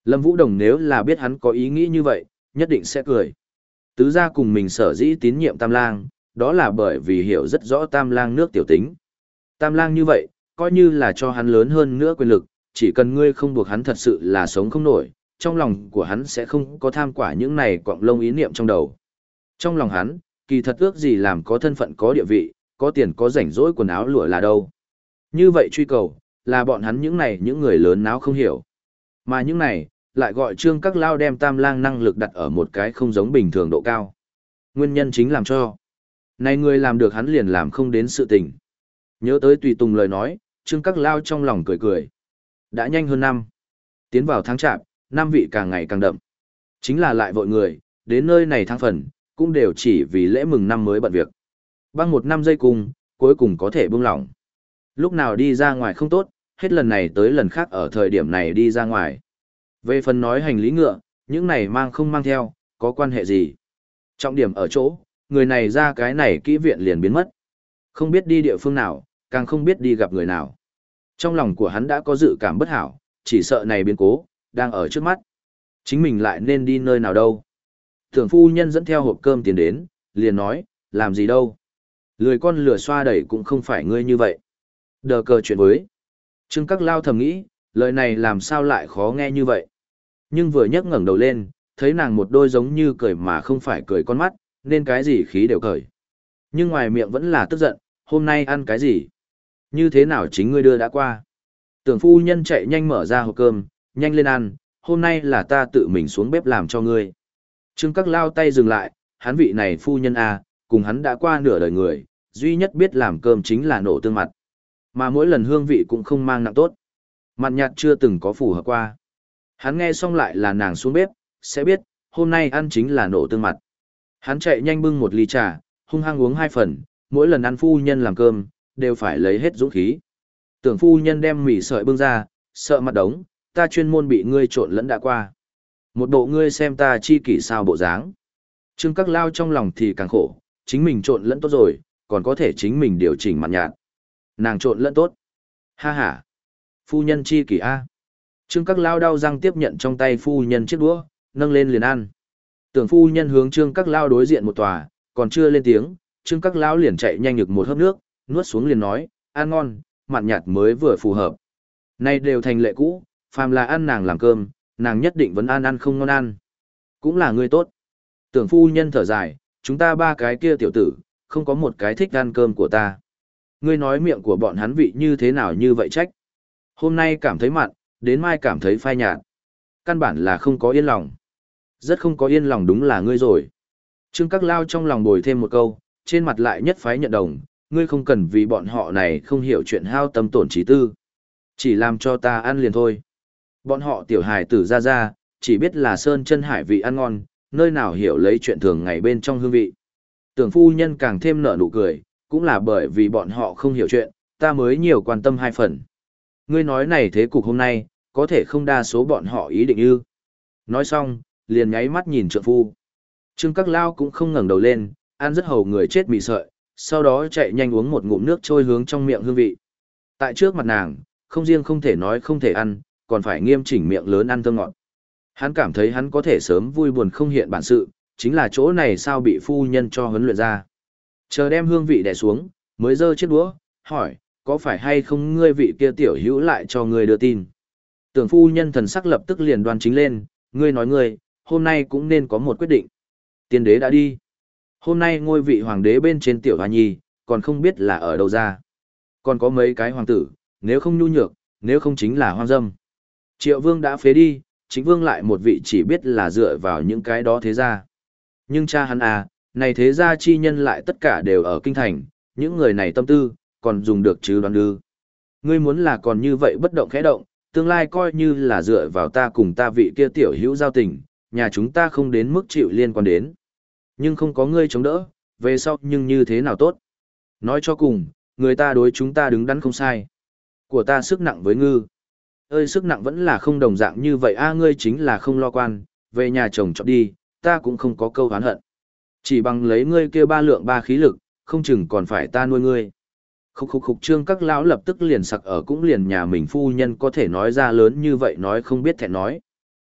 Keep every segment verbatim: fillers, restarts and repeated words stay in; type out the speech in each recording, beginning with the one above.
Lâm Vũ Đồng nếu là biết hắn có ý nghĩ như vậy, nhất định sẽ cười. Tứ gia cùng mình sở dĩ tín nhiệm Tam Lang, đó là bởi vì hiểu rất rõ Tam Lang nước tiểu tính. Tam Lang như vậy, coi như là cho hắn lớn hơn nữa quyền lực, chỉ cần ngươi không buộc hắn thật sự là sống không nổi, trong lòng của hắn sẽ không có tham quả những này quọng lông ý niệm trong đầu. Trong lòng hắn, kỳ thật ước gì làm có thân phận có địa vị, có tiền có rảnh rỗi quần áo lụa là đâu. Như vậy truy cầu, là bọn hắn những này những người lớn náo không hiểu. Mà những này, lại gọi Trương Các Lao đem Tam Lang năng lực đặt ở một cái không giống bình thường độ cao. Nguyên nhân chính làm cho. Này người làm được hắn liền làm không đến sự tình. Nhớ tới Tùy Tùng lời nói, Trương Các Lao trong lòng cười cười. Đã nhanh hơn năm. Tiến vào tháng chạp, năm vị càng ngày càng đậm. Chính là lại vội người, đến nơi này tháng phần, cũng đều chỉ vì lễ mừng năm mới bận việc. Băng một năm giây cùng, cuối cùng có thể buông lỏng. Lúc nào đi ra ngoài không tốt, hết lần này tới lần khác ở thời điểm này đi ra ngoài. Về phần nói hành lý ngựa, những này mang không mang theo, có quan hệ gì? Trọng điểm ở chỗ, người này ra cái này kỹ viện liền biến mất. Không biết đi địa phương nào, càng không biết đi gặp người nào. Trong lòng của hắn đã có dự cảm bất hảo, chỉ sợ này biến cố, đang ở trước mắt. Chính mình lại nên đi nơi nào đâu? Tưởng phu nhân dẫn theo hộp cơm tiến đến, liền nói, làm gì đâu? Lười con lửa xoa đẩy cũng không phải ngươi như vậy. Đờ cờ chuyện với. Trương Các Lao thầm nghĩ, lời này làm sao lại khó nghe như vậy. Nhưng vừa nhấc ngẩng đầu lên, thấy nàng một đôi giống như cười mà không phải cười con mắt, nên cái gì khí đều cười. Nhưng ngoài miệng vẫn là tức giận, hôm nay ăn cái gì? Như thế nào chính ngươi đưa đã qua? Tưởng phu nhân chạy nhanh mở ra hộp cơm, nhanh lên ăn, hôm nay là ta tự mình xuống bếp làm cho ngươi. Trương Các Lao tay dừng lại, hắn vị này phu nhân à, cùng hắn đã qua nửa đời người, duy nhất biết làm cơm chính là nổ tương mặt. Mà mỗi lần hương vị cũng không mang nặng tốt. Mặn nhạt chưa từng có phù hợp qua. Hắn nghe xong lại là nàng xuống bếp, sẽ biết, hôm nay ăn chính là nổ tương mặt. Hắn chạy nhanh bưng một ly trà, hung hăng uống hai phần, mỗi lần ăn phu nhân làm cơm, đều phải lấy hết dũng khí. Tưởng phu nhân đem mì sợi bưng ra, sợ mặt đống, ta chuyên môn bị ngươi trộn lẫn đã qua. Một bộ ngươi xem ta chi kỷ sao bộ dáng. Trương Các Lao trong lòng thì càng khổ, chính mình trộn lẫn tốt rồi, còn có thể chính mình điều chỉnh mặn nhạt. Nàng trộn lẫn tốt. Ha ha. Phu nhân chi kỷ a. Trương Các Lao đau răng tiếp nhận trong tay phu nhân chiếc đũa, nâng lên liền ăn. Tưởng phu nhân hướng Trương Các Lao đối diện một tòa, còn chưa lên tiếng, Trương Các Lao liền chạy nhanh nhực một hớp nước, nuốt xuống liền nói, ăn ngon, mặn nhạt mới vừa phù hợp. Nay đều thành lệ cũ, phàm là ăn nàng làm cơm, nàng nhất định vẫn ăn ăn không ngon ăn. Cũng là người tốt. Tưởng phu nhân thở dài, chúng ta ba cái kia tiểu tử, không có một cái thích ăn cơm của ta. Ngươi nói miệng của bọn hắn vị như thế nào như vậy trách. Hôm nay cảm thấy mặn, đến mai cảm thấy phai nhạt. Căn bản là không có yên lòng. Rất không có yên lòng đúng là ngươi rồi. Trương Các Lao trong lòng bồi thêm một câu, trên mặt lại nhất phái nhận đồng, ngươi không cần vì bọn họ này không hiểu chuyện hao tâm tổn trí tư. Chỉ làm cho ta ăn liền thôi. Bọn họ tiểu hài tử ra ra, chỉ biết là sơn chân hải vị ăn ngon, nơi nào hiểu lấy chuyện thường ngày bên trong hương vị. Tưởng phu nhân càng thêm nở nụ cười, cũng là bởi vì bọn họ không hiểu chuyện, ta mới nhiều quan tâm hai phần. Ngươi nói này thế cục hôm nay, có thể không đa số bọn họ ý định ư. Nói xong, liền nháy mắt nhìn trượng phu. Trương Các Lao cũng không ngẩng đầu lên, ăn rất hầu người chết mì sợi, sau đó chạy nhanh uống một ngụm nước trôi hướng trong miệng hương vị. Tại trước mặt nàng, không riêng không thể nói không thể ăn, còn phải nghiêm chỉnh miệng lớn ăn thơm ngọt. Hắn cảm thấy hắn có thể sớm vui buồn không hiện bản sự, chính là chỗ này sao bị phu nhân cho huấn luyện ra. Chờ đem hương vị đè xuống, mới dơ chiếc đũa, hỏi, có phải hay không ngươi vị kia tiểu hữu lại cho ngươi đưa tin. Tưởng phu nhân thần sắc lập tức liền đoan chính lên, ngươi nói ngươi, hôm nay cũng nên có một quyết định. Tiên đế đã đi. Hôm nay ngôi vị hoàng đế bên trên tiểu hoa nhi, còn không biết là ở đâu ra. Còn có mấy cái hoàng tử, nếu không nhu nhược, nếu không chính là hoang dâm. Triệu vương đã phế đi, chính vương lại một vị chỉ biết là dựa vào những cái đó thế gia. Nhưng cha hắn à, này thế gia chi nhân lại tất cả đều ở kinh thành, những người này tâm tư, còn dùng được chứ đoán ư. Ngươi muốn là còn như vậy bất động khẽ động, tương lai coi như là dựa vào ta cùng ta vị kia tiểu hữu giao tình, nhà chúng ta không đến mức chịu liên quan đến. Nhưng không có ngươi chống đỡ, về sau nhưng như thế nào tốt. Nói cho cùng, người ta đối chúng ta đứng đắn không sai. Của ta sức nặng với ngư. Ơi sức nặng vẫn là không đồng dạng như vậy a ngươi chính là không lo quan, về nhà chồng chọn đi, ta cũng không có câu oán hận. Chỉ bằng lấy ngươi kia ba lượng ba khí lực, không chừng còn phải ta nuôi ngươi. Khúc khúc khúc Trương Các Lão lập tức liền sặc ở cũng liền nhà mình phu nhân có thể nói ra lớn như vậy nói không biết thẹn nói.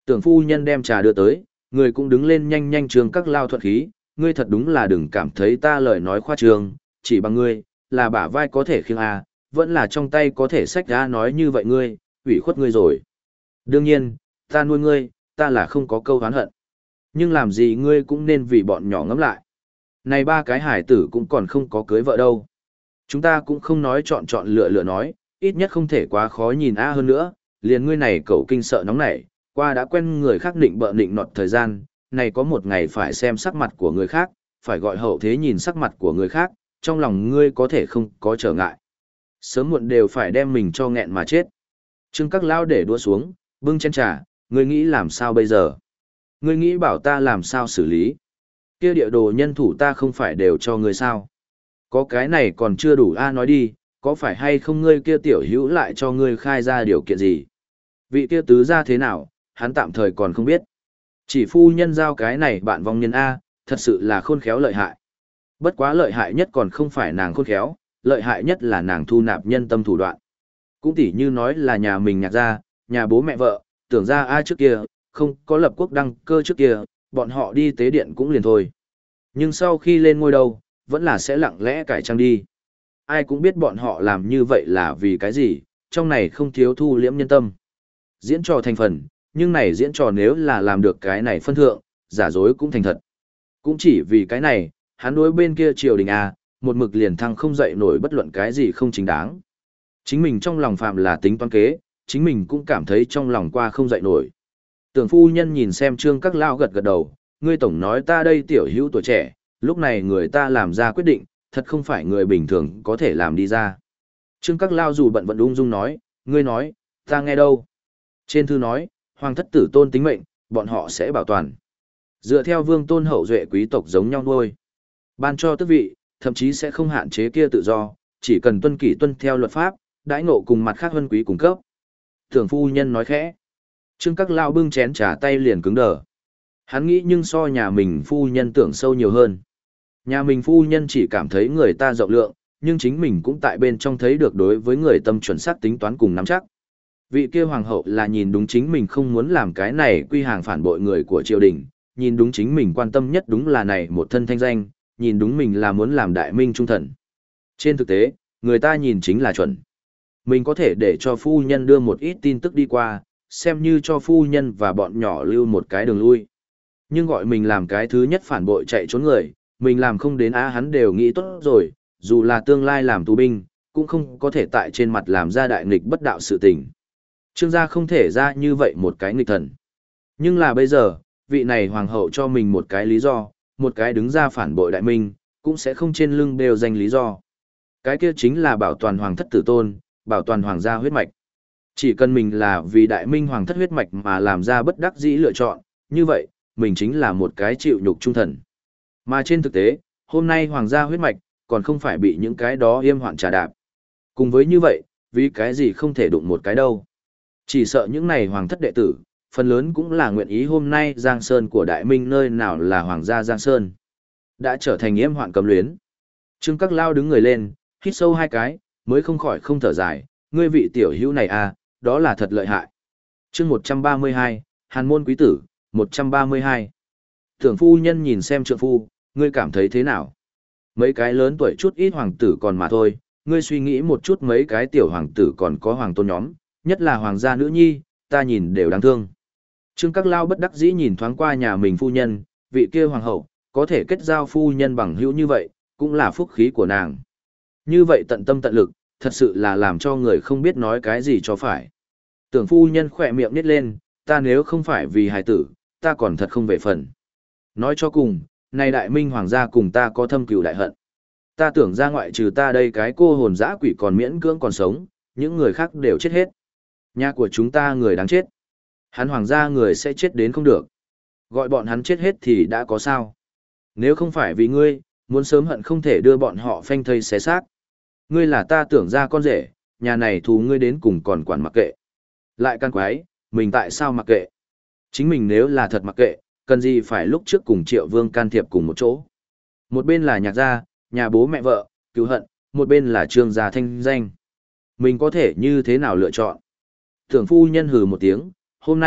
Tưởng phu nhân đem trà đưa tới, người cũng đứng lên nhanh nhanh trường các lao thuận khí, ngươi thật đúng là đừng cảm thấy ta lời nói khoa trương, chỉ bằng ngươi, là bả vai có thể khiêng a, vẫn là trong tay có thể xách ra nói như vậy ngươi, ủy khuất ngươi rồi. Đương nhiên, ta nuôi ngươi, ta là không có câu oán hận. Nhưng làm gì ngươi cũng nên vì bọn nhỏ ngẫm lại. Này ba cái hải tử cũng còn không có cưới vợ đâu. Chúng ta cũng không nói chọn chọn lựa lựa nói, ít nhất không thể quá khó nhìn a hơn nữa, liền ngươi này cậu kinh sợ nóng nảy, qua đã quen người khác định bợ định nọt thời gian, này có một ngày phải xem sắc mặt của người khác, phải gọi hậu thế nhìn sắc mặt của người khác, trong lòng ngươi có thể không có trở ngại. Sớm muộn đều phải đem mình cho nghẹn mà chết. Trương các lao để đua xuống, bưng chén trà, ngươi nghĩ làm sao bây giờ? Ngươi nghĩ bảo ta làm sao xử lý? Kia địa đồ nhân thủ ta không phải đều cho ngươi sao? Có cái này còn chưa đủ a nói đi, có phải hay không ngươi kia tiểu hữu lại cho ngươi khai ra điều kiện gì? Vị kia tứ ra thế nào, hắn tạm thời còn không biết. Chỉ phu nhân giao cái này bạn vong nhân A, thật sự là khôn khéo lợi hại. Bất quá lợi hại nhất còn không phải nàng khôn khéo, lợi hại nhất là nàng thu nạp nhân tâm thủ đoạn. Cũng tỉ như nói là nhà mình nhạc ra, nhà bố mẹ vợ, tưởng ra ai trước kia, không có lập quốc đăng cơ trước kia, bọn họ đi tế điện cũng liền thôi. Nhưng sau khi lên ngôi đầu, vẫn là sẽ lặng lẽ cải trang đi. Ai cũng biết bọn họ làm như vậy là vì cái gì, trong này không thiếu thu liễm nhân tâm. Diễn trò thành phần, nhưng này diễn trò nếu là làm được cái này phân thượng, giả dối cũng thành thật. Cũng chỉ vì cái này, hắn đối bên kia triều đình A, một mực liền thăng không dậy nổi bất luận cái gì không chính đáng. Chính mình trong lòng phạm là tính toán kế, chính mình cũng cảm thấy trong lòng qua không dậy nổi. Tưởng phu nhân nhìn xem trương các lao gật gật đầu, ngươi tổng nói ta đây tiểu hữu tuổi trẻ, lúc này người ta làm ra quyết định, thật không phải người bình thường có thể làm đi ra. Trương các lao dù bận vận ung dung nói, ngươi nói, ta nghe đâu. Trên thư nói, hoàng thất tử tôn tính mệnh, bọn họ sẽ bảo toàn. Dựa theo vương tôn hậu duệ quý tộc giống nhau nuôi. Ban cho tước vị, thậm chí sẽ không hạn chế kia tự do, chỉ cần tuân kỷ tuân theo luật pháp, đãi ngộ cùng mặt khác huân quý cung cấp. Tưởng phu nhân nói khẽ. Trương các lao bưng chén trà tay liền cứng đờ. Hắn nghĩ nhưng so nhà mình phu nhân tưởng sâu nhiều hơn. Nhà mình phu nhân chỉ cảm thấy người ta rộng lượng, nhưng chính mình cũng tại bên trong thấy được đối với người tâm chuẩn xác tính toán cùng nắm chắc. Vị kia hoàng hậu là nhìn đúng chính mình không muốn làm cái này quy hàng phản bội người của triều đình, nhìn đúng chính mình quan tâm nhất đúng là này một thân thanh danh, nhìn đúng mình là muốn làm đại minh trung thần. Trên thực tế, người ta nhìn chính là chuẩn. Mình có thể để cho phu nhân đưa một ít tin tức đi qua, xem như cho phu nhân và bọn nhỏ lưu một cái đường lui. Nhưng gọi mình làm cái thứ nhất phản bội chạy trốn người, mình làm không đến á hắn đều nghĩ tốt rồi, dù là tương lai làm tù binh, cũng không có thể tại trên mặt làm ra đại nghịch bất đạo sự tình. Trương gia không thể ra như vậy một cái nghịch thần. Nhưng là bây giờ, vị này hoàng hậu cho mình một cái lý do, một cái đứng ra phản bội đại minh, cũng sẽ không trên lưng đều danh lý do. Cái kia chính là bảo toàn hoàng thất tử tôn, bảo toàn hoàng gia huyết mạch. Chỉ cần mình là vì đại minh hoàng thất huyết mạch mà làm ra bất đắc dĩ lựa chọn, như vậy, mình chính là một cái chịu nhục trung thần. Mà trên thực tế, hôm nay hoàng gia huyết mạch, còn không phải bị những cái đó yêm hoạn trà đạp. Cùng với như vậy, vì cái gì không thể đụng một cái đâu. Chỉ sợ những này hoàng thất đệ tử, phần lớn cũng là nguyện ý hôm nay Giang Sơn của Đại Minh nơi nào là hoàng gia Giang Sơn. Đã trở thành yêm hoạn cấm luyến. Trương Các Lao đứng người lên, hít sâu hai cái, mới không khỏi không thở dài, ngươi vị tiểu hữu này à, đó là thật lợi hại. Chương một trăm ba mươi hai, Hàn môn quý tử, một trăm ba mươi hai. Tưởng phu nhân nhìn xem trượng phu, ngươi cảm thấy thế nào? Mấy cái lớn tuổi chút ít hoàng tử còn mà thôi, ngươi suy nghĩ một chút mấy cái tiểu hoàng tử còn có hoàng tôn nhóm, nhất là hoàng gia nữ nhi, ta nhìn đều đáng thương. Trương Các Lao bất đắc dĩ nhìn thoáng qua nhà mình phu nhân, vị kia hoàng hậu, có thể kết giao phu nhân bằng hữu như vậy, cũng là phúc khí của nàng. Như vậy tận tâm tận lực, thật sự là làm cho người không biết nói cái gì cho phải. Tưởng phu nhân khỏe miệng nít lên, ta nếu không phải vì hài tử, ta còn thật không về phần. Nói cho cùng, này đại minh hoàng gia cùng ta có thâm cừu đại hận. Ta tưởng ra ngoại trừ ta đây cái cô hồn dã quỷ còn miễn cưỡng còn sống, những người khác đều chết hết. Nhà của chúng ta người đáng chết. Hắn hoàng gia người sẽ chết đến không được. Gọi bọn hắn chết hết thì đã có sao. Nếu không phải vì ngươi, muốn sớm hận không thể đưa bọn họ phanh thây xé xác. Ngươi là ta tưởng ra con rể, nhà này thù ngươi đến cùng còn quản mặc kệ. Lại căn quái, mình tại sao mặc kệ? Chính mình nếu là thật mặc kệ, cần gì phải lúc trước cùng Triệu Vương can thiệp cùng một chỗ. Một bên là nhạc gia, nhà bố mẹ vợ, cứu hận, một bên là Trương gia thanh danh. Mình có thể như thế nào lựa chọn? Tưởng phu nhân hừ một tiếng, hôm nay,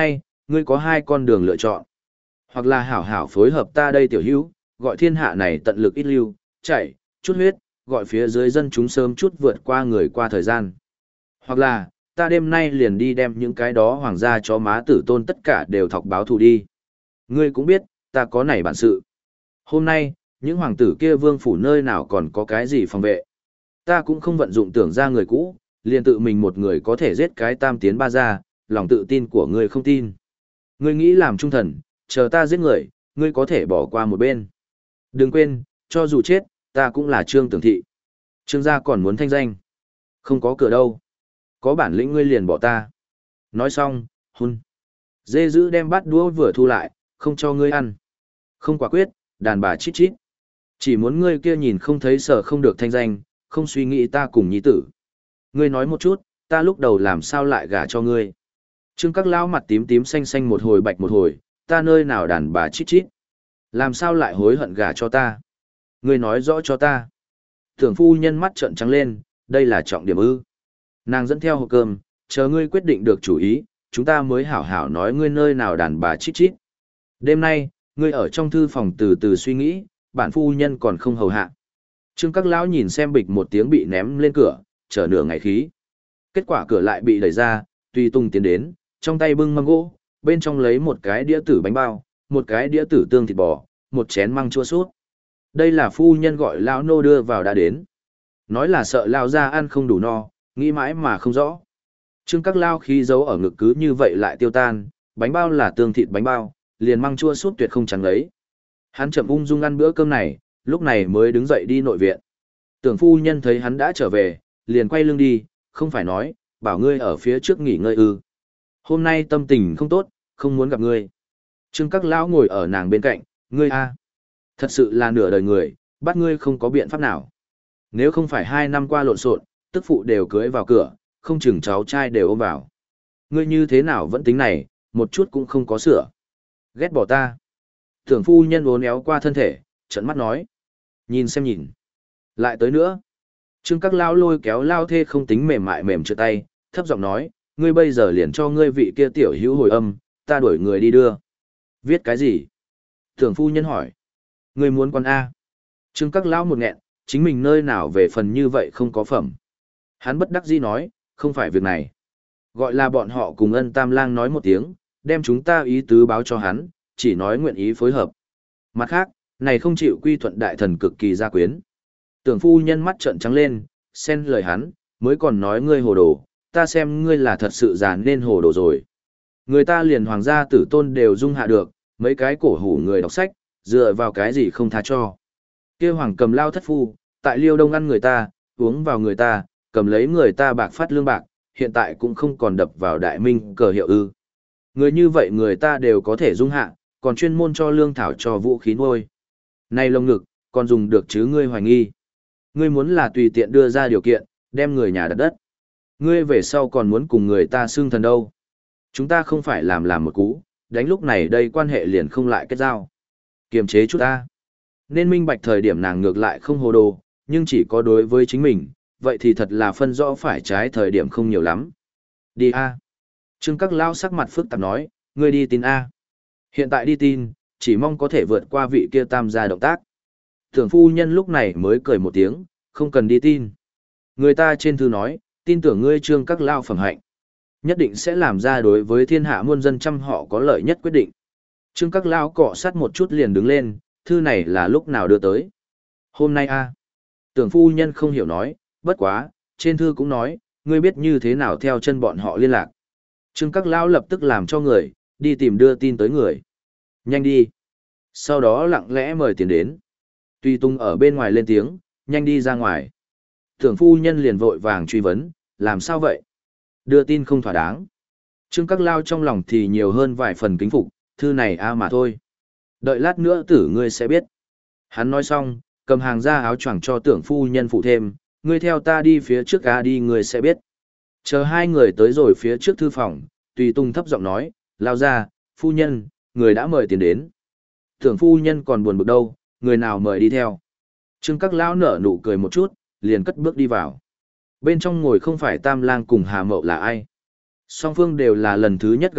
ngươi có hai con đường lựa chọn. Hoặc là hảo hảo phối hợp ta đây tiểu hữu, gọi thiên hạ này tận lực ít lưu, chạy, chút huyết, gọi phía dưới dân chúng sớm chút vượt qua người qua thời gian. Hoặc là, ta đêm nay liền đi đem những cái đó hoàng gia chó má tử tôn tất cả đều thọc báo thù đi. Ngươi cũng biết, ta có này bản sự. Hôm nay, những hoàng tử kia vương phủ nơi nào còn có cái gì phòng vệ. Ta cũng không vận dụng tưởng ra người cũ, liền tự mình một người có thể giết cái tam tiến ba gia, lòng tự tin của ngươi không tin. Ngươi nghĩ làm trung thần, chờ ta giết người, ngươi có thể bỏ qua một bên. Đừng quên, cho dù chết, ta cũng là Trương Tưởng Thị. Trương gia còn muốn thanh danh. Không có cửa đâu. Có bản lĩnh ngươi liền bỏ ta. Nói xong, hun. Dê dữ đem bát đũa vừa thu lại, không cho ngươi ăn. Không quả quyết, đàn bà chít chít. Chỉ muốn ngươi kia nhìn không thấy sở không được thanh danh, không suy nghĩ ta cùng nhi tử. Ngươi nói một chút, ta lúc đầu làm sao lại gả cho ngươi. Trương các lão mặt tím tím xanh xanh một hồi bạch một hồi, ta nơi nào đàn bà chít chít. Làm sao lại hối hận gả cho ta. Ngươi nói rõ cho ta. Tưởng phu nhân mắt trợn trắng lên, đây là trọng điểm ư. Nàng dẫn theo hộp cơm, chờ ngươi quyết định được chủ ý, chúng ta mới hảo hảo nói ngươi nơi nào đàn bà chít chít. Đêm nay, ngươi ở trong thư phòng từ từ suy nghĩ, bản phu nhân còn không hầu hạ. Trương các lão nhìn xem bịch một tiếng bị ném lên cửa, chờ nửa ngày khí. Kết quả cửa lại bị đẩy ra, Tùy Tùng tiến đến, trong tay bưng mâm gỗ, bên trong lấy một cái đĩa tử bánh bao, một cái đĩa tử tương thịt bò, một chén măng chua sút. Đây là phu nhân gọi lão nô đưa vào đã đến. Nói là sợ lao ra ăn không đủ no, nghĩ mãi mà không rõ. Trương các lao khí giấu ở ngực cứ như vậy lại tiêu tan, bánh bao là tương thịt bánh bao, liền măng chua sút tuyệt không chẳng lấy. Hắn chậm ung dung ăn bữa cơm này, lúc này mới đứng dậy đi nội viện. Tưởng phu nhân thấy hắn đã trở về, liền quay lưng đi, không phải nói, bảo ngươi ở phía trước nghỉ ngơi ư. Hôm nay tâm tình không tốt, không muốn gặp ngươi. Trương các lão ngồi ở nàng bên cạnh, ngươi a, thật sự là nửa đời người, bắt ngươi không có biện pháp nào. Nếu không phải hai năm qua lộn xộn, tức phụ đều cưới vào cửa, không chừng cháu trai đều ôm vào. Ngươi như thế nào vẫn tính này, một chút cũng không có sửa. Ghét bỏ ta. Tưởng phu nhân uốn éo qua thân thể, trận mắt nói. Nhìn xem nhìn. Lại tới nữa. Trương các lao lôi kéo lao thê không tính mềm mại mềm chưa tay, thấp giọng nói, ngươi bây giờ liền cho ngươi vị kia tiểu hữu hồi âm, ta đuổi người đi đưa. Viết cái gì? Tưởng phu nhân hỏi. Ngươi muốn con A. Trương các lao một nghẹn, chính mình nơi nào về phần như vậy không có phẩm. Hắn bất đắc dĩ nói, không phải việc này. Gọi là bọn họ cùng ân tam lang nói một tiếng, đem chúng ta ý tứ báo cho hắn, chỉ nói nguyện ý phối hợp. Mặt khác, này không chịu quy thuận đại thần cực kỳ gia quyến. Tưởng phu nhân mắt trợn trắng lên, xen lời hắn, mới còn nói ngươi hồ đồ, ta xem ngươi là thật sự già nên hồ đồ rồi. Người ta liền hoàng gia tử tôn đều dung hạ được, mấy cái cổ hủ người đọc sách, dựa vào cái gì không tha cho. Kia hoàng cầm lao thất phu, tại liêu đông ăn người ta, uống vào người ta, cầm lấy người ta bạc phát lương bạc, hiện tại cũng không còn đập vào đại minh cờ hiệu ư. Người như vậy người ta đều có thể dung hạ, còn chuyên môn cho lương thảo cho vũ khí nuôi. Này lông ngực, còn dùng được chứ ngươi hoài nghi. Ngươi muốn là tùy tiện đưa ra điều kiện, đem người nhà đặt đất. Ngươi về sau còn muốn cùng người ta xưng thần đâu. Chúng ta không phải làm làm một cú, đánh lúc này đây quan hệ liền không lại kết giao. Kiềm chế chút ta. Nên minh bạch thời điểm nàng ngược lại không hồ đồ, nhưng chỉ có đối với chính mình, vậy thì thật là phân rõ phải trái thời điểm không nhiều lắm. Đi A. Trương các lao sắc mặt phức tạp nói, ngươi đi tin A. Hiện tại đi tin, chỉ mong có thể vượt qua vị kia tam gia động tác. Tưởng phu nhân lúc này mới cười một tiếng, không cần đi tin. Người ta trên thư nói, tin tưởng ngươi trương các lao phẩm hạnh. Nhất định sẽ làm ra đối với thiên hạ muôn dân trăm họ có lợi nhất quyết định. Trương các lao cọ sát một chút liền đứng lên, thư này là lúc nào đưa tới. Hôm nay A. Tưởng phu nhân không hiểu nói, bất quá, trên thư cũng nói, ngươi biết như thế nào theo chân bọn họ liên lạc. Trương các lao lập tức làm cho người, đi tìm đưa tin tới người. Nhanh đi. Sau đó lặng lẽ mời tiền đến. Tùy Tùng ở bên ngoài lên tiếng, nhanh đi ra ngoài. Tưởng phu nhân liền vội vàng truy vấn, làm sao vậy? Đưa tin không thỏa đáng. Trương các lao trong lòng thì nhiều hơn vài phần kính phục, thư này a mà thôi. Đợi lát nữa tử ngươi sẽ biết. Hắn nói xong, cầm hàng ra áo choàng cho tưởng phu nhân phụ thêm, ngươi theo ta đi phía trước a đi ngươi sẽ biết. Chờ hai người tới rồi phía trước thư phòng, Tùy Tùng thấp giọng nói, lao ra, phu nhân, người đã mời tiền đến. Tưởng phu nhân còn buồn bực đâu, người nào mời đi theo. Trương các lão nở nụ cười một chút, liền cất bước đi vào. Bên trong ngồi không phải Tam Lang cùng Hà Mậu là ai. Song phương đều là lần thứ nhất gặp mặt,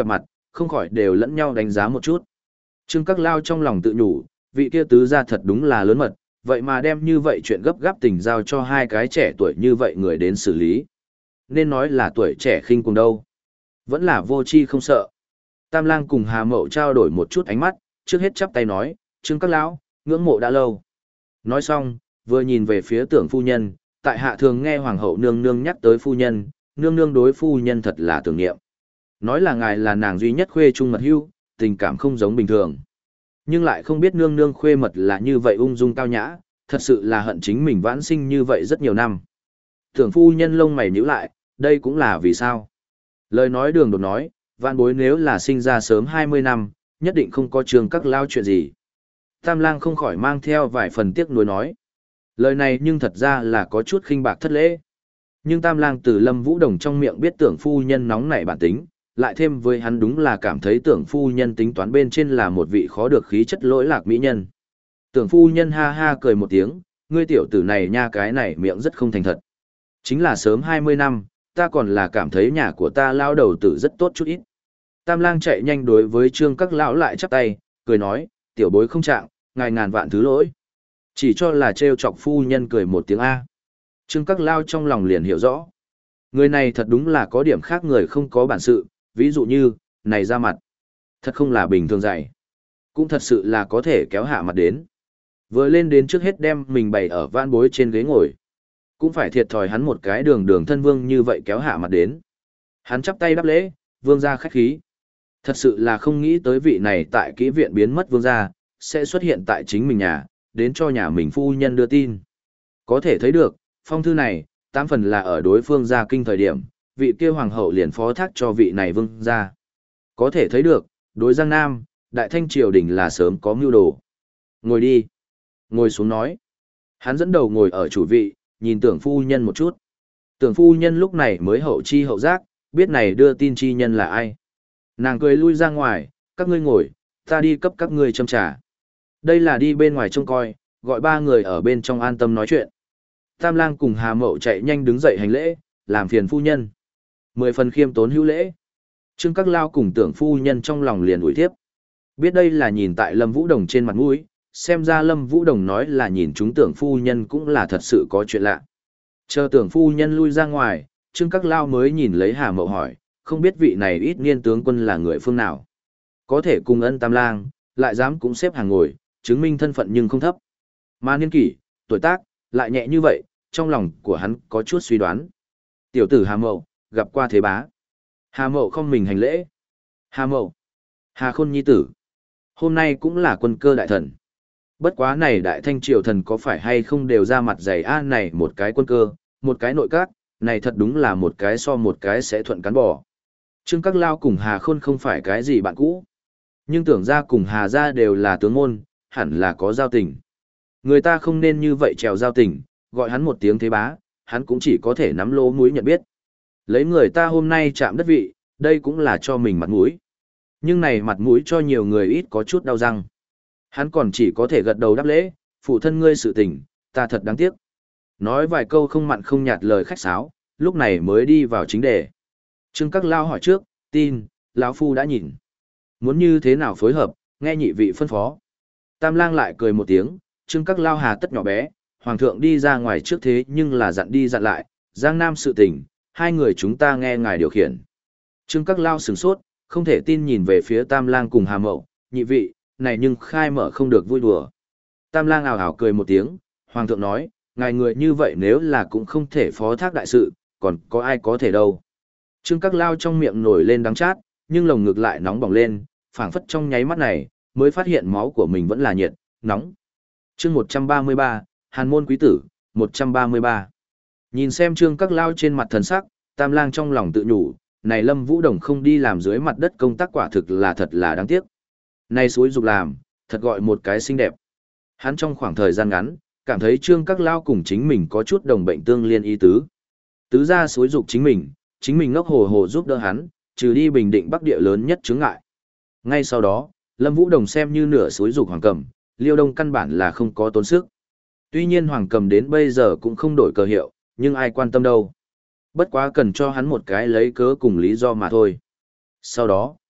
không khỏi đều lẫn nhau đánh giá một chút. Trương Các Lao trong lòng tự nhủ, vị kia tứ gia thật đúng là lớn mật, vậy mà đem như vậy chuyện gấp gáp tình giao cho hai cái trẻ tuổi như vậy người đến xử lý. Nên nói là tuổi trẻ khinh cuồng đâu. Vẫn là vô tri không sợ. Tam Lang cùng Hà Mậu trao đổi một chút ánh mắt, trước hết chắp tay nói, Trương Các Lão, ngưỡng mộ đã lâu. Nói xong, vừa nhìn về phía tưởng phu nhân, tại hạ thường nghe Hoàng hậu nương nương nhắc tới phu nhân, nương nương đối phu nhân thật là tưởng niệm. Nói là ngài là nàng duy nhất khuê trung mật hưu, tình cảm không giống bình thường. Nhưng lại không biết nương nương khuê mật là như vậy ung dung cao nhã, thật sự là hận chính mình vãn sinh như vậy rất nhiều năm. Tưởng phu nhân lông mày nhíu lại, đây cũng là vì sao? Lời nói đường đột nói, vạn bối nếu là sinh ra sớm hai mươi năm, nhất định không có Trương Các Lao chuyện gì. Tam Lang không khỏi mang theo vài phần tiếc nuối nói. Lời này nhưng thật ra là có chút khinh bạc thất lễ. Nhưng Tam Lang từ Lâm Vũ Đồng trong miệng biết tưởng phu nhân nóng nảy bản tính, lại thêm với hắn đúng là cảm thấy tưởng phu nhân tính toán bên trên là một vị khó được khí chất lỗi lạc mỹ nhân. Tưởng phu nhân ha ha cười một tiếng, ngươi tiểu tử này nha, cái này miệng rất không thành thật. Chính là sớm hai mươi năm, ta còn là cảm thấy nhà của ta lao đầu tử rất tốt chút ít. Tam Lang chạy nhanh đối với Trương Các Lão lại chắp tay, cười nói, tiểu bối không trạng, ngài ngàn vạn thứ lỗi. Chỉ cho là trêu chọc phu nhân cười một tiếng A. Trương Các Lao trong lòng liền hiểu rõ. Người này thật đúng là có điểm khác người không có bản sự, ví dụ như, này ra mặt. Thật không là bình thường dạy. Cũng thật sự là có thể kéo hạ mặt đến. Vừa lên đến trước hết đem mình bày ở vãn bối trên ghế ngồi. Cũng phải thiệt thòi hắn một cái đường đường thân vương như vậy kéo hạ mặt đến. Hắn chắp tay đáp lễ, vương gia khách khí. Thật sự là không nghĩ tới vị này tại kỹ viện biến mất vương gia, sẽ xuất hiện tại chính mình nhà, đến cho nhà mình phu nhân đưa tin. Có thể thấy được, phong thư này, tám phần là ở đối phương gia kinh thời điểm, vị kia hoàng hậu liền phó thác cho vị này vương gia. Có thể thấy được, đối Giang Nam, đại thanh triều đình là sớm có mưu đồ. Ngồi đi. Ngồi xuống nói. Hắn dẫn đầu ngồi ở chủ vị, nhìn tưởng phu nhân một chút. Tưởng phu nhân lúc này mới hậu chi hậu giác, biết này đưa tin chi nhân là ai. Nàng cười lui ra ngoài, các ngươi ngồi, ta đi cấp các ngươi châm trà. Đây là đi bên ngoài trông coi, gọi ba người ở bên trong an tâm nói chuyện. Tam Lang cùng Hà Mậu chạy nhanh đứng dậy hành lễ, làm phiền phu nhân. Mười phần khiêm tốn hữu lễ. Trương Các Lao cùng tưởng phu nhân trong lòng liền ủi thiếp. Biết đây là nhìn tại Lâm Vũ Đồng trên mặt mũi, xem ra Lâm Vũ Đồng nói là nhìn chúng tưởng phu nhân cũng là thật sự có chuyện lạ. Chờ tưởng phu nhân lui ra ngoài, Trương Các Lao mới nhìn lấy Hà Mậu hỏi, không biết vị này ít niên tướng quân là người phương nào. Có thể cùng ân Tam Lang, lại dám cũng xếp hàng ngồi, chứng minh thân phận nhưng không thấp. Mà niên kỷ, tuổi tác, lại nhẹ như vậy, trong lòng của hắn có chút suy đoán. Tiểu tử Hà Mậu, gặp qua thế bá. Hà Mậu không mình hành lễ. Hà Mậu, Hà Khôn nhi tử. Hôm nay cũng là quân cơ đại thần. Bất quá này đại thanh triều thần có phải hay không đều ra mặt dày a này một cái quân cơ, một cái nội các, này thật đúng là một cái so một cái sẽ thuận cán bò. Trương Các Lao cùng Hà Khôn không phải cái gì bạn cũ. Nhưng tưởng ra cùng Hà gia đều là tướng môn, hẳn là có giao tình. Người ta không nên như vậy trèo giao tình, gọi hắn một tiếng thế bá, hắn cũng chỉ có thể nắm lỗ mũi nhận biết. Lấy người ta hôm nay chạm đất vị, đây cũng là cho mình mặt mũi. Nhưng này mặt mũi cho nhiều người ít có chút đau răng. Hắn còn chỉ có thể gật đầu đáp lễ, phụ thân ngươi sự tình, ta thật đáng tiếc. Nói vài câu không mặn không nhạt lời khách sáo, lúc này mới đi vào chính đề. Trương Các Lao hỏi trước, tin, lão phu đã nhìn. Muốn như thế nào phối hợp, nghe nhị vị phân phó. Tam Lang lại cười một tiếng, Trương Các Lao hà tất nhỏ bé, hoàng thượng đi ra ngoài trước thế nhưng là dặn đi dặn lại, Giang Nam sự tình, hai người chúng ta nghe ngài điều khiển. Trương Các Lao sửng sốt, không thể tin nhìn về phía Tam Lang cùng Hà Mậu, nhị vị, này nhưng khai mở không được vui đùa. Tam Lang ảo ảo cười một tiếng, hoàng thượng nói, ngài người như vậy nếu là cũng không thể phó thác đại sự, còn có ai có thể đâu. Trương Các Lao trong miệng nổi lên đắng chát, nhưng lồng ngực lại nóng bỏng lên, phảng phất trong nháy mắt này, mới phát hiện máu của mình vẫn là nhiệt, nóng. Chương một trăm ba mươi ba, Hàn môn quý tử, một trăm ba mươi ba. Nhìn xem Trương Các Lao trên mặt thần sắc, Tam Lang trong lòng tự nhủ, này Lâm Vũ Đồng không đi làm dưới mặt đất công tác quả thực là thật là đáng tiếc. Này suối dục làm, thật gọi một cái xinh đẹp. Hắn trong khoảng thời gian ngắn, cảm thấy Trương Các Lao cùng chính mình có chút đồng bệnh tương liên ý tứ. Tứ ra suối dục chính mình, chính mình ngốc hồ hồ giúp đỡ hắn, trừ đi Bình Định Bắc địa lớn nhất chướng ngại. Ngay sau đó, Lâm Vũ Đồng xem như nửa suối dục Hoàng Cầm, Liêu Đông căn bản là không có tốn sức. Tuy nhiên Hoàng Cầm đến bây giờ cũng không đổi cờ hiệu, nhưng ai quan tâm đâu. Bất quá cần cho hắn một cái lấy cớ cùng lý do mà thôi. Sau đó,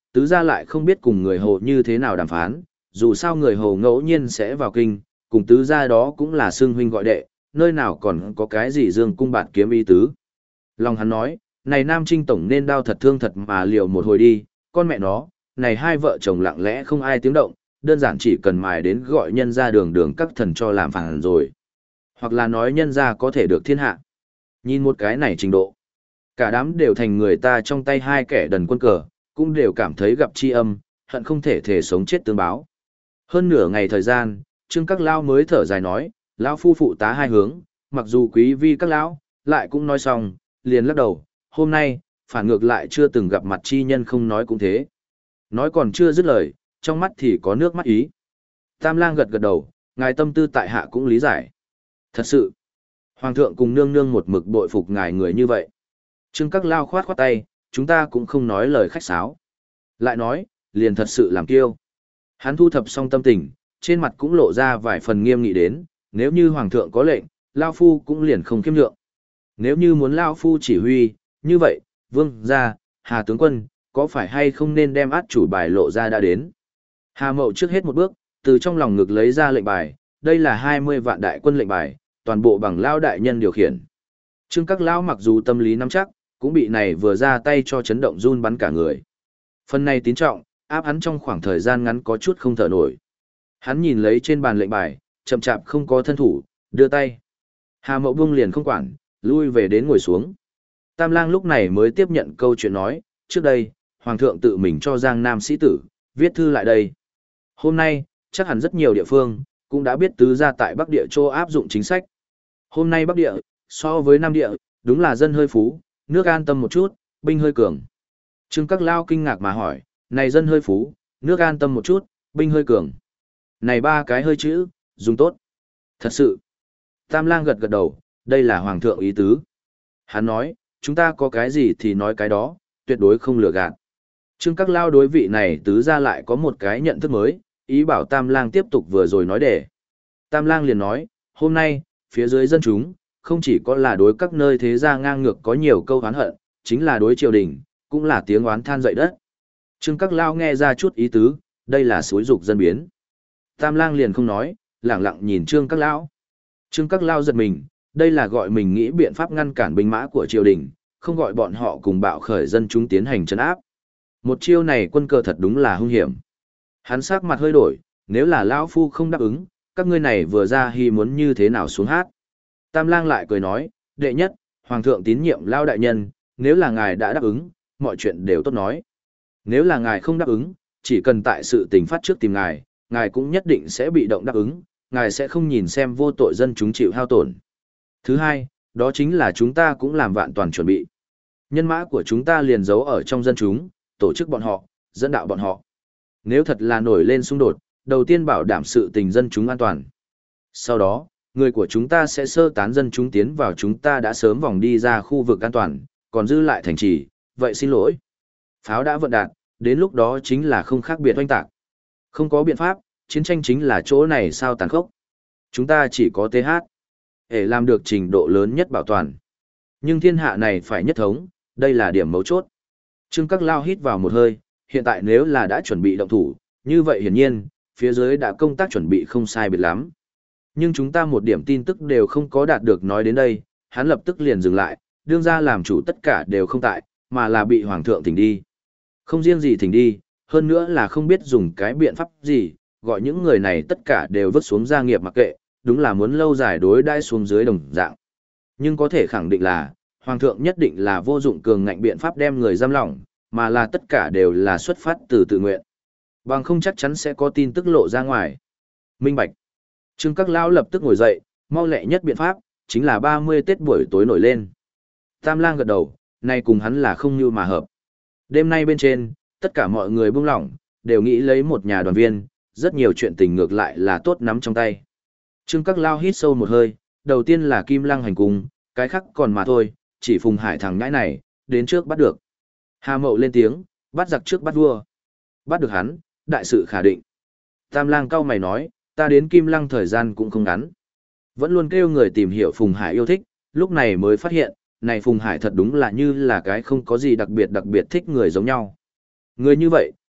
tứ gia lại không biết cùng người Hồ như thế nào đàm phán, dù sao người Hồ ngẫu nhiên sẽ vào kinh, cùng tứ gia đó cũng là xương huynh gọi đệ, nơi nào còn có cái gì dương cung bạt kiếm ý tứ. Lòng hắn nói, này Nam Trinh Tổng nên đau thật thương thật mà liều một hồi đi, con mẹ nó, này hai vợ chồng lặng lẽ không ai tiếng động, đơn giản chỉ cần mài đến gọi nhân ra đường đường các thần cho làm phản rồi. Hoặc là nói nhân ra có thể được thiên hạ. Nhìn một cái này trình độ. Cả đám đều thành người ta trong tay hai kẻ đần quân cờ, cũng đều cảm thấy gặp chi âm, hận không thể thể sống chết tương báo. Hơn nửa ngày thời gian, Trương Các Lao mới thở dài nói, lão phu phụ tá hai hướng, mặc dù quý vi các lão, lại cũng nói xong, liền lắc đầu, hôm nay, phản ngược lại chưa từng gặp mặt chi nhân không nói cũng thế. Nói còn chưa dứt lời, trong mắt thì có nước mắt ý. Tam lang gật gật đầu, ngài tâm tư tại hạ cũng lý giải. Thật sự, Hoàng thượng cùng nương nương một mực bội phục ngài người như vậy. Trương Các Lao khoát khoát tay, chúng ta cũng không nói lời khách sáo. Lại nói, liền thật sự làm kiêu. Hắn thu thập xong tâm tình, trên mặt cũng lộ ra vài phần nghiêm nghị đến, nếu như Hoàng thượng có lệnh, Lao Phu cũng liền không khiêm nhượng. Nếu như muốn Lao Phu chỉ huy, như vậy, Vương gia, Hà tướng quân, có phải hay không nên đem át chủ bài lộ ra đã đến. Hà Mậu trước hết một bước, từ trong lòng ngực lấy ra lệnh bài, đây là hai mươi vạn đại quân lệnh bài, toàn bộ bằng Lao đại nhân điều khiển. Trương Các Lão mặc dù tâm lý nắm chắc, cũng bị này vừa ra tay cho chấn động run bắn cả người. Phần này tín trọng, áp hắn trong khoảng thời gian ngắn có chút không thở nổi. Hắn nhìn lấy trên bàn lệnh bài, chậm chạp không có thân thủ, đưa tay. Hà Mậu buông liền không quản, lui về đến ngồi xuống. Tam Lang lúc này mới tiếp nhận câu chuyện nói, trước đây, Hoàng thượng tự mình cho Giang Nam sĩ tử, viết thư lại đây. Hôm nay, chắc hẳn rất nhiều địa phương, cũng đã biết tứ gia tại Bắc Địa Châu áp dụng chính sách. Hôm nay Bắc Địa, so với Nam Địa, đúng là dân hơi phú, nước an tâm một chút, binh hơi cường. Trương Các Lao kinh ngạc mà hỏi, này dân hơi phú, nước an tâm một chút, binh hơi cường. Này ba cái hơi chữ, dùng tốt. Thật sự. Tam Lang gật gật đầu, đây là Hoàng thượng ý tứ. Hắn nói, chúng ta có cái gì thì nói cái đó, tuyệt đối không lừa gạt. Trương Các Lao đối vị này tứ ra lại có một cái nhận thức mới, ý bảo Tam Lang tiếp tục vừa rồi nói để. Tam Lang liền nói, hôm nay, phía dưới dân chúng, không chỉ có là đối các nơi thế gia ngang ngược có nhiều câu oán hận, chính là đối triều đình, cũng là tiếng oán than dậy đất. Trương Các Lao nghe ra chút ý tứ, đây là xúi dục dân biến. Tam Lang liền không nói, lẳng lặng nhìn Trương Các Lão. Trương Các Lao giật mình, đây là gọi mình nghĩ biện pháp ngăn cản binh mã của triều đình, không gọi bọn họ cùng bạo khởi dân chúng tiến hành trấn áp. Một chiêu này quân cờ thật đúng là hung hiểm. Hắn sắc mặt hơi đổi, nếu là lão phu không đáp ứng, các ngươi này vừa ra hy muốn như thế nào xuống hát. Tam Lang lại cười nói, đệ nhất, Hoàng thượng tín nhiệm Lao đại nhân, nếu là ngài đã đáp ứng, mọi chuyện đều tốt nói. Nếu là ngài không đáp ứng, chỉ cần tại sự tình phát trước tìm ngài, ngài cũng nhất định sẽ bị động đáp ứng, ngài sẽ không nhìn xem vô tội dân chúng chịu hao tổn. Thứ hai, đó chính là chúng ta cũng làm vạn toàn chuẩn bị. Nhân mã của chúng ta liền giấu ở trong dân chúng, tổ chức bọn họ, dẫn đạo bọn họ. Nếu thật là nổi lên xung đột, đầu tiên bảo đảm sự tình dân chúng an toàn. Sau đó, người của chúng ta sẽ sơ tán dân chúng tiến vào chúng ta đã sớm vòng đi ra khu vực an toàn, còn dư lại thành trì, vậy xin lỗi. Pháo đã vận đạt, đến lúc đó chính là không khác biệt oanh tạc. Không có biện pháp, chiến tranh chính là chỗ này sao tàn khốc. Chúng ta chỉ có tê hát, để làm được trình độ lớn nhất bảo toàn. Nhưng thiên hạ này phải nhất thống, đây là điểm mấu chốt. Trương Các Lao hít vào một hơi, hiện tại nếu là đã chuẩn bị động thủ, như vậy hiển nhiên, phía dưới đã công tác chuẩn bị không sai biệt lắm. Nhưng chúng ta một điểm tin tức đều không có đạt được nói đến đây, hắn lập tức liền dừng lại, đương ra làm chủ tất cả đều không tại, mà là bị Hoàng thượng thỉnh đi. Không riêng gì thỉnh đi, hơn nữa là không biết dùng cái biện pháp gì, gọi những người này tất cả đều vứt xuống gia nghiệp mặc kệ, đúng là muốn lâu dài đối đãi xuống dưới đồng dạng. Nhưng có thể khẳng định là, Hoàng thượng nhất định là vô dụng cường ngạnh biện pháp đem người giam lỏng, mà là tất cả đều là xuất phát từ tự nguyện. Bằng không chắc chắn sẽ có tin tức lộ ra ngoài. Minh bạch. Trương Các Lão lập tức ngồi dậy, mau lẹ nhất biện pháp, chính là ba mươi Tết buổi tối nổi lên. Tam Lang gật đầu, này cùng hắn là không như mà hợp. Đêm nay bên trên, tất cả mọi người buông lỏng, đều nghĩ lấy một nhà đoàn viên, rất nhiều chuyện tình ngược lại là tốt nắm trong tay. Trương Các Lao hít sâu một hơi, đầu tiên là Kim Lăng hành cung, cái khác còn mà thôi, chỉ Phùng Hải thằng nhãi này, đến trước bắt được. Hà Mậu lên tiếng, bắt giặc trước bắt vua. Bắt được hắn, đại sự khả định. Tam Lang cau mày nói, ta đến Kim Lăng thời gian cũng không ngắn. Vẫn luôn kêu người tìm hiểu Phùng Hải yêu thích, lúc này mới phát hiện, này Phùng Hải thật đúng là như là cái không có gì đặc biệt đặc biệt thích người giống nhau. Người như vậy,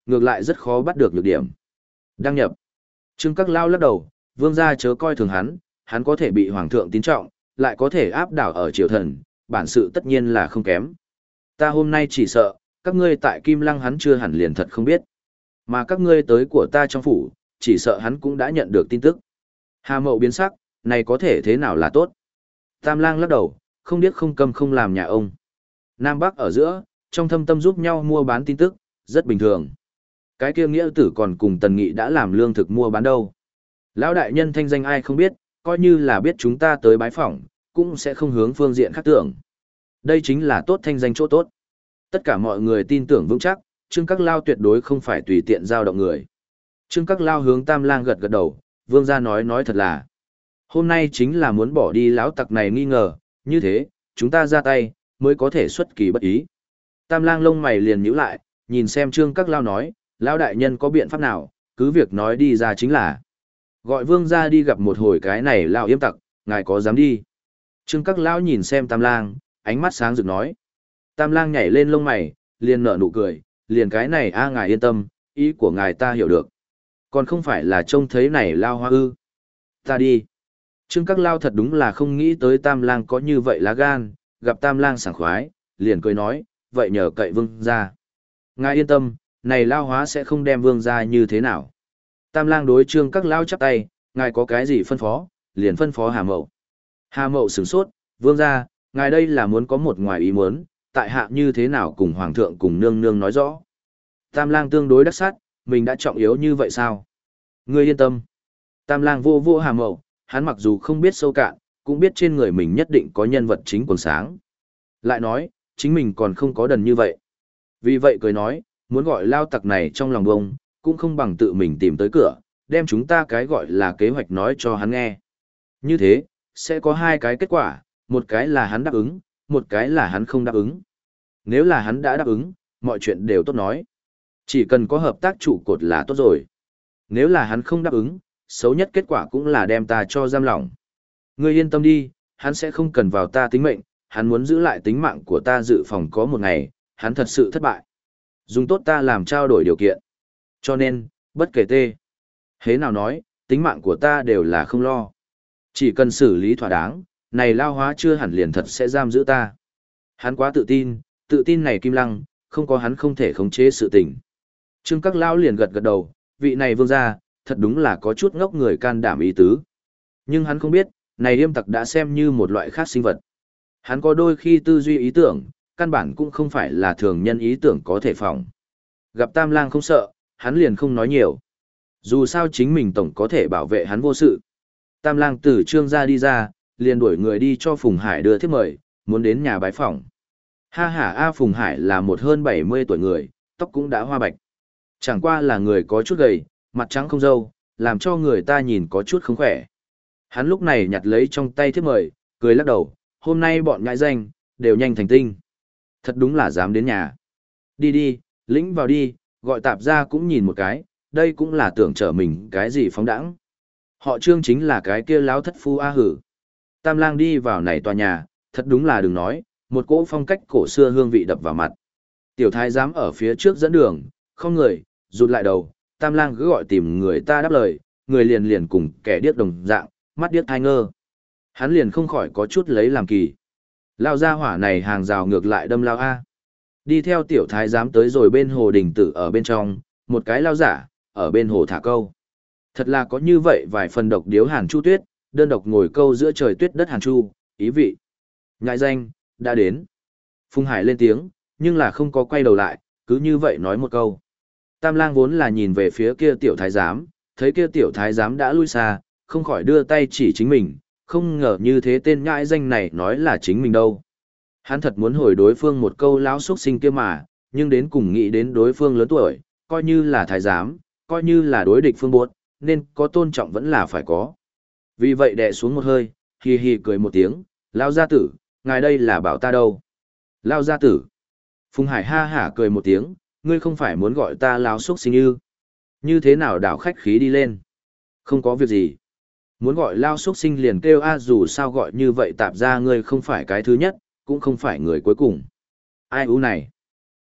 ngược lại rất khó bắt được nhược điểm. Đăng nhập. Trương Các Lao lắc đầu, vương gia chớ coi thường hắn, hắn có thể bị hoàng thượng tín trọng, lại có thể áp đảo ở triều thần, bản sự tất nhiên là không kém. Ta hôm nay chỉ sợ, các ngươi tại Kim Lăng hắn chưa hẳn liền thật không biết. Mà các ngươi tới của ta trong phủ, chỉ sợ hắn cũng đã nhận được tin tức. Hà Mậu biến sắc, này có thể thế nào là tốt? Tam Lang lắc đầu, không biết không câm không làm nhà ông. Nam Bắc ở giữa, trong thâm tâm giúp nhau mua bán tin tức, rất bình thường. Cái kia nghĩa tử còn cùng Tần Nghị đã làm lương thực mua bán đâu. Lão đại nhân thanh danh ai không biết, coi như là biết chúng ta tới bái phỏng, cũng sẽ không hướng phương diện khác tưởng. Đây chính là tốt thanh danh chỗ tốt. Tất cả mọi người tin tưởng vững chắc, Trương Các Lao tuyệt đối không phải tùy tiện giao động người. Trương Các Lao hướng Tam Lang gật gật đầu, vương gia nói nói thật là. Hôm nay chính là muốn bỏ đi lão tặc này nghi ngờ, như thế, chúng ta ra tay, mới có thể xuất kỳ bất ý. Tam Lang lông mày liền nhíu lại, nhìn xem Trương Các Lao nói, lão đại nhân có biện pháp nào, cứ việc nói đi ra chính là. Gọi vương gia đi gặp một hồi cái này lão yếm tặc, ngài có dám đi. Trương Các Lão nhìn xem Tam Lang, ánh mắt sáng rực nói. Tam Lang nhảy lên lông mày, liền nở nụ cười, liền cái này a ngài yên tâm, ý của ngài ta hiểu được. Còn không phải là trông thấy này lao hoa ư. Ta đi. Trương Các Lao thật đúng là không nghĩ tới Tam Lang có như vậy lá gan, gặp Tam Lang sảng khoái, liền cười nói, vậy nhờ cậy vương gia. Ngài yên tâm, này lao hóa sẽ không đem vương gia như thế nào. Tam Lang đối Trương Các Lao chắp tay, ngài có cái gì phân phó, liền phân phó Hà Mậu. Hà Mậu sửng sốt, vương gia, ngài đây là muốn có một ngoài ý muốn, tại hạ như thế nào cùng hoàng thượng cùng nương nương nói rõ. Tam Lang tương đối đắc sát, mình đã trọng yếu như vậy sao? Ngươi yên tâm. Tam Lang vô vô Hà Mậu, hắn mặc dù không biết sâu cạn, cũng biết trên người mình nhất định có nhân vật chính quần sáng. Lại nói, chính mình còn không có đần như vậy. Vì vậy cười nói, muốn gọi lao tặc này trong lòng bông, cũng không bằng tự mình tìm tới cửa, đem chúng ta cái gọi là kế hoạch nói cho hắn nghe. Như thế, sẽ có hai cái kết quả, một cái là hắn đáp ứng, một cái là hắn không đáp ứng. Nếu là hắn đã đáp ứng, mọi chuyện đều tốt nói. Chỉ cần có hợp tác trụ cột là tốt rồi. Nếu là hắn không đáp ứng, xấu nhất kết quả cũng là đem ta cho giam lỏng. Ngươi yên tâm đi, hắn sẽ không cần vào ta tính mệnh, hắn muốn giữ lại tính mạng của ta dự phòng có một ngày, hắn thật sự thất bại. Dùng tốt ta làm trao đổi điều kiện. Cho nên, bất kể tê. Hế nào nói, tính mạng của ta đều là không lo. Chỉ cần xử lý thỏa đáng, này lao hóa chưa hẳn liền thật sẽ giam giữ ta. Hắn quá tự tin, tự tin này Kim Lăng, không có hắn không thể khống chế sự tình. Trương Các Lão liền gật gật đầu, vị này vương gia, thật đúng là có chút ngốc người can đảm ý tứ. Nhưng hắn không biết, này yêm tặc đã xem như một loại khác sinh vật. Hắn có đôi khi tư duy ý tưởng, căn bản cũng không phải là thường nhân ý tưởng có thể phòng. Gặp Tam Lang không sợ, hắn liền không nói nhiều. Dù sao chính mình tổng có thể bảo vệ hắn vô sự. Tam Lang từ Trương gia đi ra, liền đuổi người đi cho Phùng Hải đưa thiếp mời, muốn đến nhà bái phỏng. Ha ha A Phùng Hải là một hơn bảy mươi tuổi người, tóc cũng đã hoa bạch. Chẳng qua là người có chút gầy, mặt trắng không râu, làm cho người ta nhìn có chút không khỏe. Hắn lúc này nhặt lấy trong tay thiếp mời, cười lắc đầu, hôm nay bọn nhãi danh, đều nhanh thành tinh. Thật đúng là dám đến nhà. Đi đi, lĩnh vào đi, gọi tạp ra cũng nhìn một cái, đây cũng là tưởng trở mình cái gì phóng đãng. Họ Trương chính là cái kia láo thất phu A hử. Tam Lang đi vào này tòa nhà, thật đúng là đừng nói, một cỗ phong cách cổ xưa hương vị đập vào mặt. Tiểu thái giám ở phía trước dẫn đường, không người, rụt lại đầu, Tam Lang cứ gọi tìm người ta đáp lời, người liền liền cùng kẻ điếc đồng dạng, mắt điếc thai ngơ. Hắn liền không khỏi có chút lấy làm kỳ. Lao ra hỏa này hàng rào ngược lại đâm lao A. Đi theo tiểu thái giám tới rồi bên hồ đình tử ở bên trong, một cái lao giả, ở bên hồ thả câu. Thật là có như vậy vài phần độc điếu hàn chu tuyết, đơn độc ngồi câu giữa trời tuyết đất hàn chu, ý vị. Ngại danh, đã đến. Phùng Hải lên tiếng, nhưng là không có quay đầu lại, cứ như vậy nói một câu. Tam Lang vốn là nhìn về phía kia tiểu thái giám, thấy kia tiểu thái giám đã lui xa, không khỏi đưa tay chỉ chính mình, không ngờ như thế tên nhãi danh này nói là chính mình đâu. Hắn thật muốn hồi đối phương một câu lão xuất sinh kia mà, nhưng đến cùng nghĩ đến đối phương lớn tuổi, coi như là thái giám, coi như là đối địch phương buốt, nên có tôn trọng vẫn là phải có. Vì vậy đè xuống một hơi, hi hi cười một tiếng, lao gia tử, ngài đây là bảo ta đâu. Lao gia tử. Phùng Hải ha hả cười một tiếng, ngươi không phải muốn gọi ta lao xuất sinh ư. Như thế nào đảo khách khí đi lên. Không có việc gì. Muốn gọi lao xuất sinh liền kêu a dù sao gọi như vậy tạp ra ngươi không phải cái thứ nhất, cũng không phải người cuối cùng. Ai ú này.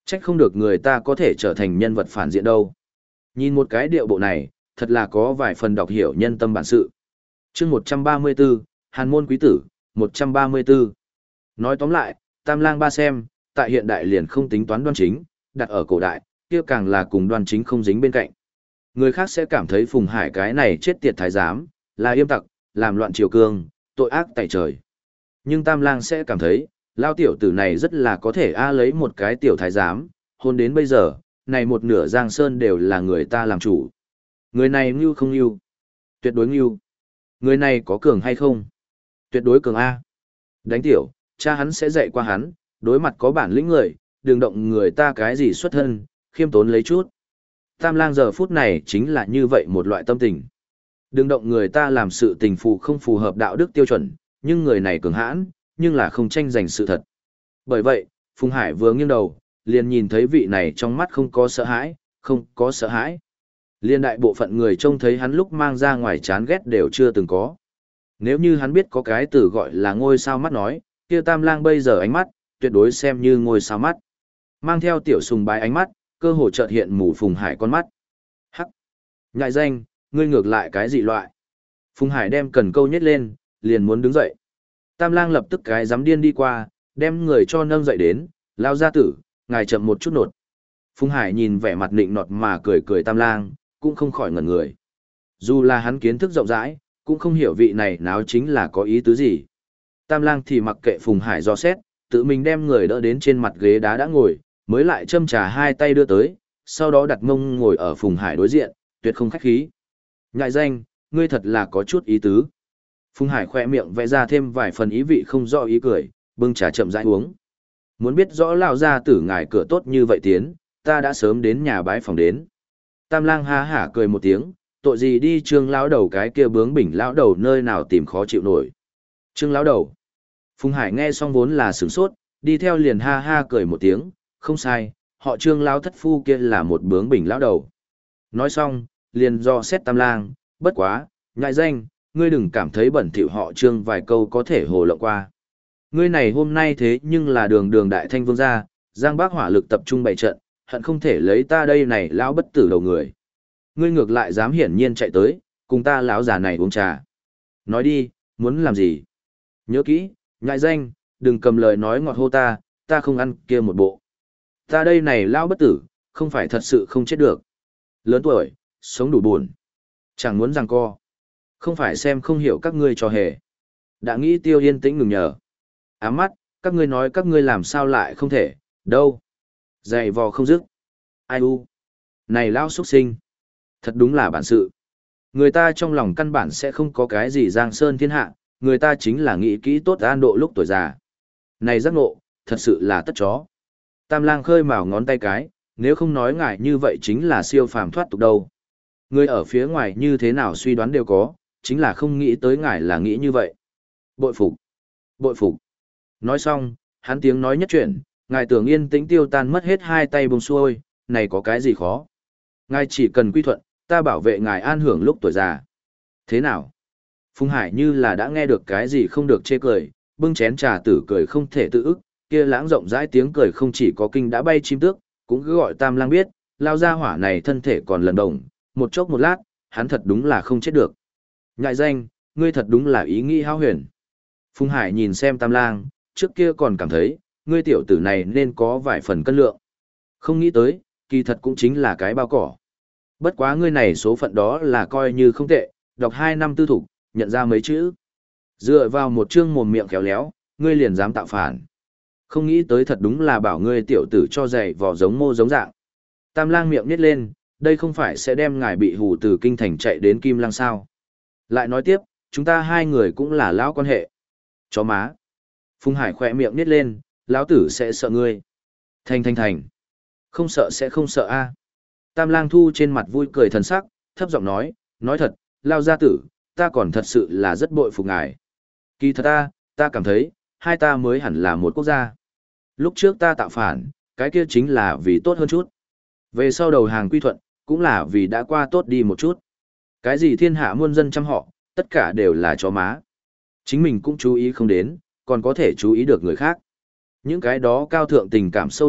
Trách không được người ta có thể trở thành nhân vật phản diện đâu. Nhìn một cái điệu bộ này, thật là có vài phần đọc hiểu nhân tâm bản sự. chương một trăm ba mươi tư, Hàn môn quý tử, một trăm ba mươi tư. Nói tóm lại, Tam Lang Ba Xem, tại hiện đại liền không tính toán đoan chính, đặt ở cổ đại, kia càng là cùng đoan chính không dính bên cạnh. Người khác sẽ cảm thấy Phùng Hải cái này chết tiệt thái giám, là yêm tặc, làm loạn triều cương, tội ác tại trời. Nhưng Tam Lang sẽ cảm thấy, lao tiểu tử này rất là có thể a lấy một cái tiểu thái giám, hôn đến bây giờ, này một nửa Giang Sơn đều là người ta làm chủ. Người này ngưu không ngưu? Tuyệt đối ngưu. Người này có cường hay không? Tuyệt đối cường A. Đánh tiểu, cha hắn sẽ dạy qua hắn, đối mặt có bản lĩnh người, đừng động người ta cái gì xuất thân, khiêm tốn lấy chút. Tam Lang giờ phút này chính là như vậy một loại tâm tình. Đừng động người ta làm sự tình phù không phù hợp đạo đức tiêu chuẩn, nhưng người này cường hãn, nhưng là không tranh giành sự thật. Bởi vậy, Phùng Hải vừa nghiêng đầu, liền nhìn thấy vị này trong mắt không có sợ hãi, không có sợ hãi. Liên đại bộ phận người trông thấy hắn lúc mang ra ngoài chán ghét đều chưa từng có. Nếu như hắn biết có cái từ gọi là ngôi sao mắt nói, kia Tam Lang bây giờ ánh mắt, tuyệt đối xem như ngôi sao mắt. Mang theo tiểu sùng bái ánh mắt, cơ hồ chợt hiện mù Phùng Hải con mắt. Hắc! Nhại danh, ngươi ngược lại cái gì loại? Phùng Hải đem cần câu nhét lên, liền muốn đứng dậy. Tam Lang lập tức cái dám điên đi qua, đem người cho nâng dậy đến, lao gia tử, ngài chậm một chút nột. Phùng Hải nhìn vẻ mặt nịnh nọt mà cười cười Tam Lang, cũng không khỏi ngẩn người. Dù là hắn kiến thức rộng rãi, cũng không hiểu vị này náo chính là có ý tứ gì. Tam Lang thì mặc kệ Phùng Hải do xét, tự mình đem người đỡ đến trên mặt ghế đá đã ngồi, mới lại châm trà hai tay đưa tới, sau đó đặt mông ngồi ở Phùng Hải đối diện, tuyệt không khách khí. Ngại danh, ngươi thật là có chút ý tứ. Phùng Hải khoe miệng vẽ ra thêm vài phần ý vị không rõ ý cười, bưng trà chậm rãi uống. Muốn biết rõ lão gia tử ngài cửa tốt như vậy tiến, ta đã sớm đến nhà bái phòng đến. Tam Lang ha hả cười một tiếng, tội gì đi Trương lão đầu cái kia bướng bỉnh lão đầu nơi nào tìm khó chịu nổi. Trương lão đầu. Phùng Hải nghe xong vốn là sửng sốt, đi theo liền ha ha cười một tiếng, không sai, họ Trương lão thất phu kia là một bướng bỉnh lão đầu. Nói xong, liền do xét Tam Lang, bất quá, ngại danh, ngươi đừng cảm thấy bẩn thỉu họ Trương vài câu có thể hồ lộng qua. Ngươi này hôm nay thế nhưng là đường đường đại thanh vương gia, Giang Bác hỏa lực tập trung bày trận, hận không thể lấy ta đây này lão bất tử đầu người. Ngươi ngược lại dám hiển nhiên chạy tới, cùng ta lão già này uống trà. Nói đi, muốn làm gì? Nhớ kỹ, ngại danh, đừng cầm lời nói ngọt hô ta, ta không ăn kia một bộ. Ta đây này lão bất tử, không phải thật sự không chết được. Lớn tuổi, sống đủ buồn. Chẳng muốn giằng co. Không phải xem không hiểu các ngươi trò hề. Đã nghĩ Tiêu yên tĩnh ngừng nhờ. Ám mắt, các ngươi nói các ngươi làm sao lại không thể, đâu. Dày vò không dứt. Ai u. Này lão xuất sinh. Thật đúng là bản sự. Người ta trong lòng căn bản sẽ không có cái gì giang sơn thiên hạ, người ta chính là nghĩ kỹ tốt an độ lúc tuổi già. Này giác ngộ, thật sự là tất chó. Tam Lang khơi mào ngón tay cái, nếu không nói ngại như vậy chính là siêu phàm thoát tục đâu. Người ở phía ngoài như thế nào suy đoán đều có, chính là không nghĩ tới ngài là nghĩ như vậy. Bội phục. Bội phục. Nói xong, hắn tiếng nói nhất chuyển, ngài tưởng yên tĩnh tiêu tan mất hết hai tay buông xuôi, này có cái gì khó. Ngài chỉ cần quy thuận, ta bảo vệ ngài an hưởng lúc tuổi già. Thế nào? Phùng Hải như là đã nghe được cái gì không được chê cười, bưng chén trà tử cười không thể tự ức, kia lãng rộng rãi tiếng cười không chỉ có kinh đã bay chim tước, cũng cứ gọi Tam Lang biết, lao ra hỏa này thân thể còn lần đồng, một chốc một lát, hắn thật đúng là không chết được. Ngại danh, ngươi thật đúng là ý nghĩ hao huyền. Phùng Hải nhìn xem Tam Lang, trước kia còn cảm thấy, ngươi tiểu tử này nên có vài phần cân lượng. Không nghĩ tới, kỳ thật cũng chính là cái bao cỏ. Bất quá ngươi này số phận đó là coi như không tệ, đọc hai năm tư thục, nhận ra mấy chữ. Dựa vào một chương mồm miệng khéo léo, ngươi liền dám tạo phản. Không nghĩ tới thật đúng là bảo ngươi tiểu tử cho dạy vò giống mô giống dạng. Tam Lang miệng nhếch lên, đây không phải sẽ đem ngài bị hù từ kinh thành chạy đến Kim Lăng sao. Lại nói tiếp, chúng ta hai người cũng là lão quan hệ. Chó má. Phùng Hải khỏe miệng nhếch lên, lão tử sẽ sợ ngươi. Thành thành thành. Không sợ sẽ không sợ a. Tam Lang thu trên mặt vui cười thần sắc, thấp giọng nói, nói thật, lao gia tử, ta còn thật sự là rất bội phục ngài. Kỳ thật ta, ta cảm thấy, hai ta mới hẳn là một quốc gia. Lúc trước ta tạo phản, cái kia chính là vì tốt hơn chút. Về sau đầu hàng quy thuận, cũng là vì đã qua tốt đi một chút. Cái gì thiên hạ muôn dân trăm họ, tất cả đều là chó má. Chính mình cũng chú ý không đến, còn có thể chú ý được người khác. Những cái đó cao thượng tình cảm sâu đậm,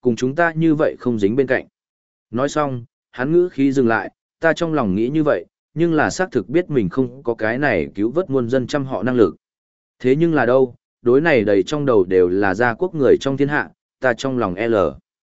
cùng chúng ta như vậy không dính bên cạnh. Nói xong, hắn ngữ khí dừng lại, ta trong lòng nghĩ như vậy, nhưng là xác thực biết mình không có cái này cứu vớt muôn dân trăm họ năng lực. Thế nhưng là đâu, đối này đầy trong đầu đều là gia quốc người trong thiên hạ, ta trong lòng L.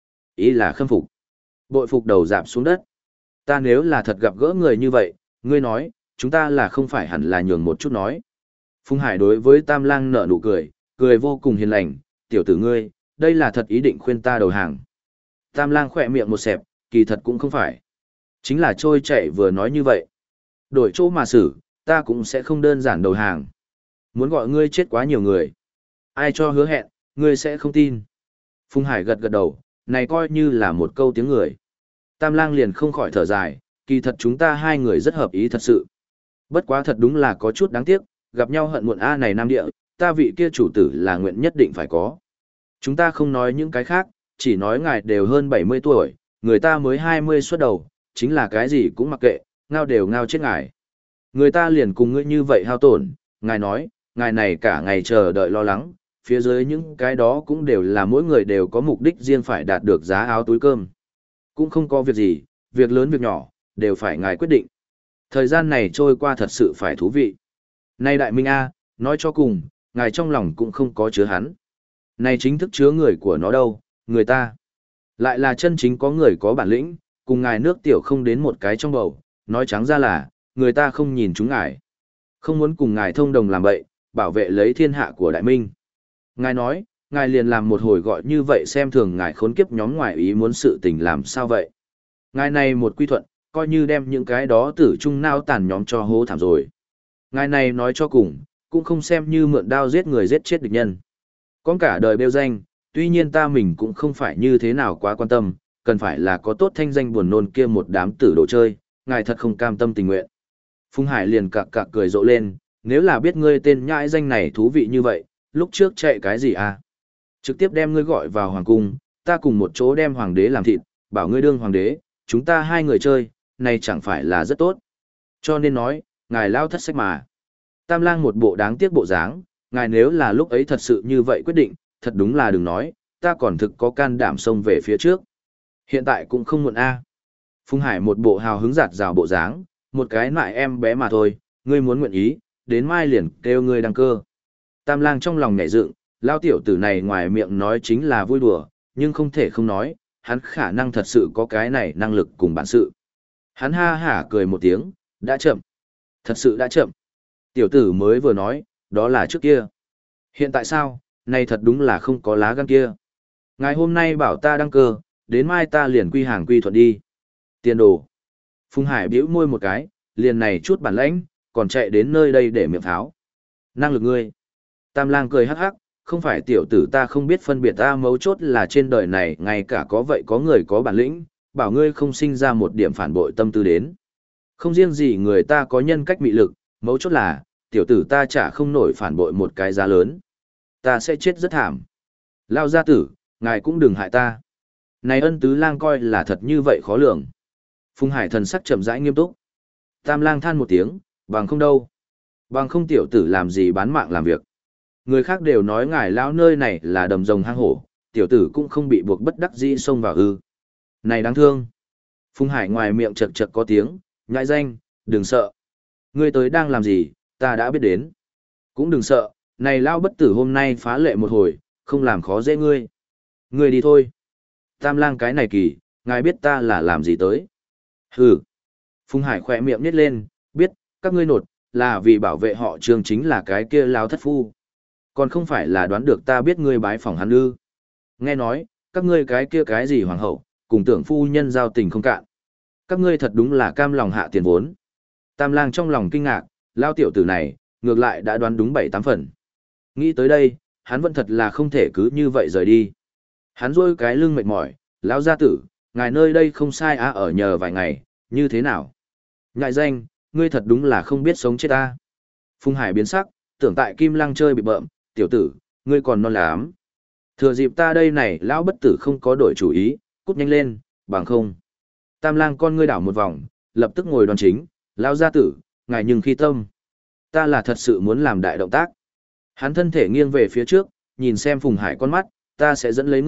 Ý là khâm phục. Bội phục đầu dạp xuống đất. Ta nếu là thật gặp gỡ người như vậy, ngươi nói, chúng ta là không phải hẳn là nhường một chút nói. Phùng Hải đối với Tam Lang nở nụ cười, cười vô cùng hiền lành, tiểu tử ngươi, đây là thật ý định khuyên ta đầu hàng. Tam Lang khỏe miệng một xẹp, kỳ thật cũng không phải. Chính là trôi chạy vừa nói như vậy. Đổi chỗ mà xử, ta cũng sẽ không đơn giản đầu hàng. Muốn gọi ngươi chết quá nhiều người. Ai cho hứa hẹn, ngươi sẽ không tin. Phùng Hải gật gật đầu, này coi như là một câu tiếng người. Tam Lang liền không khỏi thở dài, kỳ thật chúng ta hai người rất hợp ý thật sự. Bất quá thật đúng là có chút đáng tiếc, gặp nhau hận muộn a này nam địa, ta vị kia chủ tử là nguyện nhất định phải có. Chúng ta không nói những cái khác, chỉ nói ngài đều hơn bảy mươi tuổi, người ta mới hai mươi xuất đầu, chính là cái gì cũng mặc kệ, ngao đều ngao chết ngài. Người ta liền cùng ngươi như vậy hao tổn, ngài nói, ngài này cả ngày chờ đợi lo lắng, phía dưới những cái đó cũng đều là mỗi người đều có mục đích riêng phải đạt được giá áo túi cơm. Cũng không có việc gì, việc lớn việc nhỏ, đều phải ngài quyết định. Thời gian này trôi qua thật sự phải thú vị. Này đại minh A, nói cho cùng, ngài trong lòng cũng không có chứa hắn. Này chính thức chứa người của nó đâu, người ta. Lại là chân chính có người có bản lĩnh, cùng ngài nước tiểu không đến một cái trong bầu, nói trắng ra là, người ta không nhìn chúng ngài. Không muốn cùng ngài thông đồng làm bậy, bảo vệ lấy thiên hạ của đại minh. Ngài nói, ngài liền làm một hồi gọi như vậy xem thường ngài khốn kiếp nhóm ngoại ý muốn sự tình làm sao vậy. Ngài này một quy thuận, coi như đem những cái đó tử trung nao tàn nhóm cho hố thảm rồi. Ngài này nói cho cùng, cũng không xem như mượn đao giết người giết chết địch nhân. Con cả đời bêu danh, tuy nhiên ta mình cũng không phải như thế nào quá quan tâm, cần phải là có tốt thanh danh buồn nôn kia một đám tử đồ chơi, ngài thật không cam tâm tình nguyện. Phùng Hải liền cạc cạc cười rộ lên, nếu là biết ngươi tên nhãi danh này thú vị như vậy, lúc trước chạy cái gì à? Trực tiếp đem ngươi gọi vào hoàng cung, ta cùng một chỗ đem hoàng đế làm thịt, bảo ngươi đương hoàng đế, chúng ta hai người chơi, này chẳng phải là rất tốt. Cho nên nói, ngài lao thất sách mà. Tam Lang một bộ đáng tiếc bộ dáng, ngài nếu là lúc ấy thật sự như vậy quyết định, thật đúng là đừng nói, ta còn thực có can đảm xông về phía trước. Hiện tại cũng không muộn a. Phùng Hải một bộ hào hứng giạt rào bộ dáng, một cái nại em bé mà thôi, ngươi muốn nguyện ý, đến mai liền kêu ngươi đăng cơ. Tam Lang trong lòng nhảy dựng, lao tiểu tử này ngoài miệng nói chính là vui đùa, nhưng không thể không nói, hắn khả năng thật sự có cái này năng lực cùng bản sự. Hắn ha hả cười một tiếng, đã chậm. Thật sự đã chậm. Tiểu tử mới vừa nói, đó là trước kia. Hiện tại sao, này thật đúng là không có lá gan kia. Ngày hôm nay bảo ta đăng cơ, đến mai ta liền quy hàng quy thuận đi. Tiền đồ. Phùng Hải bĩu môi một cái, liền này chút bản lãnh, còn chạy đến nơi đây để miệng pháo. Năng lực ngươi. Tam Lang cười hắc hắc, không phải tiểu tử ta không biết phân biệt ta, mấu chốt là trên đời này ngay cả có vậy có người có bản lĩnh, bảo ngươi không sinh ra một điểm phản bội tâm tư đến. Không riêng gì người ta có nhân cách mị lực, mấu chốt là, tiểu tử ta chả không nổi phản bội một cái giá lớn. Ta sẽ chết rất thảm. Lao gia tử, ngài cũng đừng hại ta. Này Ân Tứ Lang coi là thật như vậy khó lường. Phùng Hải thần sắc chậm rãi nghiêm túc. Tam Lang than một tiếng, bằng không đâu. Bằng không tiểu tử làm gì bán mạng làm việc. Người khác đều nói ngài lão nơi này là đầm rồng hang hổ, tiểu tử cũng không bị buộc bất đắc dĩ xông vào ư. Này đáng thương. Phùng Hải ngoài miệng chật chật có tiếng, nhãi danh, đừng sợ. Ngươi tới đang làm gì, ta đã biết đến. Cũng đừng sợ, này lao bất tử hôm nay phá lệ một hồi, không làm khó dễ ngươi. Ngươi đi thôi. Tam Lang cái này kỳ, ngài biết ta là làm gì tới. Hừ. Phùng Hải khỏe miệng nít lên, biết, các ngươi nột, là vì bảo vệ họ Trương chính là cái kia lao thất phu. Còn không phải là đoán được ta biết ngươi bái phỏng hắn ư. Nghe nói, các ngươi cái kia cái gì hoàng hậu, cùng tưởng phu nhân giao tình không cạn. Các ngươi thật đúng là cam lòng hạ tiền vốn. Tam Lang trong lòng kinh ngạc, lao tiểu tử này, ngược lại đã đoán đúng bảy tám phần. Nghĩ tới đây, hắn vẫn thật là không thể cứ như vậy rời đi. Hắn rôi cái lưng mệt mỏi, lão gia tử, ngài nơi đây không sai á, ở nhờ vài ngày, như thế nào? Ngại danh, ngươi thật đúng là không biết sống chết ta. Phùng Hải biến sắc, tưởng tại Kim Lăng chơi bị bợm, tiểu tử, ngươi còn non lắm. Thừa dịp ta đây này, lão bất tử không có đổi chủ ý, cút nhanh lên, bằng không. Tam Lang con ngươi đảo một vòng, lập tức ngồi đoan chính, lão gia tử, ngài nhưng khi tâm. Ta là thật sự muốn làm đại động tác. Hắn thân thể nghiêng về phía trước, nhìn xem Phùng Hải con mắt, ta sẽ dẫn lấy người,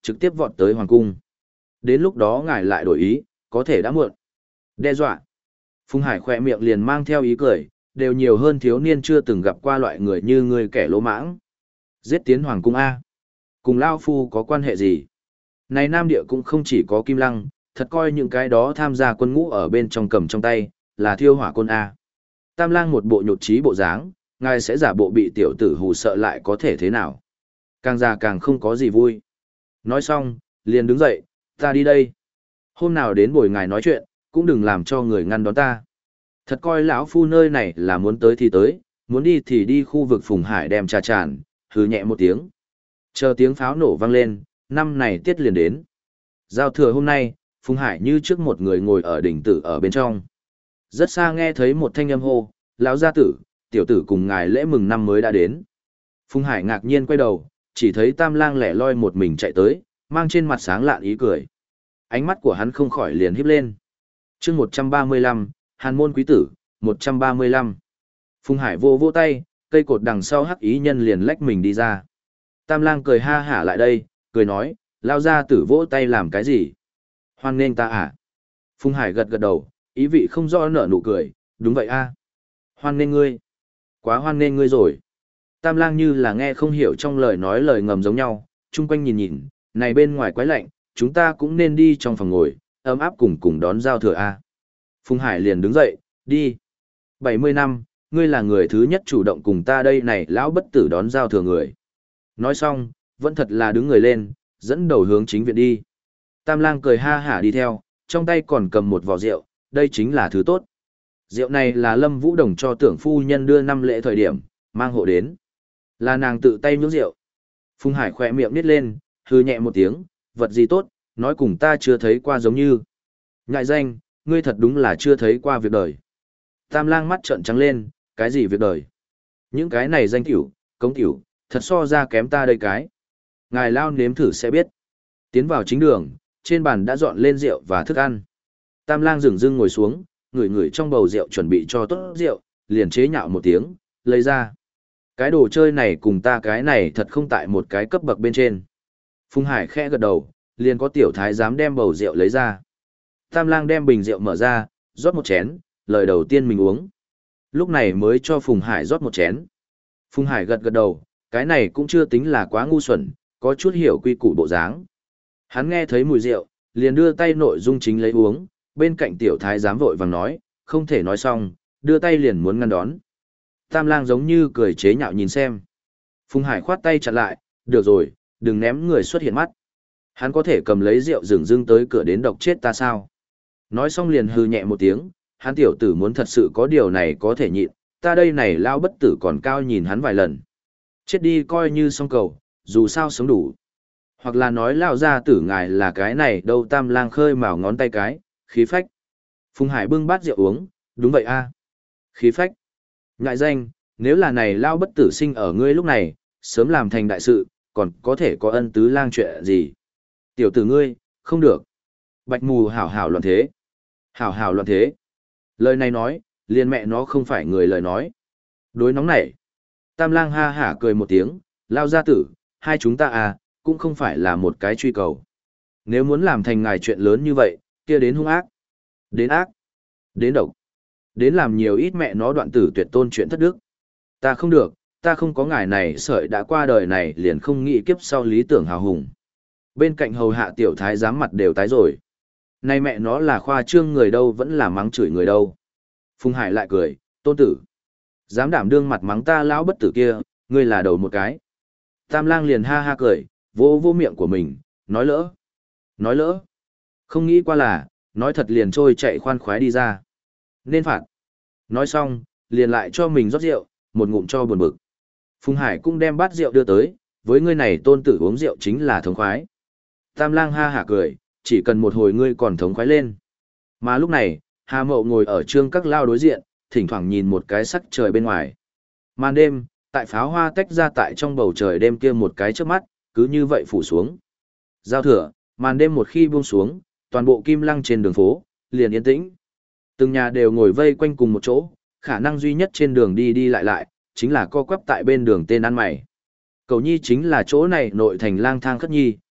trực tiếp vọt tới hoàng cung. Đến lúc đó ngài lại đổi ý, có thể đã muộn. Đe dọa. Phùng Hải khỏe miệng liền mang theo ý cười, đều nhiều hơn thiếu niên chưa từng gặp qua loại người như ngươi kẻ lỗ mãng. Giết tiến hoàng cung A. Cùng Lao Phu có quan hệ gì? Này Nam Địa cũng không chỉ có Kim Lăng, thật coi những cái đó tham gia quân ngũ ở bên trong cầm trong tay, là thiêu hỏa côn A. Tam Lang một bộ nhột trí bộ dáng, ngài sẽ giả bộ bị tiểu tử hù sợ lại có thể thế nào? Càng già càng không có gì vui. Nói xong, liền đứng dậy, ta đi đây. Hôm nào đến buổi ngài nói chuyện, cũng đừng làm cho người ngăn đón ta. Thật coi lão phu nơi này là muốn tới thì tới, muốn đi thì đi khu vực Phùng Hải đem trà tràn, hừ nhẹ một tiếng. Chờ tiếng pháo nổ vang lên, năm này tiết liền đến. Giao thừa hôm nay, Phùng Hải như trước một người ngồi ở đỉnh tử ở bên trong. Rất xa nghe thấy một thanh âm hô, lão gia tử, tiểu tử cùng ngài lễ mừng năm mới đã đến. Phùng Hải ngạc nhiên quay đầu, chỉ thấy Tam Lang lẻ loi một mình chạy tới, mang trên mặt sáng lạn ý cười. Ánh mắt của hắn không khỏi liền híp lên. Chương một trăm ba mươi lăm, Hàn môn quý tử, một trăm ba mươi lăm. Phùng Hải vô vô tay, cây cột đằng sau hắc ý nhân liền lách mình đi ra. Tam Lang cười ha hả lại đây, cười nói, lao ra tử vỗ tay làm cái gì? Hoan nghênh ta à? Phùng Hải gật gật đầu, ý vị không rõ nở nụ cười, đúng vậy a. Hoan nghênh ngươi. Quá hoan nghênh ngươi rồi. Tam Lang như là nghe không hiểu trong lời nói lời ngầm giống nhau, chung quanh nhìn nhìn, này bên ngoài quái lạnh, chúng ta cũng nên đi trong phòng ngồi, ấm áp cùng cùng đón giao thừa a. Phùng Hải liền đứng dậy, đi. bảy mươi năm, ngươi là người thứ nhất chủ động cùng ta đây này lão bất tử đón giao thừa người. Nói xong, vẫn thật là đứng người lên, dẫn đầu hướng chính viện đi. Tam Lang cười ha hả đi theo, trong tay còn cầm một vò rượu, đây chính là thứ tốt. Rượu này là Lâm Vũ Đồng cho tưởng phu nhân đưa năm lễ thời điểm, mang hộ đến. Là nàng tự tay nhúng rượu. Phùng Hải khỏe miệng nít lên, hư nhẹ một tiếng, vật gì tốt, nói cùng ta chưa thấy qua giống như. Ngại danh, ngươi thật đúng là chưa thấy qua việc đời. Tam Lang mắt trợn trắng lên, cái gì việc đời? Những cái này danh tiểu, cống tiểu, thật so ra kém ta đây cái. Ngài lao nếm thử sẽ biết. Tiến vào chính đường, trên bàn đã dọn lên rượu và thức ăn. Tam Lang dừng dưng ngồi xuống, ngửi ngửi trong bầu rượu chuẩn bị cho tốt rượu, liền chế nhạo một tiếng, lấy ra. Cái đồ chơi này cùng ta cái này thật không tại một cái cấp bậc bên trên. Phùng Hải khẽ gật đầu, liền có tiểu thái dám đem bầu rượu lấy ra. Tam Lang đem bình rượu mở ra, rót một chén, lời đầu tiên mình uống. Lúc này mới cho Phùng Hải rót một chén. Phùng Hải gật gật đầu, cái này cũng chưa tính là quá ngu xuẩn, có chút hiểu quy củ bộ dáng. Hắn nghe thấy mùi rượu, liền đưa tay nội dung chính lấy uống, bên cạnh tiểu thái giám vội vàng nói, không thể nói xong, đưa tay liền muốn ngăn đón. Tam Lang giống như cười chế nhạo nhìn xem. Phùng Hải khoát tay chặn lại, được rồi, đừng ném người xuất hiện mắt. Hắn có thể cầm lấy rượu dừng dưng tới cửa đến độc chết ta sao? Nói xong liền hừ nhẹ một tiếng, hắn tiểu tử muốn thật sự có điều này có thể nhịn, ta đây này lao bất tử còn cao nhìn hắn vài lần. Chết đi coi như xong cầu, dù sao sống đủ. Hoặc là nói lao ra tử ngài là cái này đâu. Tam Lang khơi mào ngón tay cái, khí phách. Phùng Hải bưng bát rượu uống, đúng vậy a, khí phách. Ngại danh, nếu là này lao bất tử sinh ở ngươi lúc này, sớm làm thành đại sự, còn có thể có ân tứ lang chuyện gì. Tiểu tử ngươi, không được. Bạch mù hảo hảo loạn thế. Hảo hảo loạn thế. Lời này nói, liền mẹ nó không phải người lời nói. Đối nóng nảy. Tam Lang ha hả cười một tiếng, lao gia tử, hai chúng ta à, cũng không phải là một cái truy cầu. Nếu muốn làm thành ngài chuyện lớn như vậy, kia đến hung ác. Đến ác. Đến độc. Đến làm nhiều ít mẹ nó đoạn tử tuyệt tôn chuyện thất đức. Ta không được, ta không có ngài này sợi đã qua đời này liền không nghĩ kiếp sau lý tưởng hào hùng. Bên cạnh hầu hạ tiểu thái giám mặt đều tái rồi. Này mẹ nó là khoa trương người đâu vẫn là mắng chửi người đâu. Phùng Hải lại cười, tôn tử. Dám đảm đương mặt mắng ta lão bất tử kia, ngươi là đầu một cái. Tam Lang liền ha ha cười, vô vô miệng của mình, nói lỡ. Nói lỡ. Không nghĩ qua là, nói thật liền trôi chạy khoan khoái đi ra. Nên phạt. Nói xong, liền lại cho mình rót rượu, một ngụm cho buồn bực. Phùng Hải cũng đem bát rượu đưa tới, với ngươi này tôn tử uống rượu chính là thống khoái. Tam Lang ha hả cười, chỉ cần một hồi ngươi còn thống khoái lên. Mà lúc này, Hà Mậu ngồi ở trương các lao đối diện, thỉnh thoảng nhìn một cái sắc trời bên ngoài. Màn đêm, tại pháo hoa tách ra tại trong bầu trời đêm kia một cái trước mắt, cứ như vậy phủ xuống. Giao thừa, màn đêm một khi buông xuống, toàn bộ Kim Lăng trên đường phố, liền yên tĩnh. Từng nhà đều ngồi vây quanh cùng một chỗ, khả năng duy nhất trên đường đi đi lại lại, chính là co quắp tại bên đường tên ăn mày. Cầu nhi chính là chỗ này nội thành lang thang khất nhi,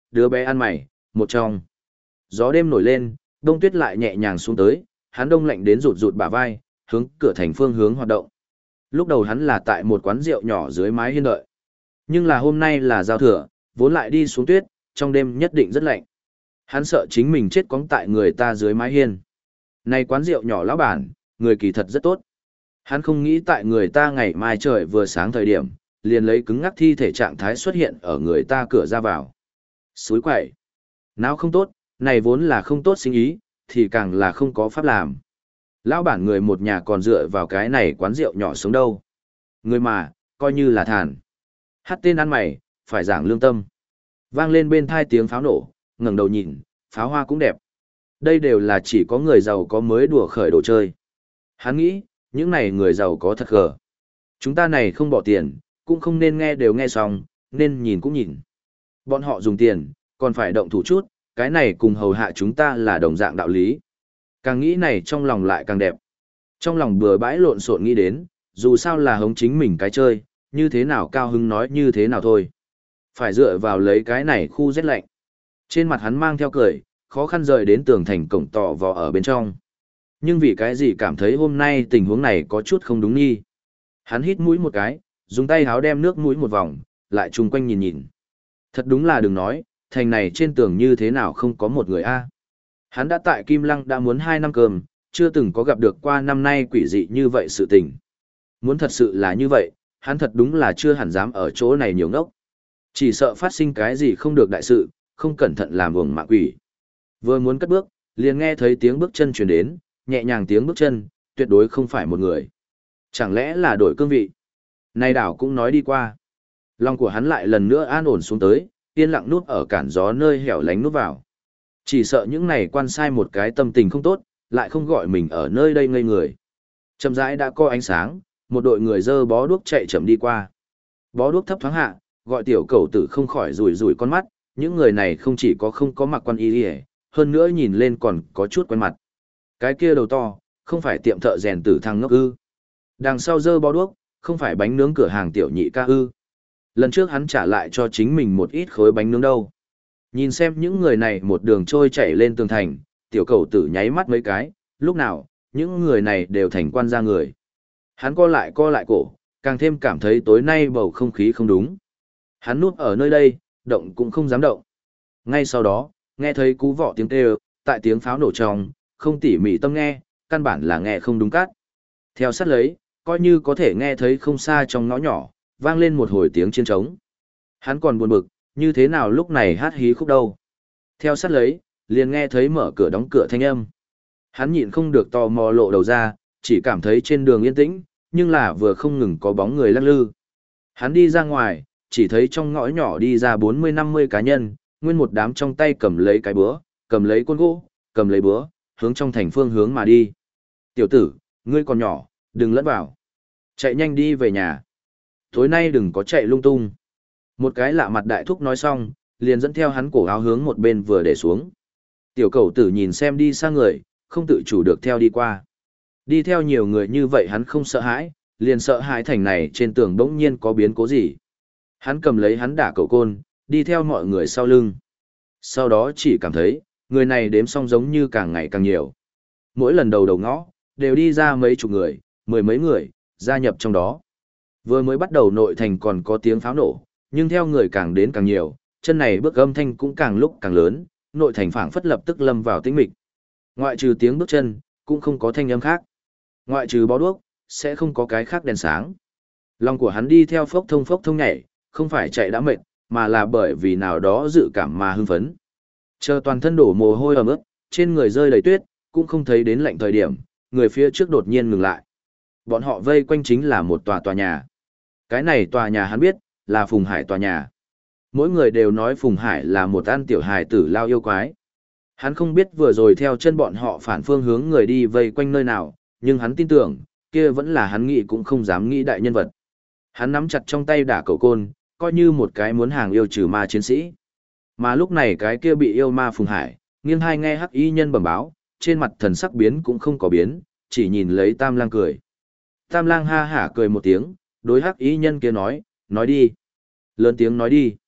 đứa bé ăn mày, một trong. Gió đêm nổi lên, đông tuyết lại nhẹ nhàng xuống tới, hắn đông lạnh đến rụt rụt bả vai, hướng cửa thành phương hướng hoạt động. Lúc đầu hắn là tại một quán rượu nhỏ dưới mái hiên đợi. Nhưng là hôm nay là giao thừa, vốn lại đi xuống tuyết, trong đêm nhất định rất lạnh. Hắn sợ chính mình chết cóng tại người ta dưới mái hiên. Này quán rượu nhỏ lão bản, người kỳ thật rất tốt. Hắn không nghĩ tại người ta ngày mai trời vừa sáng thời điểm, liền lấy cứng ngắc thi thể trạng thái xuất hiện ở người ta cửa ra vào. Suối quậy. Nào không tốt, này vốn là không tốt sinh ý, thì càng là không có pháp làm. Lão bản người một nhà còn dựa vào cái này quán rượu nhỏ sống đâu. Người mà, coi như là thàn. Hát tên ăn mày, phải giảng lương tâm. Vang lên bên thai tiếng pháo nổ, ngẩng đầu nhìn, pháo hoa cũng đẹp. Đây đều là chỉ có người giàu có mới đùa khởi đồ chơi. Hắn nghĩ, những này người giàu có thật gờ. Chúng ta này không bỏ tiền, cũng không nên nghe đều nghe xong, nên nhìn cũng nhìn. Bọn họ dùng tiền, còn phải động thủ chút, cái này cùng hầu hạ chúng ta là đồng dạng đạo lý. Càng nghĩ này trong lòng lại càng đẹp. Trong lòng bừa bãi lộn xộn nghĩ đến, dù sao là hống chính mình cái chơi, như thế nào cao hứng nói như thế nào thôi. Phải dựa vào lấy cái này khu rét lạnh. Trên mặt hắn mang theo cười, khó khăn rời đến tường thành cổng tỏ vò ở bên trong. Nhưng vì cái gì cảm thấy hôm nay tình huống này có chút không đúng nghi. Hắn hít mũi một cái, dùng tay háo đem nước mũi một vòng, lại chung quanh nhìn nhìn. Thật đúng là đừng nói, thành này trên tường như thế nào không có một người a. Hắn đã tại Kim Lăng đã muốn hai năm cơm, chưa từng có gặp được qua năm nay quỷ dị như vậy sự tình. Muốn thật sự là như vậy, hắn thật đúng là chưa hẳn dám ở chỗ này nhiều ngốc. Chỉ sợ phát sinh cái gì không được đại sự, không cẩn thận làm uổng mạng quỷ. Vừa muốn cất bước, liền nghe thấy tiếng bước chân truyền đến, nhẹ nhàng tiếng bước chân, tuyệt đối không phải một người. Chẳng lẽ là đổi cương vị? Này đảo cũng nói đi qua. Lòng của hắn lại lần nữa an ổn xuống tới, yên lặng núp ở cản gió nơi hẻo lánh núp vào. Chỉ sợ những này quan sai một cái tâm tình không tốt, lại không gọi mình ở nơi đây ngây người. Chậm rãi đã có ánh sáng, một đội người dơ bó đuốc chạy chậm đi qua. Bó đuốc thấp thoáng hạ, gọi tiểu cầu tử không khỏi rủi rủi con mắt, những người này không chỉ có không có mặc quan y liề, hơn nữa nhìn lên còn có chút quen mặt. Cái kia đầu to, không phải tiệm thợ rèn tử thằng ngốc ư. Đằng sau dơ bó đuốc, không phải bánh nướng cửa hàng tiểu nhị ca ư. Lần trước hắn trả lại cho chính mình một ít khối bánh nướng đâu. Nhìn xem những người này một đường trôi chạy lên tường thành, tiểu cầu tử nháy mắt mấy cái, lúc nào, những người này đều thành quan gia người. Hắn co lại co lại cổ, càng thêm cảm thấy tối nay bầu không khí không đúng. Hắn núp ở nơi đây, động cũng không dám động. Ngay sau đó, nghe thấy cú vọ tiếng kêu, tại tiếng pháo nổ trong, không tỉ mỉ tâm nghe, căn bản là nghe không đúng cát. Theo sát lấy, coi như có thể nghe thấy không xa trong ngõ nhỏ, vang lên một hồi tiếng chiến trống. Hắn còn buồn bực, như thế nào lúc này hát hí khúc đâu. Theo sát lấy, liền nghe thấy mở cửa đóng cửa thanh âm. Hắn nhịn không được tò mò lộ đầu ra, chỉ cảm thấy trên đường yên tĩnh, nhưng là vừa không ngừng có bóng người lắc lư. Hắn đi ra ngoài, chỉ thấy trong ngõ nhỏ đi ra bốn mươi năm mươi cá nhân, nguyên một đám trong tay cầm lấy cái búa, cầm lấy côn gỗ, cầm lấy búa, hướng trong thành phương hướng mà đi. Tiểu tử, ngươi còn nhỏ, đừng lẫn vào. Chạy nhanh đi về nhà. Tối nay đừng có chạy lung tung. Một cái lạ mặt đại thúc nói xong, liền dẫn theo hắn cổ áo hướng một bên vừa để xuống. Tiểu cầu tử nhìn xem đi xa người, không tự chủ được theo đi qua. Đi theo nhiều người như vậy hắn không sợ hãi, liền sợ hãi thành này trên tường bỗng nhiên có biến cố gì. Hắn cầm lấy hắn đả cầu côn, đi theo mọi người sau lưng. Sau đó chỉ cảm thấy, người này đếm xong giống như càng ngày càng nhiều. Mỗi lần đầu đầu ngõ, đều đi ra mấy chục người, mười mấy người, gia nhập trong đó. Vừa mới bắt đầu nội thành còn có tiếng pháo nổ, nhưng theo người càng đến càng nhiều, chân này bước âm thanh cũng càng lúc càng lớn, nội thành phảng phất lập tức lâm vào tĩnh mịch. Ngoại trừ tiếng bước chân, cũng không có thanh âm khác. Ngoại trừ bó đuốc, sẽ không có cái khác đèn sáng. Lòng của hắn đi theo phốc thông phốc thông nhảy, không phải chạy đã mệt, mà là bởi vì nào đó dự cảm mà hưng phấn. Chờ toàn thân đổ mồ hôi ẩm ướt, trên người rơi đầy tuyết, cũng không thấy đến lạnh thời điểm, người phía trước đột nhiên ngừng lại. Bọn họ vây quanh chính là một tòa tòa nhà. Cái này tòa nhà hắn biết, là Phùng Hải tòa nhà. Mỗi người đều nói Phùng Hải là một ăn tiểu hài tử lao yêu quái. Hắn không biết vừa rồi theo chân bọn họ phản phương hướng người đi vây quanh nơi nào, nhưng hắn tin tưởng, kia vẫn là hắn nghĩ cũng không dám nghĩ đại nhân vật. Hắn nắm chặt trong tay đả cầu côn, coi như một cái muốn hàng yêu trừ ma chiến sĩ. Mà lúc này cái kia bị yêu ma Phùng Hải, nghiêng hai nghe hắc y nhân bẩm báo, trên mặt thần sắc biến cũng không có biến, chỉ nhìn lấy Tam Lang cười. Tam Lang ha hả cười một tiếng, đối hắc y nhân kia nói, nói đi. Lớn tiếng nói đi.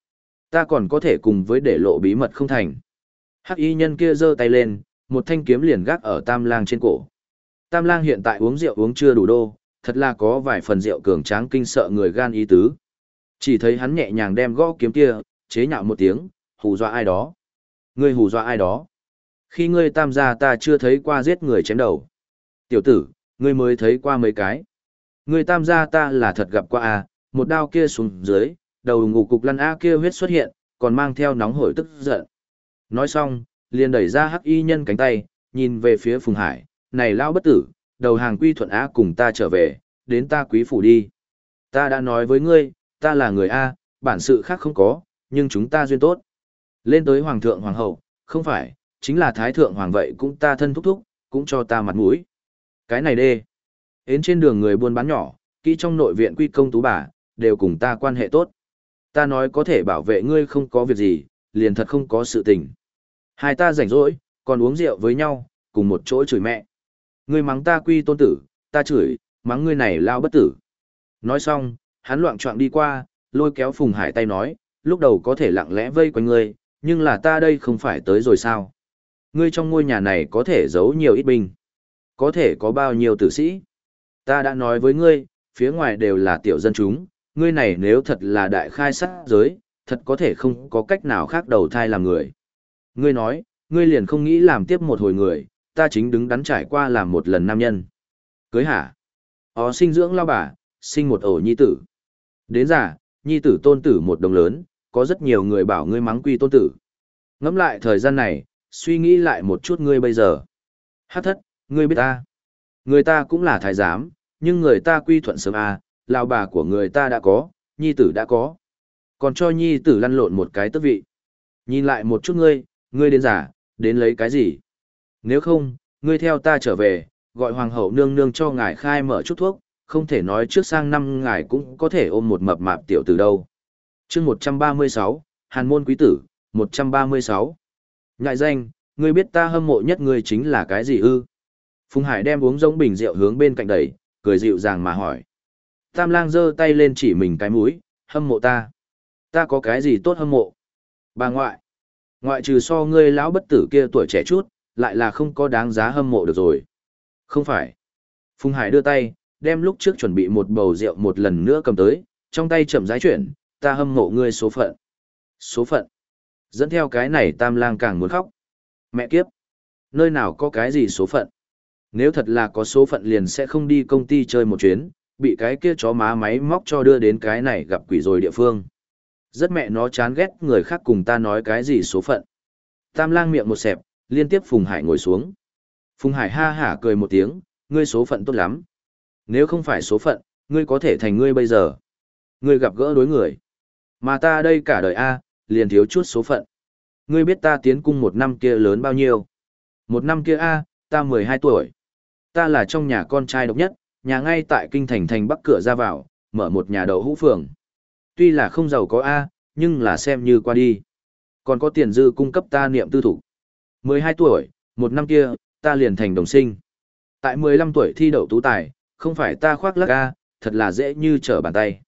Ta còn có thể cùng với để lộ bí mật không thành. Hắc y nhân kia giơ tay lên, một thanh kiếm liền gác ở Tam Lang trên cổ. Tam Lang hiện tại uống rượu uống chưa đủ đô, thật là có vài phần rượu cường tráng kinh sợ người gan ý tứ. Chỉ thấy hắn nhẹ nhàng đem gõ kiếm kia, chế nhạo một tiếng, hù dọa ai đó. Ngươi hù dọa ai đó? Khi ngươi Tam gia ta chưa thấy qua giết người chém đầu. Tiểu tử, ngươi mới thấy qua mấy cái. Ngươi Tam gia ta là thật gặp qua à, một đao kia xuống dưới, đầu ngủ cục lăn a kia huyết xuất hiện, còn mang theo nóng hổi tức giận. Nói xong, liền đẩy ra hắc y nhân cánh tay, nhìn về phía Phùng Hải, này lao bất tử, đầu hàng quy thuận á cùng ta trở về, đến ta quý phủ đi. Ta đã nói với ngươi, ta là người A, bản sự khác không có, nhưng chúng ta duyên tốt. Lên tới hoàng thượng hoàng hậu, không phải, chính là thái thượng hoàng vậy cũng ta thân thúc thúc, cũng cho ta mặt mũi. Cái này đê. Đến trên đường người buôn bán nhỏ, kỹ trong nội viện quy công tú bà, đều cùng ta quan hệ tốt. Ta nói có thể bảo vệ ngươi không có việc gì, liền thật không có sự tình. Hai ta rảnh rỗi, còn uống rượu với nhau, cùng một chỗ chửi mẹ. Ngươi mắng ta quy tôn tử, ta chửi, mắng ngươi này lao bất tử. Nói xong, hắn loạng choạng đi qua, lôi kéo Phùng Hải tay nói, lúc đầu có thể lặng lẽ vây quanh ngươi, nhưng là ta đây không phải tới rồi sao. Ngươi trong ngôi nhà này có thể giấu nhiều ít binh, có thể có bao nhiêu tử sĩ. Ta đã nói với ngươi, phía ngoài đều là tiểu dân chúng, ngươi này nếu thật là đại khai sát giới, thật có thể không có cách nào khác đầu thai làm người. Ngươi nói, ngươi liền không nghĩ làm tiếp một hồi người, ta chính đứng đắn trải qua làm một lần nam nhân. Cưới hả? Ó sinh dưỡng lao bà, sinh một ổ nhi tử. Đến giả, nhi tử tôn tử một đồng lớn, có rất nhiều người bảo ngươi mắng quy tôn tử. Ngẫm lại thời gian này, suy nghĩ lại một chút ngươi bây giờ. Hát thất, ngươi biết ta. Người ta cũng là thái giám, nhưng người ta quy thuận sớm à, lao bà của người ta đã có, nhi tử đã có. Còn cho nhi tử lăn lộn một cái tước vị. Nhìn lại một chút ngươi, ngươi đến giả, đến lấy cái gì? Nếu không, ngươi theo ta trở về, gọi hoàng hậu nương nương cho ngài khai mở chút thuốc, không thể nói trước sang năm ngài cũng có thể ôm một mập mạp tiểu từ đâu. Chương một trăm ba mươi sáu, Hàn môn quý tử, một trăm ba mươi sáu. Ngại danh, ngươi biết ta hâm mộ nhất ngươi chính là cái gì ư? Phùng Hải đem uống giống bình rượu hướng bên cạnh đẩy, cười dịu dàng mà hỏi. Tam Lang giơ tay lên chỉ mình cái mũi, hâm mộ ta. Ta có cái gì tốt hâm mộ? Bà ngoại. Ngoại trừ so ngươi lão bất tử kia tuổi trẻ chút, lại là không có đáng giá hâm mộ được rồi. Không phải. Phùng Hải đưa tay, đem lúc trước chuẩn bị một bầu rượu một lần nữa cầm tới, trong tay chậm rãi chuyển, ta hâm mộ ngươi số phận. Số phận. Dẫn theo cái này Tam Lang càng muốn khóc. Mẹ kiếp. Nơi nào có cái gì số phận? Nếu thật là có số phận liền sẽ không đi công ty chơi một chuyến, bị cái kia chó má máy móc cho đưa đến cái này gặp quỷ rồi địa phương. Rất mẹ nó chán ghét người khác cùng ta nói cái gì số phận. Tam Lang miệng một xẹp, liên tiếp Phùng Hải ngồi xuống. Phùng Hải ha hả cười một tiếng, ngươi số phận tốt lắm. Nếu không phải số phận, ngươi có thể thành ngươi bây giờ. Ngươi gặp gỡ đối người. Mà ta đây cả đời A, liền thiếu chút số phận. Ngươi biết ta tiến cung một năm kia lớn bao nhiêu? Một năm kia A, ta mười hai tuổi. Ta là trong nhà con trai độc nhất, nhà ngay tại kinh thành thành bắc cửa ra vào, mở một nhà đậu hũ phường. Tuy là không giàu có A, nhưng là xem như qua đi. Còn có tiền dư cung cấp ta niệm tư thủ. mười hai tuổi, một năm kia, ta liền thành đồng sinh. Tại mười lăm tuổi thi đậu tú tài, không phải ta khoác lác A, thật là dễ như trở bàn tay.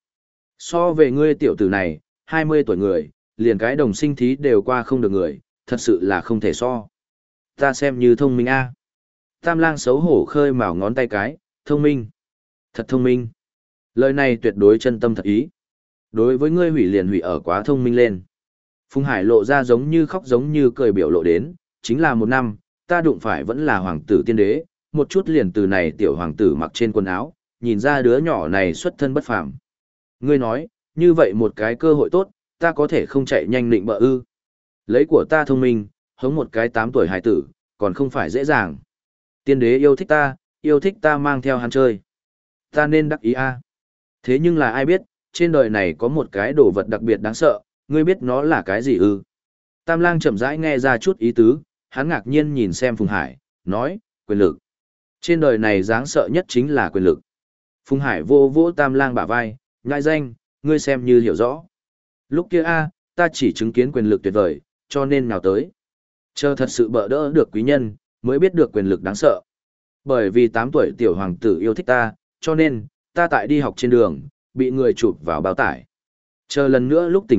So về ngươi tiểu tử này, hai mươi tuổi người, liền cái đồng sinh thí đều qua không được người, thật sự là không thể so. Ta xem như thông minh A. Tam Lang xấu hổ khơi mào ngón tay cái, thông minh. Thật thông minh. Lời này tuyệt đối chân tâm thật ý. Đối với ngươi hủy liền hủy ở quá thông minh lên. Phùng Hải lộ ra giống như khóc giống như cười biểu lộ đến, chính là một năm, ta đụng phải vẫn là hoàng tử tiên đế, một chút liền từ này tiểu hoàng tử mặc trên quần áo, nhìn ra đứa nhỏ này xuất thân bất phàm. Ngươi nói, như vậy một cái cơ hội tốt, ta có thể không chạy nhanh định bợ ư. Lấy của ta thông minh, hống một cái tám tuổi hài tử, còn không phải dễ dàng. Tiên đế yêu thích ta, yêu thích ta mang theo hắn chơi. Ta nên đắc ý a. Thế nhưng là ai biết, trên đời này có một cái đồ vật đặc biệt đáng sợ, ngươi biết nó là cái gì ư? Tam Lang chậm rãi nghe ra chút ý tứ, hắn ngạc nhiên nhìn xem Phùng Hải, nói, quyền lực. Trên đời này đáng sợ nhất chính là quyền lực. Phùng Hải vô vỗ Tam Lang bả vai, ngại danh, ngươi xem như hiểu rõ. Lúc kia a, ta chỉ chứng kiến quyền lực tuyệt vời, cho nên nào tới. Chờ thật sự bỡ đỡ được quý nhân, mới biết được quyền lực đáng sợ. Bởi vì tám tuổi tiểu hoàng tử yêu thích ta, cho nên, ta tại đi học trên đường, bị người chụp vào bao tải. Chờ lần nữa lúc tỉnh lại,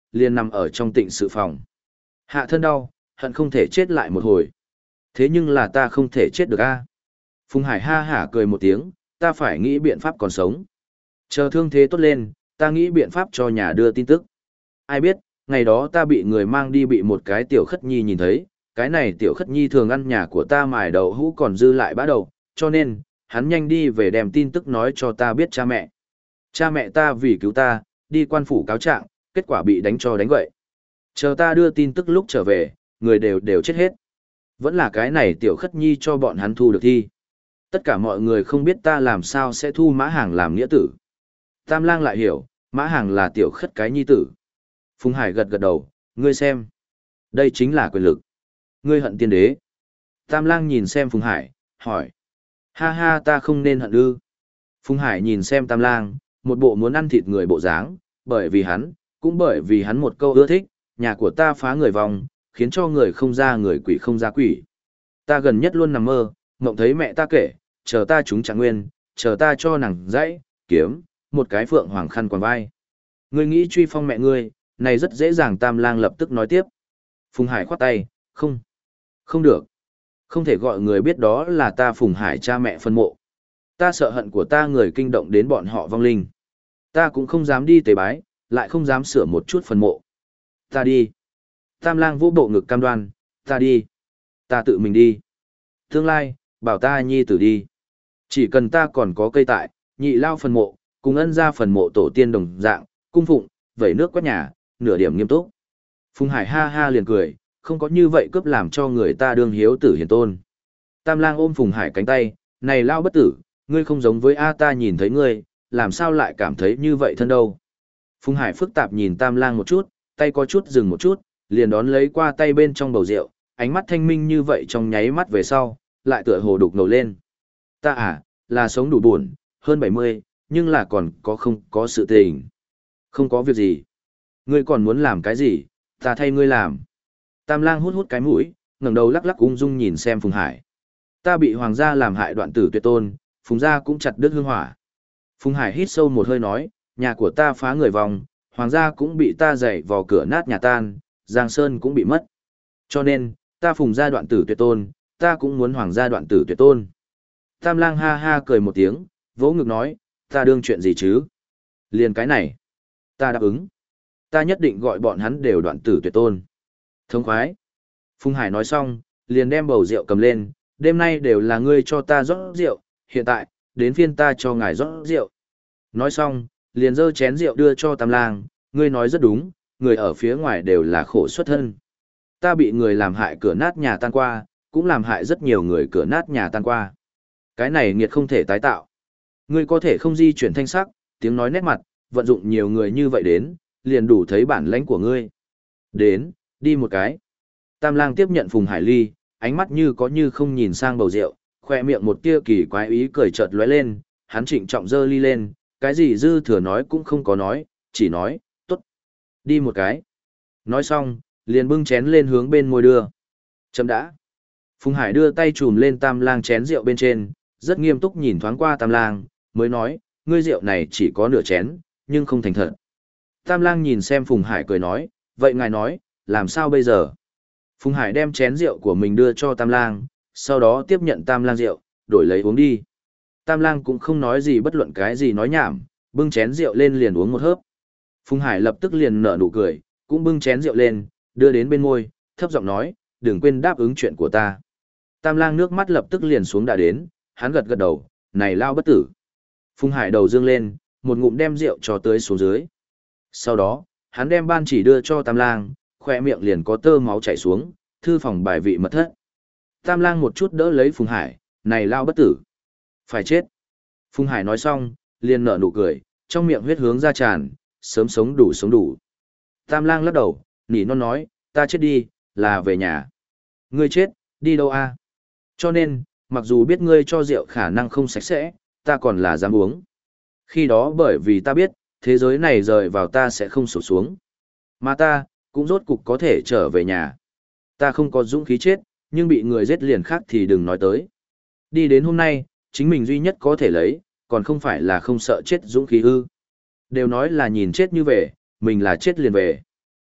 liền nằm ở trong tịnh sự phòng. Hạ thân đau, hận không thể chết lại một hồi. Thế nhưng là ta không thể chết được a. Phùng Hải ha hả cười một tiếng, ta phải nghĩ biện pháp còn sống. Chờ thương thế tốt lên, ta nghĩ biện pháp cho nhà đưa tin tức. Ai biết, ngày đó ta bị người mang đi bị một cái tiểu khất nhi nhìn thấy, cái này tiểu khất nhi thường ăn nhà của ta mài đậu hũ còn dư lại bã đầu, cho nên, hắn nhanh đi về đem tin tức nói cho ta biết cha mẹ. Cha mẹ ta vì cứu ta, đi quan phủ cáo trạng, kết quả bị đánh cho đánh gậy. Chờ ta đưa tin tức lúc trở về, người đều đều chết hết. Vẫn là cái này tiểu khất nhi cho bọn hắn thu được thi. Tất cả mọi người không biết ta làm sao sẽ thu Mã Hàng làm nghĩa tử. Tam Lang lại hiểu, Mã Hàng là tiểu khất cái nhi tử. Phùng Hải gật gật đầu, ngươi xem. Đây chính là quyền lực. Ngươi hận tiên đế. Tam Lang nhìn xem Phùng Hải, hỏi. Ha ha, ta không nên hận ư. Phùng Hải nhìn xem Tam Lang, một bộ muốn ăn thịt người bộ dáng, bởi vì hắn, cũng bởi vì hắn một câu ưa thích, nhà của ta phá người vòng, khiến cho người không ra người quỷ không ra quỷ. Ta gần nhất luôn nằm mơ, mộng thấy mẹ ta kể, chờ ta trúng trạng nguyên, chờ ta cho nàng dãy, kiếm, một cái phượng hoàng khăn quàng vai. Ngươi nghĩ truy phong mẹ ngươi, này rất dễ dàng. Tam Lang lập tức nói tiếp. Phùng Hải khoát tay, không, không được. Không thể gọi người biết đó là ta Phùng Hải cha mẹ phân mộ. Ta sợ hận của ta người kinh động đến bọn họ vong linh. Ta cũng không dám đi tế bái, lại không dám sửa một chút phần mộ. Ta đi. Tam Lang vô bộ ngực cam đoan, ta đi. Ta tự mình đi. Tương lai, bảo ta nhi tử đi. Chỉ cần ta còn có cây tại, nhị lao phần mộ, cùng ân ra phần mộ tổ tiên đồng dạng, cung phụng, vẩy nước quét nhà, nửa điểm nghiêm túc. Phùng Hải ha ha liền cười, không có như vậy cướp làm cho người ta đương hiếu tử hiền tôn. Tam Lang ôm Phùng Hải cánh tay, này lao bất tử, ngươi không giống với A ta nhìn thấy ngươi, làm sao lại cảm thấy như vậy thân đâu. Phùng Hải phức tạp nhìn Tam Lang một chút, tay có chút dừng một chút, liền đón lấy qua tay bên trong bầu rượu, ánh mắt thanh minh như vậy trong nháy mắt về sau, lại tựa hồ đục ngầu lên. Ta à, là sống đủ buồn, hơn bảy mươi, nhưng là còn có không có sự tình. Không có việc gì. Ngươi còn muốn làm cái gì, ta thay ngươi làm. Tam Lang hút hút cái mũi, ngẩng đầu lắc lắc ung dung nhìn xem Phùng Hải. Ta bị hoàng gia làm hại đoạn tử tuyệt tôn, Phùng gia cũng chặt đứt hương hỏa. Phùng Hải hít sâu một hơi nói, nhà của ta phá người vòng, hoàng gia cũng bị ta dày vò cửa nát nhà tan, Giang Sơn cũng bị mất. Cho nên, ta Phùng gia đoạn tử tuyệt tôn, ta cũng muốn hoàng gia đoạn tử tuyệt tôn. Tam Lang ha ha cười một tiếng, vỗ ngực nói, ta đương chuyện gì chứ? Liền cái này. Ta đáp ứng. Ta nhất định gọi bọn hắn đều đoạn tử tuyệt tôn. Thông khoái. Phùng Hải nói xong, liền đem bầu rượu cầm lên, đêm nay đều là ngươi cho ta rót rượu, hiện tại, đến phiên ta cho ngài rót rượu. Nói xong, liền giơ chén rượu đưa cho Tam Lang, ngươi nói rất đúng, người ở phía ngoài đều là khổ xuất thân. Ta bị người làm hại cửa nát nhà tan qua, cũng làm hại rất nhiều người cửa nát nhà tan qua. Cái này nghiệt không thể tái tạo. Ngươi có thể không di chuyển thanh sắc, tiếng nói nét mặt, vận dụng nhiều người như vậy đến, liền đủ thấy bản lãnh của ngươi. Đến, đi một cái. Tam Lang tiếp nhận Phùng Hải ly, ánh mắt như có như không nhìn sang bầu rượu, khoe miệng một tia kỳ quái ý cười chợt lóe lên, hắn trịnh trọng giơ ly lên, cái gì dư thừa nói cũng không có nói, chỉ nói, tốt. Đi một cái. Nói xong, liền bưng chén lên hướng bên môi đưa. Chấm đã. Phùng Hải đưa tay chùm lên Tam Lang chén rượu bên trên, rất nghiêm túc nhìn thoáng qua Tam Lang, mới nói, ngươi rượu này chỉ có nửa chén, nhưng không thành thật. Tam Lang nhìn xem Phùng Hải cười nói, vậy ngài nói, làm sao bây giờ? Phùng Hải đem chén rượu của mình đưa cho Tam Lang, sau đó tiếp nhận Tam Lang rượu, đổi lấy uống đi. Tam Lang cũng không nói gì bất luận cái gì nói nhảm, bưng chén rượu lên liền uống một hớp. Phùng Hải lập tức liền nở nụ cười, cũng bưng chén rượu lên, đưa đến bên môi, thấp giọng nói, đừng quên đáp ứng chuyện của ta. Tam Lang nước mắt lập tức liền xuống đã đến, hắn gật gật đầu, này lao bất tử. Phùng Hải đầu dương lên, một ngụm đem rượu cho tới xuống dưới. Sau đó, hắn đem ban chỉ đưa cho Tam Lang, khoe miệng liền có tơ máu chảy xuống, thư phòng bài vị mật thất. Tam Lang một chút đỡ lấy Phùng Hải, này lao bất tử. Phải chết. Phùng Hải nói xong, liền nở nụ cười, trong miệng huyết hướng ra tràn, sớm sống đủ sống đủ. Tam Lang lắc đầu, nỉ non nói, ta chết đi, là về nhà. Ngươi chết, đi đâu a? Cho nên, mặc dù biết ngươi cho rượu khả năng không sạch sẽ, ta còn là dám uống. Khi đó bởi vì ta biết, thế giới này rời vào ta sẽ không sụp xuống. Mà ta, cũng rốt cục có thể trở về nhà. Ta không có dũng khí chết, nhưng bị người giết liền khác thì đừng nói tới. Đi đến hôm nay, chính mình duy nhất có thể lấy, còn không phải là không sợ chết dũng khí ư. Đều nói là nhìn chết như về, mình là chết liền về.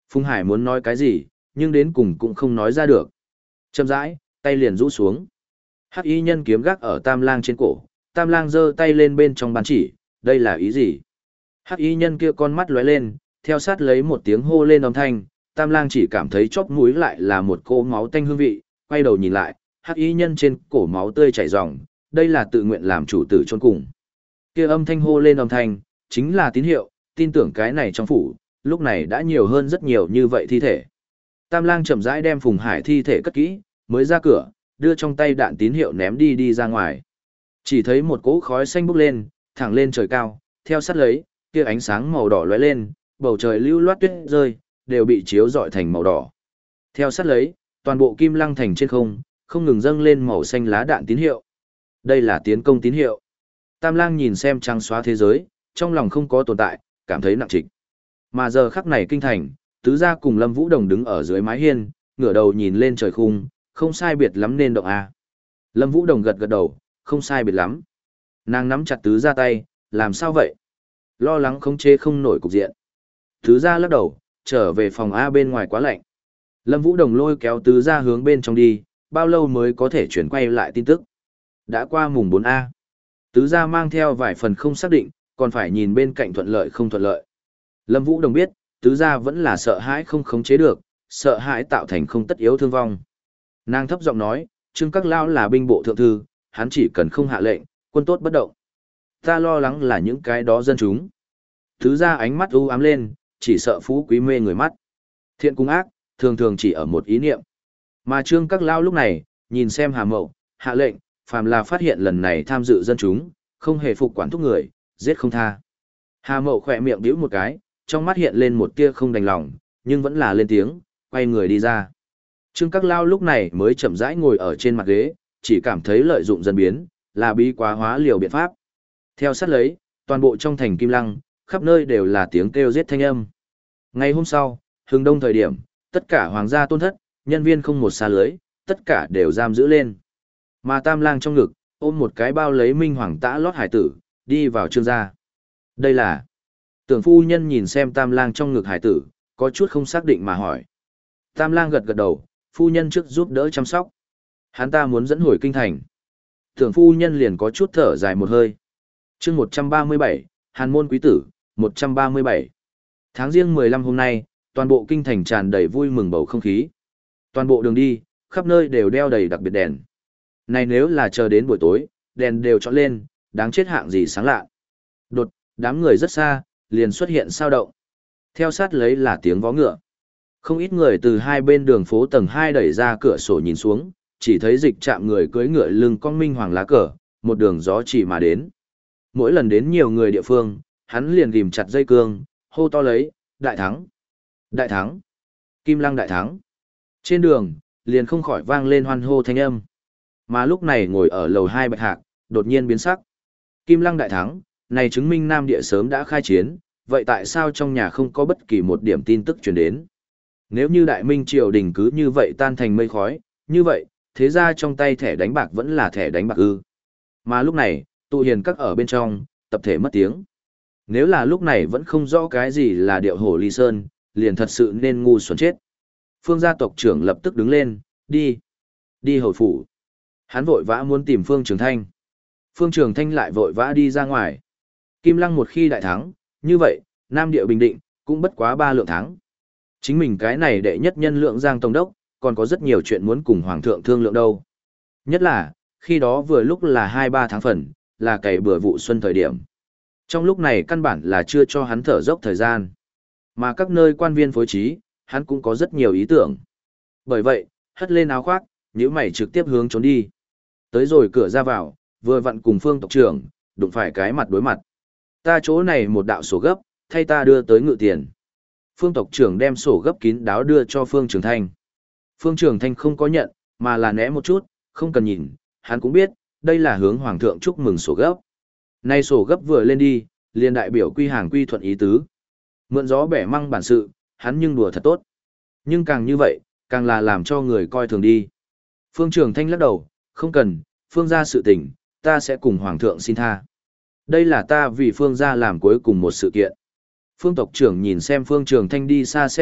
Phùng Hải muốn nói cái gì, nhưng đến cùng cũng không nói ra được. Chậm rãi, tay liền rũ xuống. Hắc y nhân kiếm gác ở Tam Lang trên cổ, Tam Lang giơ tay lên bên trong bàn chỉ, đây là ý gì? Hắc y nhân kia con mắt lóe lên, theo sát lấy một tiếng hô lên âm thanh, Tam Lang chỉ cảm thấy chóp mũi lại là một cỗ máu tanh hương vị, quay đầu nhìn lại, hắc y nhân trên cổ máu tươi chảy ròng, đây là tự nguyện làm chủ tử chôn cùng. Kia âm thanh hô lên âm thanh, chính là tín hiệu, tin tưởng cái này trong phủ, lúc này đã nhiều hơn rất nhiều như vậy thi thể. Tam Lang chậm rãi đem Phùng Hải thi thể cất kỹ, mới ra cửa, đưa trong tay đạn tín hiệu ném đi đi ra ngoài. Chỉ thấy một cỗ khói xanh bốc lên, thẳng lên trời cao, theo sát lấy, kia ánh sáng màu đỏ lóe lên, bầu trời lưu loát tuyết rơi, đều bị chiếu rọi thành màu đỏ. Theo sát lấy, toàn bộ Kim Lăng thành trên không, không ngừng dâng lên màu xanh lá đạn tín hiệu. Đây là tiến công tín hiệu. Tam Lang nhìn xem trắng xóa thế giới, trong lòng không có tồn tại, cảm thấy nặng trịch. Mà giờ khắc này kinh thành, tứ gia cùng Lâm Vũ Đồng đứng ở dưới mái hiên, ngửa đầu nhìn lên trời khung, không sai biệt lắm nên động a. Lâm Vũ Đồng gật gật đầu, không sai biệt lắm. Nàng nắm chặt tứ gia tay, làm sao vậy? Lo lắng khống chế không nổi cục diện. Tứ gia lắc đầu, trở về phòng A bên ngoài quá lạnh. Lâm Vũ Đồng lôi kéo tứ gia hướng bên trong đi, bao lâu mới có thể chuyển quay lại tin tức. Đã qua mùng bốn A. Tứ gia mang theo vài phần không xác định, còn phải nhìn bên cạnh thuận lợi không thuận lợi. Lâm Vũ Đồng biết, tứ gia vẫn là sợ hãi không khống chế được, sợ hãi tạo thành không tất yếu thương vong. Nàng thấp giọng nói, Trương Các Lao là binh bộ thượng thư, hắn chỉ cần không hạ lệnh, quân tốt bất động. Ta lo lắng là những cái đó dân chúng. Tứ gia ánh mắt u ám lên, chỉ sợ phú quý mê người mắt. Thiện cùng ác, thường thường chỉ ở một ý niệm. Mà Trương Các Lao lúc này, nhìn xem Hà Mậu, hạ lệnh, phàm là phát hiện lần này tham dự dân chúng, không hề phục quản thúc người, giết không tha. Hà Mậu khỏe miệng bĩu một cái, trong mắt hiện lên một tia không đành lòng, nhưng vẫn là lên tiếng, quay người đi ra. Trương Các Lao lúc này mới chậm rãi ngồi ở trên mặt ghế, chỉ cảm thấy lợi dụng dân biến, là bí quá hóa liều biện pháp. Theo sát lấy, toàn bộ trong thành Kim Lăng, khắp nơi đều là tiếng kêu giết thanh âm. Ngày hôm sau, hừng đông thời điểm, tất cả hoàng gia tôn thất, nhân viên không một xa lưới, tất cả đều giam giữ lên. Mà Tam Lang trong ngực, ôm một cái bao lấy minh hoàng tã lót hải tử, đi vào Trương gia. Đây là... Tưởng phu nhân nhìn xem Tam Lang trong ngực hải tử, có chút không xác định mà hỏi. Tam Lang gật gật đầu, phu nhân trước giúp đỡ chăm sóc. Hắn ta muốn dẫn hồi kinh thành. Tưởng phu nhân liền có chút thở dài một hơi. Chương một trăm ba mươi bảy, Hàn môn quý tử, một trăm ba mươi bảy. Tháng riêng mười lăm hôm nay, toàn bộ kinh thành tràn đầy vui mừng bầu không khí. Toàn bộ đường đi, khắp nơi đều đeo đầy đặc biệt đèn. Này nếu là chờ đến buổi tối, đèn đều chọn lên, đáng chết hạng gì sáng lạ. Đột, đám người rất xa, liền xuất hiện sao động. Theo sát lấy là tiếng vó ngựa. Không ít người từ hai bên đường phố tầng hai đẩy ra cửa sổ nhìn xuống, chỉ thấy dịch chạm người cưỡi ngựa lưng con minh hoàng lá cờ, một đường gió chỉ mà đến. Mỗi lần đến nhiều người địa phương, hắn liền ghim chặt dây cương, hô to lấy, đại thắng, đại thắng, Kim Lăng đại thắng. Trên đường, liền không khỏi vang lên hoan hô thanh âm. Mà lúc này ngồi ở lầu hai Bạch Hạc, đột nhiên biến sắc. Kim Lăng đại thắng, này chứng minh Nam Địa sớm đã khai chiến, vậy tại sao trong nhà không có bất kỳ một điểm tin tức truyền đến? Nếu như Đại Minh triều đình cứ như vậy tan thành mây khói, như vậy, thế ra trong tay thẻ đánh bạc vẫn là thẻ đánh bạc ư. Mà lúc này, tụ hiền các ở bên trong, tập thể mất tiếng. Nếu là lúc này vẫn không rõ cái gì là điệu hổ ly sơn, liền thật sự nên ngu xuẩn chết. Phương gia tộc trưởng lập tức đứng lên, đi, đi hầu phủ. Hắn vội vã muốn tìm Phương Trường Thanh. Phương Trường Thanh lại vội vã đi ra ngoài. Kim Lăng một khi đại thắng, như vậy, Nam Địa bình định, cũng bất quá ba lượng tháng. Chính mình cái này đệ nhất nhân lượng Giang Tổng đốc, còn có rất nhiều chuyện muốn cùng Hoàng thượng thương lượng đâu. Nhất là, khi đó vừa lúc là hai ba tháng phần, là cày bừa vụ xuân thời điểm. Trong lúc này căn bản là chưa cho hắn thở dốc thời gian. Mà các nơi quan viên phối trí, hắn cũng có rất nhiều ý tưởng. Bởi vậy, hất lên áo khoác, nhíu mày trực tiếp hướng trốn đi. Tới rồi cửa ra vào, vừa vặn cùng Phương tộc trưởng, đụng phải cái mặt đối mặt. Ta chỗ này một đạo sổ gấp, thay ta đưa tới ngự tiền. Phương tộc trưởng đem sổ gấp kín đáo đưa cho Phương Trường Thanh. Phương Trường Thanh không có nhận, mà là né một chút, không cần nhìn, hắn cũng biết, đây là hướng Hoàng thượng chúc mừng sổ gấp. Nay sổ gấp vừa lên đi, liền đại biểu quy hàng quy thuận ý tứ. Mượn gió bẻ măng bản sự, hắn nhưng đùa thật tốt. Nhưng càng như vậy, càng là làm cho người coi thường đi. Phương Trường Thanh lắc đầu, không cần, Phương gia sự tình, ta sẽ cùng Hoàng thượng xin tha. Đây là ta vì Phương gia làm cuối cùng một sự kiện. Phương tộc trưởng nhìn xem Phương Trường Thanh đi xa xe ngựa,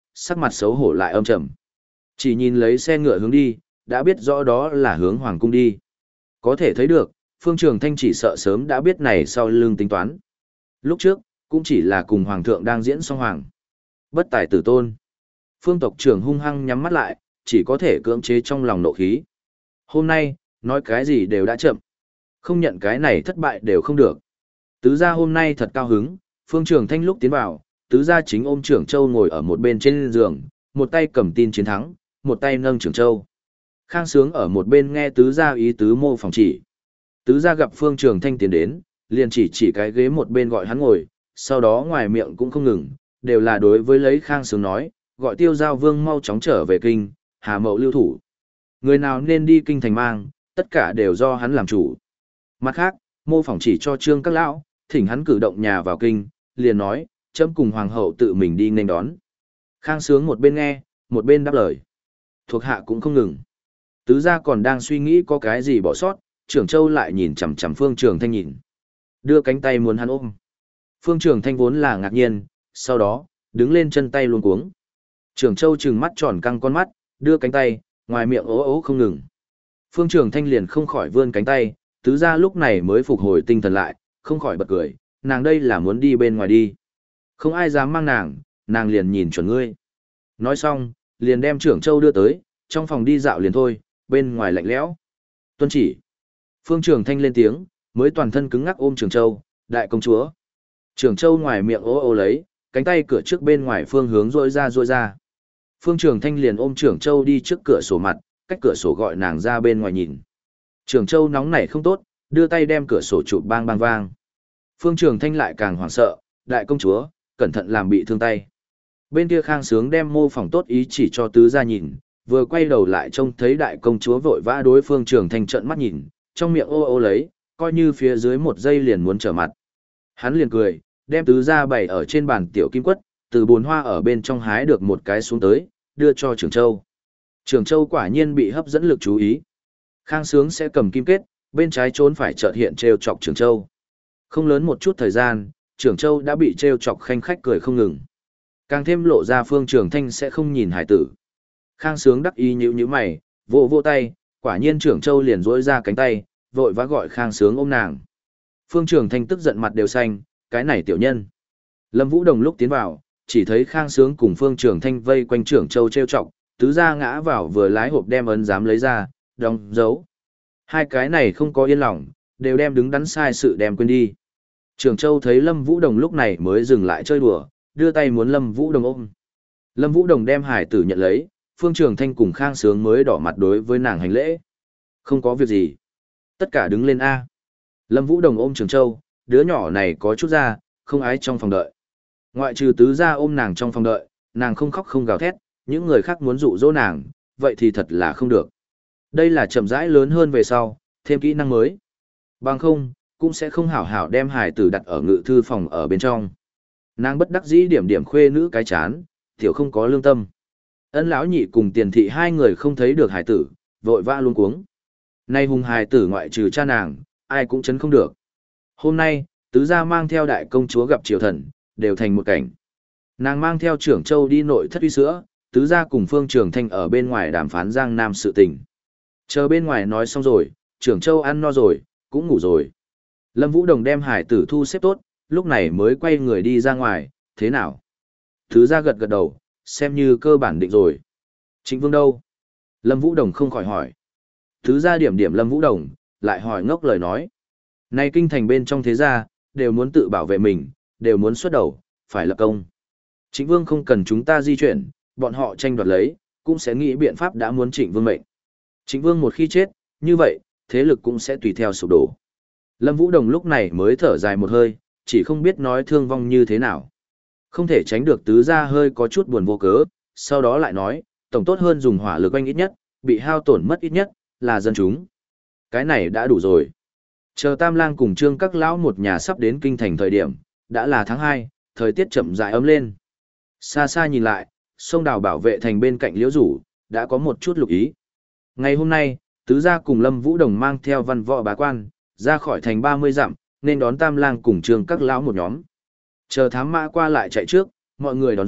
sắc mặt xấu hổ lại âm trầm. Chỉ nhìn lấy xe ngựa hướng đi, đã biết rõ đó là hướng hoàng cung đi. Có thể thấy được, Phương Trường Thanh chỉ sợ sớm đã biết này sau lưng tính toán. Lúc trước, cũng chỉ là cùng hoàng thượng đang diễn song hoàng. Bất tài tử tôn. Phương tộc trưởng hung hăng nhắm mắt lại, chỉ có thể cưỡng chế trong lòng nộ khí. Hôm nay, nói cái gì đều đã chậm. Không nhận cái này thất bại đều không được. Tứ gia hôm nay thật cao hứng, Phương Trường Thanh lúc tiến vào, tứ gia chính ôm Trưởng Châu ngồi ở một bên trên giường, một tay cầm tin chiến thắng, một tay nâng Trưởng Châu. Khang Sướng ở một bên nghe tứ gia ý tứ mô phỏng chỉ. Tứ gia gặp Phương Trường Thanh tiến đến, liền chỉ chỉ cái ghế một bên gọi hắn ngồi, sau đó ngoài miệng cũng không ngừng, đều là đối với lấy Khang Sướng nói, gọi Tiêu Giao Vương mau chóng trở về kinh, Hà Mậu lưu thủ. Người nào nên đi kinh thành mang, tất cả đều do hắn làm chủ. Mặt khác, mô phỏng chỉ cho Trương các lão, thỉnh hắn cử động nhà vào kinh, liền nói, chấm cùng hoàng hậu tự mình đi nên đón. Khang Sướng một bên nghe, một bên đáp lời. Thuộc hạ cũng không ngừng. Tứ gia còn đang suy nghĩ có cái gì bỏ sót, Trưởng Châu lại nhìn chằm chằm Phương Trường Thanh nhìn. Đưa cánh tay muốn hắn ôm. Phương Trường Thanh vốn là ngạc nhiên, sau đó, đứng lên chân tay luôn cuống. Trưởng Châu trừng mắt tròn căng con mắt, đưa cánh tay, ngoài miệng ố ố không ngừng. Phương Trường Thanh liền không khỏi vươn cánh tay, tứ gia lúc này mới phục hồi tinh thần lại, không khỏi bật cười, nàng đây là muốn đi bên ngoài đi. Không ai dám mang nàng, nàng liền nhìn chuẩn ngươi. Nói xong, liền đem Trưởng Châu đưa tới, trong phòng đi dạo liền thôi, bên ngoài lạnh lẽo. Tuân chỉ. Phương Trường Thanh lên tiếng, mới toàn thân cứng ngắc ôm Trưởng Châu, đại công chúa. Trưởng Châu ngoài miệng ố ố lấy, cánh tay cửa trước bên ngoài phương hướng rôi ra rôi ra. Phương Trường Thanh liền ôm Trưởng Châu đi trước cửa sổ mặt, cách cửa sổ gọi nàng ra bên ngoài nhìn. Trưởng Châu nóng nảy không tốt, đưa tay đem cửa sổ chụp bang bang vang. Phương Trường Thanh lại càng hoảng sợ, đại công chúa, cẩn thận làm bị thương tay. Bên kia Khang Sướng đem mô phỏng tốt ý chỉ cho tứ gia nhìn, vừa quay đầu lại trông thấy đại công chúa vội vã đối Phương Trường Thanh trợn mắt nhìn, trong miệng ô ô lấy, coi như phía dưới một giây liền muốn trở mặt. Hắn liền cười, đem tứ gia bày ở trên bàn tiểu kim quất, từ bồn hoa ở bên trong hái được một cái xuống tới, đưa cho Trưởng Châu. Trưởng Châu quả nhiên bị hấp dẫn lực chú ý. Khang Sướng sẽ cầm kim kết, bên trái trốn phải chợt hiện trêu chọc Trưởng Châu. Không lớn một chút thời gian, Trưởng Châu đã bị trêu chọc khanh khách cười không ngừng. Càng thêm lộ ra Phương Trường Thanh sẽ không nhìn hải tử. Khang Sướng đắc ý nhíu nhíu mày, vỗ vỗ tay, quả nhiên Trưởng Châu liền duỗi ra cánh tay, vội vã gọi Khang Sướng ôm nàng. Phương Trường Thanh tức giận mặt đều xanh, cái này tiểu nhân. Lâm Vũ Đồng lúc tiến vào, chỉ thấy Khang Sướng cùng Phương Trường Thanh vây quanh Trưởng Châu trêu chọc, tứ gia ngã vào vừa lái hộp đem ấn giám lấy ra, đóng dấu. Hai cái này không có yên lòng, đều đem đứng đắn sai sự đem quên đi. Trưởng Châu thấy Lâm Vũ Đồng lúc này mới dừng lại chơi đùa, đưa tay muốn Lâm Vũ Đồng ôm. Lâm Vũ Đồng đem hải tử nhận lấy, Phương Trường Thanh cùng Khang Sướng mới đỏ mặt đối với nàng hành lễ. Không có việc gì. Tất cả đứng lên A. Lâm Vũ Đồng ôm Trưởng Châu, đứa nhỏ này có chút ra, không ái trong phòng đợi. Ngoại trừ tứ gia ôm nàng trong phòng đợi, nàng không khóc không gào thét, những người khác muốn dụ dỗ nàng, vậy thì thật là không được. Đây là chậm rãi lớn hơn về sau, thêm kỹ năng mới. Bằng không, cũng sẽ không hảo hảo đem hải tử đặt ở ngự thư phòng ở bên trong. Nàng bất đắc dĩ điểm điểm khuê nữ cái chán, tiểu không có lương tâm. Ân lão nhị cùng tiền thị hai người không thấy được hải tử, vội vã luống cuống. Nay hùng hải tử ngoại trừ cha nàng, ai cũng chấn không được. Hôm nay, tứ gia mang theo đại công chúa gặp triều thần, đều thành một cảnh. Nàng mang theo Trưởng Châu đi nội thất uy sữa, tứ gia cùng Phương Trường Thanh ở bên ngoài đàm phán Giang Nam sự tình. Chờ bên ngoài nói xong rồi, Trưởng Châu ăn no rồi, cũng ngủ rồi. Lâm Vũ Đồng đem hải tử thu xếp tốt, lúc này mới quay người đi ra ngoài, thế nào? Tứ gia gật gật đầu, xem như cơ bản định rồi. Trịnh Vương đâu? Lâm Vũ Đồng không khỏi hỏi. Tứ gia điểm điểm Lâm Vũ Đồng, lại hỏi ngốc lời nói. Này kinh thành bên trong thế gia, đều muốn tự bảo vệ mình, đều muốn xuất đầu, phải lập công. Trịnh Vương không cần chúng ta di chuyển, bọn họ tranh đoạt lấy, cũng sẽ nghĩ biện pháp đã muốn Trịnh Vương mệnh. Trịnh Vương một khi chết, như vậy, thế lực cũng sẽ tùy theo sụp đổ. Lâm Vũ Đồng lúc này mới thở dài một hơi, chỉ không biết nói thương vong như thế nào. Không thể tránh được tứ gia hơi có chút buồn vô cớ, sau đó lại nói, tổng tốt hơn dùng hỏa lực oanh ít nhất, bị hao tổn mất ít nhất, là dân chúng. Cái này đã đủ rồi. Chờ Tam Lang cùng Trương các lão một nhà sắp đến kinh thành thời điểm, đã là tháng hai, thời tiết chậm rãi ấm lên. Xa xa nhìn lại, sông đào bảo vệ thành bên cạnh liễu rủ, đã có một chút lục ý. Ngày hôm nay, tứ gia cùng Lâm Vũ Đồng mang theo văn võ bá quan, ra khỏi thành ba mươi dặm, nên đón Tam Lang cùng Trương các lão một nhóm. Chờ thám mã qua lại chạy trước, mọi người đón gió,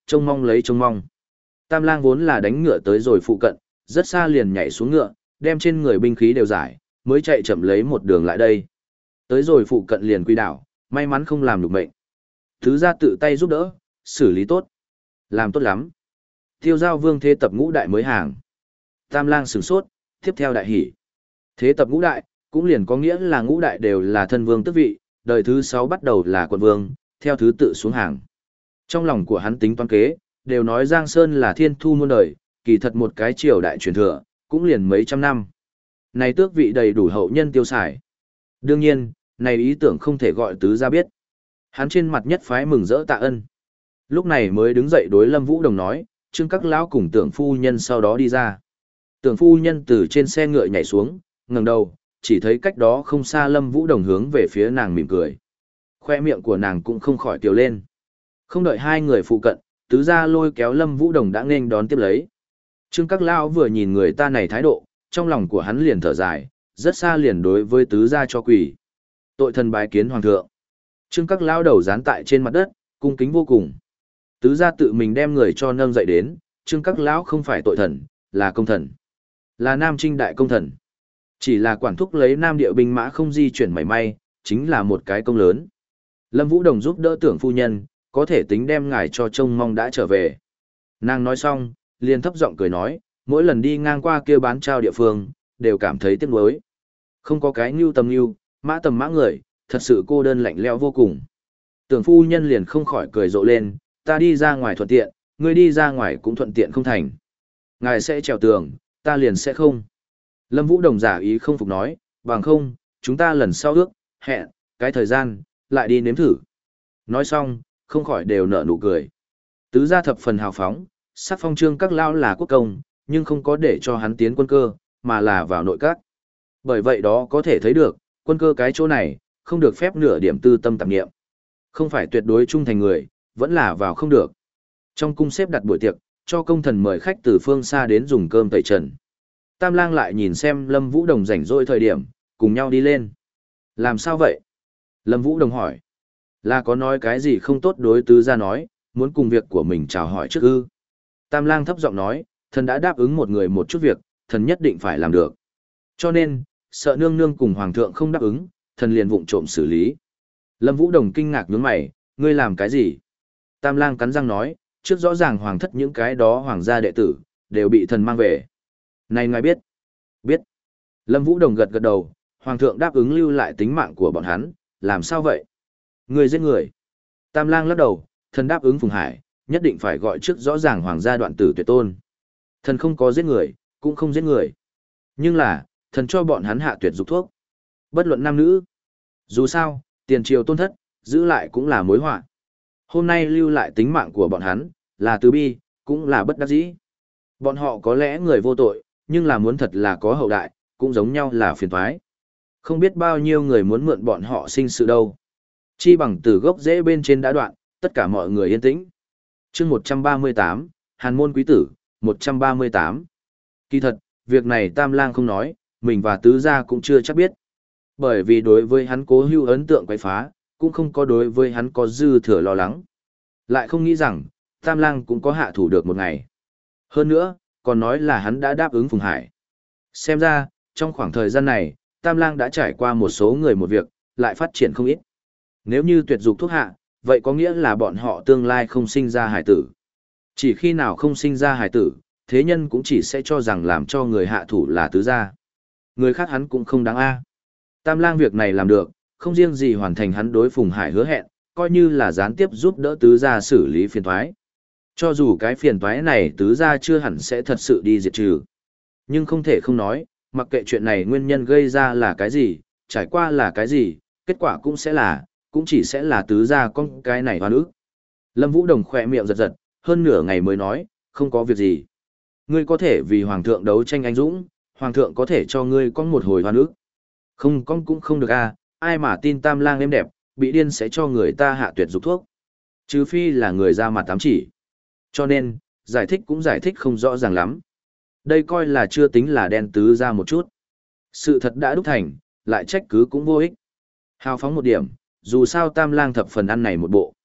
trông mong lấy trông mong. Tam lang vốn là đánh ngựa tới rồi phụ cận, rất xa liền nhảy xuống ngựa, đem trên người binh khí đều giải, mới chạy chậm lấy một đường lại đây. Tới rồi phụ cận liền quy đảo, may mắn không làm được mệnh. Thứ ra tự tay giúp đỡ, xử lý tốt. Làm tốt lắm. Tiêu giao vương thế tập ngũ đại mới hàng. Tam lang sửng sốt, tiếp theo đại hỉ. Thế tập ngũ đại, cũng liền có nghĩa là ngũ đại đều là thân vương tước vị, đời thứ sáu bắt đầu là quận vương, theo thứ tự xuống hàng. Trong lòng của hắn tính toán kế, đều nói Giang Sơn là thiên thu muôn đời, kỳ thật một cái triều đại truyền thừa, cũng liền mấy trăm năm. Này tước vị đầy đủ hậu nhân tiêu xài. Đương nhiên, này ý tưởng không thể gọi tứ gia biết. Hắn trên mặt nhất phái mừng rỡ tạ ân. Lúc này mới đứng dậy đối Lâm Vũ Đồng nói, Trương các lão cùng Tưởng phu nhân sau đó đi ra. Tưởng phu nhân từ trên xe ngựa nhảy xuống, ngẩng đầu, chỉ thấy cách đó không xa Lâm Vũ Đồng hướng về phía nàng mỉm cười. Khoe miệng của nàng cũng không khỏi kiều lên. Không đợi hai người phụ cận, tứ gia lôi kéo Lâm Vũ Đồng đã nghênh đón tiếp lấy. Trương các lão vừa nhìn người ta này thái độ, trong lòng của hắn liền thở dài, rất xa liền đối với tứ gia cho quỳ. Tội thần bái kiến hoàng thượng. Trương các lão đầu dán tại trên mặt đất, cung kính vô cùng. Tứ gia tự mình đem người cho nâng dậy đến, Trương các lão không phải tội thần, là công thần. Là Nam Trinh đại công thần. Chỉ là quản thúc lấy Nam địa binh mã không di chuyển mảy may, chính là một cái công lớn. Lâm Vũ Đồng giúp đỡ Tưởng phu nhân, có thể tính đem ngài cho trông mong đã trở về. Nàng nói xong, liền thấp giọng cười nói, mỗi lần đi ngang qua kia bán trao địa phương, đều cảm thấy tiếc nuối. Không có cái nhu tầm nhu, mã tầm mã người, thật sự cô đơn lạnh lẽo vô cùng. Tưởng phu nhân liền không khỏi cười rộ lên, ta đi ra ngoài thuận tiện, ngươi đi ra ngoài cũng thuận tiện không thành. Ngài sẽ trèo tường, ta liền sẽ không. Lâm Vũ Đồng giả ý không phục nói, bằng không, chúng ta lần sau ước, hẹn, cái thời gian, lại đi nếm thử. Nói xong, không khỏi đều nở nụ cười. Tứ gia thập phần hào phóng, sắc phong trương các lao là quốc công, nhưng không có để cho hắn tiến quân cơ, mà là vào nội các. Bởi vậy đó có thể thấy được, quân cơ cái chỗ này, không được phép nửa điểm tư tâm tạp nghiệm. Không phải tuyệt đối trung thành người, vẫn là vào không được. Trong cung xếp đặt buổi tiệc, cho công thần mời khách từ phương xa đến dùng cơm tẩy trần. Tam lang lại nhìn xem Lâm Vũ Đồng rảnh rỗi thời điểm, cùng nhau đi lên. Làm sao vậy? Lâm Vũ Đồng hỏi. Là có nói cái gì không tốt đối tứ gia nói, muốn cùng việc của mình chào hỏi trước ư. Tam lang thấp giọng nói, thần đã đáp ứng một người một chút việc, thần nhất định phải làm được. Cho nên, sợ nương nương cùng hoàng thượng không đáp ứng, thần liền vụng trộm xử lý. Lâm Vũ Đồng kinh ngạc nhướng mày, ngươi làm cái gì? Tam lang cắn răng nói, trước rõ ràng hoàng thất những cái đó hoàng gia đệ tử, đều bị thần mang về. Này ngài biết? Biết. Lâm Vũ Đồng gật gật đầu, hoàng thượng đáp ứng lưu lại tính mạng của bọn hắn, làm sao vậy? Người giết người. Tam lang lắc đầu, thần đáp ứng Phùng Hải, nhất định phải gọi trước rõ ràng hoàng gia đoạn tử tuyệt tôn. Thần không có giết người, cũng không giết người. Nhưng là, thần cho bọn hắn hạ tuyệt dục thuốc. Bất luận nam nữ. Dù sao, tiền triều tôn thất, giữ lại cũng là mối họa. Hôm nay lưu lại tính mạng của bọn hắn, là từ bi, cũng là bất đắc dĩ. Bọn họ có lẽ người vô tội, nhưng là muốn thật là có hậu đại, cũng giống nhau là phiền toái. Không biết bao nhiêu người muốn mượn bọn họ sinh sự đâu. Chi bằng từ gốc rễ bên trên đã đoạn, tất cả mọi người yên tĩnh. Chương một trăm ba mươi tám, Hàn môn quý tử, một trăm ba mươi tám. Kỳ thật, việc này Tam Lang không nói, mình và tứ gia cũng chưa chắc biết. Bởi vì đối với hắn Cố Hưu ấn tượng quấy phá, cũng không có đối với hắn có dư thừa lo lắng. Lại không nghĩ rằng, Tam Lang cũng có hạ thủ được một ngày. Hơn nữa, còn nói là hắn đã đáp ứng Phùng Hải. Xem ra, trong khoảng thời gian này, Tam Lang đã trải qua một số người một việc, lại phát triển không ít. Nếu như tuyệt dục thuốc hạ, vậy có nghĩa là bọn họ tương lai không sinh ra hải tử. Chỉ khi nào không sinh ra hải tử, thế nhân cũng chỉ sẽ cho rằng làm cho người hạ thủ là tứ gia. Người khác hắn cũng không đáng a. Tam Lang việc này làm được, không riêng gì hoàn thành hắn đối Phùng Hải hứa hẹn, coi như là gián tiếp giúp đỡ tứ gia xử lý phiền toái. Cho dù cái phiền toái này tứ gia chưa hẳn sẽ thật sự đi diệt trừ. Nhưng không thể không nói, mặc kệ chuyện này nguyên nhân gây ra là cái gì, trải qua là cái gì, kết quả cũng sẽ là, cũng chỉ sẽ là tứ gia con cái này hoan ức. Lâm Vũ Đồng khỏe miệng giật giật, hơn nửa ngày mới nói, không có việc gì. Ngươi có thể vì hoàng thượng đấu tranh anh dũng, hoàng thượng có thể cho ngươi có một hồi hoan ức. Không con cũng không được a, ai mà tin Tam Lang êm đẹp, bị điên sẽ cho người ta hạ tuyệt dục thuốc. Trừ phi là người ra mặt tám chỉ. Cho nên, giải thích cũng giải thích không rõ ràng lắm. Đây coi là chưa tính là đen tứ ra một chút. Sự thật đã đúc thành, lại trách cứ cũng vô ích. Hào phóng một điểm, dù sao Tam Lang thập phần ăn này một bộ.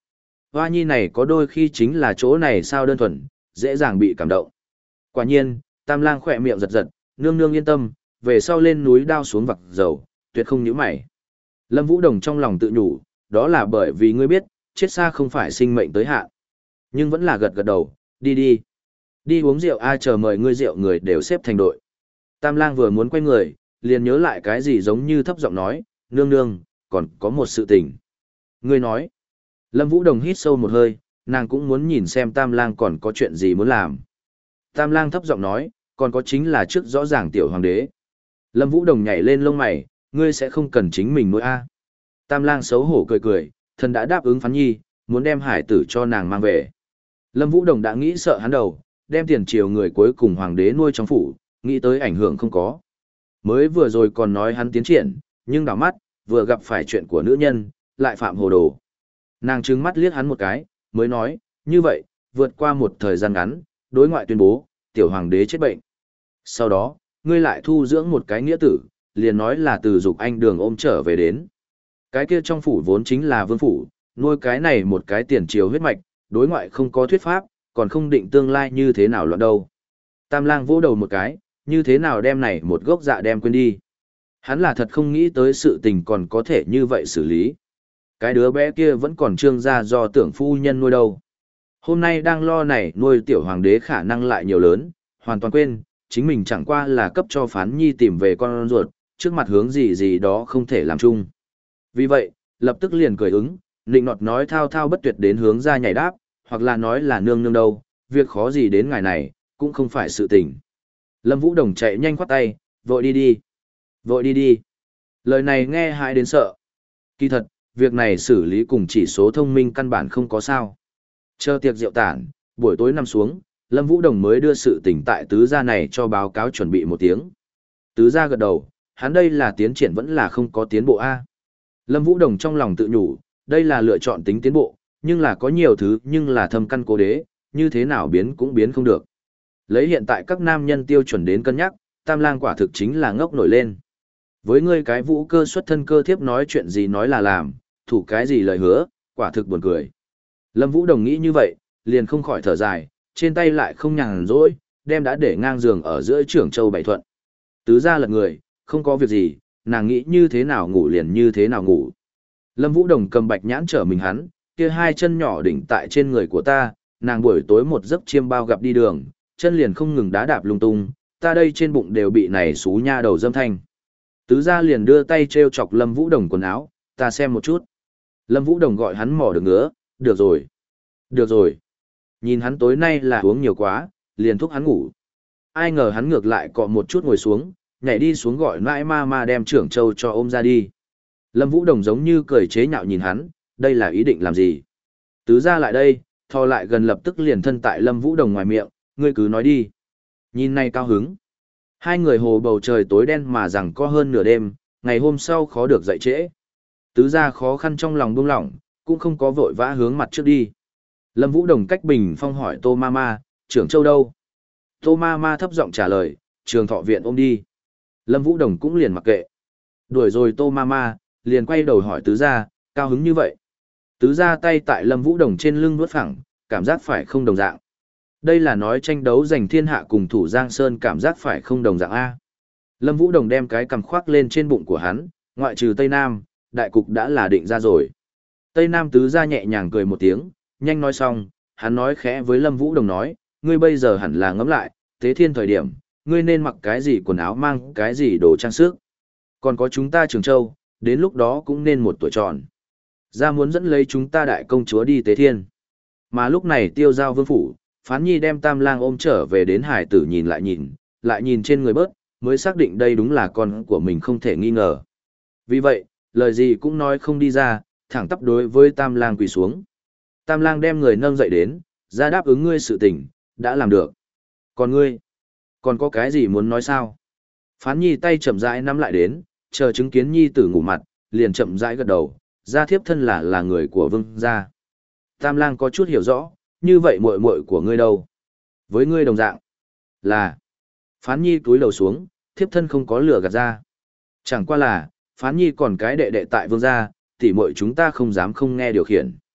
Hoa nhi này có đôi khi chính là chỗ này sao đơn thuần, dễ dàng bị cảm động. Quả nhiên, Tam Lang khỏe miệng giật giật, nương nương yên tâm, về sau lên núi đao xuống vặc dầu, tuyệt không nhíu mày. Lâm Vũ Đồng trong lòng tự nhủ, đó là bởi vì ngươi biết, chết xa không phải sinh mệnh tới hạn. Nhưng vẫn là gật gật đầu, đi đi. Đi uống rượu ai chờ mời ngươi rượu người đều xếp thành đội. Tam Lang vừa muốn quay người, liền nhớ lại cái gì giống như thấp giọng nói, nương nương, còn có một sự tình. Ngươi nói. Lâm Vũ Đồng hít sâu một hơi, nàng cũng muốn nhìn xem Tam Lang còn có chuyện gì muốn làm. Tam Lang thấp giọng nói, còn có chính là trước rõ ràng tiểu hoàng đế. Lâm Vũ Đồng nhảy lên lông mày, ngươi sẽ không cần chính mình nuôi a. Tam Lang xấu hổ cười cười, thần đã đáp ứng Phán Nhi, muốn đem hải tử cho nàng mang về. Lâm Vũ Đồng đã nghĩ sợ hắn đầu, đem tiền triều người cuối cùng hoàng đế nuôi trong phủ, nghĩ tới ảnh hưởng không có. Mới vừa rồi còn nói hắn tiến triển, nhưng đảo mắt, vừa gặp phải chuyện của nữ nhân, lại phạm hồ đồ. Nàng trừng mắt liếc hắn một cái, mới nói, như vậy, vượt qua một thời gian ngắn, đối ngoại tuyên bố, tiểu hoàng đế chết bệnh. Sau đó, ngươi lại thu dưỡng một cái nghĩa tử, liền nói là từ dục anh đường ôm trở về đến. Cái kia trong phủ vốn chính là vương phủ, nuôi cái này một cái tiền triều huyết mạch, đối ngoại không có thuyết pháp, còn không định tương lai như thế nào loạn đâu. Tam Lang vỗ đầu một cái, như thế nào đem này một gốc dạ đem quên đi. Hắn là thật không nghĩ tới sự tình còn có thể như vậy xử lý. Cái đứa bé kia vẫn còn trương ra do tưởng phu nhân nuôi đâu. Hôm nay đang lo này nuôi tiểu hoàng đế khả năng lại nhiều lớn, hoàn toàn quên, chính mình chẳng qua là cấp cho Phán Nhi tìm về con ruột, trước mặt hướng gì gì đó không thể làm chung. Vì vậy, lập tức liền cười ứng, nịnh nọt nói thao thao bất tuyệt đến hướng ra nhảy đáp, hoặc là nói là nương nương đâu, việc khó gì đến ngày này, cũng không phải sự tình. Lâm Vũ Đồng chạy nhanh khoát tay, vội đi đi, vội đi đi. Lời này nghe hại đến sợ. Kỳ thật, việc này xử lý cùng chỉ số thông minh căn bản không có sao. Chờ tiệc rượu tản, buổi tối nằm xuống, Lâm Vũ Đồng mới đưa sự tình tại tứ gia này cho báo cáo chuẩn bị một tiếng. Tứ gia gật đầu, hắn đây là tiến triển vẫn là không có tiến bộ A. Lâm Vũ Đồng trong lòng tự nhủ, đây là lựa chọn tính tiến bộ, nhưng là có nhiều thứ nhưng là thâm căn cố đế, như thế nào biến cũng biến không được. Lấy hiện tại các nam nhân tiêu chuẩn đến cân nhắc, Tam Lang quả thực chính là ngốc nổi lên. Với ngươi cái vũ cơ xuất thân cơ thiếp nói chuyện gì nói là làm, thủ cái gì lời hứa, quả thực buồn cười. Lâm Vũ Đồng nghĩ như vậy, liền không khỏi thở dài, trên tay lại không nhàn rỗi, đem đã để ngang giường ở giữa trưởng châu bảy thuận. Tứ gia lật người, không có việc gì, nàng nghĩ như thế nào ngủ liền như thế nào ngủ. Lâm Vũ Đồng cầm bạch nhãn trở mình hắn, kia hai chân nhỏ đỉnh tại trên người của ta, nàng buổi tối một giấc chiêm bao gặp đi đường, chân liền không ngừng đá đạp lung tung, ta đây trên bụng đều bị này xú nha đầu dâm thanh. Tứ gia liền đưa tay treo chọc Lâm Vũ Đồng quần áo, ta xem một chút. Lâm Vũ Đồng gọi hắn mỏ được ngứa, được rồi. Được rồi. Nhìn hắn tối nay là uống nhiều quá, liền thúc hắn ngủ. Ai ngờ hắn ngược lại cọ một chút ngồi xuống, nhảy đi xuống gọi nãi ma ma đem trưởng châu cho ôm ra đi. Lâm Vũ Đồng giống như cười chế nhạo nhìn hắn, đây là ý định làm gì? Tứ gia lại đây, thò lại gần lập tức liền thân tại Lâm Vũ Đồng ngoài miệng, ngươi cứ nói đi. Nhìn này cao hứng. Hai người hồ bầu trời tối đen mà rằng có hơn nửa đêm, ngày hôm sau khó được dậy trễ. Tứ gia khó khăn trong lòng buông lỏng, cũng không có vội vã hướng mặt trước đi. Lâm Vũ Đồng cách bình phong hỏi Tô Mama, trưởng châu đâu? Tô Mama thấp giọng trả lời, trường thọ viện ôm đi. Lâm Vũ Đồng cũng liền mặc kệ. Đuổi rồi Tô Mama, liền quay đầu hỏi tứ gia, cao hứng như vậy. Tứ gia tay tại Lâm Vũ Đồng trên lưng vuốt phẳng, cảm giác phải không đồng dạng. Đây là nói tranh đấu giành thiên hạ cùng thủ Giang Sơn cảm giác phải không đồng dạng A. Lâm Vũ Đồng đem cái cằm khoác lên trên bụng của hắn, ngoại trừ Tây Nam, đại cục đã là định ra rồi. Tây Nam tứ gia nhẹ nhàng cười một tiếng, nhanh nói xong, hắn nói khẽ với Lâm Vũ Đồng nói, ngươi bây giờ hẳn là ngẫm lại, tế thiên thời điểm, ngươi nên mặc cái gì quần áo mang cái gì đồ trang sức. Còn có chúng ta Trường Châu, đến lúc đó cũng nên một tuổi tròn. Gia muốn dẫn lấy chúng ta đại công chúa đi tế thiên. Mà lúc này tiêu giao vương phủ, Phán Nhi đem Tam Lang ôm trở về đến hải tử nhìn lại nhìn, lại nhìn trên người bớt, mới xác định đây đúng là con của mình không thể nghi ngờ. Vì vậy, lời gì cũng nói không đi ra, thẳng tắp đối với Tam Lang quỳ xuống. Tam Lang đem người nâng dậy đến, ra đáp ứng ngươi sự tình, đã làm được. Còn ngươi, còn có cái gì muốn nói sao? Phán Nhi tay chậm rãi nắm lại đến, chờ chứng kiến Nhi tử ngủ mặt, liền chậm rãi gật đầu, gia thiếp thân là là người của vương gia. Tam Lang có chút hiểu rõ, như vậy muội muội của ngươi đâu? Với ngươi đồng dạng, là. Phán Nhi cúi đầu xuống, thiếp thân không có lửa gạt ra. Chẳng qua là, Phán Nhi còn cái đệ đệ tại vương gia, tỉ muội chúng ta không dám không nghe điều khiển.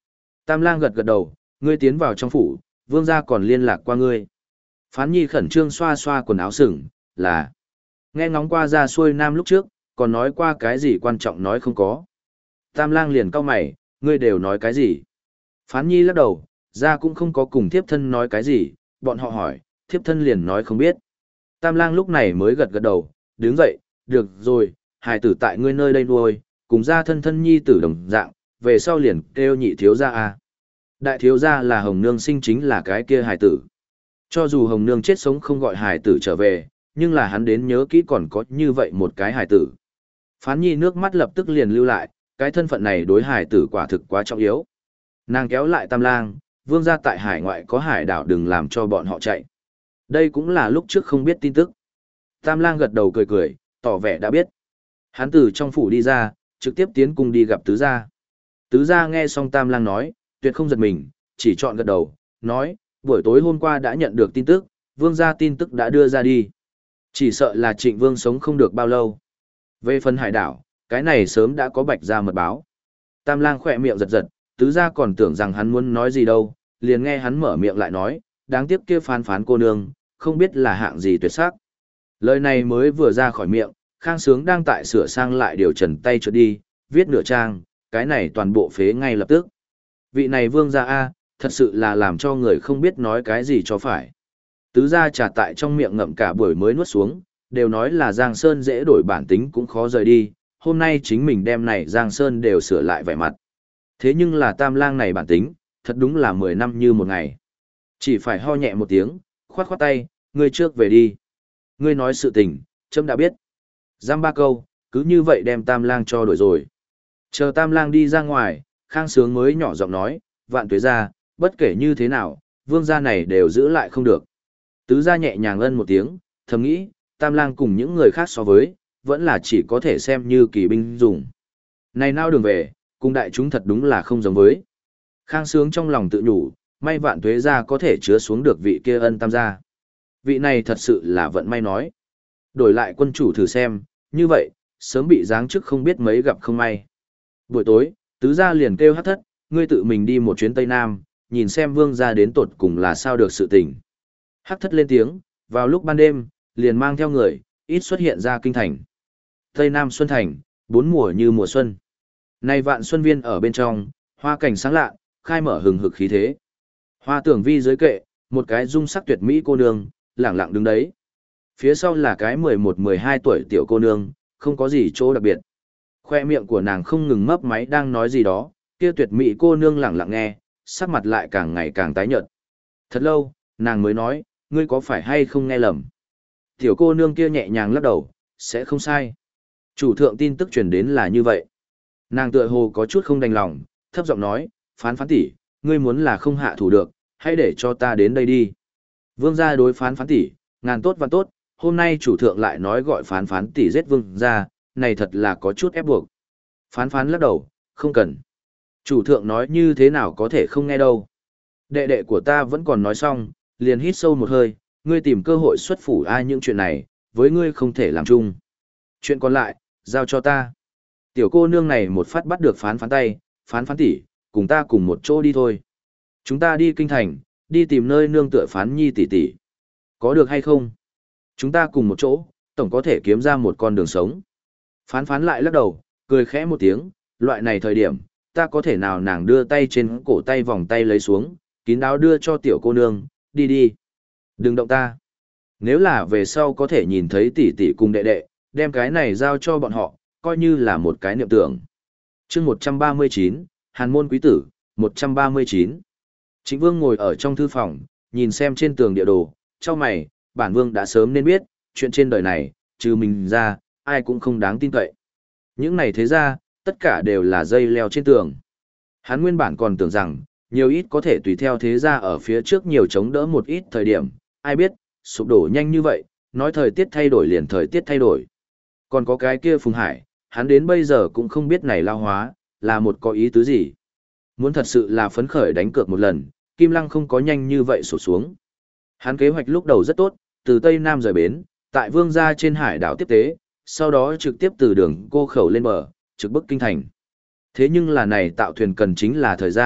Tam lang gật gật đầu, ngươi tiến vào trong phủ, vương gia còn liên lạc qua ngươi. Phán nhi khẩn trương xoa xoa quần áo sừng, là. Nghe ngóng qua ra xuôi nam lúc trước, còn nói qua cái gì quan trọng nói không có. Tam lang liền cau mày, ngươi đều nói cái gì? Phán nhi lắc đầu, ra cũng không có cùng thiếp thân nói cái gì, bọn họ hỏi, thiếp thân liền nói không biết. Tam lang lúc này mới gật gật đầu, đứng dậy, được rồi, hài tử tại ngươi nơi đây nuôi, cùng ra thân thân nhi tử đồng dạng, về sau liền kêu nhị thiếu gia a. Đại thiếu gia là Hồng Nương sinh chính là cái kia hài tử. Cho dù Hồng Nương chết sống không gọi hài tử trở về, nhưng là hắn đến nhớ kỹ còn có như vậy một cái hài tử. Phán nhi nước mắt lập tức liền lưu lại, cái thân phận này đối hài tử quả thực quá trọng yếu. Nàng kéo lại Tam lang, vương gia tại hải ngoại có hải đảo đừng làm cho bọn họ chạy. Đây cũng là lúc trước không biết tin tức. Tam lang gật đầu cười cười, tỏ vẻ đã biết. Hắn từ trong phủ đi ra, trực tiếp tiến cung đi gặp tứ gia. Tứ gia nghe xong Tam lang nói, tuyệt không giật mình, chỉ chọn gật đầu, nói, buổi tối hôm qua đã nhận được tin tức, vương gia tin tức đã đưa ra đi. Chỉ sợ là Trịnh Vương sống không được bao lâu. Về phần hải đảo, cái này sớm đã có bạch gia mật báo. Tam lang khỏe miệng giật giật, tứ gia còn tưởng rằng hắn muốn nói gì đâu, liền nghe hắn mở miệng lại nói, đáng tiếc kia phán phán cô nương, không biết là hạng gì tuyệt sắc. Lời này mới vừa ra khỏi miệng, Khang Sướng đang tại sửa sang lại điều trần tay trượt đi, viết nửa trang, cái này toàn bộ phế ngay lập tức. Vị này vương gia A, thật sự là làm cho người không biết nói cái gì cho phải. Tứ gia trà tại trong miệng ngậm cả buổi mới nuốt xuống, đều nói là Giang Sơn dễ đổi bản tính cũng khó rời đi, hôm nay chính mình đem này Giang Sơn đều sửa lại vẻ mặt. Thế nhưng là Tam lang này bản tính, thật đúng là mười năm như một ngày. Chỉ phải ho nhẹ một tiếng, khoát khoát tay, ngươi trước về đi. Ngươi nói sự tình, trẫm đã biết. Giam ba câu, cứ như vậy đem Tam lang cho đổi rồi. Chờ Tam lang đi ra ngoài, Khang Sướng mới nhỏ giọng nói, vạn tuế gia, bất kể như thế nào, vương gia này đều giữ lại không được. Tứ gia nhẹ nhàng ân một tiếng, thầm nghĩ, Tam lang cùng những người khác so với, vẫn là chỉ có thể xem như kỳ binh dùng. Này nào đường về, cùng đại chúng thật đúng là không giống với. Khang Sướng trong lòng tự nhủ, may vạn tuế gia có thể chứa xuống được vị kia ân tam gia. Vị này thật sự là vận may nói. Đổi lại quân chủ thử xem, như vậy, sớm bị giáng chức không biết mấy gặp không may. Buổi tối, tứ gia liền kêu Hắc Thất, ngươi tự mình đi một chuyến Tây Nam, nhìn xem vương gia đến tột cùng là sao được sự tình. Hắc Thất lên tiếng, vào lúc ban đêm, liền mang theo người, ít xuất hiện ra kinh thành. Tây Nam Xuân Thành, bốn mùa như mùa xuân. Nay vạn xuân viên ở bên trong, hoa cảnh sáng lạ, khai mở hừng hực khí thế. Hoa tưởng vi dưới kệ, một cái dung sắc tuyệt mỹ cô nương, lẳng lặng đứng đấy. Phía sau là cái mười một mười hai tuổi tiểu cô nương, không có gì chỗ đặc biệt. Khoe miệng của nàng không ngừng mấp máy đang nói gì đó, kia tuyệt mỹ cô nương lẳng lặng nghe, sắc mặt lại càng ngày càng tái nhợt. Thật lâu, nàng mới nói, ngươi có phải hay không nghe lầm? Tiểu cô nương kia nhẹ nhàng lắc đầu, sẽ không sai. Chủ thượng tin tức truyền đến là như vậy. Nàng tựa hồ có chút không đành lòng, thấp giọng nói, phán phán tỷ, ngươi muốn là không hạ thủ được, hãy để cho ta đến đây đi. Vương gia đối phán phán tỷ, ngàn tốt và tốt, hôm nay chủ thượng lại nói gọi phán phán tỷ giết vương gia, này thật là có chút ép buộc. Phán phán lắc đầu, không cần. Chủ thượng nói như thế nào có thể không nghe đâu. Đệ đệ của ta vẫn còn nói xong, liền hít sâu một hơi, ngươi tìm cơ hội xuất phủ ai những chuyện này, với ngươi không thể làm chung. Chuyện còn lại, giao cho ta. Tiểu cô nương này một phát bắt được phán phán tay, phán phán tỷ, cùng ta cùng một chỗ đi thôi. Chúng ta đi kinh thành, đi tìm nơi nương tựa phán nhi tỷ tỷ. Có được hay không? Chúng ta cùng một chỗ, tổng có thể kiếm ra một con đường sống. Phán phán lại lắc đầu, cười khẽ một tiếng, loại này thời điểm, ta có thể nào nàng đưa tay trên cổ tay vòng tay lấy xuống, kín đáo đưa cho tiểu cô nương, đi đi. Đừng động ta. Nếu là về sau có thể nhìn thấy tỷ tỷ cùng đệ đệ, đem cái này giao cho bọn họ, coi như là một cái niệm tưởng. chương một trăm ba mươi chín, Hàn môn quý tử, một trăm ba mươi chín. Trịnh Vương ngồi ở trong thư phòng, nhìn xem trên tường địa đồ, trong mày, bản Vương đã sớm nên biết, chuyện trên đời này, trừ mình ra, ai cũng không đáng tin cậy. Những này thế ra, tất cả đều là dây leo trên tường. Hắn nguyên bản còn tưởng rằng, nhiều ít có thể tùy theo thế ra ở phía trước nhiều chống đỡ một ít thời điểm, ai biết, sụp đổ nhanh như vậy, nói thời tiết thay đổi liền thời tiết thay đổi. Còn có cái kia Phùng Hải, hắn đến bây giờ cũng không biết này lao hóa, là một có ý tứ gì. Muốn thật sự là phấn khởi đánh cược một lần, Kim Lăng không có nhanh như vậy sụt xuống. Hắn kế hoạch lúc đầu rất tốt, từ Tây Nam rời bến, tại Vương gia trên hải đảo tiếp tế, sau đó trực tiếp từ đường Cô Khẩu lên bờ, trực bức kinh thành. Thế nhưng là này tạo thuyền cần chính là thời gian,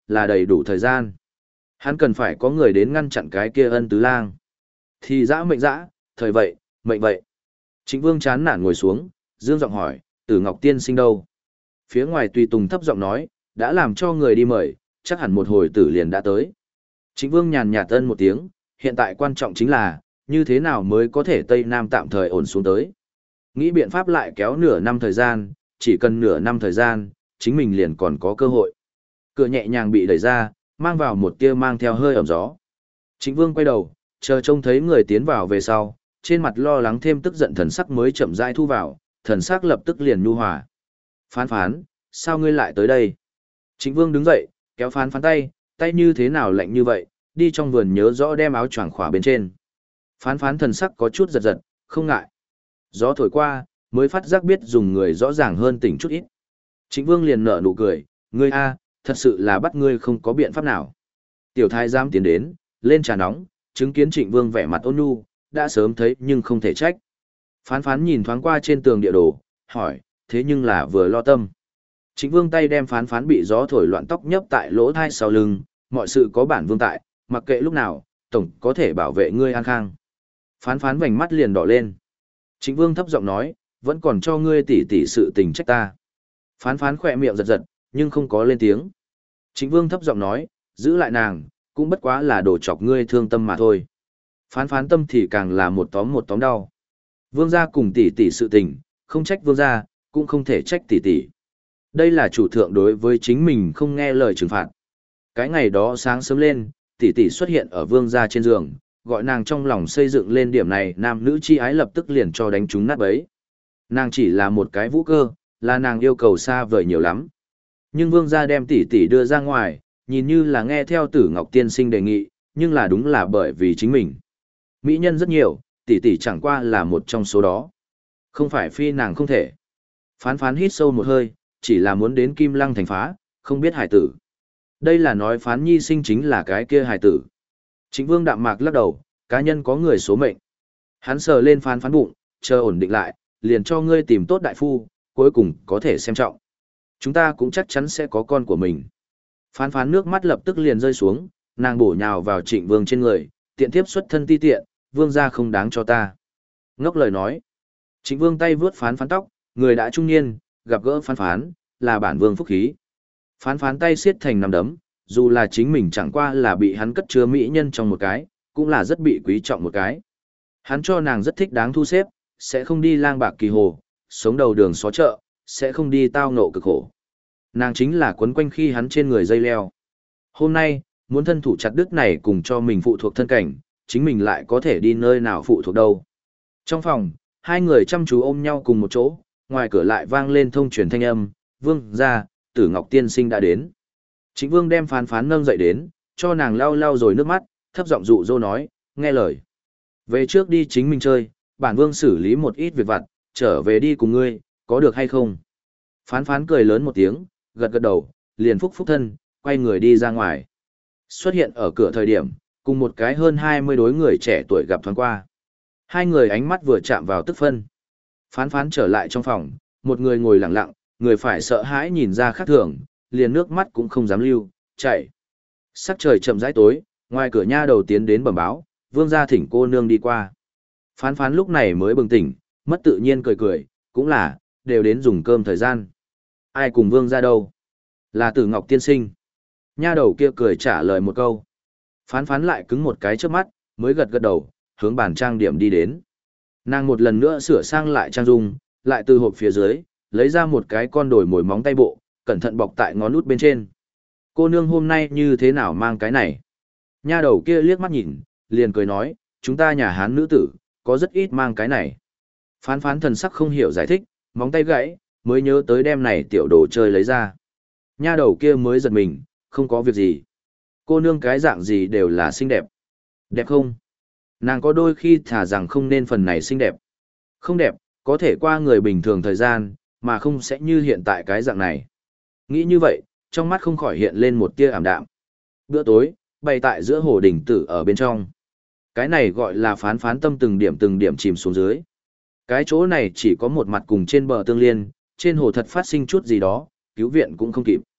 là đầy đủ thời gian. Hắn cần phải có người đến ngăn chặn cái kia ân tứ lang. Thì dã mệnh dã, thời vậy, mệnh vậy. Trịnh Vương chán nản ngồi xuống, dương giọng hỏi, Tử Ngọc tiên sinh đâu? Phía ngoài tùy tùng thấp giọng nói, đã làm cho người đi mời, chắc hẳn một hồi tử liền đã tới. Trịnh Vương nhàn nhạt ân một tiếng, hiện tại quan trọng chính là, như thế nào mới có thể Tây Nam tạm thời ổn xuống tới. Nghĩ biện pháp lại kéo nửa năm thời gian, chỉ cần nửa năm thời gian, chính mình liền còn có cơ hội. Cửa nhẹ nhàng bị đẩy ra, mang vào một tia mang theo hơi ẩm gió. Trịnh Vương quay đầu, chờ trông thấy người tiến vào về sau, trên mặt lo lắng thêm tức giận thần sắc mới chậm rãi thu vào, thần sắc lập tức liền nhu hòa. Phán phán, sao ngươi lại tới đây? Trịnh Vương đứng dậy, kéo phán phán tay, tay như thế nào lạnh như vậy, đi trong vườn nhớ rõ đem áo choàng khỏa bên trên. Phán phán thần sắc có chút giật giật, không ngại. Gió thổi qua, mới phát giác biết dùng người rõ ràng hơn tỉnh chút ít. Trịnh Vương liền nở nụ cười, ngươi a, thật sự là bắt ngươi không có biện pháp nào. Tiểu thái giám tiến đến, lên trà nóng, chứng kiến Trịnh Vương vẻ mặt ôn nhu, đã sớm thấy nhưng không thể trách. Phán phán nhìn thoáng qua trên tường địa đồ, hỏi, thế nhưng là vừa lo tâm. Trịnh Vương tay đem phán phán bị gió thổi loạn tóc nhấp tại lỗ thai sau lưng, mọi sự có bản vương tại, mặc kệ lúc nào, tổng có thể bảo vệ ngươi an khang. Phán phán vành mắt liền đỏ lên. Trịnh Vương thấp giọng nói, vẫn còn cho ngươi tỉ tỉ sự tình trách ta. Phán phán khỏe miệng giật giật, nhưng không có lên tiếng. Trịnh Vương thấp giọng nói, giữ lại nàng, cũng bất quá là đổ chọc ngươi thương tâm mà thôi. Phán phán tâm thì càng là một tóm một tóm đau. Vương gia cùng tỷ tỷ sự tình, không trách vương gia, cũng không thể trách tỷ tỷ. Đây là chủ thượng đối với chính mình không nghe lời trừng phạt. Cái ngày đó sáng sớm lên, tỷ tỷ xuất hiện ở vương gia trên giường, gọi nàng trong lòng xây dựng lên điểm này, nam nữ chi ái lập tức liền cho đánh trúng nát bấy. Nàng chỉ là một cái vũ cơ, là nàng yêu cầu xa vời nhiều lắm. Nhưng vương gia đem tỷ tỷ đưa ra ngoài, nhìn như là nghe theo Tử Ngọc tiên sinh đề nghị, nhưng là đúng là bởi vì chính mình. Mỹ nhân rất nhiều, tỷ tỷ chẳng qua là một trong số đó. Không phải phi nàng không thể. Phán phán hít sâu một hơi, chỉ là muốn đến Kim Lăng thành phá, không biết hải tử. Đây là nói phán nhi sinh chính là cái kia hải tử. Trịnh Vương đạm mạc lắc đầu, cá nhân có người số mệnh. Hắn sờ lên phán phán bụng, chờ ổn định lại, liền cho ngươi tìm tốt đại phu, cuối cùng có thể xem trọng. Chúng ta cũng chắc chắn sẽ có con của mình. Phán phán nước mắt lập tức liền rơi xuống, nàng bổ nhào vào Trịnh Vương trên người, tiện tiếp xuất thân ti tiện, vương gia không đáng cho ta. Ngốc lời nói. Trịnh Vương tay vướt phán phán tóc, người đã trung niên, gặp gỡ phán phán, là bản vương phúc khí. Phán phán tay siết thành nắm đấm, dù là chính mình chẳng qua là bị hắn cất chứa mỹ nhân trong một cái, cũng là rất bị quý trọng một cái. Hắn cho nàng rất thích đáng thu xếp, sẽ không đi lang bạc kỳ hồ, sống đầu đường xó chợ, sẽ không đi tao ngộ cực khổ. Nàng chính là quấn quanh khi hắn trên người dây leo. Hôm nay, muốn thân thủ chặt đứt này cùng cho mình phụ thuộc thân cảnh, chính mình lại có thể đi nơi nào phụ thuộc đâu. Trong phòng, hai người chăm chú ôm nhau cùng một chỗ, ngoài cửa lại vang lên thông truyền thanh âm, vương gia, Tử Ngọc tiên sinh đã đến. Trịnh Vương đem phán phán nâng dậy đến, cho nàng lau lau rồi nước mắt, thấp giọng dụ dỗ nói, nghe lời. Về trước đi chính mình chơi, bản vương xử lý một ít việc vặt, trở về đi cùng ngươi, có được hay không? Phán phán cười lớn một tiếng, gật gật đầu, liền phúc phúc thân, quay người đi ra ngoài. Xuất hiện ở cửa thời điểm, cùng một cái hơn hai mươi đối người trẻ tuổi gặp thoáng qua. Hai người ánh mắt vừa chạm vào tức phân. Phán phán trở lại trong phòng, một người ngồi lặng lặng, người phải sợ hãi nhìn ra khác thường, liền nước mắt cũng không dám lưu, chạy. Sắc trời chậm rãi tối, ngoài cửa nha đầu tiến đến bẩm báo, vương gia thỉnh cô nương đi qua. Phán phán lúc này mới bừng tỉnh, mất tự nhiên cười cười, cũng là, đều đến dùng cơm thời gian. Ai cùng vương gia đâu? Là Tử Ngọc tiên sinh. Nha đầu kia cười trả lời một câu. Phán phán lại cứng một cái trước mắt, mới gật gật đầu, hướng bàn trang điểm đi đến. Nàng một lần nữa sửa sang lại trang dung, lại từ hộp phía dưới, lấy ra một cái con đồi mồi móng tay bộ, cẩn thận bọc tại ngón út bên trên. Cô nương hôm nay như thế nào mang cái này? Nha đầu kia liếc mắt nhìn, liền cười nói, chúng ta nhà Hán nữ tử, có rất ít mang cái này. Phán phán thần sắc không hiểu giải thích, móng tay gãy, mới nhớ tới đem này tiểu đồ chơi lấy ra. Nha đầu kia mới giật mình, không có việc gì. Cô nương cái dạng gì đều là xinh đẹp. Đẹp không? Nàng có đôi khi thả rằng không nên phần này xinh đẹp. Không đẹp, có thể qua người bình thường thời gian, mà không sẽ như hiện tại cái dạng này. Nghĩ như vậy, trong mắt không khỏi hiện lên một tia ảm đạm. Bữa tối, bày tại giữa hồ đỉnh tử ở bên trong. Cái này gọi là phán phán tâm từng điểm từng điểm chìm xuống dưới. Cái chỗ này chỉ có một mặt cùng trên bờ tương liên, trên hồ thật phát sinh chút gì đó, cứu viện cũng không kịp.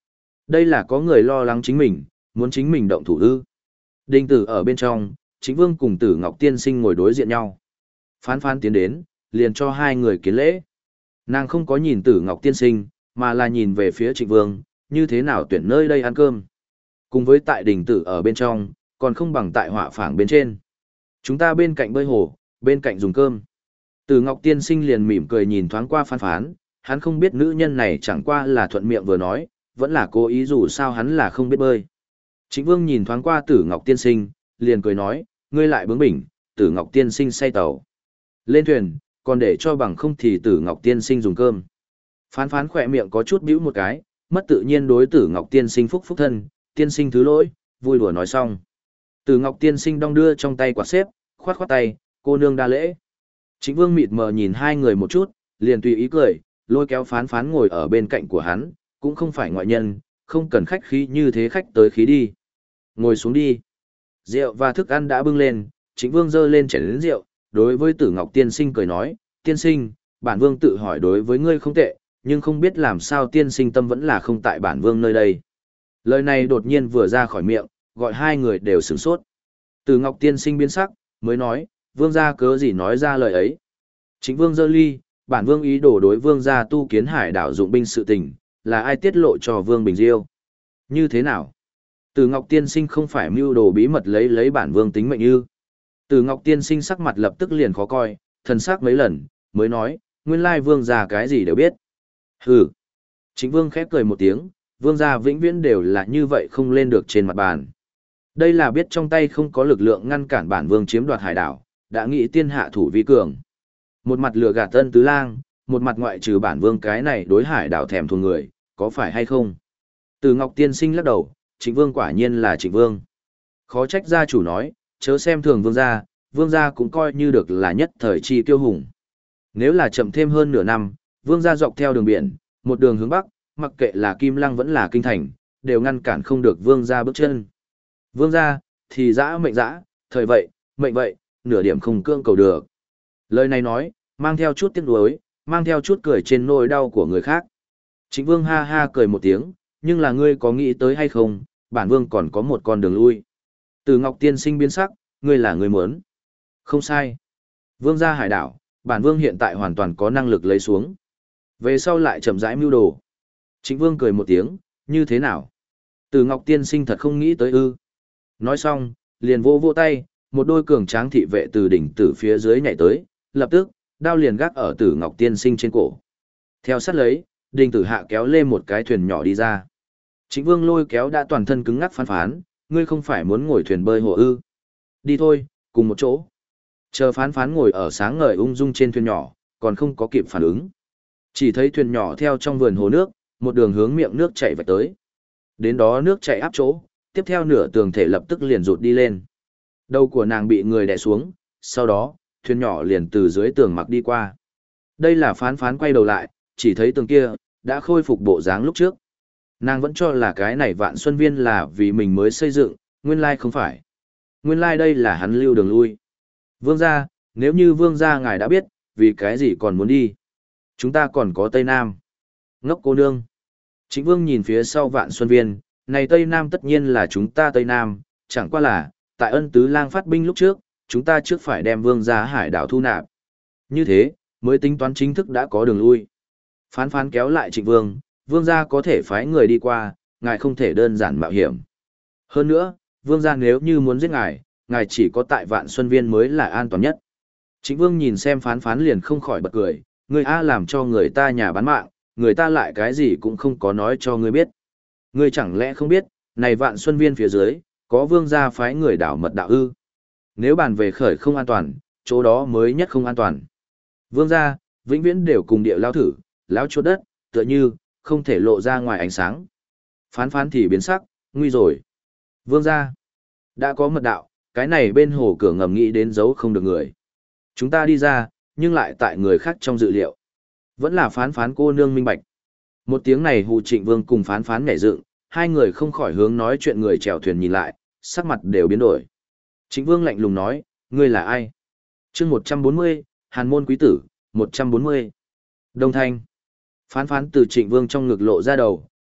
Đây là có người lo lắng chính mình, muốn chính mình động thủ ư. Đinh tử ở bên trong, Chính Vương cùng Tử Ngọc Tiên Sinh ngồi đối diện nhau. Phán phán tiến đến, liền cho hai người kiến lễ. Nàng không có nhìn Tử Ngọc Tiên Sinh, mà là nhìn về phía Trịnh Vương, như thế nào tuyển nơi đây ăn cơm. Cùng với tại đình tử ở bên trong, còn không bằng tại họa phảng bên trên. Chúng ta bên cạnh bơi hồ, bên cạnh dùng cơm. Tử Ngọc Tiên Sinh liền mỉm cười nhìn thoáng qua phán phán, hắn không biết nữ nhân này chẳng qua là thuận miệng vừa nói, vẫn là cố ý dù sao hắn là không biết bơi. Trịnh Vương nhìn thoáng qua Tử Ngọc Tiên Sinh, liền cười nói, ngươi lại bướng bỉnh, Tử Ngọc Tiên Sinh say tàu. Lên thuyền, còn để cho bằng không thì Tử Ngọc Tiên Sinh dùng cơm. Phán phán khỏe miệng có chút bĩu một cái, mất tự nhiên đối Tử Ngọc Tiên Sinh phúc phúc thân, tiên sinh thứ lỗi, vui đùa nói xong. Tử Ngọc Tiên Sinh đong đưa trong tay quạt xếp, khoát khoát tay, cô nương đa lễ. Trịnh Vương mịt mờ nhìn hai người một chút, liền tùy ý cười, lôi kéo phán phán ngồi ở bên cạnh của hắn, cũng không phải ngoại nhân, không cần khách khí như thế khách tới khí đi. Ngồi xuống đi. Rượu và thức ăn đã bưng lên, Trịnh Vương giơ lên chén lớn rượu, đối với Tử Ngọc Tiên Sinh cười nói, tiên sinh, bản vương tự hỏi đối với ngươi không tệ, nhưng không biết làm sao tiên sinh tâm vẫn là không tại bản vương nơi đây. Lời này đột nhiên vừa ra khỏi miệng, gọi hai người đều sửng sốt. Tử Ngọc Tiên Sinh biến sắc, mới nói, vương gia cớ gì nói ra lời ấy. Chính vương giơ ly, bản vương ý đồ đối vương gia tu kiến hải đảo dụng binh sự tình, là ai tiết lộ cho vương Bình Diêu? Như thế nào? Tử Ngọc Tiên Sinh không phải mưu đồ bí mật lấy lấy bản vương tính mệnh ư? Tử Ngọc Tiên Sinh sắc mặt lập tức liền khó coi, thần sắc mấy lần, mới nói, nguyên lai vương gia cái gì đều biết. Hừ. Chính vương khép cười một tiếng, vương gia vĩnh viễn đều là như vậy không lên được trên mặt bàn. Đây là biết trong tay không có lực lượng ngăn cản bản vương chiếm đoạt hải đảo, đã nghĩ tiên hạ thủ vi cường. Một mặt lừa gạt Tân Tứ Lang, một mặt ngoại trừ bản vương cái này đối hải đảo thèm thuồng người, có phải hay không? Từ Ngọc Tiên Sinh lắc đầu, Trịnh Vương quả nhiên là Trịnh Vương. Khó trách gia chủ nói, chớ xem thường vương gia, vương gia cũng coi như được là nhất thời chi tiêu hùng. Nếu là chậm thêm hơn nửa năm, vương gia dọc theo đường biển, một đường hướng bắc, mặc kệ là Kim Lăng vẫn là Kinh Thành, đều ngăn cản không được vương gia bước chân. Vương gia, thì dã mệnh dã, thời vậy, mệnh vậy, nửa điểm không cưỡng cầu được. Lời này nói, mang theo chút tiếc nuối, mang theo chút cười trên nỗi đau của người khác. Trịnh Vương ha ha cười một tiếng, nhưng là ngươi có nghĩ tới hay không, bản vương còn có một con đường lui. Từ Ngọc Tiên Sinh biến sắc, ngươi là người muốn. Không sai. Vương gia hải đảo, bản vương hiện tại hoàn toàn có năng lực lấy xuống. Về sau lại chậm rãi mưu đồ. Trịnh Vương cười một tiếng, như thế nào? Từ Ngọc Tiên Sinh thật không nghĩ tới ư. Nói xong, liền vô vô tay, một đôi cường tráng thị vệ từ đỉnh tử phía dưới nhảy tới, lập tức, đao liền gác ở Tử Ngọc Tiên Sinh trên cổ. Theo sát lấy, đinh tử hạ kéo lên một cái thuyền nhỏ đi ra. Trịnh Vương lôi kéo đã toàn thân cứng ngắc phán phán, ngươi không phải muốn ngồi thuyền bơi hồ ư. Đi thôi, cùng một chỗ. Chờ phán phán ngồi ở sáng ngời ung dung trên thuyền nhỏ, còn không có kịp phản ứng. Chỉ thấy thuyền nhỏ theo trong vườn hồ nước, một đường hướng miệng nước chảy vạch tới. Đến đó nước chảy áp chỗ, tiếp theo nửa tường thể lập tức liền rụt đi lên. Đầu của nàng bị người đè xuống, sau đó, thuyền nhỏ liền từ dưới tường mặc đi qua. Đây là phán phán quay đầu lại, chỉ thấy tường kia, đã khôi phục bộ dáng lúc trước. Nàng vẫn cho là cái này Vạn Xuân Viên là vì mình mới xây dựng, nguyên lai không phải. Nguyên lai đây là hắn lưu đường lui. Vương gia, nếu như vương gia ngài đã biết, vì cái gì còn muốn đi? Chúng ta còn có Tây Nam. Ngốc cô nương. Chính Vương nhìn phía sau Vạn Xuân Viên, này Tây Nam tất nhiên là chúng ta Tây Nam, chẳng qua là, tại Ân Tứ Lang phát binh lúc trước, chúng ta trước phải đem vương gia hải đảo thu nạp. Như thế, mới tính toán chính thức đã có đường lui. Phán phán kéo lại Trịnh Vương, vương gia có thể phái người đi qua, ngài không thể đơn giản mạo hiểm. Hơn nữa, vương gia nếu như muốn giết ngài, ngài chỉ có tại Vạn Xuân Viên mới là an toàn nhất. Trịnh Vương nhìn xem phán phán liền không khỏi bật cười, người A làm cho người ta nhà bán mạng, người ta lại cái gì cũng không có nói cho ngươi biết. Ngươi chẳng lẽ không biết, này Vạn Xuân Viên phía dưới, có vương gia phái người đảo mật đạo ư. Nếu bàn về khởi không an toàn, chỗ đó mới nhất không an toàn. Vương gia, vĩnh viễn đều cùng địa lao thử, lao chốt đất, tựa như, không thể lộ ra ngoài ánh sáng. Phán phán thì biến sắc, nguy rồi. Vương gia, đã có mật đạo, cái này bên hồ cửa ngầm nghĩ đến giấu không được người. Chúng ta đi ra, nhưng lại tại người khác trong dự liệu. Vẫn là phán phán cô nương minh bạch. Một tiếng này hù Trịnh Vương cùng phán phán nhảy dựng, hai người không khỏi hướng nói chuyện người chèo thuyền nhìn lại, sắc mặt đều biến đổi. Trịnh Vương lạnh lùng nói, ngươi là ai? Chương một trăm bốn mươi, Hàn môn quý tử, một trăm bốn mươi. Đông Thanh. Phán phán từ Trịnh Vương trong ngực lộ ra đầu,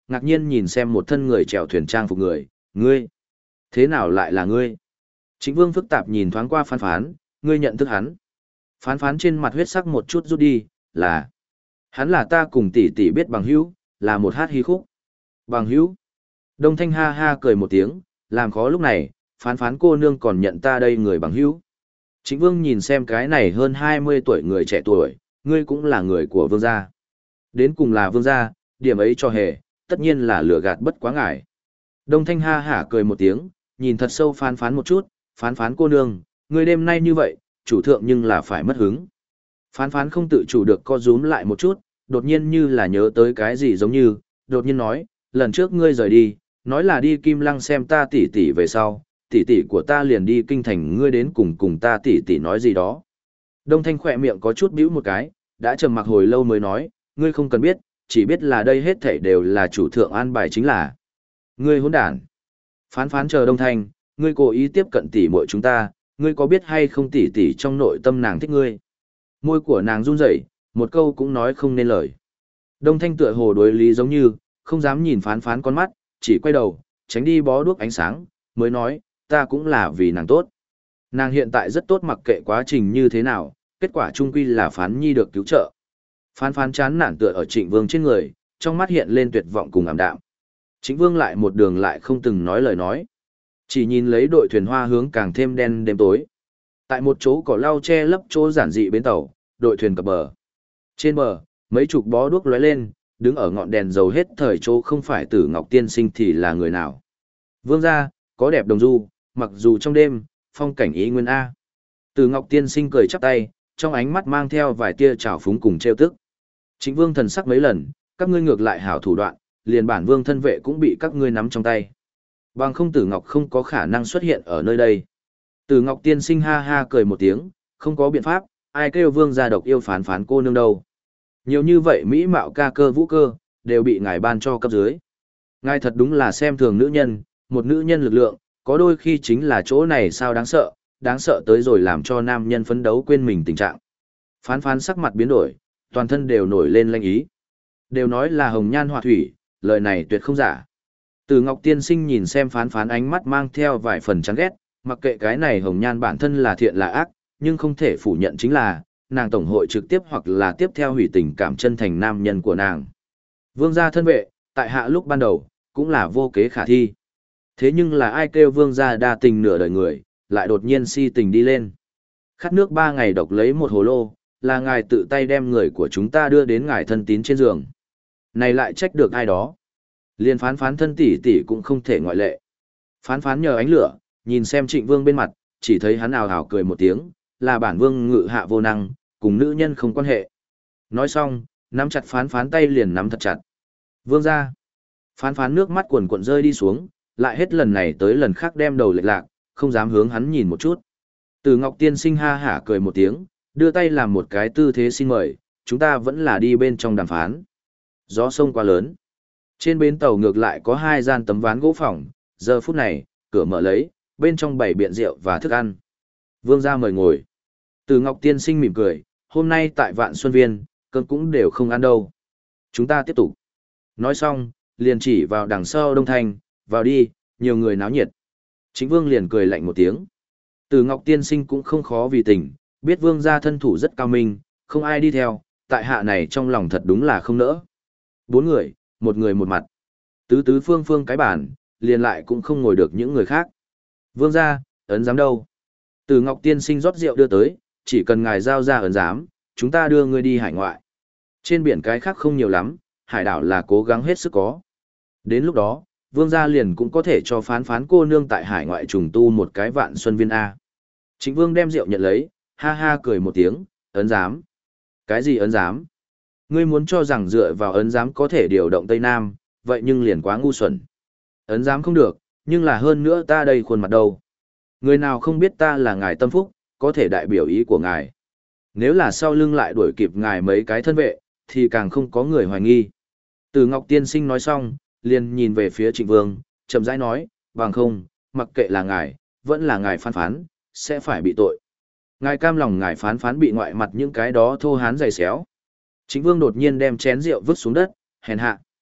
ngạc nhiên nhìn xem một thân người chèo thuyền trang phục người, ngươi, thế nào lại là ngươi? Trịnh Vương phức tạp nhìn thoáng qua phán phán, ngươi nhận thức hắn. Phán phán trên mặt huyết sắc một chút rút đi, là, hắn là ta cùng tỷ tỷ biết bằng hữu, là một hát hí khúc. Bằng hữu. Đông Thanh ha ha cười một tiếng, làm khó lúc này, phán phán cô nương còn nhận ta đây người bằng hữu. Trịnh Vương nhìn xem cái này hơn hai mươi tuổi người trẻ tuổi, ngươi cũng là người của Vương gia. Đến cùng là Vương gia, điểm ấy cho hề, tất nhiên là lừa gạt bất quá ngại. Đông Thanh ha hả cười một tiếng, nhìn thật sâu phán phán một chút, phán phán cô nương, ngươi đêm nay như vậy, chủ thượng nhưng là phải mất hứng. Phán phán không tự chủ được co rúm lại một chút, đột nhiên như là nhớ tới cái gì giống như, đột nhiên nói, lần trước ngươi rời đi, nói là đi Kim Lăng xem ta tỷ tỷ về sau, tỷ tỷ của ta liền đi kinh thành, ngươi đến cùng cùng ta tỷ tỷ nói gì đó. Đông Thanh khỏe miệng có chút bĩu một cái, đã trầm mặc hồi lâu mới nói, ngươi không cần biết, chỉ biết là đây hết thảy đều là chủ thượng an bài chính là. Ngươi hỗn đản. Phán phán chờ Đông Thanh, ngươi cố ý tiếp cận tỷ muội chúng ta, ngươi có biết hay không tỷ tỷ trong nội tâm nàng thích ngươi. Môi của nàng run rẩy, một câu cũng nói không nên lời. Đông Thanh tựa hồ đối lý giống như, không dám nhìn phán phán con mắt, chỉ quay đầu, tránh đi bó đuốc ánh sáng, mới nói, ta cũng là vì nàng tốt. Nàng hiện tại rất tốt mặc kệ quá trình như thế nào, kết quả chung quy là phán nhi được cứu trợ. Phán phán chán nản tựa ở Trịnh Vương trên người, trong mắt hiện lên tuyệt vọng cùng ảm đạm. Trịnh Vương lại một đường lại không từng nói lời nói. Chỉ nhìn lấy đội thuyền hoa hướng càng thêm đen đêm tối. Tại một chỗ cỏ lau che lấp chỗ giản dị bến tàu, đội thuyền cập bờ. Trên bờ, mấy chục bó đuốc lóe lên, đứng ở ngọn đèn dầu hết thời chỗ không phải Tử Ngọc tiên sinh thì là người nào. Vương gia, có đẹp đồng du, mặc dù trong đêm, phong cảnh ý nguyên A. Tử Ngọc tiên sinh cười chắp tay, trong ánh mắt mang theo vài tia trào phúng cùng trêu tức. Trịnh Vương thần sắc mấy lần, các ngươi ngược lại hảo thủ đoạn, liền bản vương thân vệ cũng bị các ngươi nắm trong tay. Bằng không Tử Ngọc không có khả năng xuất hiện ở nơi đây. Tử Ngọc tiên sinh ha ha cười một tiếng, không có biện pháp, ai kêu vương gia độc yêu phán phán cô nương đâu. Nhiều như vậy mỹ mạo ca cơ vũ cơ, đều bị ngài ban cho cấp dưới. Ngài thật đúng là xem thường nữ nhân, một nữ nhân lực lượng, có đôi khi chính là chỗ này sao đáng sợ, đáng sợ tới rồi làm cho nam nhân phấn đấu quên mình tình trạng. Phán phán sắc mặt biến đổi, toàn thân đều nổi lên lanh ý. Đều nói là hồng nhan họa thủy, lời này tuyệt không giả. Từ Ngọc tiên sinh nhìn xem phán phán ánh mắt mang theo vài phần chán ghét, mặc kệ cái này hồng nhan bản thân là thiện là ác, nhưng không thể phủ nhận chính là, nàng tổng hội trực tiếp hoặc là tiếp theo hủy tình cảm chân thành nam nhân của nàng. Vương gia thân vệ, tại hạ lúc ban đầu, cũng là vô kế khả thi. Thế nhưng là ai kêu vương gia đa tình nửa đời người, lại đột nhiên si tình đi lên. Khát nước ba ngày độc lấy một hồ lô, là ngài tự tay đem người của chúng ta đưa đến ngài thân tín trên giường. Này lại trách được ai đó. Liên phán phán thân tỷ tỷ cũng không thể ngoại lệ. Phán phán nhờ ánh lửa, nhìn xem Trịnh Vương bên mặt, chỉ thấy hắn ào ào cười một tiếng, là bản vương ngự hạ vô năng, cùng nữ nhân không quan hệ. Nói xong, nắm chặt phán phán tay liền nắm thật chặt. Vương ra. Phán phán nước mắt cuồn cuộn rơi đi xuống, lại hết lần này tới lần khác đem đầu lệch lạc, không dám hướng hắn nhìn một chút. Từ Ngọc tiên sinh ha hả cười một tiếng, đưa tay làm một cái tư thế xin mời, chúng ta vẫn là đi bên trong đàm phán. Gió sông quá lớn. Trên bến tàu ngược lại có hai gian tấm ván gỗ phòng, giờ phút này, cửa mở lấy, bên trong bày biện rượu và thức ăn. Vương gia mời ngồi. Từ Ngọc tiên sinh mỉm cười, hôm nay tại Vạn Xuân Viên, cơm cũng đều không ăn đâu. Chúng ta tiếp tục. Nói xong, liền chỉ vào đằng sau Đông Thanh, vào đi, nhiều người náo nhiệt. Chính Vương liền cười lạnh một tiếng. Từ Ngọc tiên sinh cũng không khó vì tình, biết Vương gia thân thủ rất cao minh, không ai đi theo, tại hạ này trong lòng thật đúng là không nỡ. Bốn người, một người một mặt. Tứ tứ phương phương cái bản, liền lại cũng không ngồi được những người khác. Vương gia, ấn giám đâu? Từ Ngọc tiên sinh rót rượu đưa tới, chỉ cần ngài giao ra ấn giám, chúng ta đưa ngươi đi hải ngoại. Trên biển cái khác không nhiều lắm, hải đảo là cố gắng hết sức có. Đến lúc đó, vương gia liền cũng có thể cho phán phán cô nương tại hải ngoại trùng tu một cái Vạn Xuân Viên A. Trịnh Vương đem rượu nhận lấy, ha ha cười một tiếng, ấn giám. Cái gì ấn giám? Ngươi muốn cho rằng dựa vào ấn giám có thể điều động Tây Nam, vậy nhưng liền quá ngu xuẩn. Ấn giám không được, nhưng là hơn nữa ta đây khuôn mặt đâu. Người nào không biết ta là ngài tâm phúc, có thể đại biểu ý của ngài. Nếu là sau lưng lại đuổi kịp ngài mấy cái thân vệ, thì càng không có người hoài nghi. Từ Ngọc tiên sinh nói xong, liền nhìn về phía Trịnh Vương, chậm rãi nói, bằng không, mặc kệ là ngài, vẫn là ngài phán phán, sẽ phải bị tội. Ngài cam lòng ngài phán phán bị ngoại mặt những cái đó thô hán dày xéo. Trịnh Vương đột nhiên đem chén rượu vứt xuống đất, hèn hạ.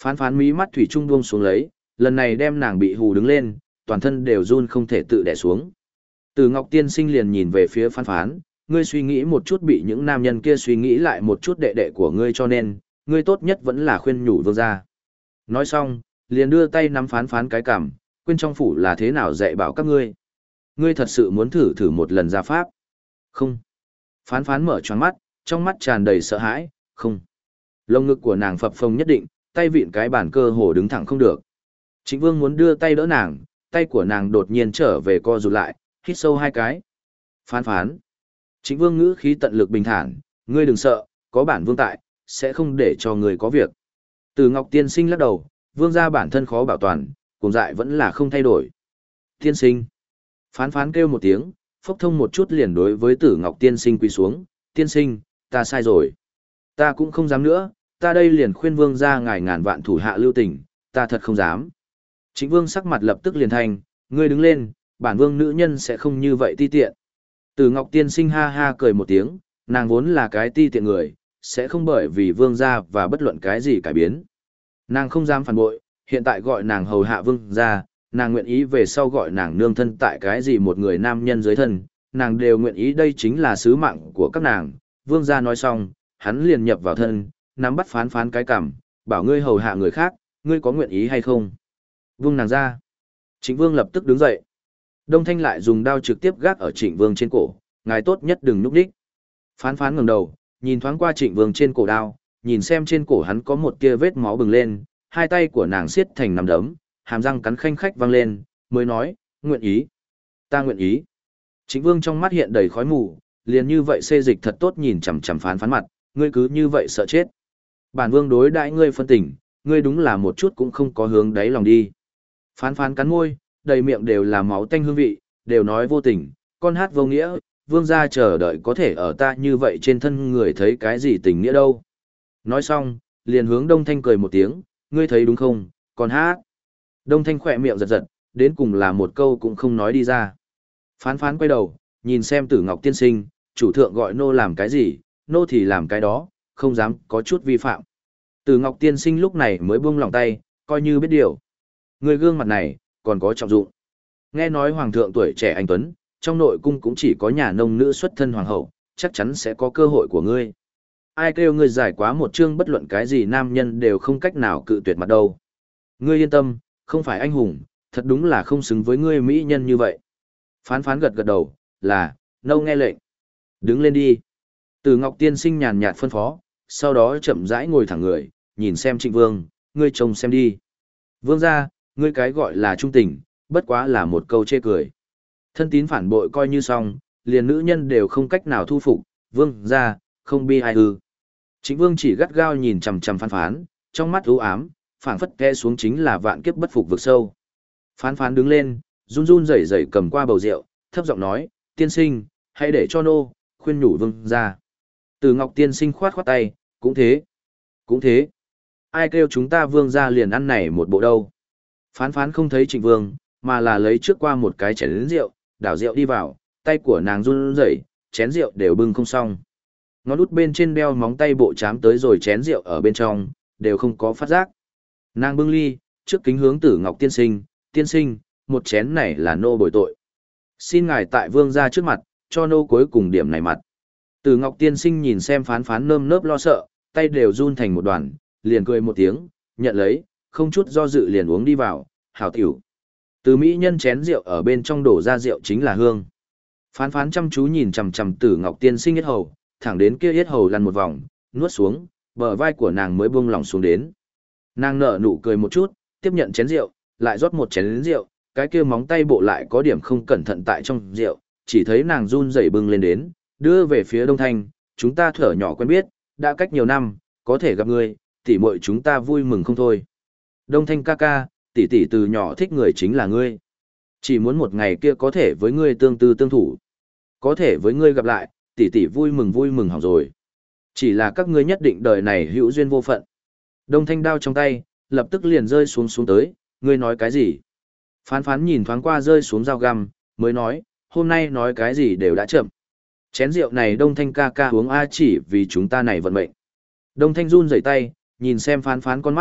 Phán phán mí mắt thủy trung buông xuống lấy, lần này đem nàng bị hù đứng lên, toàn thân đều run không thể tự đè xuống. Từ Ngọc Tiên Sinh liền nhìn về phía phán phán, ngươi suy nghĩ một chút bị những nam nhân kia suy nghĩ lại một chút đệ đệ của ngươi cho nên, ngươi tốt nhất vẫn là khuyên nhủ vương gia. Nói xong, liền đưa tay nắm phán phán cái cằm, quên trong phủ là thế nào dạy bảo các ngươi. Ngươi thật sự muốn thử thử một lần ra pháp? Không. Phán phán mở tròn mắt, trong mắt tràn đầy sợ hãi, không. Lông ngực của nàng phập phồng nhất định, tay vịn cái bàn cơ hồ đứng thẳng không được. Trịnh Vương muốn đưa tay đỡ nàng, tay của nàng đột nhiên trở về co rụt lại, hít sâu hai cái. Phán phán. Trịnh Vương ngữ khí tận lực bình thản, ngươi đừng sợ, có bản vương tại, sẽ không để cho ngươi có việc. Từ Ngọc Tiên Sinh lắc đầu, vương gia bản thân khó bảo toàn, cùng dại vẫn là không thay đổi. Tiên sinh. Phán phán kêu một tiếng, phốc thông một chút liền đối với Tử Ngọc Tiên Sinh quỳ xuống, tiên sinh, ta sai rồi. Ta cũng không dám nữa, ta đây liền khuyên vương gia ngài ngàn vạn thủ hạ lưu tình, ta thật không dám. Trịnh Vương sắc mặt lập tức liền thành, ngươi đứng lên, bản vương nữ nhân sẽ không như vậy ti tiện. Tử Ngọc Tiên Sinh ha ha cười một tiếng, nàng vốn là cái ti tiện người, sẽ không bởi vì vương gia và bất luận cái gì cải biến. Nàng không dám phản bội, hiện tại gọi nàng hầu hạ vương gia, nàng nguyện ý về sau gọi nàng nương thân tại cái gì một người nam nhân dưới thân, nàng đều nguyện ý, đây chính là sứ mạng của các nàng. Vương gia nói xong, hắn liền nhập vào thân, nắm bắt phán phán cái cằm, bảo ngươi hầu hạ người khác, ngươi có nguyện ý hay không? Vương nàng ra. Trịnh Vương lập tức đứng dậy. Đông Thanh lại dùng đao trực tiếp gác ở Trịnh Vương trên cổ, ngài tốt nhất đừng núp đích. Phán phán ngẩng đầu, nhìn thoáng qua Trịnh Vương trên cổ đao, nhìn xem trên cổ hắn có một tia vết máu bừng lên, hai tay của nàng siết thành nắm đấm, hàm răng cắn khanh khách vang lên, mới nói, nguyện ý. Ta nguyện ý. Trịnh Vương trong mắt hiện đầy khói mù, liền như vậy xê dịch thật tốt nhìn chằm chằm phán phán mặt, ngươi cứ như vậy sợ chết. Bản vương đối đãi ngươi phân tình, ngươi đúng là một chút cũng không có hướng đáy lòng đi. Phán phán cắn môi, đầy miệng đều là máu tanh hương vị, đều nói vô tình, con hát vô nghĩa, vương gia chờ đợi có thể ở ta như vậy trên thân người thấy cái gì tình nghĩa đâu. Nói xong, liền hướng Đông Thanh cười một tiếng, ngươi thấy đúng không, con hát. Đông Thanh khỏe miệng giật giật, đến cùng là một câu cũng không nói đi ra. Phán phán quay đầu, nhìn xem Tử Ngọc Tiên Sinh, chủ thượng gọi nô làm cái gì, nô thì làm cái đó, không dám có chút vi phạm. Tử Ngọc Tiên Sinh lúc này mới buông lòng tay, coi như biết điều. Người gương mặt này, còn có trọng dụng. Nghe nói hoàng thượng tuổi trẻ anh tuấn, trong nội cung cũng chỉ có nhà nông nữ xuất thân hoàng hậu, chắc chắn sẽ có cơ hội của ngươi. Ai kêu ngươi giải quá một chương bất luận cái gì nam nhân đều không cách nào cự tuyệt mặt đâu. Ngươi yên tâm, không phải anh hùng, thật đúng là không xứng với ngươi mỹ nhân như vậy. Phán phán gật gật đầu, là, nâu nghe lệnh. Đứng lên đi. Từ Ngọc Tiên Sinh nhàn nhạt phân phó, sau đó chậm rãi ngồi thẳng người, nhìn xem Trịnh Vương, ngươi trông xem đi. Vương gia, ngươi cái gọi là trung tình, bất quá là một câu chê cười. Thân tín phản bội coi như xong, liền nữ nhân đều không cách nào thu phục, vương gia, không bi ai ư. Trịnh Vương chỉ gắt gao nhìn chằm chằm phán phán, trong mắt u ám, phảng phất ke xuống chính là vạn kiếp bất phục vực sâu. Phán phán đứng lên, run run rẩy rẩy cầm qua bầu rượu, thấp giọng nói, tiên sinh, hãy để cho nô, khuyên nhủ vương gia. Từ Ngọc Tiên Sinh khoát khoát tay, cũng thế, cũng thế. Ai kêu chúng ta vương gia liền ăn này một bộ đâu. Phán phán không thấy Trịnh Vương, mà là lấy trước qua một cái chén rượu, đảo rượu đi vào, tay của nàng run rẩy, chén rượu đều bưng không xong. Ngón út bên trên đeo móng tay bộ chám tới rồi chén rượu ở bên trong, đều không có phát giác. Nàng bưng ly, trước kính hướng Tử Ngọc Tiên Sinh, tiên sinh, một chén này là nô bồi tội. Xin ngài tại vương gia trước mặt, cho nô cuối cùng điểm này mặt. Tử Ngọc Tiên Sinh nhìn xem phán phán nơm nớp lo sợ, tay đều run thành một đoàn, liền cười một tiếng, nhận lấy, không chút do dự liền uống đi vào, hảo tiểu. Từ mỹ nhân chén rượu ở bên trong đổ ra rượu chính là hương. Phán phán chăm chú nhìn chằm chằm Tử Ngọc Tiên Sinh yết hầu, thẳng đến kia yết hầu lăn một vòng, nuốt xuống, bờ vai của nàng mới buông lỏng xuống đến. Nàng nở nụ cười một chút, tiếp nhận chén rượu, lại rót một chén rượu, cái kia móng tay bộ lại có điểm không cẩn thận tại trong rượu, chỉ thấy nàng run rẩy bưng lên đến, đưa về phía Đông Thanh, chúng ta thở nhỏ quen biết, đã cách nhiều năm, có thể gặp ngươi, tỷ muội chúng ta vui mừng không thôi. Đông Thanh ca ca, tỷ tỷ từ nhỏ thích người chính là ngươi. Chỉ muốn một ngày kia có thể với ngươi tương tư tương thủ. Có thể với ngươi gặp lại, tỷ tỷ vui mừng vui mừng hỏng rồi. Chỉ là các ngươi nhất định đời này hữu duyên vô phận. Đông Thanh đao trong tay, lập tức liền rơi xuống xuống tới, ngươi nói cái gì? Phán phán nhìn thoáng qua rơi xuống dao găm, mới nói, hôm nay nói cái gì đều đã chậm. Chén rượu này Đông Thanh ca ca uống a chỉ vì chúng ta này vận mệnh. Đông Thanh run rẩy tay, nhìn xem phán phán con mắt,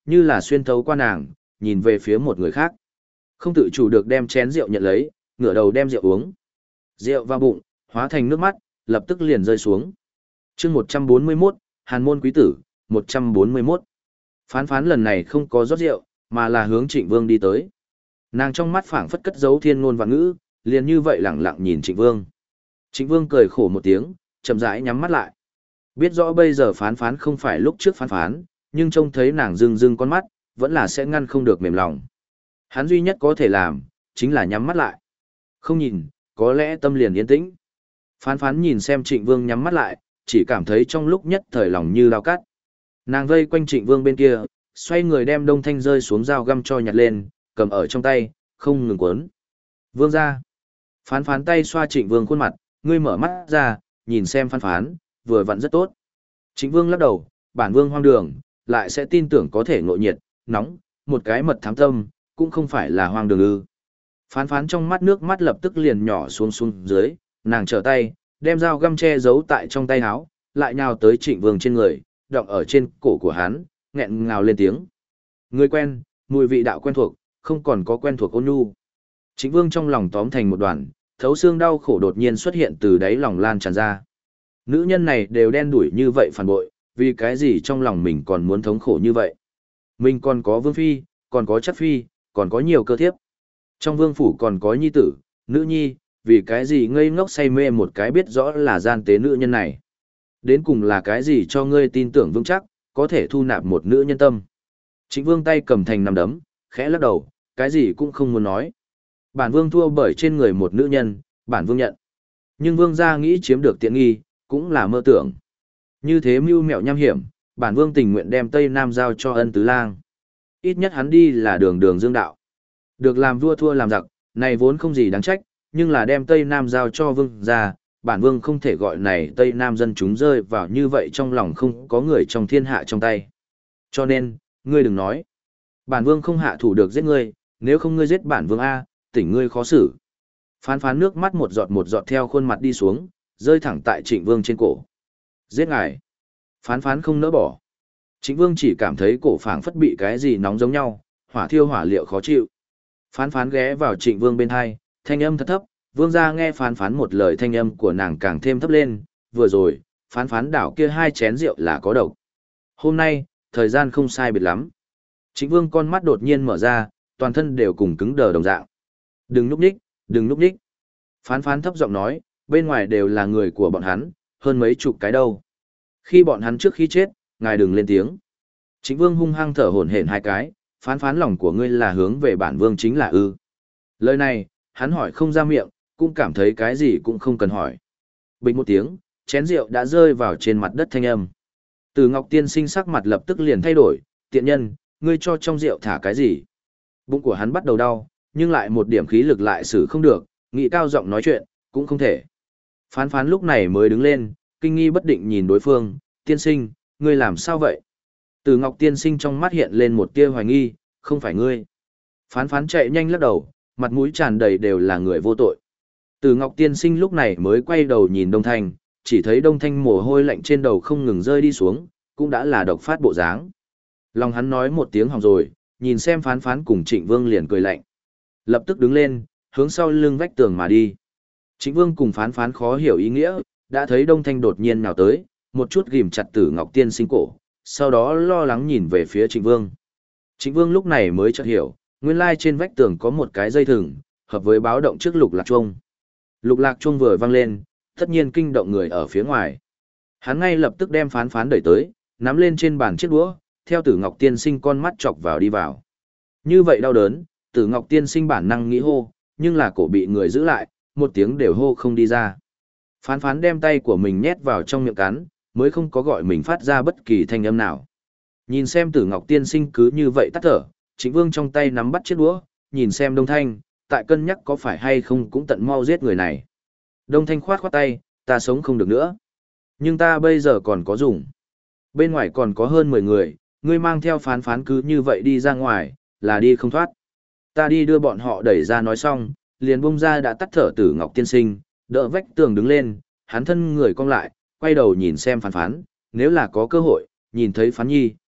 như là xuyên thấu qua nàng, nhìn về phía một người khác. Không tự chủ được đem chén rượu nhận lấy, ngửa đầu đem rượu uống. Rượu vào bụng, hóa thành nước mắt, lập tức liền rơi xuống. chương một trăm bốn mươi mốt, Hàn môn quý tử, một trăm bốn mươi mốt. Phán phán lần này không có rót rượu, mà là hướng Trịnh Vương đi tới. Nàng trong mắt phảng phất cất giấu thiên ngôn và ngữ, liền như vậy lẳng lặng nhìn Trịnh Vương. Trịnh Vương cười khổ một tiếng, chậm rãi nhắm mắt lại. Biết rõ bây giờ phán phán không phải lúc trước phán phán, nhưng trông thấy nàng rưng rưng con mắt, vẫn là sẽ ngăn không được mềm lòng. Hắn duy nhất có thể làm, chính là nhắm mắt lại. Không nhìn, có lẽ tâm liền yên tĩnh. Phán phán nhìn xem Trịnh Vương nhắm mắt lại, chỉ cảm thấy trong lúc nhất thời lòng như dao cắt. Nàng vây quanh Trịnh Vương bên kia, xoay người đem Đông Thanh rơi xuống dao găm cho nhặt lên, cầm ở trong tay, không ngừng quấn. Vương ra. Phán phán tay xoa Trịnh Vương khuôn mặt, ngươi mở mắt ra, nhìn xem phán phán, vừa vặn rất tốt. Trịnh Vương lắc đầu, bản Vương hoang đường, lại sẽ tin tưởng có thể ngộ nhiệt, nóng, một cái mật thám tâm, cũng không phải là hoang đường ư. Phán phán trong mắt nước mắt lập tức liền nhỏ xuống xuống dưới, nàng trở tay, đem dao găm che giấu tại trong tay áo, lại nhào tới Trịnh Vương trên người, đọng ở trên cổ của hắn, nghẹn ngào lên tiếng. Người quen, mùi vị đạo quen thuộc, không còn có quen thuộc ôn nhu. Trịnh Vương trong lòng tóm thành một đoàn, thấu xương đau khổ đột nhiên xuất hiện từ đáy lòng lan tràn ra. Nữ nhân này đều đen đủi như vậy phản bội, vì cái gì trong lòng mình còn muốn thống khổ như vậy. Mình còn có vương phi, còn có chất phi, còn có nhiều cơ thiếp. Trong vương phủ còn có nhi tử, nữ nhi, vì cái gì ngây ngốc say mê một cái biết rõ là gian tế nữ nhân này. Đến cùng là cái gì cho ngươi tin tưởng vững chắc, có thể thu nạp một nữ nhân tâm. Trịnh Vương tay cầm thành nằm đấm, khẽ lắc đầu, cái gì cũng không muốn nói. Bản Vương thua bởi trên người một nữ nhân, bản Vương nhận. Nhưng Vương gia nghĩ chiếm được tiện nghi, cũng là mơ tưởng. Như thế mưu mẹo nham hiểm, bản Vương tình nguyện đem Tây Nam giao cho Ân Tứ Lang. Ít nhất hắn đi là đường đường dương đạo. Được làm vua thua làm giặc, này vốn không gì đáng trách, nhưng là đem Tây Nam giao cho Vương gia, bản Vương không thể gọi này Tây Nam dân chúng rơi vào như vậy trong lòng không có người trong thiên hạ trong tay. Cho nên, ngươi đừng nói. Bản Vương không hạ thủ được giết ngươi, nếu không ngươi giết bản Vương A, tỉnh ngươi khó xử. Phán phán nước mắt một giọt một giọt theo khuôn mặt đi xuống, rơi thẳng tại Trịnh Vương trên cổ. Giết ngài. Phán phán không nỡ bỏ. Trịnh Vương chỉ cảm thấy cổ phảng phất bị cái gì nóng giống nhau, hỏa thiêu hỏa liệu khó chịu. Phán phán ghé vào Trịnh Vương bên hai, thanh âm thật thấp, Vương gia nghe phán phán một lời thanh âm của nàng càng thêm thấp lên, vừa rồi, phán phán đảo kia hai chén rượu là có độc. Hôm nay, thời gian không sai biệt lắm. Trịnh Vương con mắt đột nhiên mở ra, toàn thân đều cùng cứng đờ đồng dạng. Đừng núp nhích, đừng núp nhích. Phán phán thấp giọng nói, bên ngoài đều là người của bọn hắn, hơn mấy chục cái đâu. Khi bọn hắn trước khi chết, ngài đừng lên tiếng. Trịnh Vương hung hăng thở hổn hển hai cái, phán phán lòng của ngươi là hướng về bản Vương chính là ư. Lời này, hắn hỏi không ra miệng, cũng cảm thấy cái gì cũng không cần hỏi. Bình một tiếng, chén rượu đã rơi vào trên mặt đất thanh âm. Từ Ngọc Tiên Sinh sắc mặt lập tức liền thay đổi, tiện nhân, ngươi cho trong rượu thả cái gì? Bụng của hắn bắt đầu đau, nhưng lại một điểm khí lực lại xử không được, nghĩ cao giọng nói chuyện, cũng không thể. Phán phán lúc này mới đứng lên, kinh nghi bất định nhìn đối phương, tiên sinh, ngươi làm sao vậy? Từ Ngọc Tiên Sinh trong mắt hiện lên một tia hoài nghi, không phải ngươi. Phán phán chạy nhanh lắc đầu, mặt mũi tràn đầy đều là người vô tội. Từ Ngọc Tiên Sinh lúc này mới quay đầu nhìn Đông Thanh, chỉ thấy Đông Thanh mồ hôi lạnh trên đầu không ngừng rơi đi xuống, cũng đã là độc phát bộ dáng. Lòng hắn nói một tiếng hỏng rồi, nhìn xem phán phán cùng Trịnh Vương liền cười lạnh. Lập tức đứng lên, hướng sau lưng vách tường mà đi. Trịnh Vương cùng phán phán khó hiểu ý nghĩa, đã thấy Đông Thanh đột nhiên nào tới, một chút ghim chặt Tử Ngọc Tiên Sinh cổ, sau đó lo lắng nhìn về phía Trịnh Vương. Trịnh Vương lúc này mới chợt hiểu, nguyên lai trên vách tường có một cái dây thừng, hợp với báo động trước lục lạc chuông. Lục lạc chuông vừa vang lên, tất nhiên kinh động người ở phía ngoài. Hắn ngay lập tức đem phán phán đẩy tới, nắm lên trên bàn chiếc đũa, theo Tử Ngọc Tiên Sinh con mắt chọc vào đi vào. Như vậy đau đớn, Tử Ngọc Tiên Sinh bản năng nghĩ hô, nhưng là cổ bị người giữ lại, một tiếng đều hô không đi ra. Phán phán đem tay của mình nhét vào trong miệng cắn, mới không có gọi mình phát ra bất kỳ thanh âm nào. Nhìn xem Tử Ngọc Tiên Sinh cứ như vậy tắt thở, Trịnh Vương trong tay nắm bắt chiếc đũa, nhìn xem Đông Thanh, tại cân nhắc có phải hay không cũng tận mau giết người này. Đông Thanh khoát khoát tay, ta sống không được nữa. Nhưng ta bây giờ còn có dùng. Bên ngoài còn có hơn mười người, ngươi mang theo phán phán cứ như vậy đi ra ngoài, là đi không thoát. Ta đi đưa bọn họ đẩy ra nói xong, liền bông ra đã tắt thở Tử Ngọc Tiên Sinh, đỡ vách tường đứng lên, hắn thân người cong lại, quay đầu nhìn xem phán phán, nếu là có cơ hội, nhìn thấy phán nhi,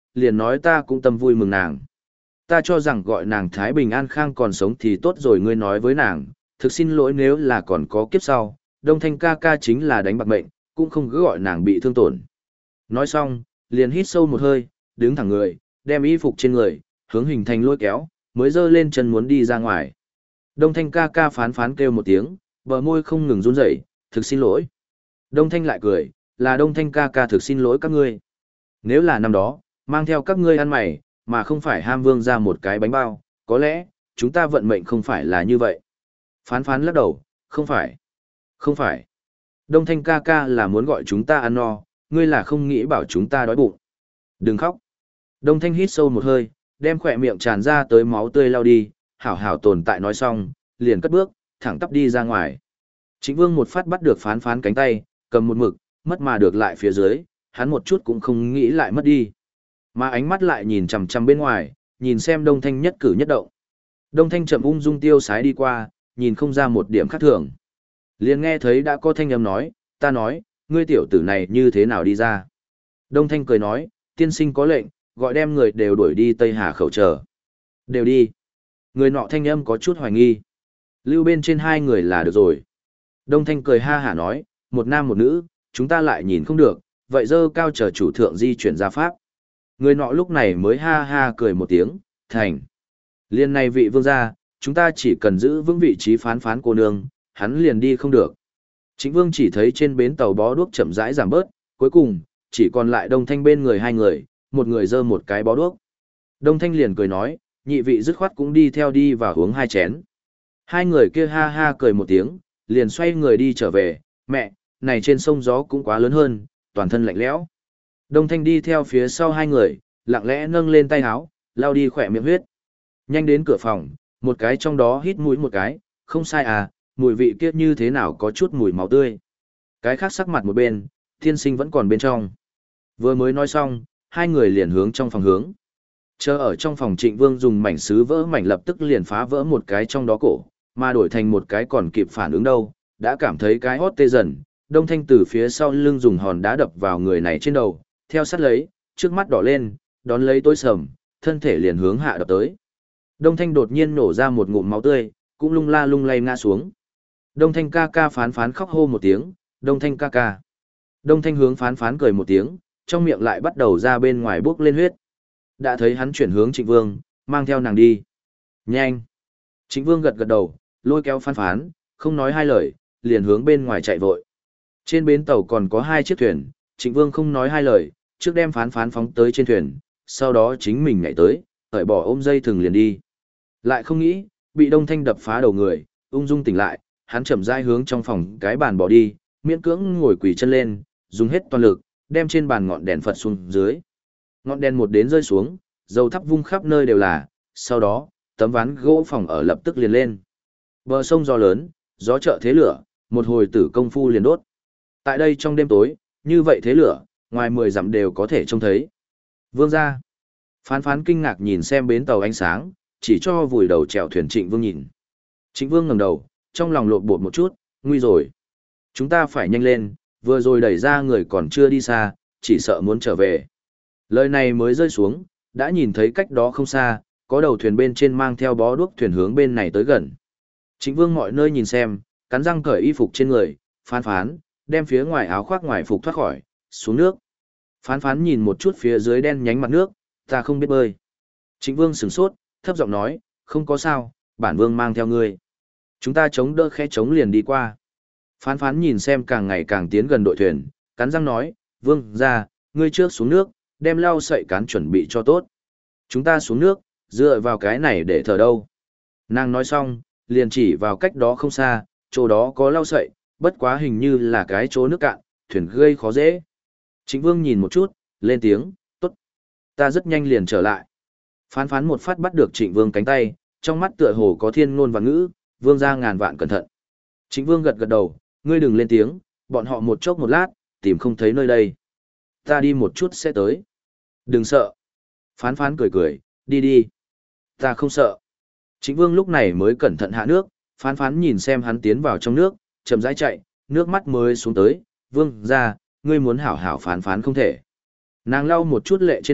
liền nói ta cũng tâm vui mừng nàng. Ta cho rằng gọi nàng Thái Bình An Khang còn sống thì tốt rồi, ngươi nói với nàng, thực xin lỗi nếu là còn có kiếp sau, Đông Thanh ca ca chính là đánh bạc mệnh, cũng không cứ gọi nàng bị thương tổn. Nói xong, liền hít sâu một hơi, đứng thẳng người, đem y phục trên người, hướng Hình Thành lôi kéo, mới giơ lên chân muốn đi ra ngoài. Đông Thanh ca ca phán phán kêu một tiếng, bờ môi không ngừng run rẩy, thực xin lỗi. Đông Thanh lại cười, là Đông Thanh ca ca thực xin lỗi các ngươi. Nếu là năm đó, mang theo các ngươi ăn mày, mà không phải ham vương ra một cái bánh bao, có lẽ, chúng ta vận mệnh không phải là như vậy. Phán phán lắc đầu, không phải. Không phải. Đông Thanh ca ca là muốn gọi chúng ta ăn no, ngươi là không nghĩ bảo chúng ta đói bụng. Đừng khóc. Đông Thanh hít sâu một hơi, đem khỏe miệng tràn ra tới máu tươi lau đi, hảo hảo tồn tại nói xong, liền cất bước, thẳng tắp đi ra ngoài. Trịnh Vương một phát bắt được phán phán cánh tay, cầm một mực, mất mà được lại phía dưới, hắn một chút cũng không nghĩ lại mất đi. Mà ánh mắt lại nhìn chằm chằm bên ngoài, nhìn xem Đông Thanh nhất cử nhất động. Đông Thanh chậm ung dung tiêu sái đi qua, nhìn không ra một điểm khác thường. Liền nghe thấy đã có thanh âm nói, ta nói, ngươi tiểu tử này như thế nào đi ra. Đông Thanh cười nói, tiên sinh có lệnh, gọi đem người đều đuổi đi Tây Hà khẩu chờ. Đều đi. Người nọ thanh âm có chút hoài nghi. Lưu bên trên hai người là được rồi. Đông Thanh cười ha hả nói, một nam một nữ, chúng ta lại nhìn không được, vậy dơ cao chờ chủ thượng di chuyển ra pháp. Người nọ lúc này mới ha ha cười một tiếng, thành. Liên này vị vương gia, chúng ta chỉ cần giữ vững vị trí phán phán cô nương, hắn liền đi không được. Trịnh Vương chỉ thấy trên bến tàu bó đuốc chậm rãi giảm bớt, cuối cùng, chỉ còn lại Đông Thanh bên người hai người, một người giơ một cái bó đuốc. Đông Thanh liền cười nói, nhị vị dứt khoát cũng đi theo đi và uống hai chén. Hai người kia ha ha cười một tiếng, liền xoay người đi trở về, mẹ, này trên sông gió cũng quá lớn hơn, toàn thân lạnh lẽo. Đông Thanh đi theo phía sau hai người, lặng lẽ nâng lên tay áo, lao đi khỏe miệng huyết. Nhanh đến cửa phòng, một cái trong đó hít mũi một cái, không sai à, mùi vị kiếp như thế nào có chút mùi máu tươi. Cái khác sắc mặt một bên, tiên sinh vẫn còn bên trong. Vừa mới nói xong, hai người liền hướng trong phòng hướng. Chờ ở trong phòng Trịnh Vương dùng mảnh sứ vỡ mảnh lập tức liền phá vỡ một cái trong đó cổ, mà đổi thành một cái còn kịp phản ứng đâu, đã cảm thấy cái hót tê dần. Đông Thanh từ phía sau lưng dùng hòn đá đập vào người này trên đầu, theo sát lấy, trước mắt đỏ lên, đón lấy tối sầm, thân thể liền hướng hạ đập tới. Đông Thanh đột nhiên nổ ra một ngụm máu tươi, cũng lung la lung lay ngã xuống. Đông Thanh ca ca phán phán khóc hô một tiếng, Đông Thanh ca ca. Đông Thanh hướng phán phán cười một tiếng, trong miệng lại bắt đầu ra bên ngoài bốc lên huyết. Đã thấy hắn chuyển hướng Trịnh Vương, mang theo nàng đi. Nhanh! Trịnh Vương gật gật đầu, lôi kéo phán phán, không nói hai lời, liền hướng bên ngoài chạy vội. Trên bến tàu còn có hai chiếc thuyền, Trịnh Vương không nói hai lời, trước đem phán phán phóng tới trên thuyền, sau đó chính mình nhảy tới, hởi bỏ ôm dây thừng liền đi. Lại không nghĩ, bị Đông Thanh đập phá đầu người, ung dung tỉnh lại, hắn chậm rãi hướng trong phòng cái bàn bỏ đi, miễn cưỡng ngồi quỳ chân lên, dùng hết toàn lực, đem trên bàn ngọn đèn Phật xuống dưới. Ngọn đèn một đến rơi xuống, dầu thắp vung khắp nơi đều là, sau đó, tấm ván gỗ phòng ở lập tức liền lên. Bờ sông gió lớn, gió trợ thế lửa, một hồi tử công phu liền đốt. Tại đây trong đêm tối, như vậy thế lửa, ngoài mười dặm đều có thể trông thấy. Vương gia. Phán phán kinh ngạc nhìn xem bến tàu ánh sáng, chỉ cho vùi đầu chèo thuyền Trịnh Vương nhìn. Trịnh Vương ngẩng đầu, trong lòng lộn bột một chút, nguy rồi. Chúng ta phải nhanh lên, vừa rồi đẩy ra người còn chưa đi xa, chỉ sợ muốn trở về. Lời này mới rơi xuống, đã nhìn thấy cách đó không xa, có đầu thuyền bên trên mang theo bó đuốc thuyền hướng bên này tới gần. Trịnh Vương mọi nơi nhìn xem, cắn răng cởi y phục trên người, phán phán, đem phía ngoài áo khoác ngoài phục thoát khỏi, xuống nước. Phán phán nhìn một chút phía dưới đen nhánh mặt nước, ta không biết bơi. Trịnh Vương sửng sốt, thấp giọng nói, không có sao, bản Vương mang theo ngươi. Chúng ta chống đỡ khẽ chống liền đi qua. Phán phán nhìn xem càng ngày càng tiến gần đội thuyền, cắn răng nói, Vương ra, ngươi trước xuống nước, đem lau sậy cán chuẩn bị cho tốt. Chúng ta xuống nước, dựa vào cái này để thở đâu. Nàng nói xong, liền chỉ vào cách đó không xa, chỗ đó có lau sậy, bất quá hình như là cái chỗ nước cạn, thuyền gây khó dễ. Trịnh Vương nhìn một chút, lên tiếng, tốt. Ta rất nhanh liền trở lại. Phán phán một phát bắt được Trịnh Vương cánh tay, trong mắt tựa hồ có thiên ngôn và ngữ, Vương ra ngàn vạn cẩn thận. Trịnh Vương gật gật đầu, ngươi đừng lên tiếng, bọn họ một chốc một lát, tìm không thấy nơi đây. Ta đi một chút sẽ tới. Đừng sợ. Phán phán cười cười, đi đi. Ta không sợ. Trịnh Vương lúc này mới cẩn thận hạ nước, phán phán nhìn xem hắn tiến vào trong nước, chậm rãi chạy, nước mắt mới xuống tới, Vương ra, ngươi muốn hảo hảo phán phán không thể. Nàng lau một chút lệ trên mặt,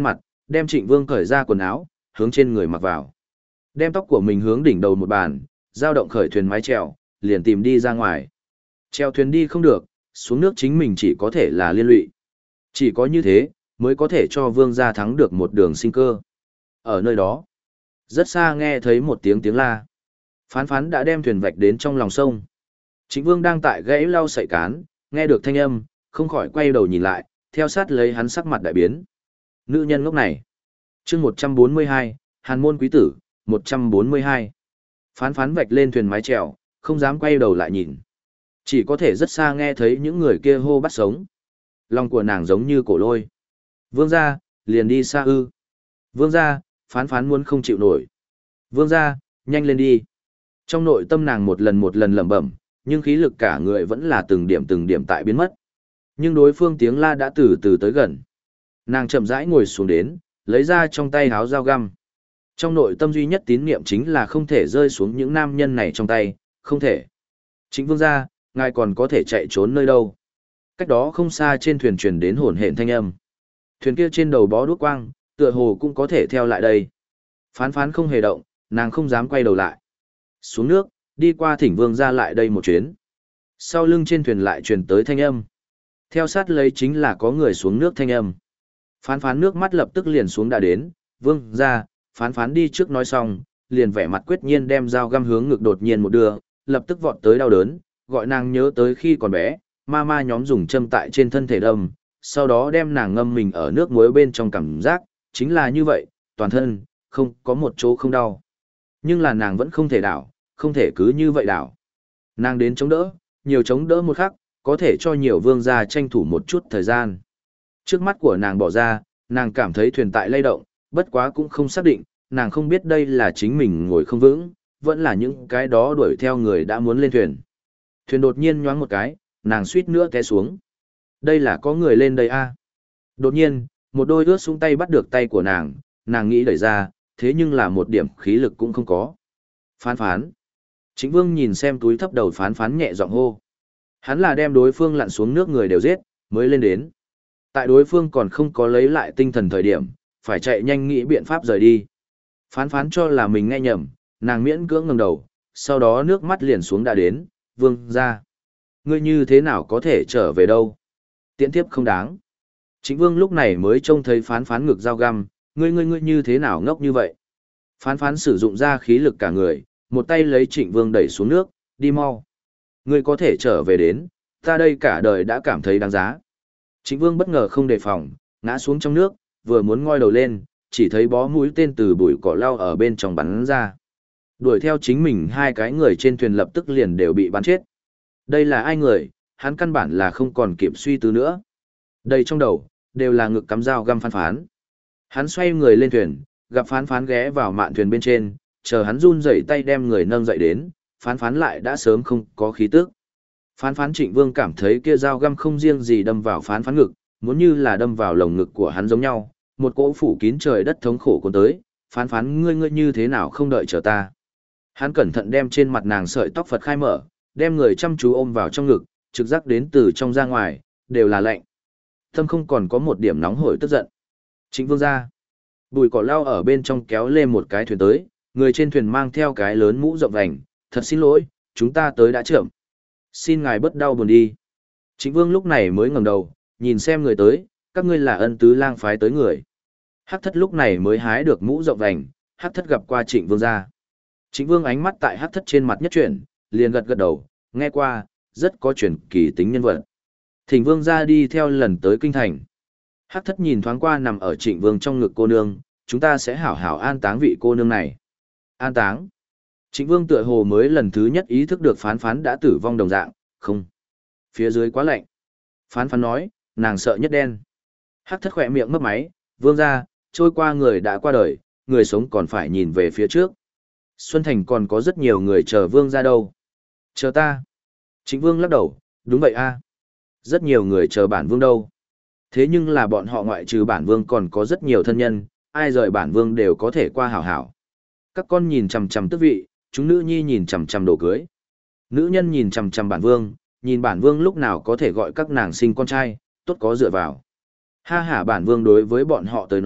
đem Trịnh Vương cởi ra quần áo, hướng trên người mặc vào. Đem tóc của mình hướng đỉnh đầu một bàn, dao động khởi thuyền mái chèo, liền tìm đi ra ngoài. Chèo thuyền đi không được, xuống nước chính mình chỉ có thể là liên lụy. Chỉ có như thế, mới có thể cho Vương gia thắng được một đường sinh cơ. Ở nơi đó, rất xa nghe thấy một tiếng tiếng la. Phán phán đã đem thuyền vạch đến trong lòng sông. Trịnh Vương đang tại gãy lau sậy cán, nghe được thanh âm, không khỏi quay đầu nhìn lại, theo sát lấy hắn sắc mặt đại biến. Nữ nhân ngốc này. Chương một trăm bốn mươi hai, Hàn môn quý tử, một trăm bốn mươi hai. Phán phán vạch lên thuyền mái chèo, không dám quay đầu lại nhìn. Chỉ có thể rất xa nghe thấy những người kia hô bắt sống. Lòng của nàng giống như cổ lôi. Vương gia, liền đi xa ư. Vương gia, phán phán muốn không chịu nổi. Vương gia, nhanh lên đi. Trong nội tâm nàng một lần một lần lẩm bẩm, nhưng khí lực cả người vẫn là từng điểm từng điểm tại biến mất. Nhưng đối phương tiếng la đã từ từ tới gần. Nàng chậm rãi ngồi xuống đến, lấy ra trong tay háo dao găm. Trong nội tâm duy nhất tín niệm chính là không thể rơi xuống những nam nhân này trong tay, không thể. Chính vương gia, ngài còn có thể chạy trốn nơi đâu. Cách đó không xa trên thuyền truyền đến hổn hển thanh âm. Thuyền kia trên đầu bó đuốc quang, tựa hồ cũng có thể theo lại đây. Phán phán không hề động, nàng không dám quay đầu lại. Xuống nước, đi qua thỉnh vương gia lại đây một chuyến. Sau lưng trên thuyền lại truyền tới thanh âm. Theo sát lấy chính là có người xuống nước thanh âm. Phán phán nước mắt lập tức liền xuống đã đến, vương gia, phán phán đi trước nói xong, liền vẻ mặt quyết nhiên đem dao găm hướng ngực đột nhiên một đưa, lập tức vọt tới đau đớn, gọi nàng nhớ tới khi còn bé, ma ma nhóm dùng châm tại trên thân thể đâm, sau đó đem nàng ngâm mình ở nước muối bên trong cảm giác, chính là như vậy, toàn thân, không có một chỗ không đau. Nhưng là nàng vẫn không thể đảo, không thể cứ như vậy đảo. Nàng đến chống đỡ, nhiều chống đỡ một khắc, có thể cho nhiều vương gia tranh thủ một chút thời gian. Trước mắt của nàng bỏ ra, nàng cảm thấy thuyền tại lay động, bất quá cũng không xác định, nàng không biết đây là chính mình ngồi không vững, vẫn là những cái đó đuổi theo người đã muốn lên thuyền. Thuyền đột nhiên nhoáng một cái, nàng suýt nữa té xuống. Đây là có người lên đây a. À? Đột nhiên, một đôi ướt xuống tay bắt được tay của nàng, nàng nghĩ đẩy ra, thế nhưng là một điểm khí lực cũng không có. Phán phán. Chính vương nhìn xem túi thấp đầu phán phán nhẹ giọng hô. Hắn là đem đối phương lặn xuống nước người đều giết, mới lên đến. Tại đối phương còn không có lấy lại tinh thần thời điểm, phải chạy nhanh nghĩ biện pháp rời đi. Phán phán cho là mình nghe nhầm, nàng miễn cưỡng ngẩng đầu, sau đó nước mắt liền xuống đã đến, vương ra. Ngươi như thế nào có thể trở về đâu? Tiễn tiếp không đáng. Chính vương lúc này mới trông thấy phán phán ngực dao găm, ngươi ngươi ngươi như thế nào ngốc như vậy? Phán phán sử dụng ra khí lực cả người, một tay lấy trịnh vương đẩy xuống nước, đi mau. Ngươi có thể trở về đến, ta đây cả đời đã cảm thấy đáng giá. Trịnh vương bất ngờ không đề phòng, ngã xuống trong nước, vừa muốn ngoi đầu lên, chỉ thấy bó mũi tên từ bụi cỏ lau ở bên trong bắn ra. Đuổi theo chính mình hai cái người trên thuyền lập tức liền đều bị bắn chết. Đây là ai người, hắn căn bản là không còn kịp suy tư nữa. Đây trong đầu, đều là ngực cắm dao găm phán phán. Hắn xoay người lên thuyền, gặp phán phán ghé vào mạn thuyền bên trên, chờ hắn run dậy tay đem người nâng dậy đến, phán phán lại đã sớm không có khí tức. Phán phán Trịnh Vương cảm thấy kia dao găm không riêng gì đâm vào phán phán ngực, muốn như là đâm vào lồng ngực của hắn giống nhau, một cỗ phủ kín trời đất thống khổ cuốn tới, phán phán ngươi ngươi như thế nào không đợi chờ ta. Hắn cẩn thận đem trên mặt nàng sợi tóc Phật khai mở, đem người chăm chú ôm vào trong ngực, trực giác đến từ trong ra ngoài, đều là lạnh. Tâm không còn có một điểm nóng hổi tức giận. Trịnh Vương ra. Bùi cỏ lau ở bên trong kéo lên một cái thuyền tới, người trên thuyền mang theo cái lớn mũ rộng vành, thật xin lỗi, chúng ta tới đã chậm. Xin ngài bớt đau buồn đi. Trịnh Vương lúc này mới ngẩng đầu, nhìn xem người tới, các ngươi là ân tứ lang phái tới người. Hắc thất lúc này mới hái được mũ rộng vành, Hắc thất gặp qua Trịnh Vương ra. Trịnh Vương ánh mắt tại Hắc thất trên mặt nhất chuyển, liền gật gật đầu, nghe qua, rất có truyền kỳ tính nhân vật. Thỉnh Vương ra đi theo lần tới kinh thành. Hắc thất nhìn thoáng qua nằm ở Trịnh Vương trong ngực cô nương, chúng ta sẽ hảo hảo an táng vị cô nương này. An táng. Trịnh Vương tựa hồ mới lần thứ nhất ý thức được phán phán đã tử vong đồng dạng, không. Phía dưới quá lạnh. Phán phán nói, nàng sợ nhất đen. Hắc thất khỏe miệng mấp máy, Vương ra, trôi qua người đã qua đời, người sống còn phải nhìn về phía trước. Xuân Thành còn có rất nhiều người chờ Vương ra đâu. Chờ ta. Trịnh Vương lắc đầu, đúng vậy a, rất nhiều người chờ bản Vương đâu. Thế nhưng là bọn họ ngoại trừ bản Vương còn có rất nhiều thân nhân, ai rời bản Vương đều có thể qua hảo hảo. Các con nhìn chằm chằm tước vị, chúng nữ nhi nhìn chằm chằm đồ cưới. Nữ nhân nhìn chằm chằm bản Vương, nhìn bản Vương lúc nào có thể gọi các nàng sinh con trai, tốt có dựa vào. Ha ha, bản Vương đối với bọn họ tới nói,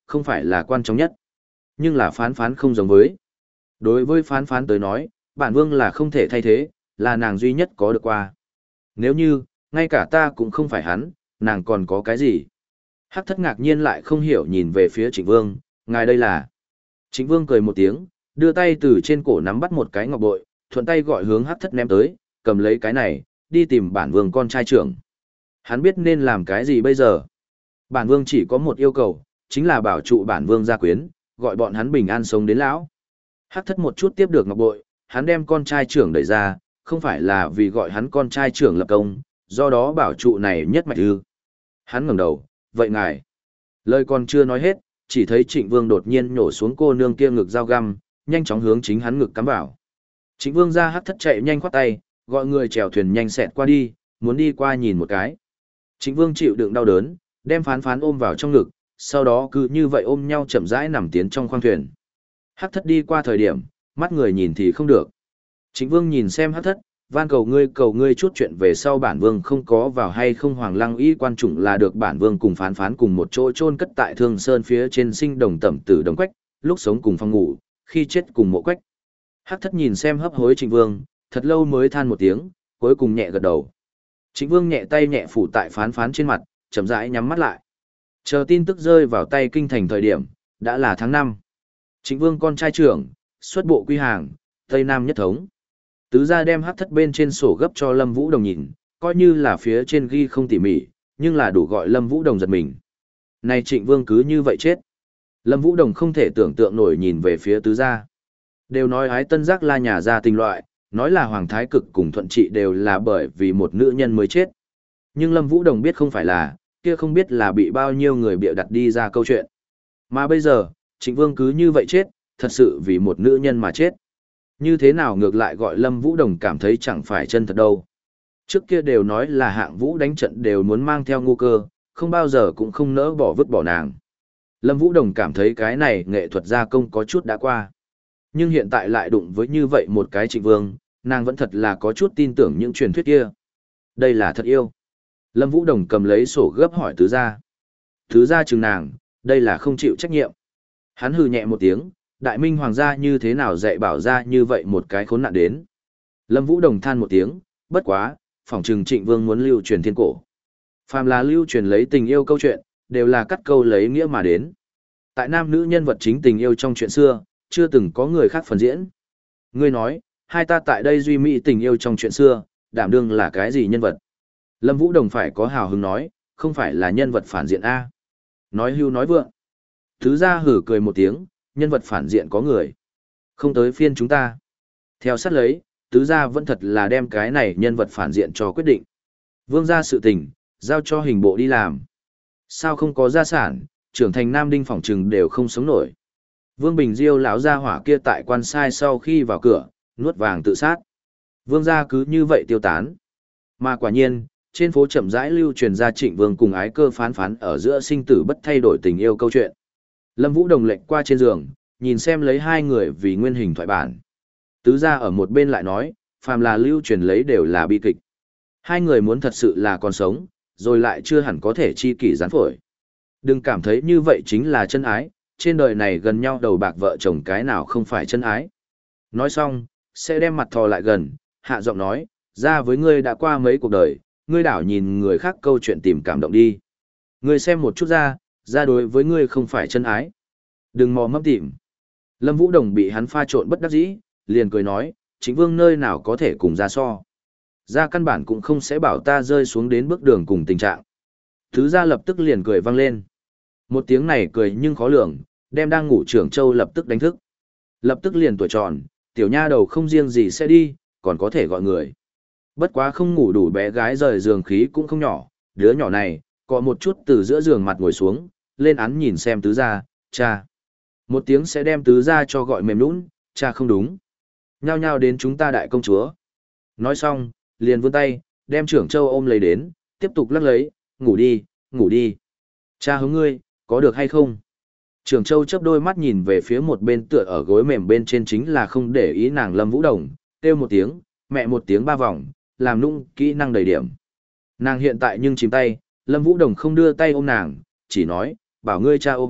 không phải là quan trọng nhất. Nhưng là phán phán không giống với. Đối với phán phán tới nói, bản vương là không thể thay thế, là nàng duy nhất có được qua. Nếu như, ngay cả ta cũng không phải hắn, nàng còn có cái gì? Hắc thất ngạc nhiên lại không hiểu nhìn về phía Trịnh Vương, ngài đây là. Trịnh Vương cười một tiếng, đưa tay từ trên cổ nắm bắt một cái ngọc bội, thuận tay gọi hướng Hắc thất ném tới, cầm lấy cái này, đi tìm bản vương con trai trưởng. Hắn biết nên làm cái gì bây giờ. Bản vương chỉ có một yêu cầu, chính là bảo trụ bản vương gia quyến, gọi bọn hắn bình an sống đến lão. Hắc thất một chút tiếp được ngọc bội, hắn đem con trai trưởng đẩy ra, không phải là vì gọi hắn con trai trưởng lập công, do đó bảo trụ này nhất mạch ư. Hắn ngẩng đầu, vậy ngài. Lời còn chưa nói hết, chỉ thấy Trịnh Vương đột nhiên nhổ xuống cô nương kia ngực dao găm, nhanh chóng hướng chính hắn ngực cắm vào. Trịnh Vương ra Hắc thất chạy nhanh khoát tay, gọi người chèo thuyền nhanh xẹt qua đi, muốn đi qua nhìn một cái. Trịnh Vương chịu đựng đau đớn, đem phán phán ôm vào trong ngực, sau đó cứ như vậy ôm nhau chậm rãi nằm tiến trong khoang thuyền. Hắc thất đi qua thời điểm, mắt người nhìn thì không được. Trịnh Vương nhìn xem Hắc thất, van cầu ngươi cầu ngươi chút chuyện về sau bản vương không có vào hay không Hoàng Lăng y quan chủng là được bản vương cùng phán phán cùng một chỗ chôn cất tại Thương Sơn phía trên sinh đồng tẩm tử đồng quách, lúc sống cùng phòng ngủ, khi chết cùng mộ quách. Hắc thất nhìn xem hấp hối Trịnh Vương, thật lâu mới than một tiếng, cuối cùng nhẹ gật đầu. Trịnh Vương nhẹ tay nhẹ phủ tại phán phán trên mặt, chậm rãi nhắm mắt lại. Chờ tin tức rơi vào tay kinh thành thời điểm, đã là tháng năm. Trịnh Vương con trai trưởng, xuất bộ quy hàng, Tây Nam nhất thống. Tứ gia đem Hắc thất bên trên sổ gấp cho Lâm Vũ Đồng nhìn, coi như là phía trên ghi không tỉ mỉ, nhưng là đủ gọi Lâm Vũ Đồng giật mình. Này Trịnh Vương cứ như vậy chết. Lâm Vũ Đồng không thể tưởng tượng nổi nhìn về phía tứ gia. Đều nói ái tân giác la nhà gia tình loại, nói là Hoàng Thái Cực cùng Thuận Trị đều là bởi vì một nữ nhân mới chết. Nhưng Lâm Vũ Đồng biết không phải là, kia không biết là bị bao nhiêu người bịa đặt đi ra câu chuyện. Mà bây giờ, Trịnh Vương cứ như vậy chết, thật sự vì một nữ nhân mà chết. Như thế nào ngược lại gọi Lâm Vũ Đồng cảm thấy chẳng phải chân thật đâu. Trước kia đều nói là hạng vũ đánh trận đều muốn mang theo ngu cơ, không bao giờ cũng không nỡ bỏ vứt bỏ nàng. Lâm Vũ Đồng cảm thấy cái này nghệ thuật gia công có chút đã qua. Nhưng hiện tại lại đụng với như vậy một cái Trịnh Vương, nàng vẫn thật là có chút tin tưởng những truyền thuyết kia. Đây là thật yêu. Lâm Vũ Đồng cầm lấy sổ gấp hỏi tứ gia. Tứ gia chừng nàng, đây là không chịu trách nhiệm. Hắn hừ nhẹ một tiếng, đại minh hoàng gia như thế nào dạy bảo ra như vậy một cái khốn nạn đến. Lâm Vũ Đồng than một tiếng, bất quá, phỏng trừng Trịnh Vương muốn lưu truyền thiên cổ. Phàm là lưu truyền lấy tình yêu câu chuyện, đều là cắt câu lấy nghĩa mà đến. Tại nam nữ nhân vật chính tình yêu trong chuyện xưa, chưa từng có người khác phần diễn. Ngươi nói, hai ta tại đây duy mỹ tình yêu trong chuyện xưa, đảm đương là cái gì nhân vật? Lâm Vũ Đồng phải có hào hứng nói, không phải là nhân vật phản diện A. Nói hưu nói vượng. Thứ gia hử cười một tiếng, nhân vật phản diện có người. Không tới phiên chúng ta. Theo sát lấy, tứ gia vẫn thật là đem cái này nhân vật phản diện cho quyết định. Vương gia sự tình, giao cho hình bộ đi làm. Sao không có gia sản, trưởng thành Nam Đinh phỏng trừng đều không sống nổi. Vương Bình Diêu lão gia hỏa kia tại quan sai sau khi vào cửa, nuốt vàng tự sát. Vương gia cứ như vậy tiêu tán. Mà quả nhiên, trên phố chậm rãi lưu truyền ra Trịnh Vương cùng ái cơ phán phán ở giữa sinh tử bất thay đổi tình yêu câu chuyện. Lâm Vũ Đồng lệnh qua trên giường, nhìn xem lấy hai người vì nguyên hình thoại bản. Tứ gia ở một bên lại nói, phàm là lưu truyền lấy đều là bi kịch. Hai người muốn thật sự là còn sống, rồi lại chưa hẳn có thể chi kỷ gián phổi. Đừng cảm thấy như vậy chính là chân ái, trên đời này gần nhau đầu bạc vợ chồng cái nào không phải chân ái. Nói xong, sẽ đem mặt thò lại gần, hạ giọng nói, ra với ngươi đã qua mấy cuộc đời, ngươi đảo nhìn người khác câu chuyện tìm cảm động đi. Ngươi xem một chút ra, ra đối với ngươi không phải chân ái. Đừng mò mấp tìm. Lâm Vũ Đồng bị hắn pha trộn bất đắc dĩ, liền cười nói, Trịnh Vương nơi nào có thể cùng ra so. Ra căn bản cũng không sẽ bảo ta rơi xuống đến bước đường cùng tình trạng. Thứ gia lập tức liền cười vang lên. Một tiếng này cười nhưng khó lường, đem đang ngủ trưởng châu lập tức đánh thức. Lập tức liền tuổi tròn, tiểu nha đầu không riêng gì sẽ đi, còn có thể gọi người. Bất quá không ngủ đủ bé gái rời giường khí cũng không nhỏ, đứa nhỏ này, có một chút từ giữa giường mặt ngồi xuống, lên án nhìn xem tứ gia, cha. Một tiếng sẽ đem tứ gia cho gọi mềm nũng, cha không đúng. Nhao nhao đến chúng ta đại công chúa. Nói xong, liền vươn tay, đem trưởng châu ôm lấy đến, tiếp tục lắc lấy, ngủ đi, ngủ đi. Cha hống ngươi, có được hay không? Trưởng châu chớp đôi mắt nhìn về phía một bên tựa ở gối mềm bên trên chính là không để ý nàng Lâm Vũ Đồng, kêu một tiếng, mẹ một tiếng ba vòng, làm nũng kỹ năng đầy điểm. Nàng hiện tại nhưng chìm tay, Lâm Vũ Đồng không đưa tay ôm nàng, chỉ nói, bảo ngươi cha ôm,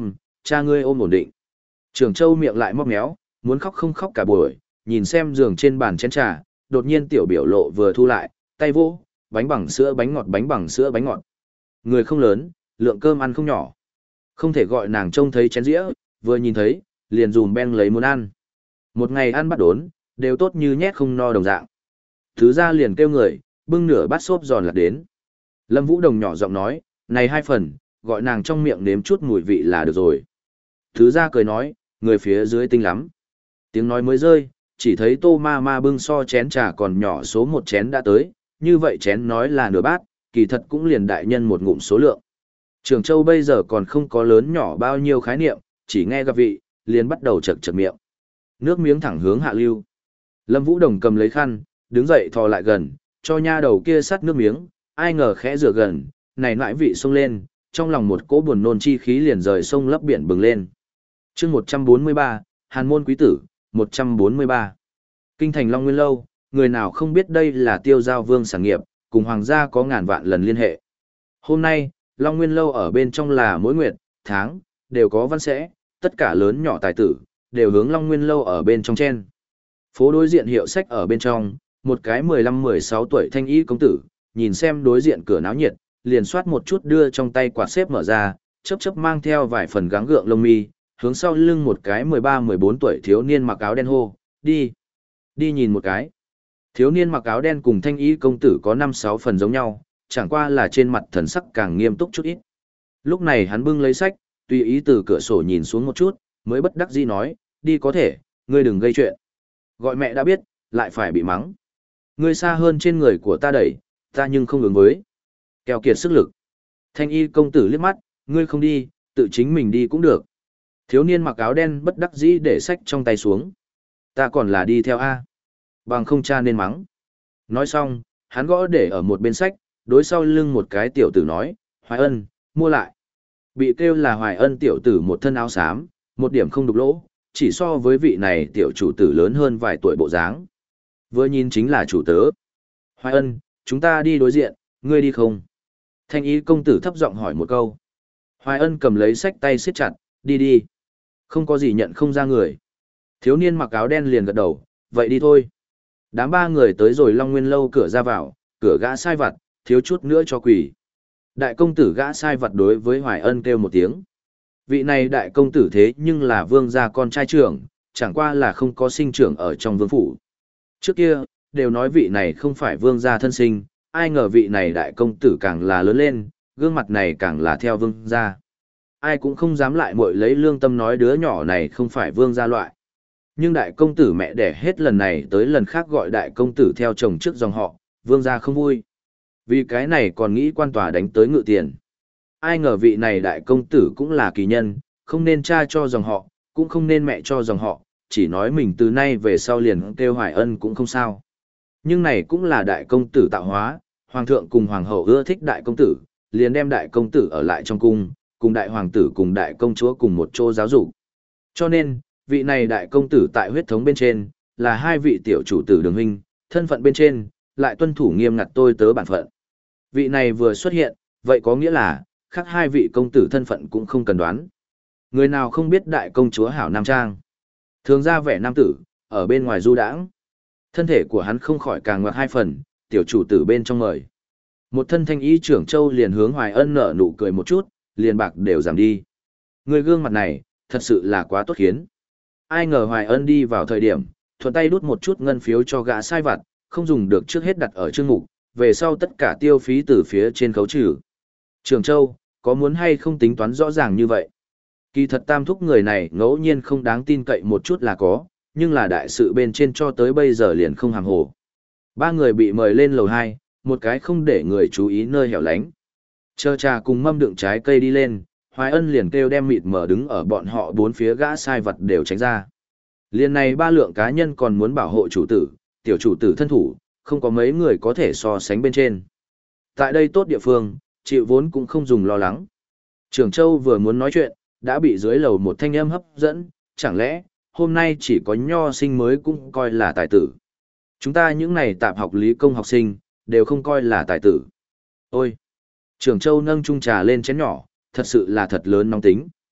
cha ngươi ôm ổn định. Trường Châu miệng lại móc méo, muốn khóc không khóc cả buổi, nhìn xem giường trên bàn chén trà, đột nhiên tiểu biểu lộ vừa thu lại, tay vỗ, bánh bằng sữa bánh ngọt bánh bằng sữa bánh ngọt. Người không lớn, lượng cơm ăn không nhỏ. Không thể gọi nàng trông thấy chén dĩa, vừa nhìn thấy, liền dùm beng lấy muốn ăn. Một ngày ăn bắt đốn, đều tốt như nhét không no đồng dạng. Thứ ra liền kêu người, bưng nửa bát xốp giòn lạc đến. Lâm Vũ Đồng nhỏ giọng nói, này hai phần, gọi nàng trong miệng nếm chút mùi vị là được rồi. Thứ ra cười nói, người phía dưới tinh lắm. Tiếng nói mới rơi, chỉ thấy tô ma ma bưng so chén trà còn nhỏ số một chén đã tới, như vậy chén nói là nửa bát, kỳ thật cũng liền đại nhân một ngụm số lượng. Trường Châu bây giờ còn không có lớn nhỏ bao nhiêu khái niệm, chỉ nghe gặp vị, liền bắt đầu chật chật miệng. Nước miếng thẳng hướng hạ lưu. Lâm Vũ Đồng cầm lấy khăn, đứng dậy thò lại gần, cho nha đầu kia sắt nước miếng, ai ngờ khẽ rửa gần, này nãi vị xông lên, trong lòng một cỗ buồn nôn chi khí liền rời sông lấp biển bừng lên. Chương một trăm bốn mươi ba, Hàn môn quý tử, một trăm bốn mươi ba. Kinh thành Long Nguyên lâu, người nào không biết đây là Tiêu Giao Vương sản nghiệp, cùng hoàng gia có ngàn vạn lần liên hệ. Hôm nay, Long Nguyên lâu ở bên trong là mỗi nguyệt, tháng, đều có văn sẽ, tất cả lớn nhỏ tài tử, đều hướng Long Nguyên lâu ở bên trong chen. Phố đối diện hiệu sách ở bên trong, một cái mười lăm mười sáu tuổi thanh y công tử, nhìn xem đối diện cửa náo nhiệt, liền soát một chút đưa trong tay quạt xếp mở ra, chớp chớp mang theo vài phần gắng gượng lông mi, hướng sau lưng một cái mười ba mười bốn tuổi thiếu niên mặc áo đen hô, đi, đi nhìn một cái. Thiếu niên mặc áo đen cùng thanh y công tử có năm sáu phần giống nhau, chẳng qua là trên mặt thần sắc càng nghiêm túc chút ít. Lúc này hắn bưng lấy sách, tùy ý từ cửa sổ nhìn xuống một chút, mới bất đắc dĩ nói, đi có thể, ngươi đừng gây chuyện. Gọi mẹ đã biết, lại phải bị mắng. Ngươi xa hơn trên người của ta đẩy, ta nhưng không ứng với. Keo kiệt sức lực. Thanh y công tử liếc mắt, ngươi không đi, tự chính mình đi cũng được. Thiếu niên mặc áo đen bất đắc dĩ để sách trong tay xuống. Ta còn là đi theo A. Bằng không cha nên mắng. Nói xong, hắn gõ để ở một bên sách, đối sau lưng một cái tiểu tử nói, Hoài Ân, mua lại. Bị kêu là Hoài Ân tiểu tử một thân áo xám, một điểm không đục lỗ, chỉ so với vị này tiểu chủ tử lớn hơn vài tuổi bộ dáng. Vừa nhìn chính là chủ tớ. Hoài Ân, chúng ta đi đối diện, ngươi đi không? Thanh ý công tử thấp giọng hỏi một câu. Hoài Ân cầm lấy sách tay siết chặt, đi đi. Không có gì nhận không ra người. Thiếu niên mặc áo đen liền gật đầu, vậy đi thôi. Đám ba người tới rồi Long Nguyên lâu cửa ra vào, cửa gã sai vặt, thiếu chút nữa cho quỷ. Đại công tử gã sai vặt đối với Hoài Ân kêu một tiếng. Vị này đại công tử thế nhưng là vương gia con trai trưởng, chẳng qua là không có sinh trưởng ở trong vương phủ. Trước kia, đều nói vị này không phải vương gia thân sinh, ai ngờ vị này đại công tử càng là lớn lên, gương mặt này càng là theo vương gia. Ai cũng không dám lại muội lấy lương tâm nói đứa nhỏ này không phải vương gia loại. Nhưng đại công tử mẹ đẻ hết lần này tới lần khác gọi đại công tử theo chồng trước dòng họ, vương gia không vui. Vì cái này còn nghĩ quan tòa đánh tới ngự tiền. Ai ngờ vị này đại công tử cũng là kỳ nhân, không nên cha cho dòng họ, cũng không nên mẹ cho dòng họ, chỉ nói mình từ nay về sau liền kêu Hoài Ân cũng không sao. Nhưng này cũng là đại công tử tạo hóa, hoàng thượng cùng hoàng hậu ưa thích đại công tử, liền đem đại công tử ở lại trong cung, cùng đại hoàng tử cùng đại công chúa cùng một chỗ giáo dục. Cho nên, vị này đại công tử tại huyết thống bên trên, là hai vị tiểu chủ tử đường huynh, thân phận bên trên, lại tuân thủ nghiêm ngặt tôi tớ bản phận. Vị này vừa xuất hiện, vậy có nghĩa là, khác hai vị công tử thân phận cũng không cần đoán. Người nào không biết đại công chúa hảo nam trang. Thường ra vẻ nam tử, ở bên ngoài du đãng. Thân thể của hắn không khỏi càng ngoặt hai phần, tiểu chủ tử bên trong mời. Một thân thanh y trưởng châu liền hướng Hoài Ân nở nụ cười một chút, liền bạc đều giảm đi. Người gương mặt này, thật sự là quá tốt khiến. Ai ngờ Hoài Ân đi vào thời điểm, thuận tay đút một chút ngân phiếu cho gã sai vặt, không dùng được trước hết đặt ở chương mục, về sau tất cả tiêu phí từ phía trên khấu trừ. Trường Châu, có muốn hay không tính toán rõ ràng như vậy? Kỳ thật tam thúc người này ngẫu nhiên không đáng tin cậy một chút là có, nhưng là đại sự bên trên cho tới bây giờ liền không hàm hồ. Ba người bị mời lên lầu hai, một cái không để người chú ý nơi hẻo lánh. Chờ trà cùng mâm đựng trái cây đi lên, Hoài Ân liền kêu đem mịt mở đứng ở bọn họ bốn phía gã sai vật đều tránh ra. Liên này ba lượng cá nhân còn muốn bảo hộ chủ tử, tiểu chủ tử thân thủ, không có mấy người có thể so sánh bên trên. Tại đây tốt địa phương, chịu vốn cũng không dùng lo lắng. Trường Châu vừa muốn nói chuyện, đã bị dưới lầu một thanh âm hấp dẫn, chẳng lẽ, hôm nay chỉ có nho sinh mới cũng coi là tài tử. Chúng ta những này tạp học lý công học sinh, đều không coi là tài tử. Ôi! Trường Châu nâng chung trà lên chén nhỏ, thật sự là thật lớn nóng tính.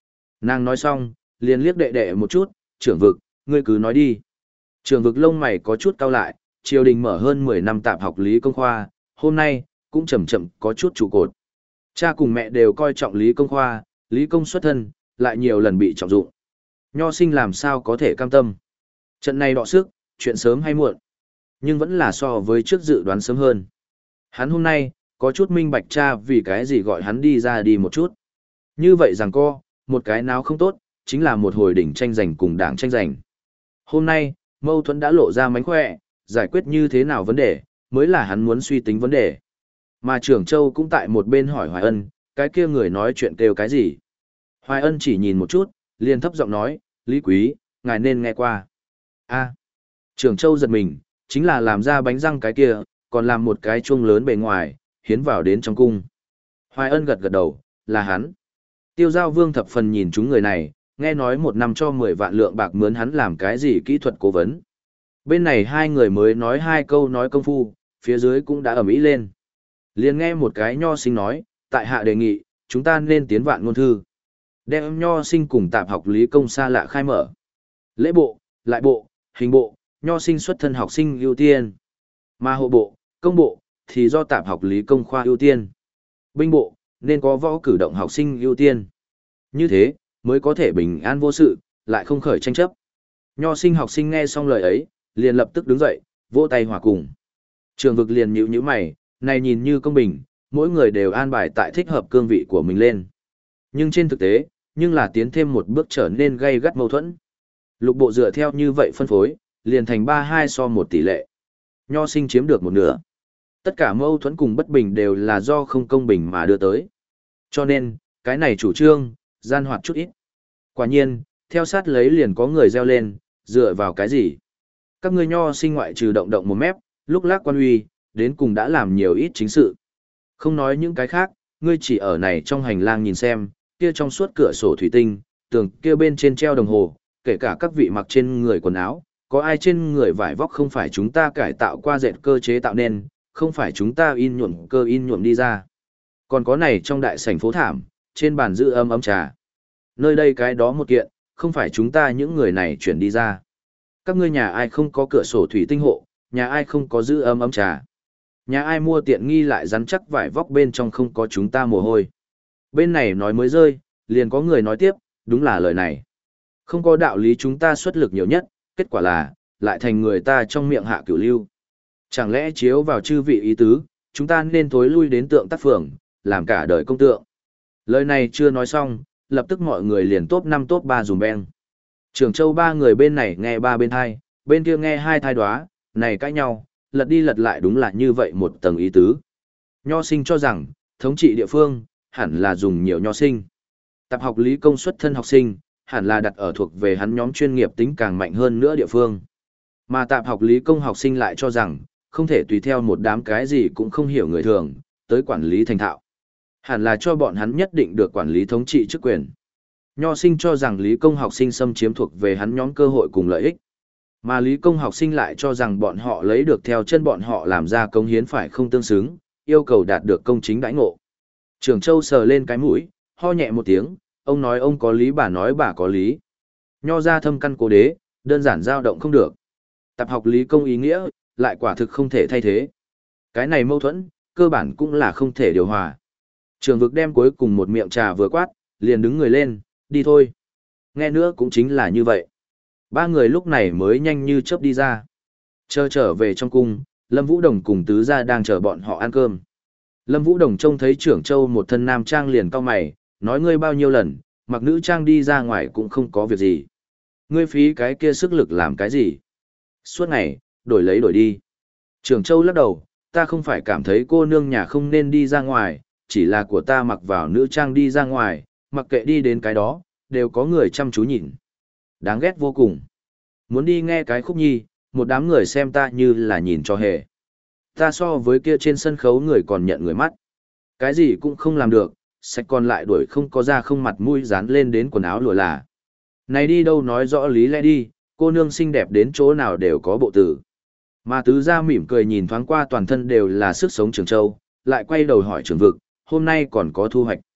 Nàng nói xong, liền liếc đệ đệ một chút, trưởng vực, ngươi cứ nói đi. Trưởng vực lông mày có chút cau lại, triều đình mở hơn mười năm tạp học lý công khoa, hôm nay, cũng chậm chậm có chút trụ cột. Cha cùng mẹ đều coi trọng lý công khoa, lý công xuất thân, lại nhiều lần bị trọng dụng. Nho sinh làm sao có thể cam tâm. Trận này đọ sức, chuyện sớm hay muộn, nhưng vẫn là so với trước dự đoán sớm hơn. Hắn hôm nay, có chút minh bạch cha vì cái gì gọi hắn đi ra đi một chút. Như vậy rằng co, một cái nào không tốt, chính là một hồi đỉnh tranh giành cùng đảng tranh giành. Hôm nay, mâu thuẫn đã lộ ra mánh khỏe, giải quyết như thế nào vấn đề, mới là hắn muốn suy tính vấn đề. Mà trưởng Châu cũng tại một bên hỏi Hoài Ân, cái kia người nói chuyện kêu cái gì. Hoài Ân chỉ nhìn một chút, liền thấp giọng nói, Lý Quý, ngài nên nghe qua. A. Trưởng Châu giật mình, chính là làm ra bánh răng cái kia, còn làm một cái chuông lớn bề ngoài, hiến vào đến trong cung. Hoài Ân gật gật đầu, là hắn. Tiêu Giao Vương thập phần nhìn chúng người này, nghe nói một năm cho mười vạn lượng bạc mướn hắn làm cái gì kỹ thuật cố vấn. Bên này hai người mới nói hai câu nói công phu, phía dưới cũng đã ầm ĩ lên. Liền nghe một cái nho sinh nói, tại hạ đề nghị, chúng ta nên tiến vạn ngôn thư. Đem nho sinh cùng tạp học lý công xa lạ khai mở. Lễ bộ, lại bộ, hình bộ, nho sinh xuất thân học sinh ưu tiên. Mà hộ bộ, công bộ, thì do tạp học lý công khoa ưu tiên. Binh bộ, nên có võ cử động học sinh ưu tiên. Như thế, mới có thể bình an vô sự, lại không khởi tranh chấp. Nho sinh học sinh nghe xong lời ấy, liền lập tức đứng dậy, vỗ tay hòa cùng. Trường vực liền nhíu nhíu mày, này nhìn như công bình, mỗi người đều an bài tại thích hợp cương vị của mình lên. Nhưng trên thực tế, nhưng là tiến thêm một bước trở nên gây gắt mâu thuẫn. Lục bộ dựa theo như vậy phân phối, liền thành ba hai so một tỷ lệ. Nho sinh chiếm được một nửa. Tất cả mâu thuẫn cùng bất bình đều là do không công bình mà đưa tới. Cho nên, cái này chủ trương, gian hoạt chút ít. Quả nhiên, theo sát lấy liền có người reo lên, dựa vào cái gì? Các ngươi nho sinh ngoại trừ động động một mép, lúc lác quan uy, đến cùng đã làm nhiều ít chính sự. Không nói những cái khác, ngươi chỉ ở này trong hành lang nhìn xem, kia trong suốt cửa sổ thủy tinh, tường kia bên trên treo đồng hồ, kể cả các vị mặc trên người quần áo, có ai trên người vải vóc không phải chúng ta cải tạo qua dệt cơ chế tạo nên, không phải chúng ta in nhuộm cơ in nhuộm đi ra. Còn có này trong đại sảnh phố thảm, trên bàn giữ ấm ấm trà. Nơi đây cái đó một kiện, không phải chúng ta những người này chuyển đi ra. Các ngươi nhà ai không có cửa sổ thủy tinh hộ, nhà ai không có giữ ấm ấm trà. Nhà ai mua tiện nghi lại rắn chắc vải vóc bên trong không có chúng ta mồ hôi. Bên này nói mới rơi, liền có người nói tiếp, đúng là lời này. Không có đạo lý chúng ta xuất lực nhiều nhất, kết quả là, lại thành người ta trong miệng hạ cửu lưu. Chẳng lẽ chiếu vào chư vị ý tứ, chúng ta nên thối lui đến tượng tác phường, làm cả đời công tượng. Lời này chưa nói xong, lập tức mọi người liền top năm top ba dùm beng. Trường Châu ba người bên này nghe ba bên hai, bên kia nghe hai thai đoá, này cãi nhau, lật đi lật lại đúng là như vậy một tầng ý tứ. Nho sinh cho rằng, thống trị địa phương, hẳn là dùng nhiều nho sinh. Tạp học lý công xuất thân học sinh, hẳn là đặt ở thuộc về hắn nhóm chuyên nghiệp tính càng mạnh hơn nữa địa phương. Mà tạp học lý công học sinh lại cho rằng, không thể tùy theo một đám cái gì cũng không hiểu người thường, tới quản lý thành thạo. Hẳn là cho bọn hắn nhất định được quản lý thống trị chức quyền. Nho sinh cho rằng lý công học sinh xâm chiếm thuộc về hắn nhóm cơ hội cùng lợi ích. Mà lý công học sinh lại cho rằng bọn họ lấy được theo chân bọn họ làm ra công hiến phải không tương xứng, yêu cầu đạt được công chính đãi ngộ. Trường Châu sờ lên cái mũi, ho nhẹ một tiếng, ông nói ông có lý bà nói bà có lý. Nho ra thâm căn cố đế, đơn giản dao động không được. Tạp học lý công ý nghĩa, lại quả thực không thể thay thế. Cái này mâu thuẫn, cơ bản cũng là không thể điều hòa. Trường vực đem cuối cùng một miệng trà vừa quát, liền đứng người lên, đi thôi. Nghe nữa cũng chính là như vậy. Ba người lúc này mới nhanh như chớp đi ra. Chờ trở về trong cung, Lâm Vũ Đồng cùng tứ gia đang chờ bọn họ ăn cơm. Lâm Vũ Đồng trông thấy trưởng Châu một thân nam trang liền cau mày, nói ngươi bao nhiêu lần, mặc nữ trang đi ra ngoài cũng không có việc gì. Ngươi phí cái kia sức lực làm cái gì? Suốt ngày, đổi lấy đổi đi. Trưởng Châu lắc đầu, ta không phải cảm thấy cô nương nhà không nên đi ra ngoài, chỉ là của ta mặc vào nữ trang đi ra ngoài, mặc kệ đi đến cái đó, đều có người chăm chú nhìn. Đáng ghét vô cùng. Muốn đi nghe cái khúc nhi, một đám người xem ta như là nhìn cho hề. Ta so với kia trên sân khấu người còn nhận người mắt. Cái gì cũng không làm được, sạch còn lại đuổi không có da không mặt mũi dán lên đến quần áo lụa là. Này đi đâu nói rõ lý lẽ đi, cô nương xinh đẹp đến chỗ nào đều có bộ tử. Mà tứ gia mỉm cười nhìn thoáng qua toàn thân đều là sức sống Trường Châu, lại quay đầu hỏi Trường Vực, hôm nay còn có thu hoạch.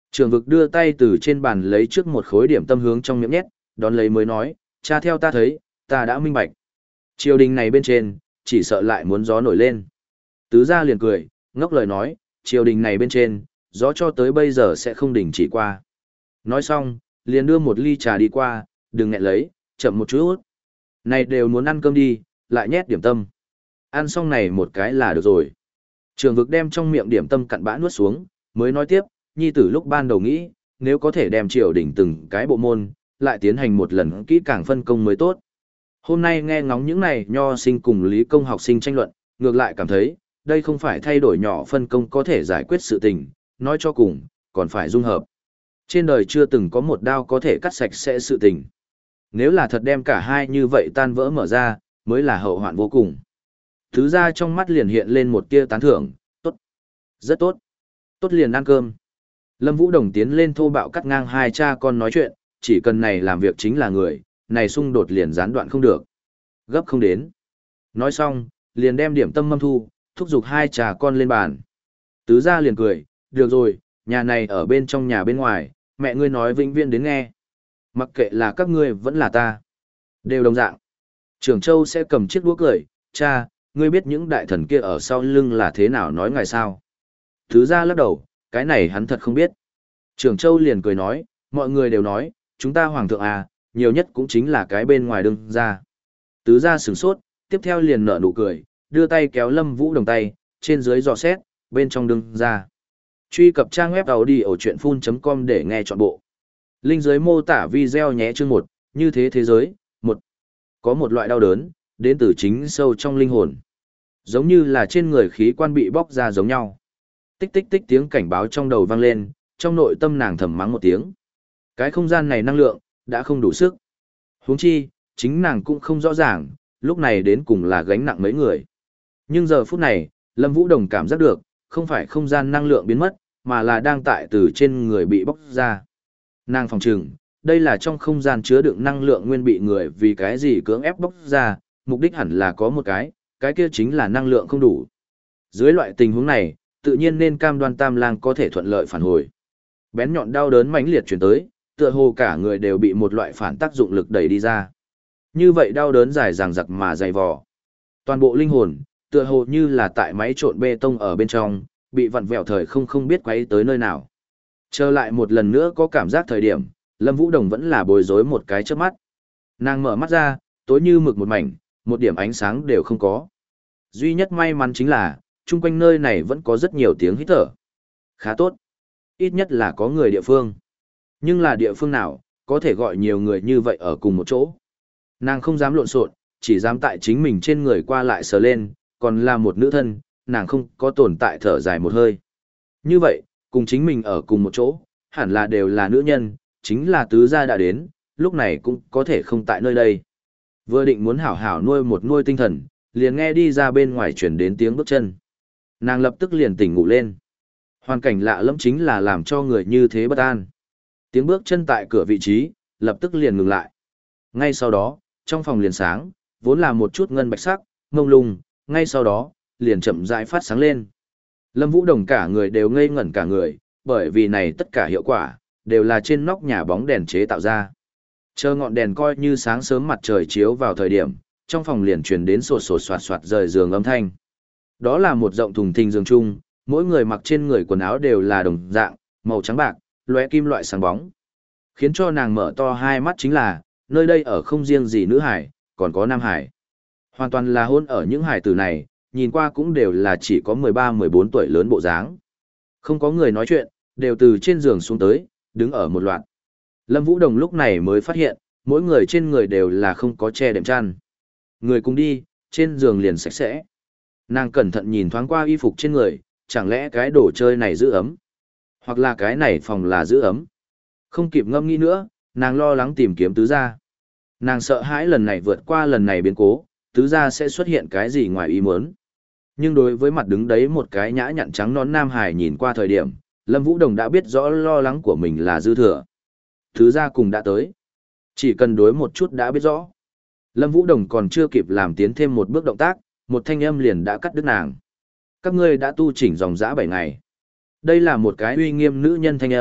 Trường vực đưa tay từ trên bàn lấy trước một khối điểm tâm hướng trong miệng nhét, đón lấy mới nói, cha theo ta thấy, ta đã minh bạch. Triều đình này bên trên, chỉ sợ lại muốn gió nổi lên. Tứ gia liền cười, ngốc lời nói, triều đình này bên trên, gió cho tới bây giờ sẽ không đình chỉ qua. Nói xong, liền đưa một ly trà đi qua, đừng nghẹn lấy, chậm một chút. Này đều muốn ăn cơm đi, lại nhét điểm tâm. Ăn xong này một cái là được rồi. Trường vực đem trong miệng điểm tâm cặn bã nuốt xuống, mới nói tiếp, nhi tử lúc ban đầu nghĩ, nếu có thể đem triều đình từng cái bộ môn, lại tiến hành một lần kỹ càng phân công mới tốt. Hôm nay nghe ngóng những này nho sinh cùng lý công học sinh tranh luận, ngược lại cảm thấy, đây không phải thay đổi nhỏ phân công có thể giải quyết sự tình, nói cho cùng, còn phải dung hợp. Trên đời chưa từng có một đao có thể cắt sạch sẽ sự tình. Nếu là thật đem cả hai như vậy tan vỡ mở ra, mới là hậu hoạn vô cùng. Thứ ra trong mắt liền hiện lên một tia tán thưởng, tốt, rất tốt, tốt liền ăn cơm. Lâm Vũ Đồng tiến lên thô bạo cắt ngang hai cha con nói chuyện, chỉ cần này làm việc chính là người, này xung đột liền gián đoạn không được. Gấp không đến. Nói xong, liền đem điểm tâm mâm thu, thúc giục hai cha con lên bàn. Tứ gia liền cười, được rồi, nhà này ở bên trong nhà bên ngoài, mẹ ngươi nói vĩnh viễn đến nghe. Mặc kệ là các ngươi vẫn là ta. Đều đồng dạng. Trưởng Châu sẽ cầm chiếc đũa cười, cha, ngươi biết những đại thần kia ở sau lưng là thế nào nói ngài sao? Tứ gia lắc đầu, cái này hắn thật không biết. Trưởng Châu liền cười nói, mọi người đều nói, chúng ta hoàng thượng à, nhiều nhất cũng chính là cái bên ngoài đương ra. Tứ gia sửng sốt, tiếp theo liền nở nụ cười, đưa tay kéo Lâm Vũ Đồng tay, trên dưới dò xét, bên trong đương ra. Truy cập trang web audiochuyenphun chấm com để nghe trọn bộ. Link dưới mô tả video nhé chương một, như thế thế giới, một. Có một loại đau đớn, đến từ chính sâu trong linh hồn. Giống như là trên người khí quan bị bóc ra giống nhau. Tích tích tích tiếng cảnh báo trong đầu vang lên, trong nội tâm nàng thầm mắng một tiếng. Cái không gian này năng lượng, đã không đủ sức. Huống chi, chính nàng cũng không rõ ràng, lúc này đến cùng là gánh nặng mấy người. Nhưng giờ phút này, Lâm Vũ Đồng cảm giác được, không phải không gian năng lượng biến mất, mà là đang tại từ trên người bị bóc ra. Nàng phòng trừng, đây là trong không gian chứa đựng năng lượng nguyên bị người vì cái gì cưỡng ép bóc ra, mục đích hẳn là có một cái, cái kia chính là năng lượng không đủ. Dưới loại tình huống này, tự nhiên nên cam đoan Tam Lang có thể thuận lợi phản hồi. Bén nhọn đau đớn mãnh liệt truyền tới, tựa hồ cả người đều bị một loại phản tác dụng lực đẩy đi ra. Như vậy đau đớn dài dằng dặc mà dày vò. Toàn bộ linh hồn, tựa hồ như là tại máy trộn bê tông ở bên trong, bị vặn vẹo thời không không biết quấy tới nơi nào. Trở lại một lần nữa có cảm giác thời điểm, Lâm Vũ Đồng vẫn là bối rối một cái chớp mắt. Nàng mở mắt ra, tối như mực một mảnh, một điểm ánh sáng đều không có. Duy nhất may mắn chính là, chung quanh nơi này vẫn có rất nhiều tiếng hít thở. Khá tốt. Ít nhất là có người địa phương. Nhưng là địa phương nào, có thể gọi nhiều người như vậy ở cùng một chỗ. Nàng không dám lộn xộn, chỉ dám tại chính mình trên người qua lại sờ lên, còn là một nữ thân, nàng không có tồn tại thở dài một hơi. Như vậy, cùng chính mình ở cùng một chỗ, hẳn là đều là nữ nhân, chính là tứ gia đã đến, lúc này cũng có thể không tại nơi đây. Vừa định muốn hảo hảo nuôi một nuôi tinh thần, liền nghe đi ra bên ngoài chuyển đến tiếng bước chân. Nàng lập tức liền tỉnh ngủ lên. Hoàn cảnh lạ lẫm chính là làm cho người như thế bất an. Tiếng bước chân tại cửa vị trí, lập tức liền ngừng lại. Ngay sau đó, trong phòng liền sáng, vốn là một chút ngân bạch sắc, ngông lung, ngay sau đó, liền chậm rãi phát sáng lên. Lâm Vũ Đồng cả người đều ngây ngẩn cả người, bởi vì này tất cả hiệu quả, đều là trên nóc nhà bóng đèn chế tạo ra. Chờ ngọn đèn coi như sáng sớm mặt trời chiếu vào thời điểm, trong phòng liền truyền đến sột sột soạt soạt rời giường âm thanh. Đó là một rộng thùng thình giường chung, mỗi người mặc trên người quần áo đều là đồng dạng, màu trắng bạc, lóe kim loại sáng bóng. Khiến cho nàng mở to hai mắt chính là, nơi đây ở không riêng gì nữ hải, còn có nam hải. Hoàn toàn là hôn ở những hải tử này, nhìn qua cũng đều là chỉ có mười ba mười bốn tuổi lớn bộ dáng. Không có người nói chuyện, đều từ trên giường xuống tới, đứng ở một loạt. Lâm Vũ Đồng lúc này mới phát hiện, mỗi người trên người đều là không có che đệm chăn. Người cùng đi, trên giường liền sạch sẽ. Nàng cẩn thận nhìn thoáng qua y phục trên người, chẳng lẽ cái đồ chơi này giữ ấm? Hoặc là cái này phòng là giữ ấm? Không kịp ngâm nghĩ nữa, nàng lo lắng tìm kiếm tứ gia. Nàng sợ hãi lần này vượt qua lần này biến cố, tứ gia sẽ xuất hiện cái gì ngoài ý muốn. Nhưng đối với mặt đứng đấy một cái nhã nhặn trắng nón nam hải nhìn qua thời điểm, Lâm Vũ Đồng đã biết rõ lo lắng của mình là dư thừa. Tứ gia cùng đã tới. Chỉ cần đối một chút đã biết rõ. Lâm Vũ Đồng còn chưa kịp làm tiến thêm một bước động tác, một thanh âm liền đã cắt đứt nàng. Các ngươi đã tu chỉnh dòng dã bảy ngày. Đây là một cái uy nghiêm nữ nhân thanh âm,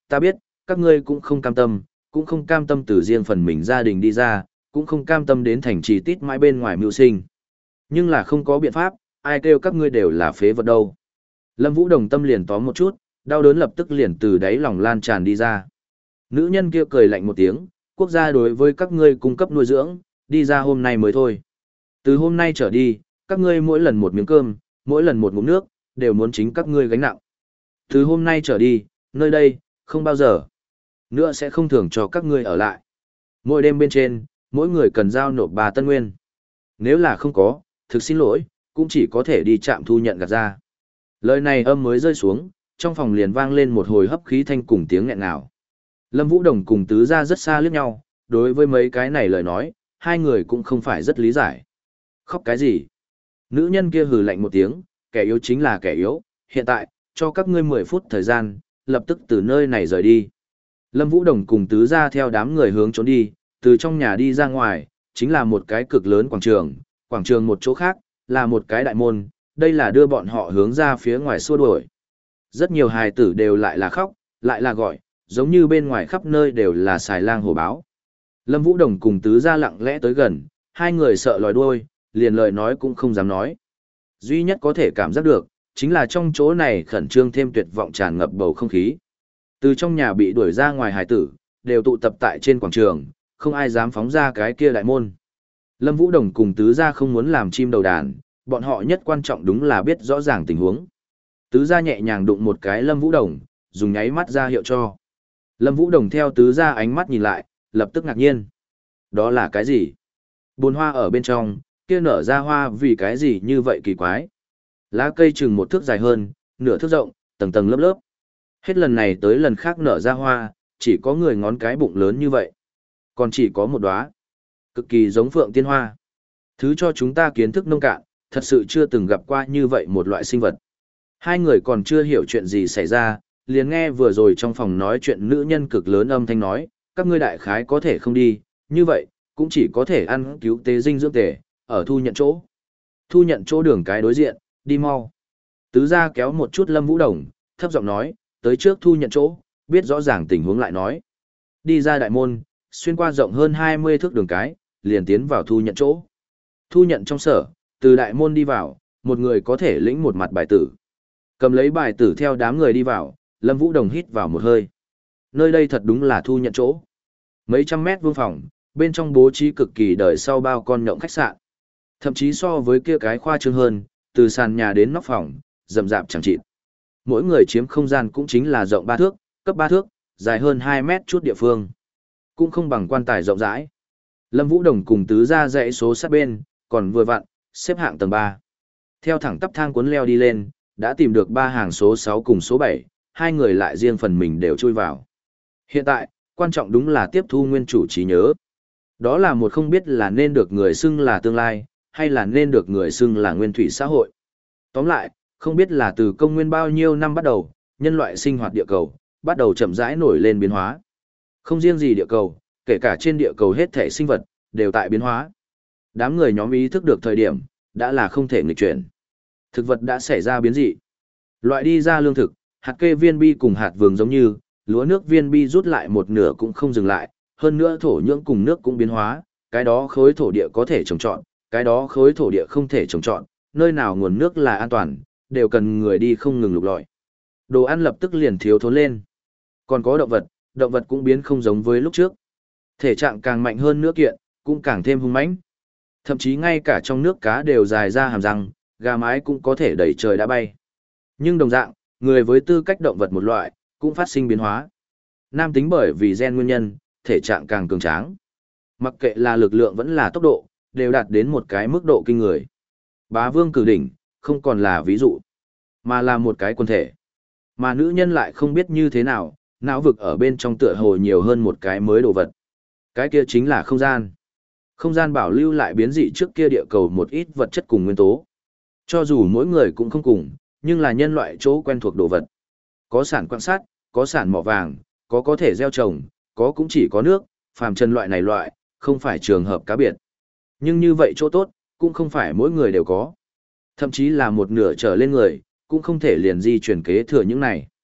ta biết, các ngươi cũng không cam tâm, cũng không cam tâm từ riêng phần mình gia đình đi ra, cũng không cam tâm đến thành trì tít mãi bên ngoài mưu sinh. Nhưng là không có biện pháp, ai kêu các ngươi đều là phế vật đâu. Lâm Vũ Đồng tâm liền tóm một chút, đau đớn lập tức liền từ đáy lòng lan tràn đi ra. Nữ nhân kia cười lạnh một tiếng, quốc gia đối với các ngươi cung cấp nuôi dưỡng, đi ra hôm nay mới thôi. Từ hôm nay trở đi, các ngươi mỗi lần một miếng cơm, mỗi lần một ngụm nước, đều muốn chính các ngươi gánh nặng. Từ hôm nay trở đi, nơi đây, không bao giờ nữa sẽ không thưởng cho các ngươi ở lại. Mỗi đêm bên trên, mỗi người cần giao nộp ba tân nguyên. Nếu là không có, thực xin lỗi, cũng chỉ có thể đi trạm thu nhận gạt ra. Lời này âm mới rơi xuống, trong phòng liền vang lên một hồi hấp khí thanh cùng tiếng nghẹn ngào. Lâm Vũ Đồng cùng tứ gia rất xa liếc nhau, đối với mấy cái này lời nói, hai người cũng không phải rất lý giải. Khóc cái gì? Nữ nhân kia hừ lạnh một tiếng, kẻ yếu chính là kẻ yếu, hiện tại, cho các ngươi mười phút thời gian, lập tức từ nơi này rời đi. Lâm Vũ Đồng cùng tứ gia theo đám người hướng trốn đi, từ trong nhà đi ra ngoài, chính là một cái cực lớn quảng trường, quảng trường một chỗ khác, là một cái đại môn, đây là đưa bọn họ hướng ra phía ngoài xua đuổi. Rất nhiều hài tử đều lại là khóc, lại là gọi, giống như bên ngoài khắp nơi đều là xài lang hổ báo. Lâm Vũ Đồng cùng tứ gia lặng lẽ tới gần, hai người sợ lòi đuôi, liền lời nói cũng không dám nói. Duy nhất có thể cảm giác được, chính là trong chỗ này khẩn trương thêm tuyệt vọng tràn ngập bầu không khí. Từ trong nhà bị đuổi ra ngoài hài tử, đều tụ tập tại trên quảng trường, không ai dám phóng ra cái kia đại môn. Lâm Vũ Đồng cùng tứ gia không muốn làm chim đầu đàn, bọn họ nhất quan trọng đúng là biết rõ ràng tình huống. Tứ gia nhẹ nhàng đụng một cái Lâm Vũ Đồng, dùng nháy mắt ra hiệu cho. Lâm Vũ Đồng theo tứ gia ánh mắt nhìn lại, lập tức ngạc nhiên. Đó là cái gì? Bồn hoa ở bên trong, kia nở ra hoa vì cái gì như vậy kỳ quái? Lá cây chừng một thước dài hơn, nửa thước rộng, tầng tầng lớp lớp. Hết lần này tới lần khác nở ra hoa, chỉ có người ngón cái bụng lớn như vậy. Còn chỉ có một đóa, cực kỳ giống phượng tiên hoa. Thứ cho chúng ta kiến thức nông cạn, thật sự chưa từng gặp qua như vậy một loại sinh vật. Hai người còn chưa hiểu chuyện gì xảy ra, liền nghe vừa rồi trong phòng nói chuyện nữ nhân cực lớn âm thanh nói, các ngươi đại khái có thể không đi, như vậy, cũng chỉ có thể ăn cứu tế dinh dưỡng tề, ở thu nhận chỗ. Thu nhận chỗ đường cái đối diện, đi mau. Tứ gia kéo một chút Lâm Vũ Đồng, thấp giọng nói, tới trước thu nhận chỗ, biết rõ ràng tình huống lại nói. Đi ra đại môn, xuyên qua rộng hơn hai mươi thước đường cái, liền tiến vào thu nhận chỗ. Thu nhận trong sở, từ đại môn đi vào, một người có thể lĩnh một mặt bài tử. Cầm lấy bài tử theo đám người đi vào, Lâm Vũ Đồng hít vào một hơi. Nơi đây thật đúng là thu nhận chỗ. Mấy trăm mét vuông phòng, bên trong bố trí cực kỳ đời sau bao con nhộng khách sạn. Thậm chí so với kia cái khoa trương hơn, từ sàn nhà đến nóc phòng, rậm rạp chẳng chịt. Mỗi người chiếm không gian cũng chính là rộng ba thước, cấp ba thước, dài hơn hai mét chút địa phương. Cũng không bằng quan tài rộng rãi. Lâm Vũ Đồng cùng tứ gia dãy số sát bên, còn vừa vặn, xếp hạng tầng ba. Theo thẳng tắp thang cuốn leo đi lên, đã tìm được ba hàng số sáu cùng số bảy, hai người lại riêng phần mình đều chui vào. Hiện tại, quan trọng đúng là tiếp thu nguyên chủ trí nhớ. Đó là một không biết là nên được người xưng là tương lai, hay là nên được người xưng là nguyên thủy xã hội. Tóm lại, không biết là từ công nguyên bao nhiêu năm bắt đầu, nhân loại sinh hoạt địa cầu, bắt đầu chậm rãi nổi lên biến hóa. Không riêng gì địa cầu, kể cả trên địa cầu hết thể sinh vật, đều tại biến hóa. Đám người nhóm ý thức được thời điểm, đã là không thể nghịch chuyển. Thực vật đã xảy ra biến dị. Loại đi ra lương thực, hạt kê viên bi cùng hạt vườn giống như, lúa nước viên bi rút lại một nửa cũng không dừng lại, hơn nữa thổ nhưỡng cùng nước cũng biến hóa, cái đó khối thổ địa có thể trồng trọt, cái đó khối thổ địa không thể trồng trọt, nơi nào nguồn nước là an toàn, đều cần người đi không ngừng lục lọi. Đồ ăn lập tức liền thiếu thốn lên. Còn có động vật, động vật cũng biến không giống với lúc trước. Thể trạng càng mạnh hơn nữa kiện, cũng càng thêm hung mãnh. Thậm chí ngay cả trong nước cá đều dài ra hàm răng, gà mái cũng có thể đẩy trời đã bay. Nhưng đồng dạng, người với tư cách động vật một loại, cũng phát sinh biến hóa. Nam tính bởi vì gen nguyên nhân, thể trạng càng cường tráng. Mặc kệ là lực lượng vẫn là tốc độ, đều đạt đến một cái mức độ kinh người. Bá vương cử đỉnh, không còn là ví dụ, mà là một cái quần thể. Mà nữ nhân lại không biết như thế nào, não vực ở bên trong tựa hồ nhiều hơn một cái mới đồ vật. Cái kia chính là không gian. Không gian bảo lưu lại biến dị trước kia địa cầu một ít vật chất cùng nguyên tố. Cho dù mỗi người cũng không cùng, nhưng là nhân loại chỗ quen thuộc đồ vật. Có sản quan sát, có sản mỏ vàng, có có thể gieo trồng, có cũng chỉ có nước, phàm trần loại này loại, không phải trường hợp cá biệt. Nhưng như vậy chỗ tốt, cũng không phải mỗi người đều có. Thậm chí là một nửa trở lên người, cũng không thể liền di chuyển kế thừa những này.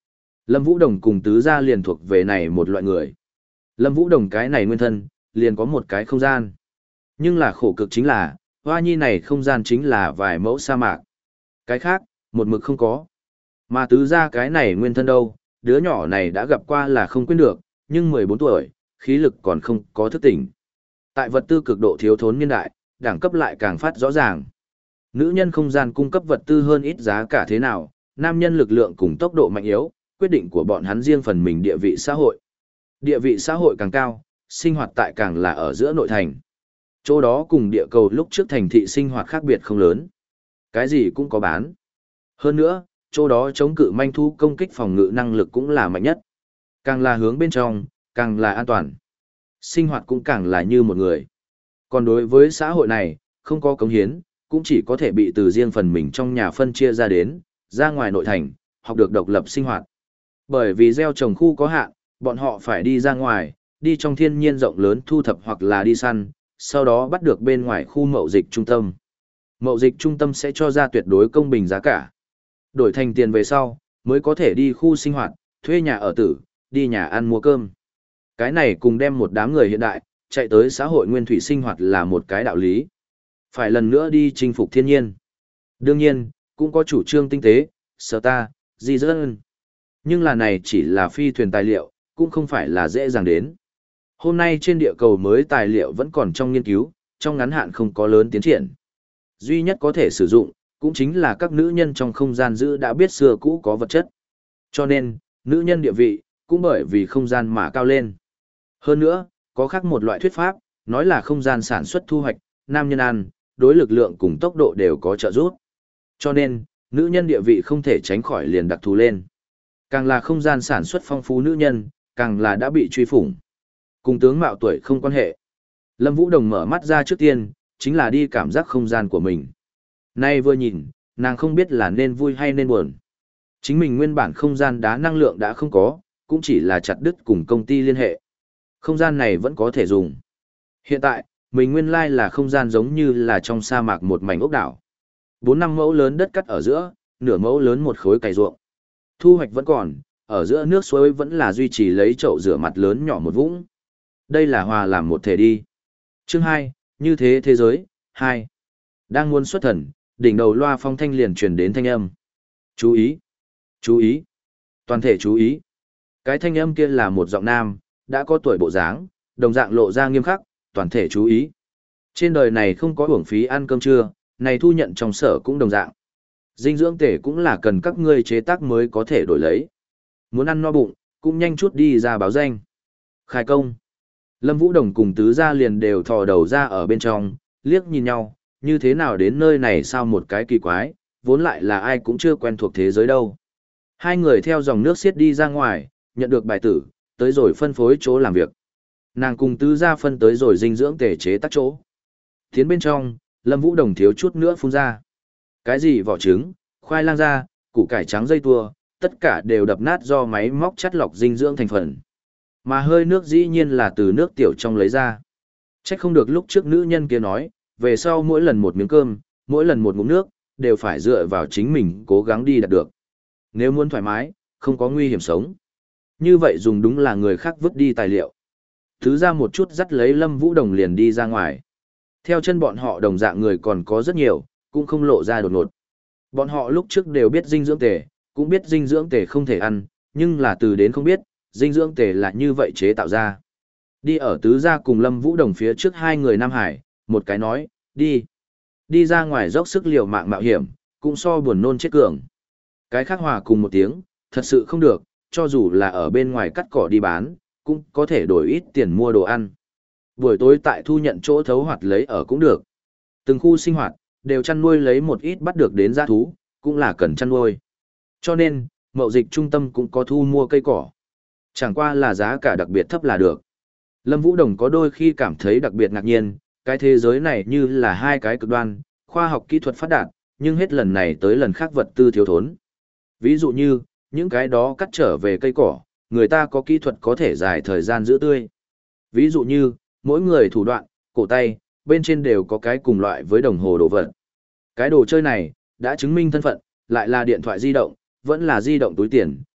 Lâm Vũ Đồng cùng tứ gia liền thuộc về này một loại người. Lâm Vũ Đồng cái này nguyên thân, liền có một cái không gian. Nhưng là khổ cực chính là, hoa nhi này không gian chính là vài mẫu sa mạc. Cái khác, một mực không có. Mà tứ gia cái này nguyên thân đâu, đứa nhỏ này đã gặp qua là không quên được, nhưng mười bốn tuổi, khí lực còn không có thức tỉnh. Tại vật tư cực độ thiếu thốn niên đại, đẳng cấp lại càng phát rõ ràng. Nữ nhân không gian cung cấp vật tư hơn ít giá cả thế nào, nam nhân lực lượng cùng tốc độ mạnh yếu, quyết định của bọn hắn riêng phần mình địa vị xã hội. Địa vị xã hội càng cao, sinh hoạt tại càng là ở giữa nội thành. Chỗ đó cùng địa cầu lúc trước thành thị sinh hoạt khác biệt không lớn. Cái gì cũng có bán. Hơn nữa, chỗ đó chống cự manh thu công kích phòng ngự năng lực cũng là mạnh nhất. Càng là hướng bên trong, càng là an toàn. Sinh hoạt cũng càng là như một người. Còn đối với xã hội này, không có cống hiến, cũng chỉ có thể bị từ riêng phần mình trong nhà phân chia ra đến, ra ngoài nội thành, học được độc lập sinh hoạt. Bởi vì gieo trồng khu có hạn, bọn họ phải đi ra ngoài, đi trong thiên nhiên rộng lớn thu thập hoặc là đi săn, sau đó bắt được bên ngoài khu mậu dịch trung tâm. Mậu dịch trung tâm sẽ cho ra tuyệt đối công bình giá cả. Đổi thành tiền về sau, mới có thể đi khu sinh hoạt, thuê nhà ở tử, đi nhà ăn mua cơm. Cái này cùng đem một đám người hiện đại, chạy tới xã hội nguyên thủy sinh hoạt là một cái đạo lý. Phải lần nữa đi chinh phục thiên nhiên. Đương nhiên, cũng có chủ trương tinh tế, sở ta, di dân. Nhưng là này chỉ là phi thuyền tài liệu, cũng không phải là dễ dàng đến. Hôm nay trên địa cầu mới tài liệu vẫn còn trong nghiên cứu, trong ngắn hạn không có lớn tiến triển. Duy nhất có thể sử dụng, cũng chính là các nữ nhân trong không gian giữ đã biết xưa cũ có vật chất. Cho nên, nữ nhân địa vị, cũng bởi vì không gian mà cao lên. Hơn nữa, có khác một loại thuyết pháp, nói là không gian sản xuất thu hoạch, nam nhân ăn, đối lực lượng cùng tốc độ đều có trợ giúp. Cho nên, nữ nhân địa vị không thể tránh khỏi liền đặc thù lên. Càng là không gian sản xuất phong phú nữ nhân, càng là đã bị truy phủng. Cùng tướng mạo tuổi không quan hệ. Lâm Vũ Đồng mở mắt ra trước tiên, chính là đi cảm giác không gian của mình. Nay vừa nhìn, nàng không biết là nên vui hay nên buồn. Chính mình nguyên bản không gian đá năng lượng đã không có, cũng chỉ là chặt đứt cùng công ty liên hệ. Không gian này vẫn có thể dùng. Hiện tại, mình nguyên lai là không gian giống như là trong sa mạc một mảnh ốc đảo. Bốn năm mẫu lớn đất cắt ở giữa, nửa mẫu lớn một khối cày ruộng. Thu hoạch vẫn còn, ở giữa nước suối vẫn là duy trì lấy chậu rửa mặt lớn nhỏ một vũng. Đây là hòa làm một thể đi. Chương hai, như thế thế giới, hai. Đang muốn xuất thần, đỉnh đầu loa phong thanh liền truyền đến thanh âm. Chú ý! Chú ý! Toàn thể chú ý! Cái thanh âm kia là một giọng nam, đã có tuổi bộ dáng, đồng dạng lộ ra nghiêm khắc, toàn thể chú ý. Trên đời này không có uổng phí ăn cơm trưa, này thu nhận trong sở cũng đồng dạng. Dinh dưỡng tể cũng là cần các ngươi chế tác mới có thể đổi lấy. Muốn ăn no bụng, cũng nhanh chút đi ra báo danh. Khai công. Lâm Vũ Đồng cùng tứ gia liền đều thò đầu ra ở bên trong, liếc nhìn nhau, như thế nào đến nơi này sao một cái kỳ quái, vốn lại là ai cũng chưa quen thuộc thế giới đâu. Hai người theo dòng nước xiết đi ra ngoài, nhận được bài tử, tới rồi phân phối chỗ làm việc. Nàng cùng tứ gia phân tới rồi dinh dưỡng tể chế tác chỗ. Tiến bên trong, Lâm Vũ Đồng thiếu chút nữa phun ra. Cái gì vỏ trứng, khoai lang da, củ cải trắng dây tua, tất cả đều đập nát do máy móc chắt lọc dinh dưỡng thành phần. Mà hơi nước dĩ nhiên là từ nước tiểu trong lấy ra. Trách không được lúc trước nữ nhân kia nói, về sau mỗi lần một miếng cơm, mỗi lần một ngụm nước, đều phải dựa vào chính mình cố gắng đi đạt được. Nếu muốn thoải mái, không có nguy hiểm sống. Như vậy dùng đúng là người khác vứt đi tài liệu. Thứ ra một chút dắt lấy Lâm Vũ Đồng liền đi ra ngoài. Theo chân bọn họ đồng dạng người còn có rất nhiều, cũng không lộ ra đột ngột. Bọn họ lúc trước đều biết dinh dưỡng tề, cũng biết dinh dưỡng tề không thể ăn, nhưng là từ đến không biết, dinh dưỡng tề là như vậy chế tạo ra. Đi ở tứ gia cùng Lâm Vũ Đồng phía trước hai người Nam Hải, một cái nói, đi. Đi ra ngoài dốc sức liều mạng mạo hiểm, cũng so buồn nôn chết cường. Cái khác hòa cùng một tiếng, thật sự không được, cho dù là ở bên ngoài cắt cỏ đi bán, cũng có thể đổi ít tiền mua đồ ăn. Buổi tối tại thu nhận chỗ thấu hoạt lấy ở cũng được. Từng khu sinh hoạt, đều chăn nuôi lấy một ít bắt được đến giã thú, cũng là cần chăn nuôi. Cho nên, mậu dịch trung tâm cũng có thu mua cây cỏ. Chẳng qua là giá cả đặc biệt thấp là được. Lâm Vũ Đồng có đôi khi cảm thấy đặc biệt ngạc nhiên, cái thế giới này như là hai cái cực đoan, khoa học kỹ thuật phát đạt, nhưng hết lần này tới lần khác vật tư thiếu thốn. Ví dụ như, những cái đó cắt trở về cây cỏ, người ta có kỹ thuật có thể dài thời gian giữ tươi. Ví dụ như, mỗi người thủ đoạn, cổ tay, bên trên đều có cái cùng loại với đồng hồ đồ vật. Cái đồ chơi này, đã chứng minh thân phận, lại là điện thoại di động, vẫn là di động túi tiền,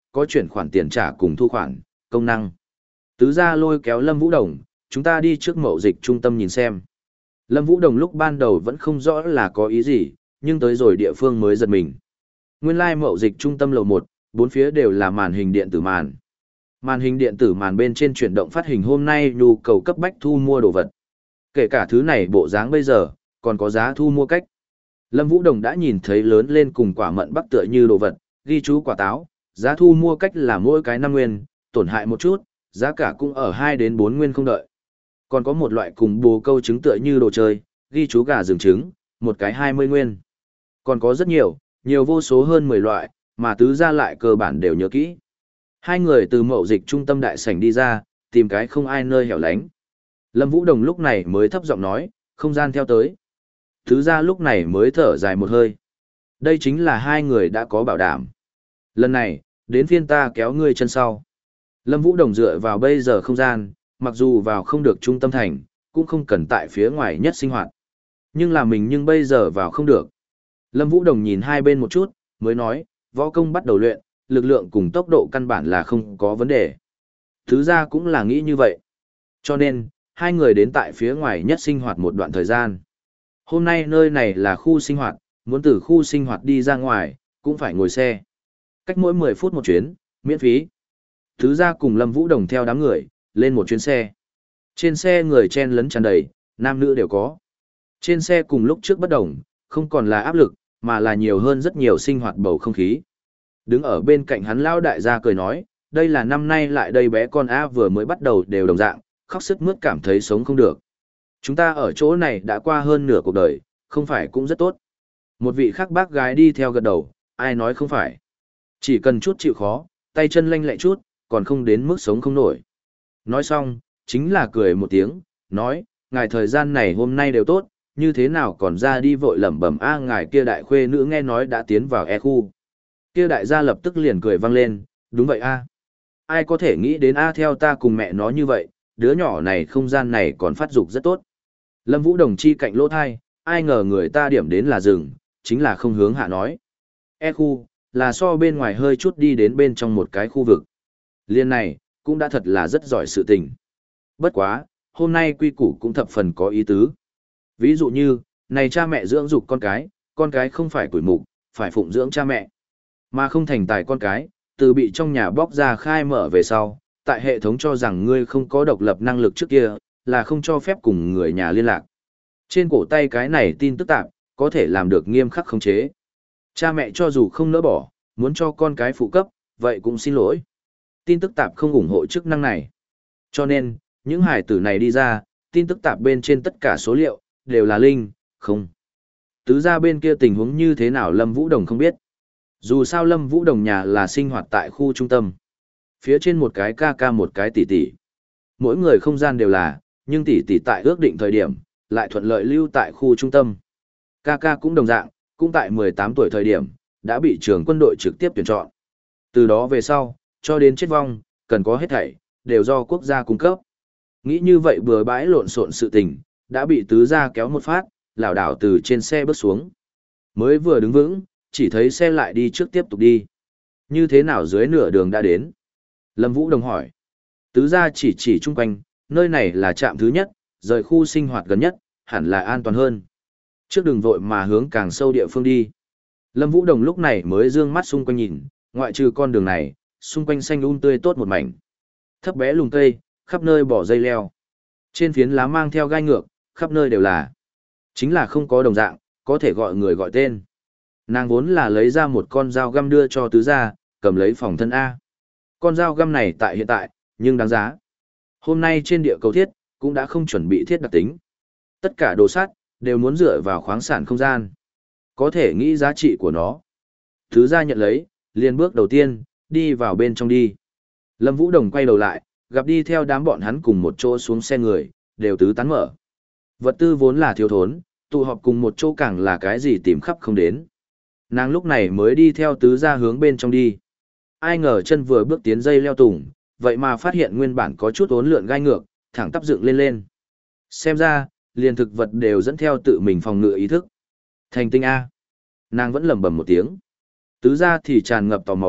có chuyển khoản tiền trả cùng thu khoản, công năng. Tứ gia lôi kéo Lâm Vũ Đồng, chúng ta đi trước mậu dịch trung tâm nhìn xem. Lâm Vũ Đồng lúc ban đầu vẫn không rõ là có ý gì, nhưng tới rồi địa phương mới giật mình. Nguyên lai mậu dịch trung tâm lầu một, bốn phía đều là màn hình điện tử màn. Màn hình điện tử màn bên trên chuyển động phát hình hôm nay nhu cầu cấp bách thu mua đồ vật. Kể cả thứ này bộ dáng bây giờ, còn có giá thu mua cách. Lâm Vũ Đồng đã nhìn thấy lớn lên cùng quả mận bắc tựa như đồ vật, ghi chú quả táo, giá thu mua cách là mỗi cái năm nguyên, tổn hại một chút, giá cả cũng ở hai đến bốn nguyên không đợi. Còn có một loại cùng bồ câu trứng tựa như đồ chơi, ghi chú gà rừng trứng, một cái hai mươi nguyên. Còn có rất nhiều, nhiều vô số hơn mười loại, mà tứ gia lại cơ bản đều nhớ kỹ. Hai người từ mậu dịch trung tâm đại sảnh đi ra, tìm cái không ai nơi hẻo lánh. Lâm Vũ Đồng lúc này mới thấp giọng nói, không gian theo tới. Tứ gia lúc này mới thở dài một hơi. Đây chính là hai người đã có bảo đảm. Lần này, đến phiên ta kéo ngươi chân sau. Lâm Vũ Đồng dựa vào bây giờ không gian, mặc dù vào không được trung tâm thành, cũng không cần tại phía ngoài nhất sinh hoạt. Nhưng là mình nhưng bây giờ vào không được. Lâm Vũ Đồng nhìn hai bên một chút, mới nói, võ công bắt đầu luyện, lực lượng cùng tốc độ căn bản là không có vấn đề. Thứ ra cũng là nghĩ như vậy. Cho nên, hai người đến tại phía ngoài nhất sinh hoạt một đoạn thời gian. Hôm nay nơi này là khu sinh hoạt, muốn từ khu sinh hoạt đi ra ngoài, cũng phải ngồi xe. Cách mỗi mười phút một chuyến, miễn phí. Thứ ra cùng Lâm Vũ Đồng theo đám người, lên một chuyến xe. Trên xe người chen lấn tràn đầy, nam nữ đều có. Trên xe cùng lúc trước bất đồng, không còn là áp lực, mà là nhiều hơn rất nhiều sinh hoạt bầu không khí. Đứng ở bên cạnh hắn lão đại gia cười nói, đây là năm nay lại đây bé con A vừa mới bắt đầu đều đồng dạng, khóc sướt mướt cảm thấy sống không được. Chúng ta ở chỗ này đã qua hơn nửa cuộc đời, không phải cũng rất tốt. Một vị khác bác gái đi theo gật đầu, ai nói không phải. Chỉ cần chút chịu khó, tay chân lanh lẹ chút, còn không đến mức sống không nổi. Nói xong, chính là cười một tiếng, nói, ngài thời gian này hôm nay đều tốt, như thế nào còn ra đi vội lẩm bẩm a ngài kia đại khuê nữ nghe nói đã tiến vào e khu. Kia đại gia lập tức liền cười vang lên, đúng vậy a. Ai có thể nghĩ đến a theo ta cùng mẹ nó như vậy, đứa nhỏ này không gian này còn phát dục rất tốt. Lâm Vũ Đồng chi cạnh lỗ thai, ai ngờ người ta điểm đến là rừng, chính là không hướng hạ nói. E khu, là so bên ngoài hơi chút đi đến bên trong một cái khu vực. Liên này, cũng đã thật là rất giỏi sự tình. Bất quá, hôm nay quy củ cũng thập phần có ý tứ. Ví dụ như, này cha mẹ dưỡng dục con cái, con cái không phải tuổi mục, phải phụng dưỡng cha mẹ. Mà không thành tài con cái, từ bị trong nhà bóc ra khai mở về sau, tại hệ thống cho rằng ngươi không có độc lập năng lực trước kia, là không cho phép cùng người nhà liên lạc. Trên cổ tay cái này tin tức tạp, có thể làm được nghiêm khắc khống chế. Cha mẹ cho dù không nỡ bỏ, muốn cho con cái phụ cấp, vậy cũng xin lỗi. Tin tức tạp không ủng hộ chức năng này. Cho nên, những hải tử này đi ra, tin tức tạp bên trên tất cả số liệu, đều là linh, không. Tứ ra bên kia tình huống như thế nào Lâm Vũ Đồng không biết. Dù sao Lâm Vũ Đồng nhà là sinh hoạt tại khu trung tâm. Phía trên một cái ca ca một cái tỷ tỷ. Mỗi người không gian đều là, nhưng tỷ tỷ tại ước định thời điểm, lại thuận lợi lưu tại khu trung tâm. Ca ca cũng đồng dạng, cũng tại mười tám tuổi thời điểm, đã bị trường quân đội trực tiếp tuyển chọn. Từ đó về sau, cho đến chết vong, cần có hết thảy, đều do quốc gia cung cấp. Nghĩ như vậy bừa bãi lộn xộn sự tình, đã bị tứ gia kéo một phát, lảo đảo từ trên xe bước xuống. Mới vừa đứng vững, chỉ thấy xe lại đi trước tiếp tục đi. Như thế nào dưới nửa đường đã đến? Lâm Vũ Đồng hỏi. Tứ gia chỉ chỉ chung quanh, nơi này là trạm thứ nhất, rời khu sinh hoạt gần nhất, hẳn là an toàn hơn. Trước đường vội mà hướng càng sâu địa phương đi. Lâm Vũ Đồng lúc này mới dương mắt xung quanh nhìn, ngoại trừ con đường này, xung quanh xanh um tươi tốt một mảnh. Thấp bé lùm cây, khắp nơi bỏ dây leo. Trên phiến lá mang theo gai ngược, khắp nơi đều là. Chính là không có đồng dạng, có thể gọi người gọi tên. Nàng vốn là lấy ra một con dao găm đưa cho tứ gia, cầm lấy phòng thân A. Con dao găm này tại hiện tại, nhưng đáng giá. Hôm nay trên địa cầu thiết, cũng đã không chuẩn bị thiết đặc tính. Tất cả đồ sắt, đều muốn dựa vào khoáng sản không gian. Có thể nghĩ giá trị của nó. Tứ gia nhận lấy, liền bước đầu tiên, đi vào bên trong đi. Lâm Vũ Đồng quay đầu lại, gặp đi theo đám bọn hắn cùng một chỗ xuống xe người, đều tứ tán mở. Vật tư vốn là thiếu thốn, tụ họp cùng một chỗ càng là cái gì tìm khắp không đến. Nàng lúc này mới đi theo tứ gia hướng bên trong đi. Ai ngờ chân vừa bước tiến dây leo tùng, vậy mà phát hiện nguyên bản có chút uốn lượn gai ngược, thẳng tắp dựng lên lên. Xem ra, liền thực vật đều dẫn theo tự mình phòng ngự ý thức. Thành tinh A. Nàng vẫn lẩm bẩm một tiếng. Tứ gia thì tràn ngập tò mò,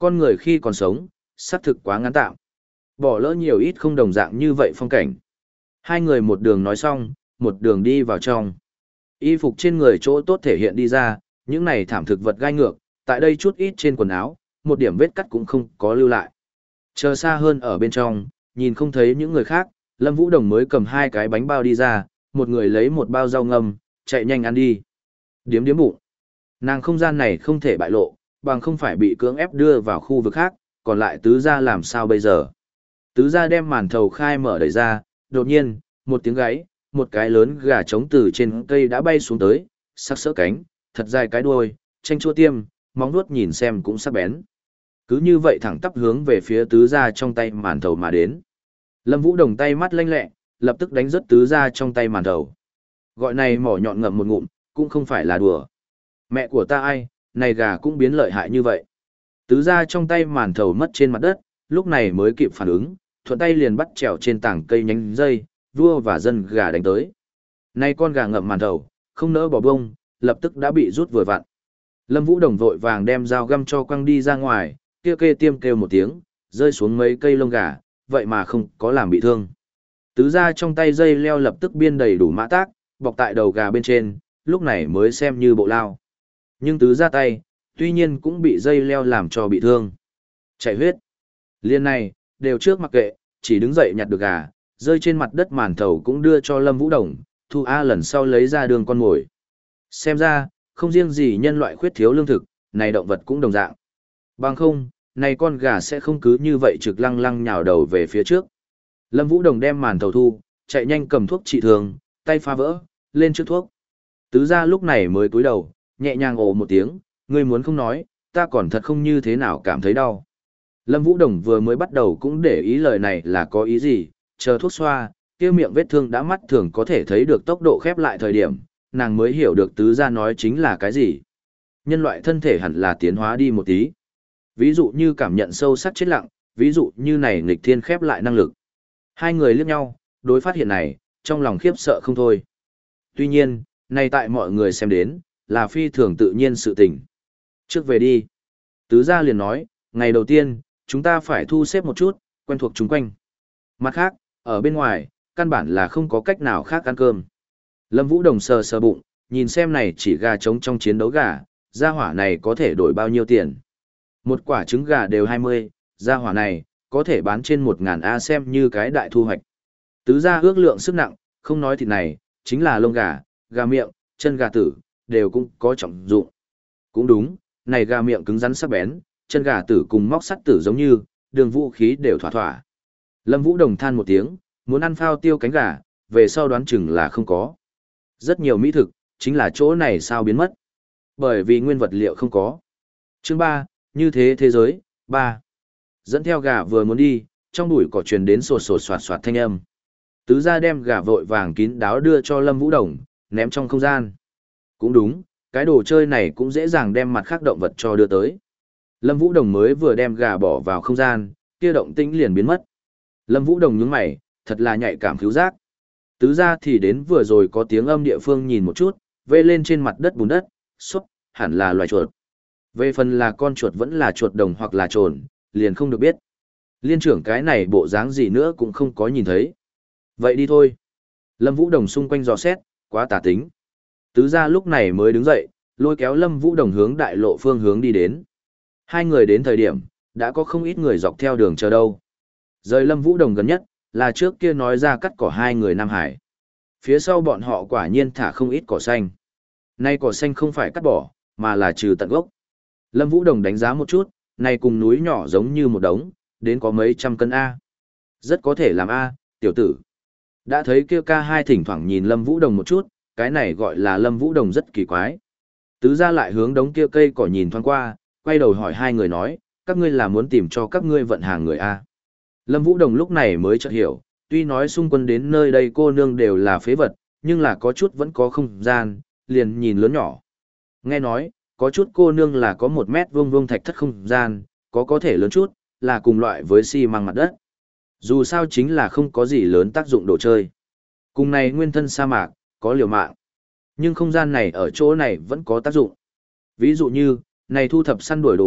Con người khi còn sống, xác thực quá ngắn tạm. Bỏ lỡ nhiều ít không đồng dạng như vậy phong cảnh. Hai người một đường nói xong, một đường đi vào trong. Y phục trên người chỗ tốt thể hiện đi ra, những này thảm thực vật gai ngược, tại đây chút ít trên quần áo, một điểm vết cắt cũng không có lưu lại. Chờ xa hơn ở bên trong, nhìn không thấy những người khác, Lâm Vũ Đồng mới cầm hai cái bánh bao đi ra, một người lấy một bao rau ngâm, chạy nhanh ăn đi. Điếm điếm bụng. Nàng không gian này không thể bại lộ, bằng không phải bị cưỡng ép đưa vào khu vực khác, còn lại tứ gia làm sao bây giờ. Tứ gia đem màn thầu khai mở đẩy ra, đột nhiên, một tiếng gáy, một cái lớn gà trống từ trên cây đã bay xuống tới, sắc sỡ cánh, thật dài cái đuôi, chanh chua tiêm, móng vuốt nhìn xem cũng sắc bén. Cứ như vậy thẳng tắp hướng về phía tứ gia trong tay màn thầu mà đến. Lâm Vũ Đồng tay mắt lanh lẹ, lập tức đánh rớt tứ gia trong tay màn thầu. Gọi này mỏ nhọn ngậm một ngụm, cũng không phải là đùa. Mẹ của ta ai, này gà cũng biến lợi hại như vậy. Tứ gia trong tay màn thầu mất trên mặt đất, lúc này mới kịp phản ứng, thuận tay liền bắt trèo trên tảng cây nhánh dây, vua và dân gà đánh tới. Nay con gà ngậm màn thầu, không nỡ bỏ bông, lập tức đã bị rút vừa vặn. Lâm Vũ Đồng vội vàng đem dao găm cho quăng đi ra ngoài, kia kê tiêm kêu một tiếng, rơi xuống mấy cây lông gà, vậy mà không có làm bị thương. Tứ gia trong tay dây leo lập tức biên đầy đủ mã tác, bọc tại đầu gà bên trên, lúc này mới xem như bộ lao. Nhưng tứ gia tay, tuy nhiên cũng bị dây leo làm cho bị thương. Chạy huyết. Liên này, đều trước mặc kệ, chỉ đứng dậy nhặt được gà, rơi trên mặt đất màn thầu cũng đưa cho Lâm Vũ Đồng, thu A lần sau lấy ra đường con mồi. Xem ra, không riêng gì nhân loại khuyết thiếu lương thực, này động vật cũng đồng dạng. Bằng không, này con gà sẽ không cứ như vậy trực lăng lăng nhào đầu về phía trước. Lâm Vũ Đồng đem màn thầu thu, chạy nhanh cầm thuốc trị thương, tay phá vỡ, lên trước thuốc. Tứ gia lúc này mới cúi đầu, nhẹ nhàng ồ một tiếng, ngươi muốn không nói, ta còn thật không như thế nào cảm thấy đau. Lâm Vũ Đồng vừa mới bắt đầu cũng để ý lời này là có ý gì, chờ thuốc xoa, kia miệng vết thương đã mắt thường có thể thấy được tốc độ khép lại thời điểm, nàng mới hiểu được tứ gia nói chính là cái gì. Nhân loại thân thể hẳn là tiến hóa đi một tí. Ví dụ như cảm nhận sâu sắc chết lặng, ví dụ như này nghịch thiên khép lại năng lực. Hai người liếc nhau, đối phát hiện này, trong lòng khiếp sợ không thôi. Tuy nhiên, này tại mọi người xem đến, là phi thường tự nhiên sự tình. Trước về đi. Tứ gia liền nói, ngày đầu tiên, chúng ta phải thu xếp một chút, quen thuộc chúng quanh. Mặt khác, ở bên ngoài, căn bản là không có cách nào khác ăn cơm. Lâm Vũ Đồng sờ sờ bụng, nhìn xem này chỉ gà trống trong chiến đấu gà, gia hỏa này có thể đổi bao nhiêu tiền. Một quả trứng gà đều hai mươi, gia hỏa này, có thể bán trên một ngàn A xem như cái đại thu hoạch. Tứ gia ước lượng sức nặng, không nói thịt này, chính là lông gà, gà miệng, chân gà tử, đều cũng có trọng dụng. Cũng đúng, này gà miệng cứng rắn sắc bén, chân gà tử cùng móc sắt tử giống như, đường vũ khí đều thỏa thỏa. Lâm Vũ Đồng than một tiếng, muốn ăn phao tiêu cánh gà, về sau đoán chừng là không có. Rất nhiều mỹ thực, chính là chỗ này sao biến mất. Bởi vì nguyên vật liệu không có. Chương ba, như thế thế giới, ba. Dẫn theo gà vừa muốn đi, trong bụi cỏ truyền đến sột sột soạt soạt thanh âm. Tứ gia đem gà vội vàng kín đáo đưa cho Lâm Vũ Đồng, ném trong không gian. Cũng đúng, cái đồ chơi này cũng dễ dàng đem mặt khác động vật cho đưa tới. Lâm Vũ Đồng mới vừa đem gà bỏ vào không gian, kia động tĩnh liền biến mất. Lâm Vũ Đồng nhướng mày, thật là nhạy cảm khứu giác. Tứ gia thì đến vừa rồi có tiếng âm địa phương nhìn một chút, vê lên trên mặt đất bùn đất, xúc, hẳn là loài chuột. Về phần là con chuột vẫn là chuột đồng hoặc là trồn, liền không được biết. Liên trưởng cái này bộ dáng gì nữa cũng không có nhìn thấy. Vậy đi thôi. Lâm Vũ Đồng xung quanh dò xét, quá tà tính. Tứ gia lúc này mới đứng dậy, lôi kéo Lâm Vũ Đồng hướng đại lộ phương hướng đi đến. Hai người đến thời điểm, đã có không ít người dọc theo đường chờ đâu. Rời Lâm Vũ Đồng gần nhất, là trước kia nói ra cắt cỏ hai người Nam Hải. Phía sau bọn họ quả nhiên thả không ít cỏ xanh. Nay cỏ xanh không phải cắt bỏ, mà là trừ tận gốc. Lâm Vũ Đồng đánh giá một chút, này cùng núi nhỏ giống như một đống, đến có mấy trăm cân A. Rất có thể làm A, tiểu tử. Đã thấy kia ca hai thỉnh thoảng nhìn Lâm Vũ Đồng một chút, cái này gọi là Lâm Vũ Đồng rất kỳ quái. Tứ gia lại hướng đống kia cây cỏ nhìn thoáng qua, quay đầu hỏi hai người nói, các ngươi là muốn tìm cho các ngươi vận hàng người A. Lâm Vũ Đồng lúc này mới chợt hiểu, tuy nói xung quanh đến nơi đây cô nương đều là phế vật, nhưng là có chút vẫn có không gian, liền nhìn lớn nhỏ. Nghe nói, có chút cô nương là có một mét vuông vuông thạch thất không gian, có có thể lớn chút, là cùng loại với xi măng mặt đất. Dù sao chính là không có gì lớn tác dụng đồ chơi. Cùng này nguyên thân sa mạc, có liều mạng. Nhưng không gian này ở chỗ này vẫn có tác dụng. Ví dụ như, này thu thập săn đuổi đồ vật,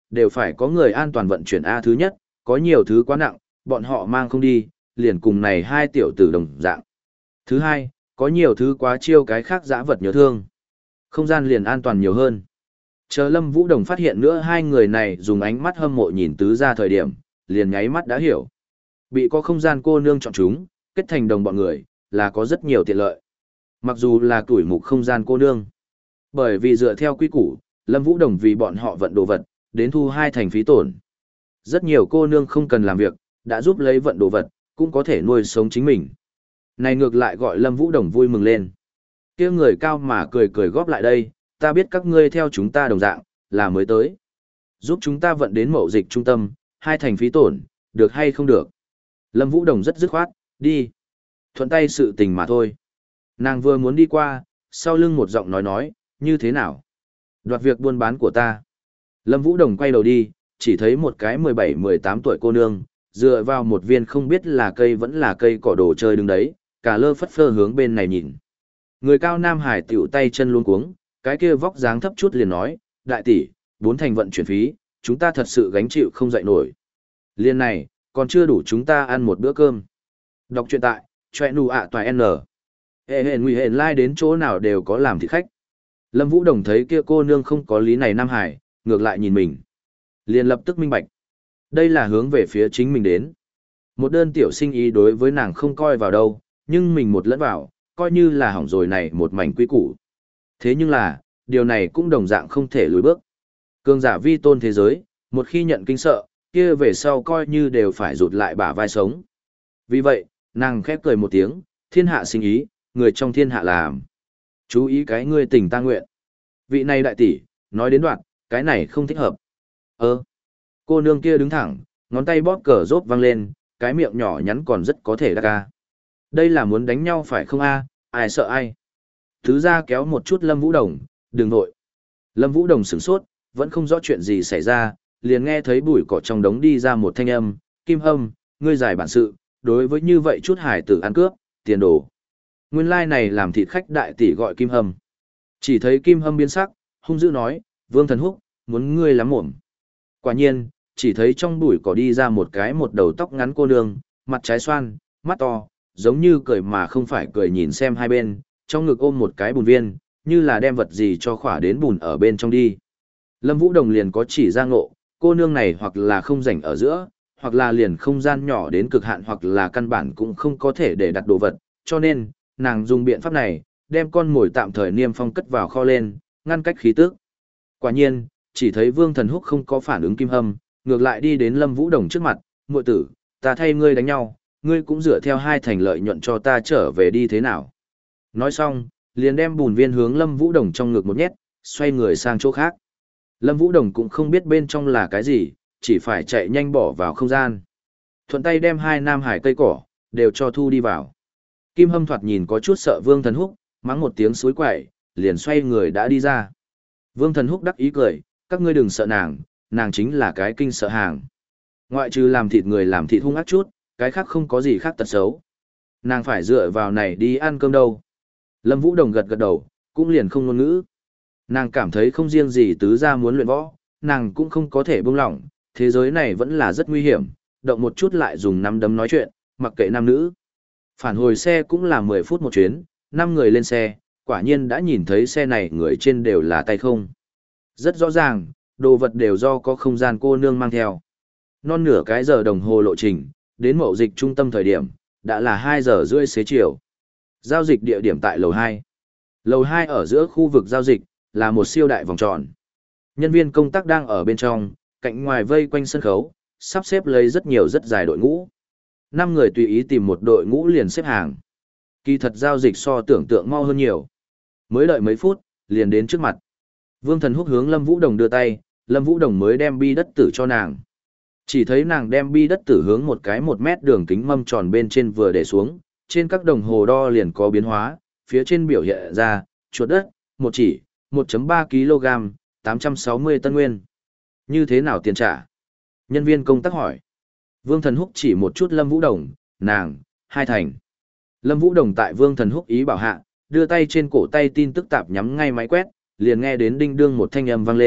đều phải có người an toàn vận chuyển A. Thứ nhất, có nhiều thứ quá nặng, bọn họ mang không đi, liền cùng này hai tiểu tử đồng dạng. Thứ hai, có nhiều thứ quá chiêu cái khác dã vật nhớ thương. Không gian liền an toàn nhiều hơn. Chờ Lâm Vũ Đồng phát hiện nữa hai người này dùng ánh mắt hâm mộ nhìn tứ ra thời điểm, liền nháy mắt đã hiểu. Bị có không gian cô nương chọn chúng, kết thành đồng bọn người, là có rất nhiều tiện lợi. Mặc dù là tuổi mục không gian cô nương. Bởi vì dựa theo quy củ, Lâm Vũ Đồng vì bọn họ vận đồ vật, đến thu hai thành phí tổn. Rất nhiều cô nương không cần làm việc, đã giúp lấy vận đồ vật, cũng có thể nuôi sống chính mình. Này ngược lại gọi Lâm Vũ Đồng vui mừng lên. Kia người cao mà cười cười góp lại đây, ta biết các ngươi theo chúng ta đồng dạng, là mới tới. Giúp chúng ta vận đến mậu dịch trung tâm, hai thành phí tổn, được hay không được. Lâm Vũ Đồng rất dứt khoát, đi. Thuận tay sự tình mà thôi. Nàng vừa muốn đi qua, sau lưng một giọng nói nói, như thế nào? Đoạt việc buôn bán của ta. Lâm Vũ Đồng quay đầu đi, chỉ thấy một cái mười bảy mười tám tuổi cô nương, dựa vào một viên không biết là cây vẫn là cây cỏ đồ chơi đứng đấy, cả lơ phất phơ hướng bên này nhìn. Người cao Nam Hải tiểu tay chân luôn cuống, cái kia vóc dáng thấp chút liền nói, đại tỷ, bốn thành vận chuyển phí, chúng ta thật sự gánh chịu không dậy nổi. Liên này, còn chưa đủ chúng ta ăn một bữa cơm. Đọc truyện tại, choẹ nụ ạ toài N. Hệ hệ nguy hệ lai đến chỗ nào đều có làm thịt khách. Lâm Vũ Đồng thấy kia cô nương không có lý này Nam Hải, ngược lại nhìn mình. Liền lập tức minh bạch. Đây là hướng về phía chính mình đến. Một đơn tiểu sinh ý đối với nàng không coi vào đâu, nhưng mình một lẫn vào, coi như là hỏng rồi này một mảnh quý củ. Thế nhưng là, điều này cũng đồng dạng không thể lùi bước. Cường giả vi tôn thế giới, một khi nhận kinh sợ, kia về sau coi như đều phải rụt lại bả vai sống. Vì vậy, nàng khép cười một tiếng, thiên hạ sinh ý, người trong thiên hạ làm. Chú ý cái ngươi tình ta nguyện. Vị này đại tỷ, nói đến đoạn, cái này không thích hợp. Ơ, cô nương kia đứng thẳng, ngón tay bóp cờ rốt vang lên, cái miệng nhỏ nhắn còn rất có thể đắc ca. Đây là muốn đánh nhau phải không a? Ai sợ ai? Thứ ra kéo một chút Lâm Vũ Đồng, đừng nội. Lâm Vũ Đồng sửng sốt, vẫn không rõ chuyện gì xảy ra, liền nghe thấy bụi cỏ trong đống đi ra một thanh âm, Kim Hâm, ngươi giải bản sự, đối với như vậy chút hải tử ăn cướp, tiền đồ. Nguyên lai like này làm thịt khách đại tỷ gọi Kim Hâm. Chỉ thấy Kim Hâm biến sắc, hung dữ nói, Vương Thần Húc, muốn ngươi lắm mồm. Quả nhiên, chỉ thấy trong bụi cỏ đi ra một cái một đầu tóc ngắn cô nương, mặt trái xoan, mắt to, giống như cười mà không phải cười nhìn xem hai bên, trong ngực ôm một cái bùn viên, như là đem vật gì cho khỏa đến bùn ở bên trong đi. Lâm Vũ Đồng liền có chỉ ra ngộ, cô nương này hoặc là không rảnh ở giữa, hoặc là liền không gian nhỏ đến cực hạn hoặc là căn bản cũng không có thể để đặt đồ vật, cho nên, nàng dùng biện pháp này, đem con mồi tạm thời niêm phong cất vào kho lên, ngăn cách khí tức. Quả nhiên, chỉ thấy Vương Thần Húc không có phản ứng Kim Hâm, ngược lại đi đến Lâm Vũ Đồng trước mặt, muội tử, ta thay ngươi đánh nhau, ngươi cũng dựa theo hai thành lợi nhuận cho ta trở về đi thế nào. Nói xong, liền đem bùn viên hướng Lâm Vũ Đồng trong ngực một nhét, xoay người sang chỗ khác. Lâm Vũ Đồng cũng không biết bên trong là cái gì, chỉ phải chạy nhanh bỏ vào không gian. Thuận tay đem hai nam hải cây cỏ, đều cho thu đi vào. Kim Hâm thoạt nhìn có chút sợ Vương Thần Húc, mắng một tiếng suối quậy, liền xoay người đã đi ra. Vương Thần Húc đắc ý cười, các ngươi đừng sợ nàng, nàng chính là cái kinh sợ hàng. Ngoại trừ làm thịt người làm thịt hung ác chút, cái khác không có gì khác tật xấu. Nàng phải dựa vào này đi ăn cơm đâu. Lâm Vũ Đồng gật gật đầu, cũng liền không ngôn ngữ. Nàng cảm thấy không riêng gì tứ gia muốn luyện võ, nàng cũng không có thể buông lỏng, thế giới này vẫn là rất nguy hiểm, động một chút lại dùng nắm đấm nói chuyện, mặc kệ nam nữ. Phản hồi xe cũng là mười phút một chuyến, năm người lên xe, quả nhiên đã nhìn thấy xe này người trên đều là tay không. Rất rõ ràng, đồ vật đều do có không gian cô nương mang theo. Non nửa cái giờ đồng hồ lộ trình, đến mậu dịch trung tâm thời điểm, đã là hai giờ rưỡi xế chiều. Giao dịch địa điểm tại lầu hai. Lầu hai ở giữa khu vực giao dịch, là một siêu đại vòng tròn. Nhân viên công tác đang ở bên trong, cạnh ngoài vây quanh sân khấu, sắp xếp lấy rất nhiều rất dài đội ngũ. Năm người tùy ý tìm một đội ngũ liền xếp hàng. Kỳ thật giao dịch so tưởng tượng mau hơn nhiều. Mới đợi mấy phút, liền đến trước mặt. Vương Thần Húc hướng Lâm Vũ Đồng đưa tay, Lâm Vũ Đồng mới đem bi đất tử cho nàng. Chỉ thấy nàng đem bi đất tử hướng một cái một mét đường kính mâm tròn bên trên vừa để xuống, trên các đồng hồ đo liền có biến hóa, phía trên biểu hiện ra, chuột đất, một chỉ, một phẩy ba ki lô gam, tám trăm sáu mươi tân nguyên. Như thế nào tiền trả? Nhân viên công tác hỏi. Vương Thần Húc chỉ một chút Lâm Vũ Đồng, nàng, hai thành. Lâm Vũ Đồng tại Vương Thần Húc ý bảo hạ, đưa tay trên cổ tay tin tức tạp nhắm ngay máy quét, liền nghe đến đinh đương một thanh âm vang lên,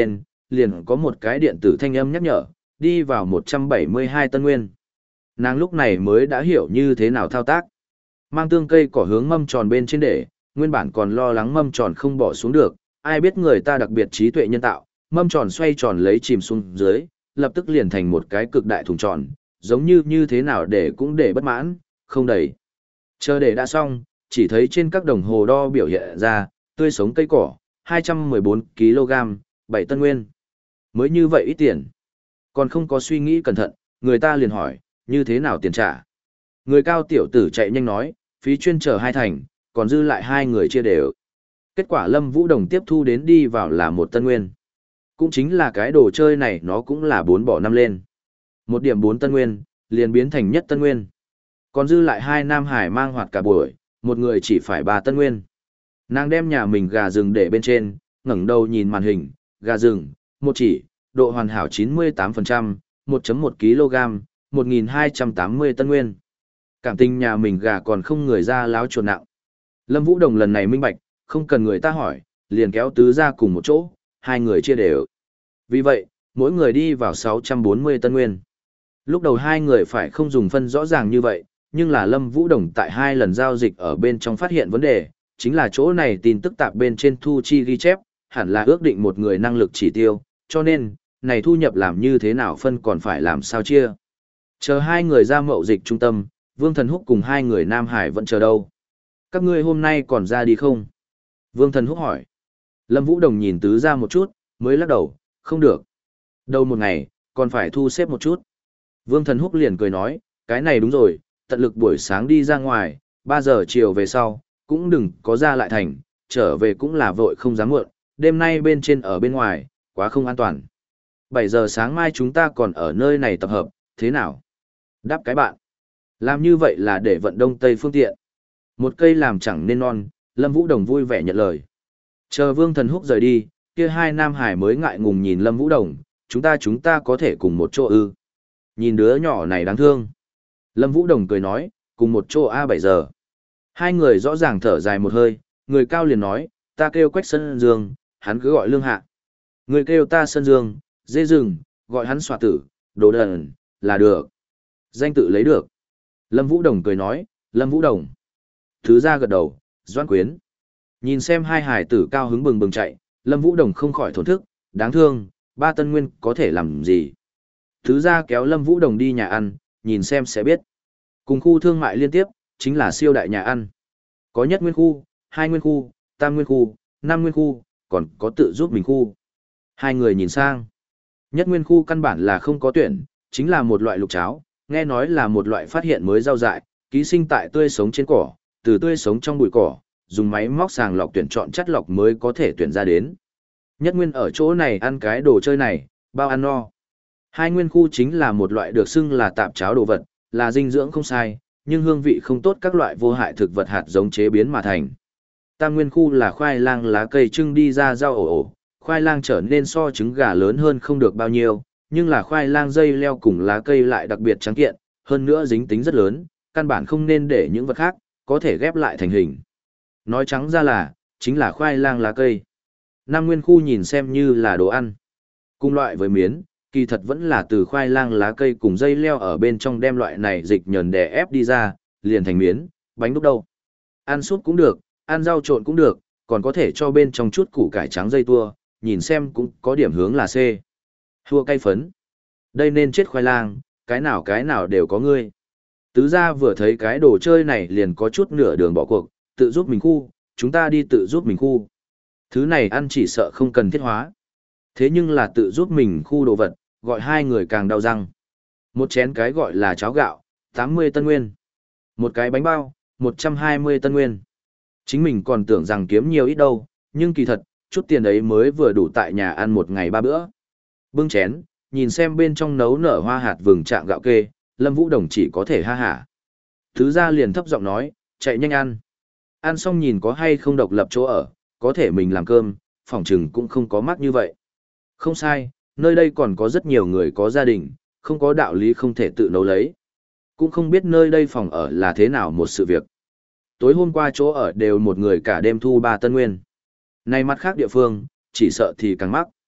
liền có một cái điện tử thanh âm nhắc nhở, đi vào một trăm bảy mươi hai tân nguyên. Nàng lúc này mới đã hiểu như thế nào thao tác. Mang tương cây cỏ hướng mâm tròn bên trên để, nguyên bản còn lo lắng mâm tròn không bỏ xuống được, ai biết người ta đặc biệt trí tuệ nhân tạo, mâm tròn xoay tròn lấy chìm xuống dưới, lập tức liền thành một cái cực đại thùng tròn, giống như như thế nào để cũng để bất mãn, không đầy. Chờ để đã xong, chỉ thấy trên các đồng hồ đo biểu hiện ra, tươi sống cây cỏ, hai trăm mười bốn ki lô gam, bảy tân nguyên. Mới như vậy ít tiền. Còn không có suy nghĩ cẩn thận, người ta liền hỏi, như thế nào tiền trả? Người cao tiểu tử chạy nhanh nói, phí chuyên trở hai thành, còn dư lại hai người chia đều. Kết quả Lâm Vũ Đồng tiếp thu đến đi vào là một tân nguyên. Cũng chính là cái đồ chơi này nó cũng là bốn bỏ năm lên. Một điểm bốn tân nguyên, liền biến thành nhất tân nguyên. Còn dư lại hai nam hải mang hoạt cả buổi, một người chỉ phải ba tân nguyên. Nàng đem nhà mình gà rừng để bên trên, ngẩng đầu nhìn màn hình, gà rừng, một chỉ, độ hoàn hảo chín mươi tám phần trăm, một phẩy một ki lô gam, một nghìn hai trăm tám mươi tân nguyên. Cảm tình nhà mình gà còn không người ra láo chuột nặng. Lâm Vũ Đồng lần này minh bạch, không cần người ta hỏi, liền kéo tứ ra cùng một chỗ, hai người chia đều. Vì vậy, mỗi người đi vào sáu trăm bốn mươi tân nguyên. Lúc đầu hai người phải không dùng phân rõ ràng như vậy, nhưng là Lâm Vũ Đồng tại hai lần giao dịch ở bên trong phát hiện vấn đề, chính là chỗ này tin tức tạp bên trên thu chi ghi chép, hẳn là ước định một người năng lực chỉ tiêu, cho nên, này thu nhập làm như thế nào phân còn phải làm sao chia. Chờ hai người ra mậu dịch trung tâm, Vương Thần Húc cùng hai người Nam Hải vẫn chờ đâu. Các ngươi hôm nay còn ra đi không? Vương Thần Húc hỏi. Lâm Vũ Đồng nhìn tứ ra một chút, mới lắc đầu, không được. Đâu một ngày, còn phải thu xếp một chút. Vương Thần Húc liền cười nói, cái này đúng rồi, tận lực buổi sáng đi ra ngoài, ba giờ chiều về sau, cũng đừng có ra lại thành, trở về cũng là vội không dám muộn, đêm nay bên trên ở bên ngoài, quá không an toàn. bảy giờ sáng mai chúng ta còn ở nơi này tập hợp, thế nào? Đáp cái bạn. Làm như vậy là để vận đông tây phương tiện. Một cây làm chẳng nên non, Lâm Vũ Đồng vui vẻ nhận lời. Chờ Vương Thần Húc rời đi, kia hai nam hải mới ngại ngùng nhìn Lâm Vũ Đồng, chúng ta chúng ta có thể cùng một chỗ ư. Nhìn đứa nhỏ này đáng thương. Lâm Vũ Đồng cười nói, cùng một chỗ A bảy giờ. Hai người rõ ràng thở dài một hơi, người cao liền nói, ta kêu Quách Sơn Dương, hắn cứ gọi Lương Hạ. Người kêu ta Sơn Dương, dê rừng, gọi hắn xoa tử, đồ đần, là được. Danh tự lấy được. Lâm Vũ Đồng cười nói, Lâm Vũ Đồng. Thứ ra gật đầu, Doãn Quyến. Nhìn xem hai hải tử cao hứng bừng bừng chạy, Lâm Vũ Đồng không khỏi thổn thức, đáng thương, ba tân nguyên có thể làm gì. Thứ ra kéo Lâm Vũ Đồng đi nhà ăn, nhìn xem sẽ biết. Cùng khu thương mại liên tiếp, chính là siêu đại nhà ăn. Có nhất nguyên khu, hai nguyên khu, tam nguyên khu, năm nguyên khu, còn có tự giúp mình khu. Hai người nhìn sang. Nhất nguyên khu căn bản là không có tuyển, chính là một loại lục cháo, nghe nói là một loại phát hiện mới rau dại, ký sinh tại tươi sống trên cỏ, từ tươi sống trong bụi cỏ, dùng máy móc sàng lọc tuyển chọn chất lọc mới có thể tuyển ra đến. Nhất nguyên ở chỗ này ăn cái đồ chơi này, bao ăn no. Hai nguyên khu chính là một loại được xưng là tạp cháo đồ vật, là dinh dưỡng không sai, nhưng hương vị không tốt các loại vô hại thực vật hạt giống chế biến mà thành. Tam nguyên khu là khoai lang lá cây trưng đi ra rau ổ ổ, khoai lang trở nên so trứng gà lớn hơn không được bao nhiêu, nhưng là khoai lang dây leo cùng lá cây lại đặc biệt trắng kiện, hơn nữa dính tính rất lớn, căn bản không nên để những vật khác có thể ghép lại thành hình. Nói trắng ra là, chính là khoai lang lá cây. Năm nguyên khu nhìn xem như là đồ ăn. Cùng loại với miến, kỳ thật vẫn là từ khoai lang lá cây cùng dây leo ở bên trong đem loại này dịch nhờn đè ép đi ra, liền thành miến, bánh đúc đâu. Ăn súp cũng được, ăn rau trộn cũng được, còn có thể cho bên trong chút củ cải trắng dây tua, nhìn xem cũng có điểm hướng là C. Hua cay phấn. Đây nên chết khoai lang, cái nào cái nào đều có ngươi. Tứ gia vừa thấy cái đồ chơi này liền có chút nửa đường bỏ cuộc, tự giúp mình khu, chúng ta đi tự giúp mình khu. Thứ này ăn chỉ sợ không cần thiết hóa. Thế nhưng là tự giúp mình khu đồ vật, gọi hai người càng đau răng. Một chén cái gọi là cháo gạo, tám mươi tân nguyên. Một cái bánh bao, một trăm hai mươi tân nguyên. Chính mình còn tưởng rằng kiếm nhiều ít đâu, nhưng kỳ thật, chút tiền ấy mới vừa đủ tại nhà ăn một ngày ba bữa. Bưng chén, nhìn xem bên trong nấu nở hoa hạt vừng trạng gạo kê, Lâm Vũ Đồng chỉ có thể ha hả. Thứ ra liền thấp giọng nói, chạy nhanh ăn. Ăn xong nhìn có hay không độc lập chỗ ở, có thể mình làm cơm, phòng trừng cũng không có mắc như vậy. Không sai, nơi đây còn có rất nhiều người có gia đình, không có đạo lý không thể tự nấu lấy. Cũng không biết nơi đây phòng ở là thế nào một sự việc. Tối hôm qua chỗ ở đều một người cả đêm thu ba tân nguyên. Này mặt khác địa phương, chỉ sợ thì càng mắc.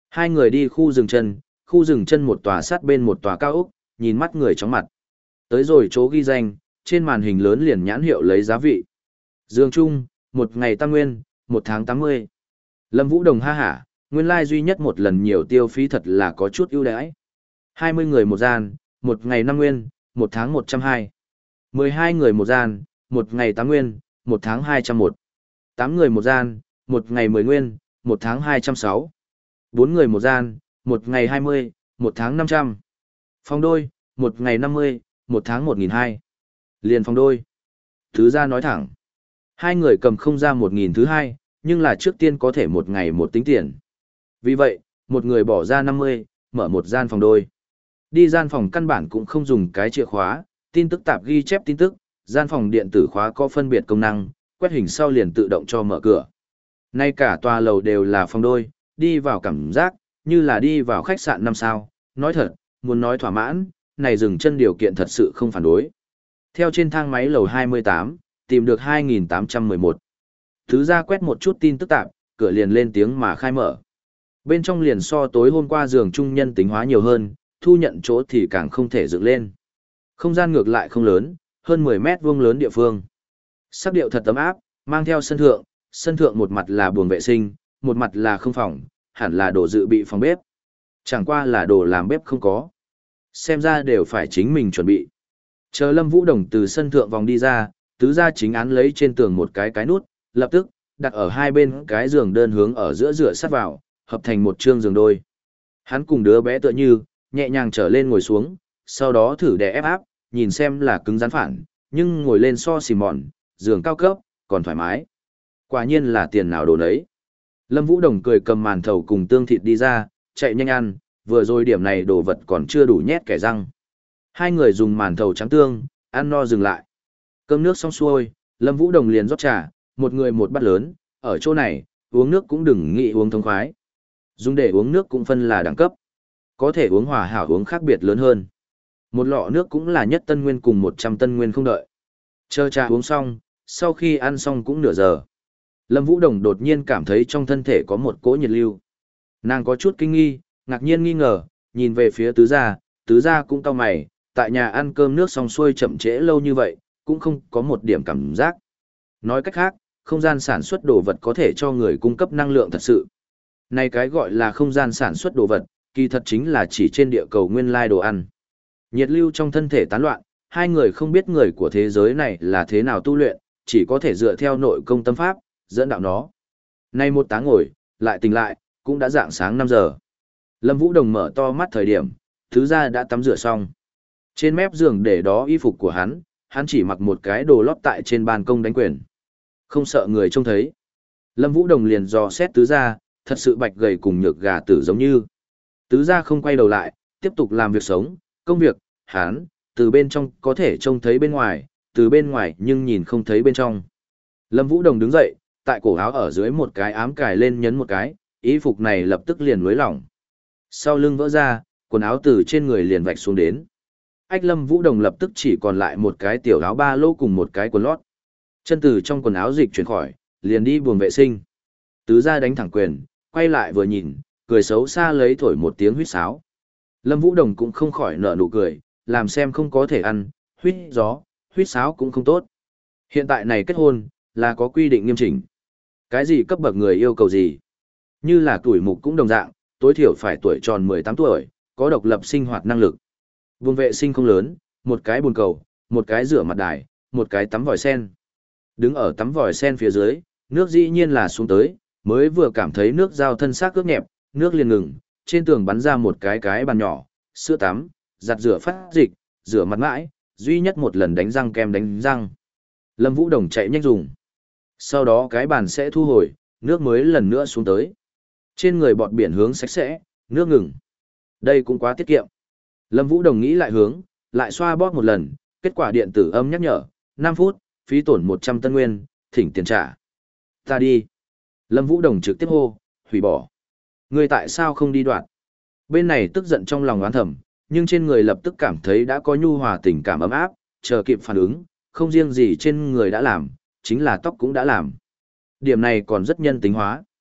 Hai người đi khu rừng chân, khu rừng chân một tòa sát bên một tòa cao ốc, nhìn mắt người chóng mặt. Tới rồi chỗ ghi danh, trên màn hình lớn liền nhãn hiệu lấy giá vị. Dương Trung, một ngày tam nguyên, một tháng tám mươi. Lâm Vũ Đồng ha hả, nguyên lai like duy nhất một lần nhiều tiêu phí thật là có chút ưu đãi. hai mươi người một gian, một ngày năm nguyên, một tháng một trăm hai. mười hai người một gian, một ngày tám nguyên, một tháng hai trăm một. tám người một gian, một ngày mười nguyên, một tháng hai trăm sáu. bốn người một gian, một ngày hai mươi, một tháng năm trăm. Phòng đôi, một ngày năm mươi, một tháng một nghìn hai. Liền phòng đôi. Thứ ra nói thẳng. Hai người cầm không ra một nghìn thứ hai, nhưng là trước tiên có thể một ngày một tính tiền. Vì vậy, một người bỏ ra năm mươi, mở một gian phòng đôi. Đi gian phòng căn bản cũng không dùng cái chìa khóa, tin tức tạp ghi chép tin tức, gian phòng điện tử khóa có phân biệt công năng, quét hình sau liền tự động cho mở cửa. Nay cả tòa lầu đều là phòng đôi, đi vào cảm giác, như là đi vào khách sạn năm sao, nói thật, muốn nói thỏa mãn, này dừng chân điều kiện thật sự không phản đối. Theo trên thang máy lầu hai mươi tám, tìm được hai nghìn tám trăm mười một. Thứ ra quét một chút tin tức tạp, cửa liền lên tiếng mà khai mở. Bên trong liền so tối hôm qua giường trung nhân tính hóa nhiều hơn, thu nhận chỗ thì càng không thể dựng lên. Không gian ngược lại không lớn, hơn mười mét vuông lớn địa phương. Sắc điệu thật ấm áp, mang theo sân thượng, sân thượng một mặt là buồng vệ sinh, một mặt là không phòng, hẳn là đồ dự bị phòng bếp. Chẳng qua là đồ làm bếp không có. Xem ra đều phải chính mình chuẩn bị. Chờ Lâm Vũ Đồng từ sân thượng vòng đi ra, tứ gia chính án lấy trên tường một cái cái nút, lập tức, đặt ở hai bên cái giường đơn hướng ở giữa dựa sát vào, hợp thành một chương giường đôi. Hắn cùng đứa bé tựa như, nhẹ nhàng trở lên ngồi xuống, sau đó thử đè ép áp, nhìn xem là cứng rắn phản, nhưng ngồi lên so xì mòn, giường cao cấp, còn thoải mái. Quả nhiên là tiền nào đồ nấy. Lâm Vũ Đồng cười cầm màn thầu cùng tương thịt đi ra, chạy nhanh ăn, vừa rồi điểm này đồ vật còn chưa đủ nhét kẻ răng. Hai người dùng màn thầu trắng tương, ăn no dừng lại. Cơm nước xong xuôi, Lâm Vũ Đồng liền rót trà, một người một bát lớn, ở chỗ này, uống nước cũng đừng nghĩ uống thông khoái. Dùng để uống nước cũng phân là đẳng cấp. Có thể uống hòa hảo uống khác biệt lớn hơn. Một lọ nước cũng là nhất tân nguyên cùng một trăm tân nguyên không đợi. Chờ trà uống xong, sau khi ăn xong cũng nửa giờ. Lâm Vũ Đồng đột nhiên cảm thấy trong thân thể có một cỗ nhiệt lưu. Nàng có chút kinh nghi, ngạc nhiên nghi ngờ, nhìn về phía tứ gia, tứ gia cũng cau mày, tại nhà ăn cơm nước xong xuôi chậm trễ lâu như vậy, cũng không có một điểm cảm giác. Nói cách khác, không gian sản xuất đồ vật có thể cho người cung cấp năng lượng thật sự. Này cái gọi là không gian sản xuất đồ vật, kỳ thật chính là chỉ trên địa cầu nguyên lai đồ ăn. Nhiệt lưu trong thân thể tán loạn, hai người không biết người của thế giới này là thế nào tu luyện, chỉ có thể dựa theo nội công tâm pháp, dẫn đạo nó. Nay một tá ngồi, lại tỉnh lại, cũng đã dạng sáng năm giờ. Lâm Vũ Đồng mở to mắt thời điểm, thứ ra đã tắm rửa xong. Trên mép giường để đó y phục của hắn, hắn chỉ mặc một cái đồ lót tại trên ban công đánh quyền. Không sợ người trông thấy. Lâm Vũ Đồng liền dò xét tứ gia, thật sự bạch gầy cùng nhược gà tử giống như. Tứ gia không quay đầu lại, tiếp tục làm việc sống, công việc, hắn, từ bên trong có thể trông thấy bên ngoài, từ bên ngoài nhưng nhìn không thấy bên trong. Lâm Vũ Đồng đứng dậy, tại cổ áo ở dưới một cái ám cài lên nhấn một cái, y phục này lập tức liền lối lỏng. Sau lưng vỡ ra, quần áo từ trên người liền vạch xuống đến. Ách Lâm Vũ Đồng lập tức chỉ còn lại một cái tiểu áo ba lô cùng một cái quần lót. Chân từ trong quần áo dịch chuyển khỏi, liền đi buồng vệ sinh. Tứ gia đánh thẳng quyền, quay lại vừa nhìn, cười xấu xa lấy thổi một tiếng huýt sáo. Lâm Vũ Đồng cũng không khỏi nở nụ cười, làm xem không có thể ăn, huýt gió, huýt sáo cũng không tốt. Hiện tại này kết hôn, là có quy định nghiêm chỉnh. Cái gì cấp bậc người yêu cầu gì? Như là tuổi mục cũng đồng dạng, tối thiểu phải tuổi tròn mười tám tuổi, có độc lập sinh hoạt năng lực. Buồng vệ sinh không lớn, một cái bồn cầu, một cái rửa mặt đài, một cái tắm vòi sen. Đứng ở tắm vòi sen phía dưới, nước dĩ nhiên là xuống tới, mới vừa cảm thấy nước giao thân xác ướt nhẹp, nước liền ngừng, trên tường bắn ra một cái cái bàn nhỏ, sữa tắm, giặt rửa phát dịch, rửa mặt mãi, duy nhất một lần đánh răng kem đánh răng. Lâm Vũ Đồng chạy nhanh dùng. Sau đó cái bàn sẽ thu hồi, nước mới lần nữa xuống tới. Trên người bọt biển hướng sạch sẽ, nước ngừng. Đây cũng quá tiết kiệm. Lâm Vũ Đồng nghĩ lại hướng, lại xoa bóp một lần, kết quả điện tử âm nhắc nhở, năm phút, phí tổn một trăm tân nguyên, thỉnh tiền trả. Ta đi. Lâm Vũ Đồng trực tiếp hô, hủy bỏ. Người tại sao không đi đoạn? Bên này tức giận trong lòng oán thầm, nhưng trên người lập tức cảm thấy đã có nhu hòa tình cảm ấm áp, chờ kịp phản ứng, không riêng gì trên người đã làm, chính là tóc cũng đã làm. Điểm này còn rất nhân tính hóa.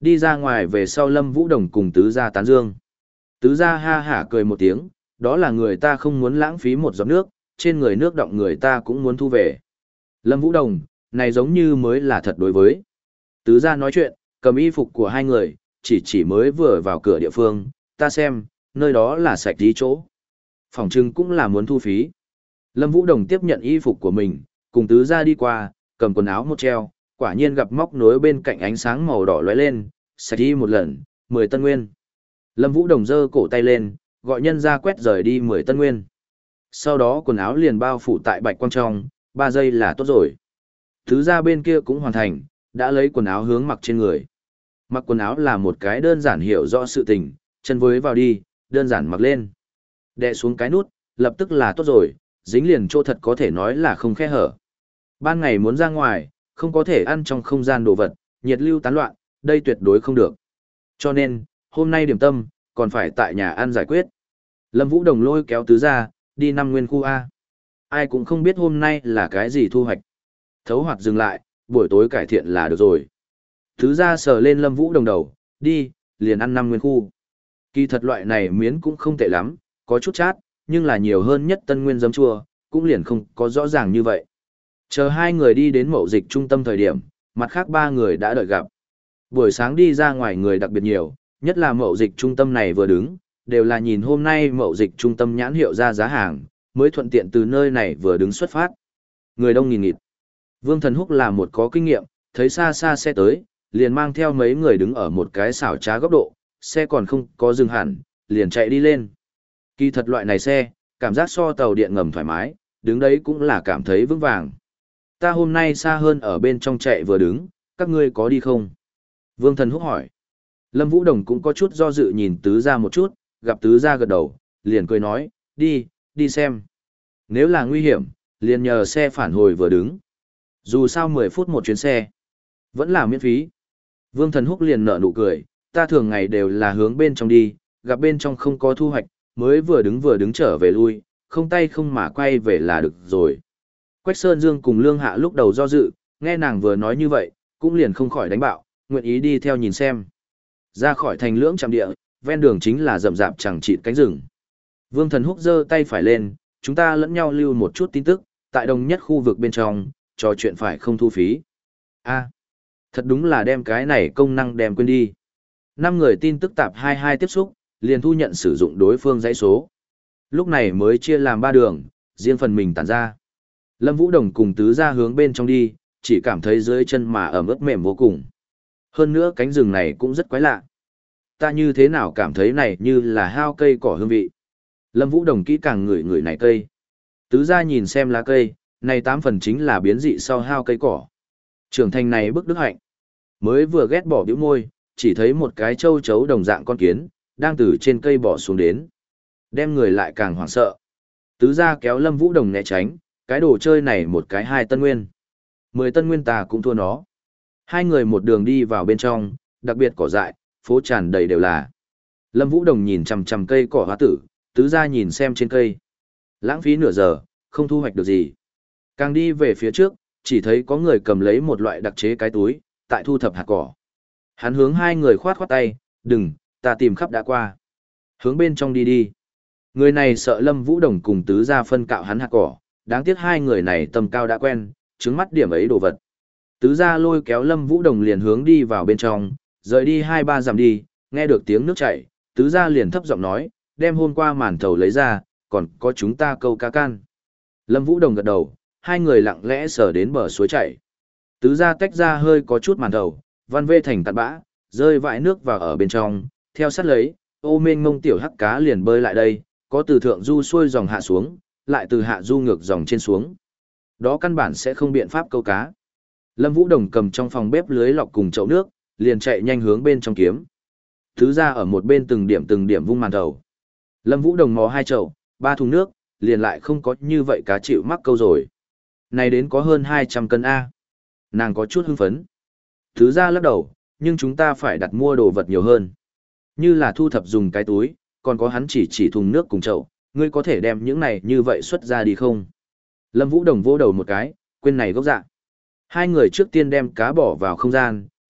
Đi ra ngoài về sau Lâm Vũ Đồng cùng tứ gia tán dương. Tứ gia ha hả cười một tiếng, đó là người ta không muốn lãng phí một giọt nước, trên người nước động người ta cũng muốn thu về. Lâm Vũ Đồng, này giống như mới là thật đối với. Tứ gia nói chuyện, cầm y phục của hai người, chỉ chỉ mới vừa vào cửa địa phương, ta xem, nơi đó là sạch tí chỗ. Phòng trưng cũng là muốn thu phí. Lâm Vũ Đồng tiếp nhận y phục của mình, cùng tứ gia đi qua, cầm quần áo một treo, quả nhiên gặp móc nối bên cạnh ánh sáng màu đỏ lóe lên, sạch đi một lần, mười tân nguyên. Lâm Vũ Đồng giơ cổ tay lên, gọi nhân ra quét rời đi mười tân nguyên. Sau đó quần áo liền bao phủ tại bạch quang trong, ba giây là tốt rồi. Thứ ra bên kia cũng hoàn thành, đã lấy quần áo hướng mặc trên người. Mặc quần áo là một cái đơn giản hiểu rõ sự tình, chân với vào đi, đơn giản mặc lên. Đè xuống cái nút, lập tức là tốt rồi, dính liền chỗ thật có thể nói là không khe hở. Ban ngày muốn ra ngoài, không có thể ăn trong không gian đồ vật, nhiệt lưu tán loạn, đây tuyệt đối không được. Cho nên, hôm nay điểm tâm, còn phải tại nhà ăn giải quyết. Lâm Vũ Đồng lôi kéo tứ ra, đi năm nguyên khu A. Ai cũng không biết hôm nay là cái gì thu hoạch. Thấu hoạt dừng lại, buổi tối cải thiện là được rồi. Tứ ra sờ lên Lâm Vũ Đồng đầu, đi, liền ăn năm nguyên khu. Kỳ thật loại này miến cũng không tệ lắm, có chút chát, nhưng là nhiều hơn nhất tân nguyên giấm chua, cũng liền không có rõ ràng như vậy. Chờ hai người đi đến mậu dịch trung tâm thời điểm, mặt khác ba người đã đợi gặp. Buổi sáng đi ra ngoài người đặc biệt nhiều, nhất là mậu dịch trung tâm này vừa đứng, đều là nhìn hôm nay mậu dịch trung tâm nhãn hiệu ra giá hàng, mới thuận tiện từ nơi này vừa đứng xuất phát. Người đông nghìn nghịt. Vương Thần Húc là một có kinh nghiệm, thấy xa xa xe tới, liền mang theo mấy người đứng ở một cái xảo trá góc độ, xe còn không có dừng hẳn, liền chạy đi lên. Kỳ thật loại này xe, cảm giác so tàu điện ngầm thoải mái, đứng đấy cũng là cảm thấy vững vàng. Ta hôm nay xa hơn ở bên trong chạy vừa đứng, các ngươi có đi không? Vương Thần Húc hỏi. Lâm Vũ Đồng cũng có chút do dự nhìn tứ ra một chút, gặp tứ ra gật đầu, liền cười nói, đi, đi xem. Nếu là nguy hiểm, liền nhờ xe phản hồi vừa đứng. Dù sao mười phút một chuyến xe, vẫn là miễn phí. Vương Thần Húc liền nở nụ cười, ta thường ngày đều là hướng bên trong đi, gặp bên trong không có thu hoạch, mới vừa đứng vừa đứng trở về lui, không tay không mà quay về là được rồi. Quách Sơn Dương cùng Lương Hạ lúc đầu do dự, nghe nàng vừa nói như vậy, cũng liền không khỏi đánh bạo, nguyện ý đi theo nhìn xem. Ra khỏi thành lưỡng trạm địa, ven đường chính là rậm rạp chẳng chịt cánh rừng. Vương Thần Húc giơ tay phải lên, chúng ta lẫn nhau lưu một chút tin tức, tại đồng nhất khu vực bên trong, trò chuyện phải không thu phí. A, thật đúng là đem cái này công năng đem quên đi. Năm người tin tức tạp hai hai tiếp xúc, liền thu nhận sử dụng đối phương dãy số. Lúc này mới chia làm ba đường, riêng phần mình tản ra. Lâm Vũ Đồng cùng tứ ra hướng bên trong đi, chỉ cảm thấy dưới chân mà ẩm ướt mềm vô cùng. Hơn nữa cánh rừng này cũng rất quái lạ. Ta như thế nào cảm thấy này như là hao cây cỏ hương vị. Lâm Vũ Đồng kỹ càng ngửi ngửi này cây. Tứ ra nhìn xem lá cây, này tám phần chính là biến dị sau hao cây cỏ. Trưởng thành này bức đức hạnh. Mới vừa ghét bỏ bĩu môi, chỉ thấy một cái châu chấu đồng dạng con kiến, đang từ trên cây bỏ xuống đến. Đem người lại càng hoảng sợ. Tứ ra kéo Lâm Vũ Đồng né tránh, cái đồ chơi này một cái hai tân nguyên. Mười tân nguyên ta cũng thua nó. Hai người một đường đi vào bên trong, đặc biệt cỏ dại, phố tràn đầy đều là. Lâm Vũ Đồng nhìn chằm chằm cây cỏ hóa tử, tứ ra nhìn xem trên cây. Lãng phí nửa giờ, không thu hoạch được gì. Càng đi về phía trước, chỉ thấy có người cầm lấy một loại đặc chế cái túi, tại thu thập hạt cỏ. Hắn hướng hai người khoát khoát tay, đừng, ta tìm khắp đã qua. Hướng bên trong đi đi. Người này sợ Lâm Vũ Đồng cùng tứ ra phân cạo hắn hạt cỏ, đáng tiếc hai người này tầm cao đã quen, trứng mắt điểm ấy đồ vật. Tứ ra lôi kéo Lâm Vũ Đồng liền hướng đi vào bên trong, rời đi hai ba dặm đi, nghe được tiếng nước chảy, tứ ra liền thấp giọng nói, đem hôm qua màn thầu lấy ra, còn có chúng ta câu cá can. Lâm Vũ Đồng gật đầu, hai người lặng lẽ sờ đến bờ suối chảy. Tứ ra tách ra hơi có chút màn thầu, văn vê thành tạt bã, rơi vãi nước vào ở bên trong, theo sát lấy, ô mênh mông tiểu hắc cá liền bơi lại đây, có từ thượng du xuôi dòng hạ xuống, lại từ hạ du ngược dòng trên xuống. Đó căn bản sẽ không biện pháp câu cá. Lâm Vũ Đồng cầm trong phòng bếp lưới lọc cùng chậu nước, liền chạy nhanh hướng bên trong kiếm. Thứ ra ở một bên từng điểm từng điểm vung màn thầu. Lâm Vũ Đồng mò hai chậu, ba thùng nước, liền lại không có như vậy cá chịu mắc câu rồi. Này đến có hơn hai trăm cân A. Nàng có chút hưng phấn. Thứ ra lắc đầu, nhưng chúng ta phải đặt mua đồ vật nhiều hơn. Như là thu thập dùng cái túi, còn có hắn chỉ chỉ thùng nước cùng chậu, ngươi có thể đem những này như vậy xuất ra đi không? Lâm Vũ Đồng vỗ đầu một cái, quên này gốc dạ. Hai người trước tiên đem cá bỏ vào không gian,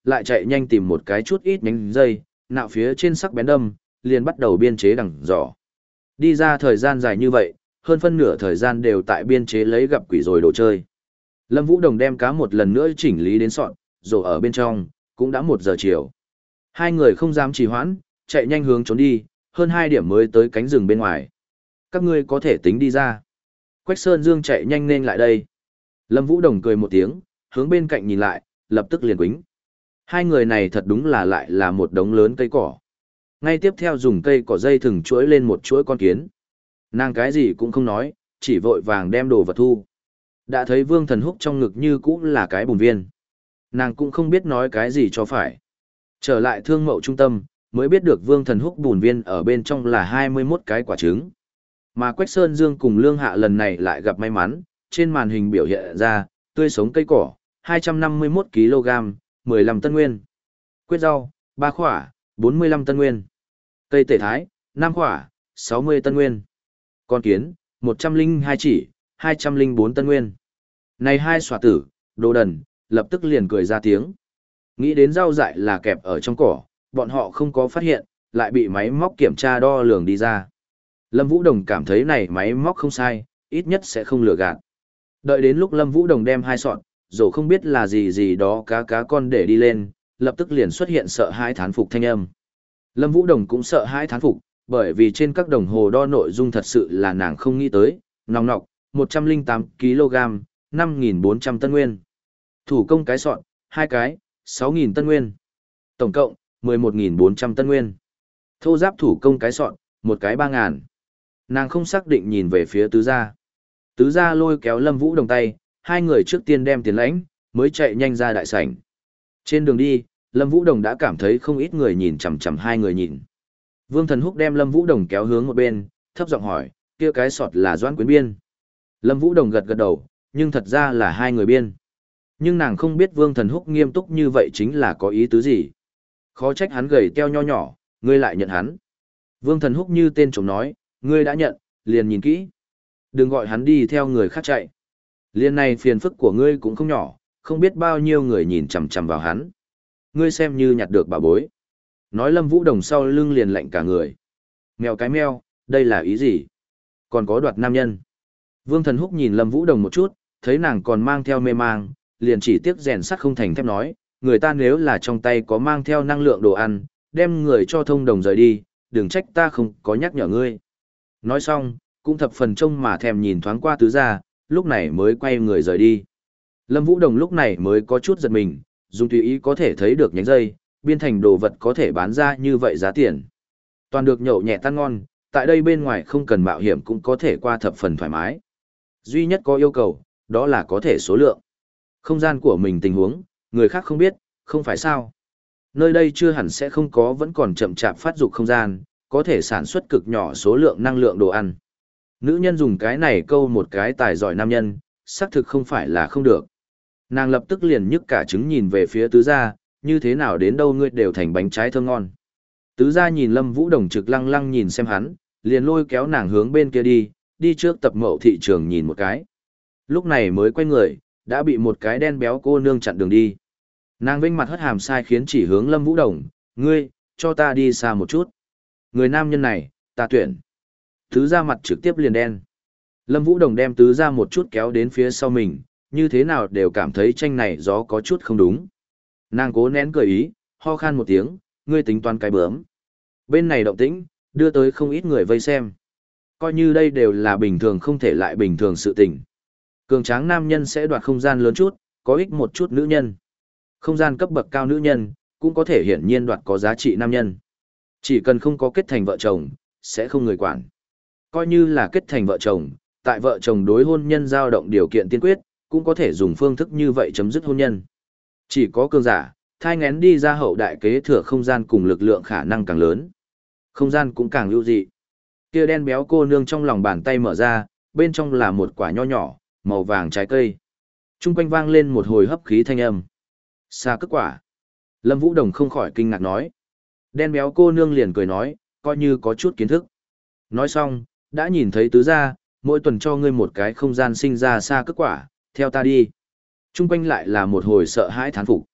lại chạy nhanh tìm một cái chút ít nhánh dây, nạo phía trên sắc bén đâm, liền bắt đầu biên chế đằng giỏ. Đi ra thời gian dài như vậy, hơn phân nửa thời gian đều tại biên chế lấy gặp quỷ rồi đồ chơi. Lâm Vũ Đồng đem cá một lần nữa chỉnh lý đến sọn, rồi ở bên trong, cũng đã một giờ chiều. Hai người không dám trì hoãn, chạy nhanh hướng trốn đi, hơn hai điểm mới tới cánh rừng bên ngoài. Các ngươi có thể tính đi ra. Quách Sơn Dương chạy nhanh nên lại đây. Lâm Vũ Đồng cười một tiếng, hướng bên cạnh nhìn lại, lập tức liền quính. Hai người này thật đúng là lại là một đống lớn cây cỏ. Ngay tiếp theo dùng cây cỏ dây thừng chuỗi lên một chuỗi con kiến. Nàng cái gì cũng không nói, chỉ vội vàng đem đồ vật thu. Đã thấy Vương Thần Húc trong ngực như cũ là cái bùn viên. Nàng cũng không biết nói cái gì cho phải. Trở lại thương mậu trung tâm, mới biết được Vương Thần Húc bùn viên ở bên trong là hai mươi mốt cái quả trứng. Mà Quách Sơn Dương cùng Lương Hạ lần này lại gặp may mắn, trên màn hình biểu hiện ra, tươi sống cây cỏ, hai trăm năm mươi mốt ki lô gam, mười lăm tân nguyên. Quyết rau, ba khỏa, bốn mươi lăm tân nguyên. Cây tể thái, năm khỏa, sáu mươi tân nguyên. Con kiến, một trăm lẻ hai chỉ, hai trăm lẻ bốn tân nguyên. Này hai xòa tử, đồ đần, lập tức liền cười ra tiếng. Nghĩ đến rau dại là kẹp ở trong cỏ, bọn họ không có phát hiện, lại bị máy móc kiểm tra đo lường đi ra. Lâm Vũ Đồng cảm thấy này máy móc không sai, ít nhất sẽ không lừa gạt. Đợi đến lúc Lâm Vũ Đồng đem hai sọt, dù không biết là gì gì đó cá cá con để đi lên, lập tức liền xuất hiện sợ hãi thán phục thanh âm. Lâm Vũ Đồng cũng sợ hãi thán phục, bởi vì trên các đồng hồ đo nội dung thật sự là nàng không nghĩ tới, nòng nọc, một trăm lẻ tám ki lô gam, năm nghìn bốn trăm tân nguyên. Thủ công cái sọt, hai cái, sáu nghìn tân nguyên. Tổng cộng, mười một nghìn bốn trăm tân nguyên. Thô giáp thủ công cái sọt, một cái ba ngàn. Nàng không xác định nhìn về phía tứ gia. Tứ gia lôi kéo Lâm Vũ Đồng tay, hai người trước tiên đem tiền lãnh, mới chạy nhanh ra đại sảnh. Trên đường đi, Lâm Vũ Đồng đã cảm thấy không ít người nhìn chằm chằm hai người nhìn. Vương Thần Húc đem Lâm Vũ Đồng kéo hướng một bên, thấp giọng hỏi, kia cái sọt là Doãn Quyến biên. Lâm Vũ Đồng gật gật đầu, nhưng thật ra là hai người biên. Nhưng nàng không biết Vương Thần Húc nghiêm túc như vậy chính là có ý tứ gì. Khó trách hắn gầy teo nho nhỏ, ngươi lại nhận hắn. Vương Thần Húc như tên trộm nói, ngươi đã nhận, liền nhìn kỹ. Đừng gọi hắn đi theo người khác chạy. Liên này phiền phức của ngươi cũng không nhỏ, không biết bao nhiêu người nhìn chằm chằm vào hắn. Ngươi xem như nhặt được bà bối. Nói Lâm Vũ Đồng sau lưng liền lạnh cả người. Mèo cái meo, đây là ý gì? Còn có đoạt nam nhân. Vương Thần Húc nhìn Lâm Vũ Đồng một chút, thấy nàng còn mang theo mê mang, liền chỉ tiếc rèn sắt không thành thép nói, người ta nếu là trong tay có mang theo năng lượng đồ ăn, đem người cho thông đồng rời đi, đừng trách ta không có nhắc nhở ngươi. Nói xong, cũng thập phần trông mà thèm nhìn thoáng qua tứ gia, lúc này mới quay người rời đi. Lâm Vũ Đồng lúc này mới có chút giật mình, dùng tùy ý có thể thấy được nhánh dây, biên thành đồ vật có thể bán ra như vậy giá tiền. Toàn được nhậu nhẹ tan ngon, tại đây bên ngoài không cần mạo hiểm cũng có thể qua thập phần thoải mái. Duy nhất có yêu cầu, đó là có thể số lượng. Không gian của mình tình huống, người khác không biết, không phải sao. Nơi đây chưa hẳn sẽ không có vẫn còn chậm chạp phát dục không gian, có thể sản xuất cực nhỏ số lượng năng lượng đồ ăn. Nữ nhân dùng cái này câu một cái tài giỏi nam nhân, xác thực không phải là không được. Nàng lập tức liền nhức cả trứng nhìn về phía tứ gia, như thế nào đến đâu ngươi đều thành bánh trái thơm ngon. Tứ gia nhìn Lâm Vũ Đồng trực lăng lăng nhìn xem hắn, liền lôi kéo nàng hướng bên kia đi, đi trước tập mậu thị trường nhìn một cái. Lúc này mới quay người, đã bị một cái đen béo cô nương chặn đường đi. Nàng vinh mặt hất hàm sai khiến chỉ hướng Lâm Vũ Đồng, ngươi, cho ta đi xa một chút. Người nam nhân này, ta tuyển. Tứ gia mặt trực tiếp liền đen. Lâm Vũ Đồng đem tứ gia một chút kéo đến phía sau mình, như thế nào đều cảm thấy tranh này gió có chút không đúng. Nàng cố nén cười ý, ho khan một tiếng, ngươi tính toán cái bướm. Bên này động tĩnh, đưa tới không ít người vây xem. Coi như đây đều là bình thường không thể lại bình thường sự tình. Cường tráng nam nhân sẽ đoạt không gian lớn chút, có ích một chút nữ nhân. Không gian cấp bậc cao nữ nhân, cũng có thể hiển nhiên đoạt có giá trị nam nhân. Chỉ cần không có kết thành vợ chồng, sẽ không người quản. Coi như là kết thành vợ chồng, tại vợ chồng đối hôn nhân giao động điều kiện tiên quyết, cũng có thể dùng phương thức như vậy chấm dứt hôn nhân. Chỉ có cường giả, thai ngén đi ra hậu đại kế thừa không gian cùng lực lượng khả năng càng lớn. Không gian cũng càng lưu dị. Kia đen béo cô nương trong lòng bàn tay mở ra, bên trong là một quả nho nhỏ, màu vàng trái cây. Trung quanh vang lên một hồi hấp khí thanh âm. Xa cất quả. Lâm Vũ Đồng không khỏi kinh ngạc nói. Đen béo cô nương liền cười nói, coi như có chút kiến thức. Nói xong, đã nhìn thấy tứ gia, mỗi tuần cho ngươi một cái không gian sinh ra xa cất quả, theo ta đi. Trung quanh lại là một hồi sợ hãi thán phục.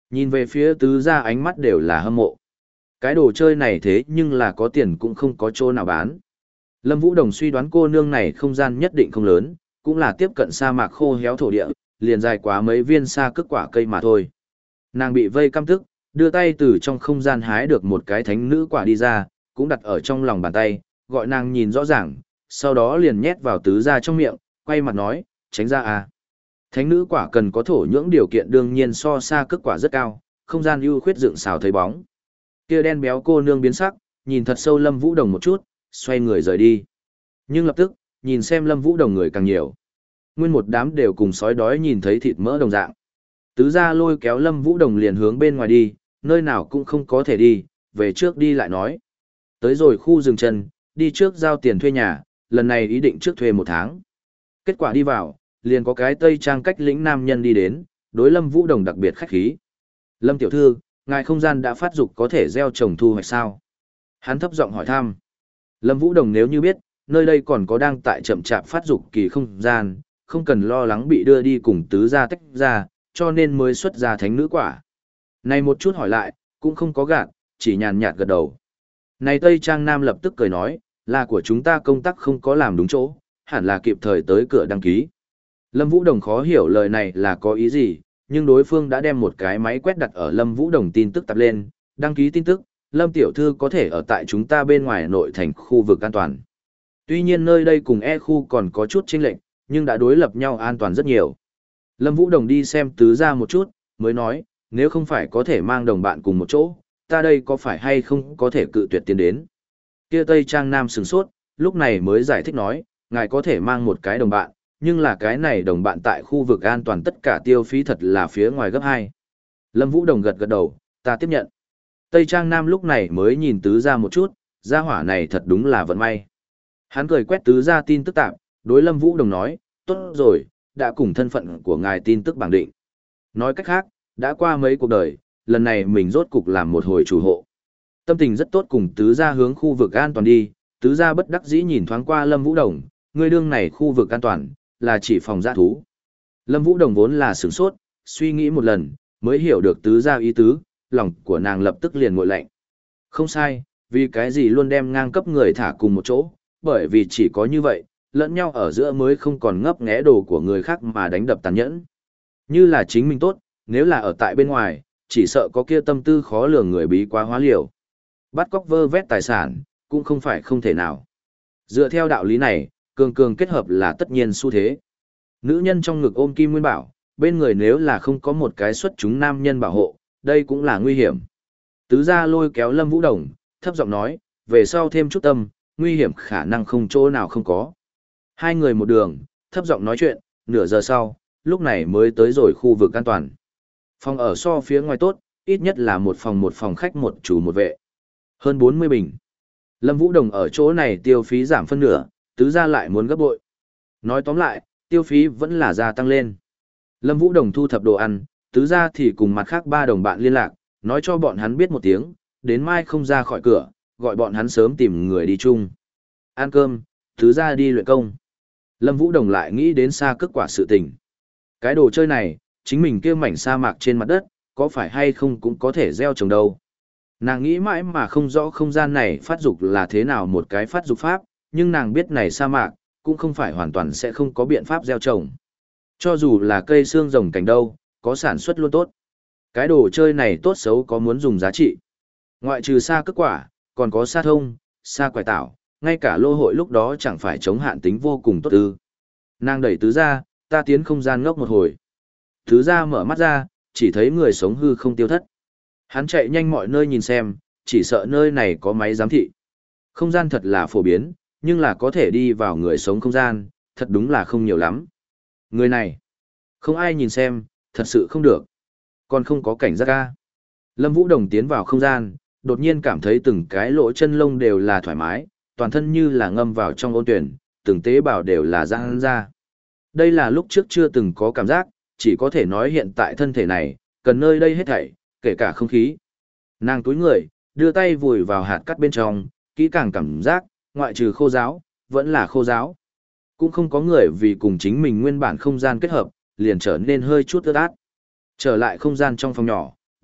Nhìn về phía tứ gia ánh mắt đều là hâm mộ. Cái đồ chơi này thế nhưng là có tiền cũng không có chỗ nào bán. Lâm Vũ Đồng suy đoán cô nương này không gian nhất định không lớn, cũng là tiếp cận sa mạc khô héo thổ địa, liền dài quá mấy viên sa cước quả cây mà thôi. Nàng bị vây căm tức, đưa tay từ trong không gian hái được một cái thánh nữ quả đi ra, cũng đặt ở trong lòng bàn tay, gọi nàng nhìn rõ ràng, sau đó liền nhét vào tứ gia trong miệng, quay mặt nói, tránh ra à. Thánh nữ quả cần có thổ nhưỡng điều kiện đương nhiên so sa cước quả rất cao, không gian ưu khuyết dựng xào thấy bóng. Kia đen béo cô nương biến sắc, nhìn thật sâu Lâm Vũ Đồng một chút, xoay người rời đi. Nhưng lập tức, nhìn xem Lâm Vũ Đồng người càng nhiều. Nguyên một đám đều cùng sói đói nhìn thấy thịt mỡ đồng dạng. Tứ gia lôi kéo Lâm Vũ Đồng liền hướng bên ngoài đi, nơi nào cũng không có thể đi, về trước đi lại nói. Tới rồi khu dừng chân, đi trước giao tiền thuê nhà, lần này ý định trước thuê một tháng. Kết quả đi vào, liền có cái Tây Trang cách lĩnh nam nhân đi đến, đối Lâm Vũ Đồng đặc biệt khách khí. Lâm tiểu thư, ngài không gian đã phát dục có thể gieo trồng thu hoạch sao? Hắn thấp giọng hỏi thăm. Lâm Vũ Đồng nếu như biết, nơi đây còn có đang tại chậm chạp phát dục kỳ không gian, không cần lo lắng bị đưa đi cùng tứ gia tách ra, cho nên mới xuất ra thánh nữ quả. Này một chút hỏi lại, cũng không có gạt, chỉ nhàn nhạt gật đầu. Này Tây Trang Nam lập tức cười nói, là của chúng ta công tác không có làm đúng chỗ, hẳn là kịp thời tới cửa đăng ký. Lâm Vũ Đồng khó hiểu lời này là có ý gì, nhưng đối phương đã đem một cái máy quét đặt ở Lâm Vũ Đồng tin tức tập lên, đăng ký tin tức, Lâm tiểu thư có thể ở tại chúng ta bên ngoài nội thành khu vực an toàn. Tuy nhiên nơi đây cùng E khu còn có chút chênh lệch, nhưng đã đối lập nhau an toàn rất nhiều. Lâm Vũ Đồng đi xem tứ gia một chút, mới nói, nếu không phải có thể mang đồng bạn cùng một chỗ, ta đây có phải hay không có thể cự tuyệt tiến đến. Kia Tây Trang Nam sửng sốt, lúc này mới giải thích nói, ngài có thể mang một cái đồng bạn, nhưng là cái này đồng bạn tại khu vực an toàn tất cả tiêu phí thật là phía ngoài gấp hai. Lâm Vũ Đồng gật gật đầu, ta tiếp nhận. Tây Trang Nam lúc này mới nhìn tứ gia một chút, gia hỏa này thật đúng là vận may. Hắn cười quét tứ gia tin tức tạm, đối Lâm Vũ Đồng nói, tốt rồi, đã cùng thân phận của ngài tin tức bằng định. Nói cách khác, đã qua mấy cuộc đời, lần này mình rốt cục làm một hồi chủ hộ. Tâm tình rất tốt cùng tứ gia hướng khu vực an toàn đi, tứ gia bất đắc dĩ nhìn thoáng qua Lâm Vũ Đồng, người đương này khu vực an toàn, là chỉ phòng giã thú. Lâm Vũ Đồng vốn là sửng sốt, suy nghĩ một lần, mới hiểu được tứ gia ý tứ, lòng của nàng lập tức liền nguội lạnh. Không sai, vì cái gì luôn đem ngang cấp người thả cùng một chỗ, bởi vì chỉ có như vậy, lẫn nhau ở giữa mới không còn ngấp nghé đồ của người khác mà đánh đập tàn nhẫn. Như là chính mình tốt, nếu là ở tại bên ngoài, chỉ sợ có kia tâm tư khó lường người bí quá hóa liều. Bắt cóc vơ vét tài sản, cũng không phải không thể nào. Dựa theo đạo lý này, cường cường kết hợp là tất nhiên xu thế. Nữ nhân trong ngực ôm kim nguyên bảo, bên người nếu là không có một cái xuất chúng nam nhân bảo hộ, đây cũng là nguy hiểm. Tứ gia lôi kéo Lâm Vũ Đồng, thấp giọng nói, về sau thêm chút tâm, nguy hiểm khả năng không chỗ nào không có. Hai người một đường, thấp giọng nói chuyện, nửa giờ sau, lúc này mới tới rồi khu vực an toàn. Phòng ở so phía ngoài tốt, ít nhất là một phòng một phòng khách một chủ một vệ. Hơn bốn mươi bình. Lâm Vũ Đồng ở chỗ này tiêu phí giảm phân nửa, tứ gia lại muốn gấp bội. Nói tóm lại, tiêu phí vẫn là gia tăng lên. Lâm Vũ Đồng thu thập đồ ăn, tứ gia thì cùng mặt khác ba đồng bạn liên lạc, nói cho bọn hắn biết một tiếng, đến mai không ra khỏi cửa, gọi bọn hắn sớm tìm người đi chung. Ăn cơm, tứ gia đi luyện công. Lâm Vũ Đồng lại nghĩ đến xa cước quả sự tình. Cái đồ chơi này, chính mình kia mảnh sa mạc trên mặt đất, có phải hay không cũng có thể gieo trồng đâu. Nàng nghĩ mãi mà không rõ không gian này phát dục là thế nào một cái phát dục pháp, nhưng nàng biết này sa mạc, cũng không phải hoàn toàn sẽ không có biện pháp gieo trồng. Cho dù là cây xương rồng cảnh đâu, có sản xuất luôn tốt. Cái đồ chơi này tốt xấu có muốn dùng giá trị. Ngoại trừ sa cước quả, còn có sa thông, sa quài tảo, ngay cả lô hội lúc đó chẳng phải chống hạn tính vô cùng tốt ư. Nàng đẩy tứ ra, ta tiến không gian ngốc một hồi. Tứ ra mở mắt ra, chỉ thấy người sống hư không tiêu thất. Hắn chạy nhanh mọi nơi nhìn xem, chỉ sợ nơi này có máy giám thị. Không gian thật là phổ biến, nhưng là có thể đi vào người sống không gian, thật đúng là không nhiều lắm. Người này, không ai nhìn xem, thật sự không được. Còn không có cảnh giác ca. Lâm Vũ Đồng tiến vào không gian, đột nhiên cảm thấy từng cái lỗ chân lông đều là thoải mái, toàn thân như là ngâm vào trong ôn tuyển, từng tế bào đều là giãn ra. Đây là lúc trước chưa từng có cảm giác, chỉ có thể nói hiện tại thân thể này, cần nơi đây hết thảy, kể cả không khí. Nàng túi người, đưa tay vùi vào hạt cắt bên trong, kỹ càng cảm giác, ngoại trừ khô giáo, vẫn là khô giáo. Cũng không có người vì cùng chính mình nguyên bản không gian kết hợp, liền trở nên hơi chút ướt át. Trở lại không gian trong phòng nhỏ,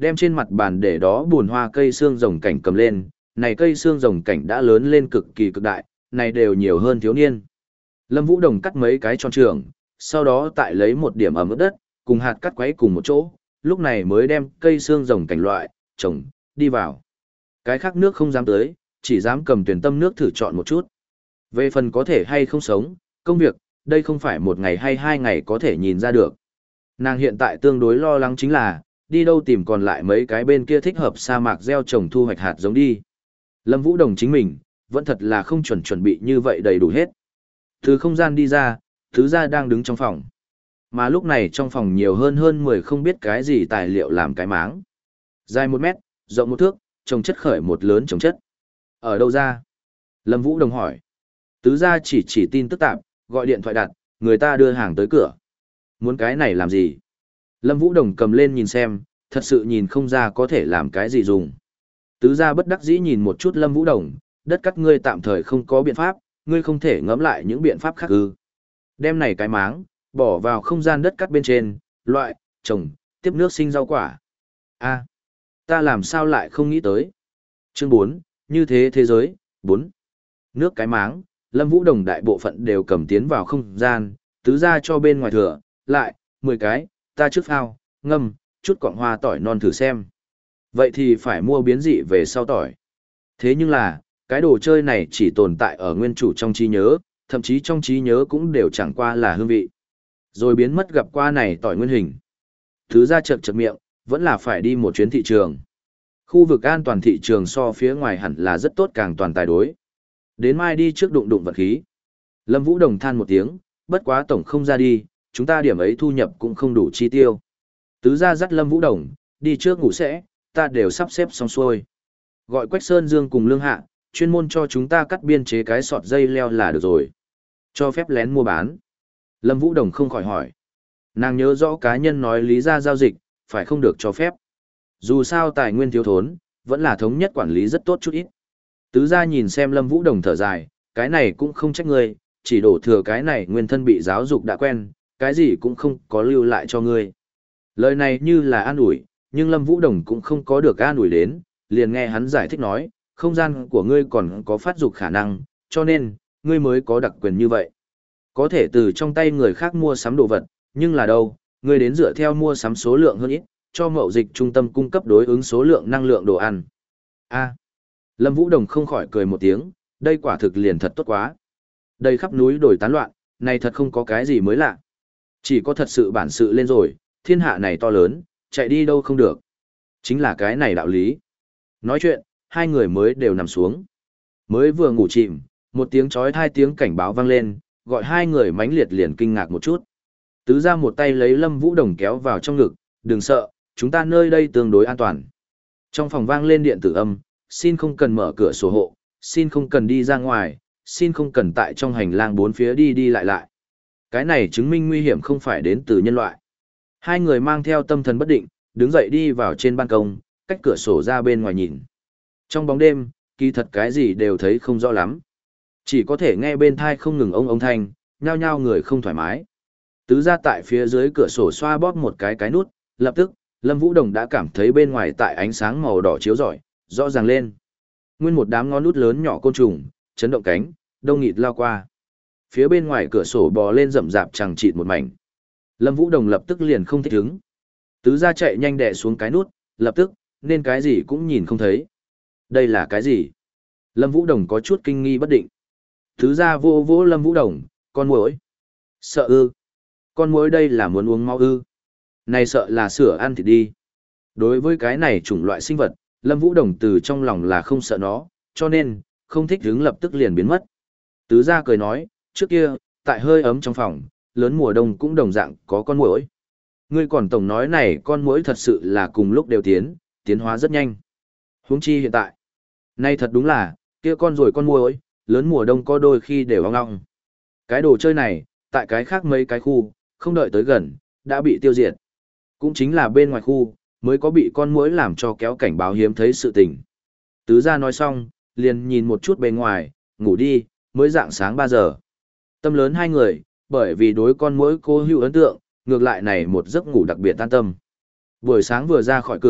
đem trên mặt bàn để đó buồn hoa cây xương rồng cảnh cầm lên, này cây xương rồng cảnh đã lớn lên cực kỳ cực đại, này đều nhiều hơn thiếu niên. Lâm Vũ Đồng cắt mấy cái tròn trường, sau đó tại lấy một điểm ẩm ướt đất, cùng hạt cắt quấy cùng một chỗ, lúc này mới đem cây xương rồng cảnh loại, trồng, đi vào. Cái khác nước không dám tới, chỉ dám cầm tuyển tâm nước thử chọn một chút. Về phần có thể hay không sống, công việc, đây không phải một ngày hay hai ngày có thể nhìn ra được. Nàng hiện tại tương đối lo lắng chính là, đi đâu tìm còn lại mấy cái bên kia thích hợp sa mạc gieo trồng thu hoạch hạt giống đi. Lâm Vũ Đồng chính mình, vẫn thật là không chuẩn chuẩn bị như vậy đầy đủ hết. Từ không gian đi ra, Tứ Gia đang đứng trong phòng. Mà lúc này trong phòng nhiều hơn hơn mười không biết cái gì tài liệu làm cái máng. Dài một mét, rộng một thước, trồng chất khởi một lớn trồng chất. Ở đâu ra? Lâm Vũ Đồng hỏi. Tứ Gia chỉ chỉ tin tức tạp, gọi điện thoại đặt, người ta đưa hàng tới cửa. Muốn cái này làm gì? Lâm Vũ Đồng cầm lên nhìn xem, thật sự nhìn không ra có thể làm cái gì dùng. Tứ Gia bất đắc dĩ nhìn một chút Lâm Vũ Đồng, đất cắt ngươi tạm thời không có biện pháp, ngươi không thể ngẫm lại những biện pháp khác ư. Đem này cái máng, bỏ vào không gian đất cắt bên trên, loại, trồng, tiếp nước sinh rau quả. A, ta làm sao lại không nghĩ tới. Chương bốn, như thế thế giới, bốn. Nước cái máng, Lâm Vũ Đồng đại bộ phận đều cầm tiến vào không gian, Tứ Gia cho bên ngoài thừa, lại, mười cái, ta trước phao, ngâm, chút cọng hoa tỏi non thử xem. Vậy thì phải mua biến dị về sau tỏi. Thế nhưng là, cái đồ chơi này chỉ tồn tại ở nguyên chủ trong trí nhớ, thậm chí trong trí nhớ cũng đều chẳng qua là hương vị. Rồi biến mất gặp qua này tỏi nguyên hình. Thứ ra chật chật miệng, vẫn là phải đi một chuyến thị trường. Khu vực an toàn thị trường so phía ngoài hẳn là rất tốt càng toàn tài đối. Đến mai đi trước đụng đụng vật khí. Lâm Vũ Đồng than một tiếng, bất quá tổng không ra đi, chúng ta điểm ấy thu nhập cũng không đủ chi tiêu. Tứ gia dắt Lâm Vũ Đồng, đi trước ngủ sẽ, ta đều sắp xếp xong xuôi. Gọi Quách Sơn Dương cùng Lương Hạ, chuyên môn cho chúng ta cắt biên chế cái sọt dây leo là được rồi. Cho phép lén mua bán. Lâm Vũ Đồng không khỏi hỏi. Nàng nhớ rõ cá nhân nói lý ra giao dịch, phải không được cho phép. Dù sao tài nguyên thiếu thốn, vẫn là thống nhất quản lý rất tốt chút ít. Tứ gia nhìn xem Lâm Vũ Đồng thở dài, cái này cũng không trách ngươi, chỉ đổ thừa cái này nguyên thân bị giáo dục đã quen, cái gì cũng không có lưu lại cho ngươi. Lời này như là an ủi, nhưng Lâm Vũ Đồng cũng không có được an ủi đến, liền nghe hắn giải thích nói, không gian của ngươi còn có phát dục khả năng, cho nên, ngươi mới có đặc quyền như vậy. Có thể từ trong tay người khác mua sắm đồ vật, nhưng là đâu, ngươi đến dựa theo mua sắm số lượng hơn ít, cho mậu dịch trung tâm cung cấp đối ứng số lượng năng lượng đồ ăn. A. Lâm Vũ Đồng không khỏi cười một tiếng, đây quả thực liền thật tốt quá. Đây khắp núi đồi tán loạn, này thật không có cái gì mới lạ. Chỉ có thật sự bản sự lên rồi, thiên hạ này to lớn, chạy đi đâu không được. Chính là cái này đạo lý. Nói chuyện, hai người mới đều nằm xuống. Mới vừa ngủ chìm, một tiếng chói hai tiếng cảnh báo vang lên, gọi hai người mãnh liệt liền kinh ngạc một chút. Tứ ra một tay lấy Lâm Vũ Đồng kéo vào trong ngực, đừng sợ, chúng ta nơi đây tương đối an toàn. Trong phòng vang lên điện tử âm, xin không cần mở cửa sổ hộ, xin không cần đi ra ngoài, xin không cần tại trong hành lang bốn phía đi đi lại lại. Cái này chứng minh nguy hiểm không phải đến từ nhân loại. Hai người mang theo tâm thần bất định, đứng dậy đi vào trên ban công, cách cửa sổ ra bên ngoài nhìn. Trong bóng đêm, kỳ thật cái gì đều thấy không rõ lắm. Chỉ có thể nghe bên thai không ngừng ông ông thanh, nhao nhao người không thoải mái. Tứ ra tại phía dưới cửa sổ xoa bóp một cái cái nút, lập tức, Lâm Vũ Đồng đã cảm thấy bên ngoài tại ánh sáng màu đỏ chiếu rọi, rõ ràng lên. Nguyên một đám ngón nút lớn nhỏ côn trùng, chấn động cánh, đông nghịt lao qua. Phía bên ngoài cửa sổ bò lên rậm rạp chằng chịt một mảnh. Lâm Vũ Đồng lập tức liền không thích ứng. Tứ ra chạy nhanh đè xuống cái nút, lập tức, nên cái gì cũng nhìn không thấy. Đây là cái gì? Lâm Vũ Đồng có chút kinh nghi bất định. Tứ ra vô vô Lâm Vũ Đồng, con muỗi. Sợ ư? Con muỗi đây là muốn uống máu ư? Này sợ là sửa ăn thịt đi. Đối với cái này chủng loại sinh vật, Lâm Vũ Đồng từ trong lòng là không sợ nó, cho nên, không thích hứng lập tức liền biến mất. Tứ gia cười nói, trước kia, tại hơi ấm trong phòng, lớn mùa đông cũng đồng dạng có con muỗi. Ngươi còn tổng nói này con muỗi thật sự là cùng lúc đều tiến, tiến hóa rất nhanh. Huống chi hiện tại. Nay thật đúng là, kia con rồi con muỗi, lớn mùa đông có đôi khi đều ong ong. Cái đồ chơi này, tại cái khác mấy cái khu, không đợi tới gần, đã bị tiêu diệt. Cũng chính là bên ngoài khu, mới có bị con muỗi làm cho kéo cảnh báo hiếm thấy sự tình. Tứ gia nói xong, liền nhìn một chút bên ngoài, ngủ đi, mới dạng sáng ba giờ. Tâm lớn hai người, bởi vì đối con muỗi cô hữu ấn tượng, ngược lại này một giấc ngủ đặc biệt tan tâm. Buổi sáng vừa ra khỏi cửa,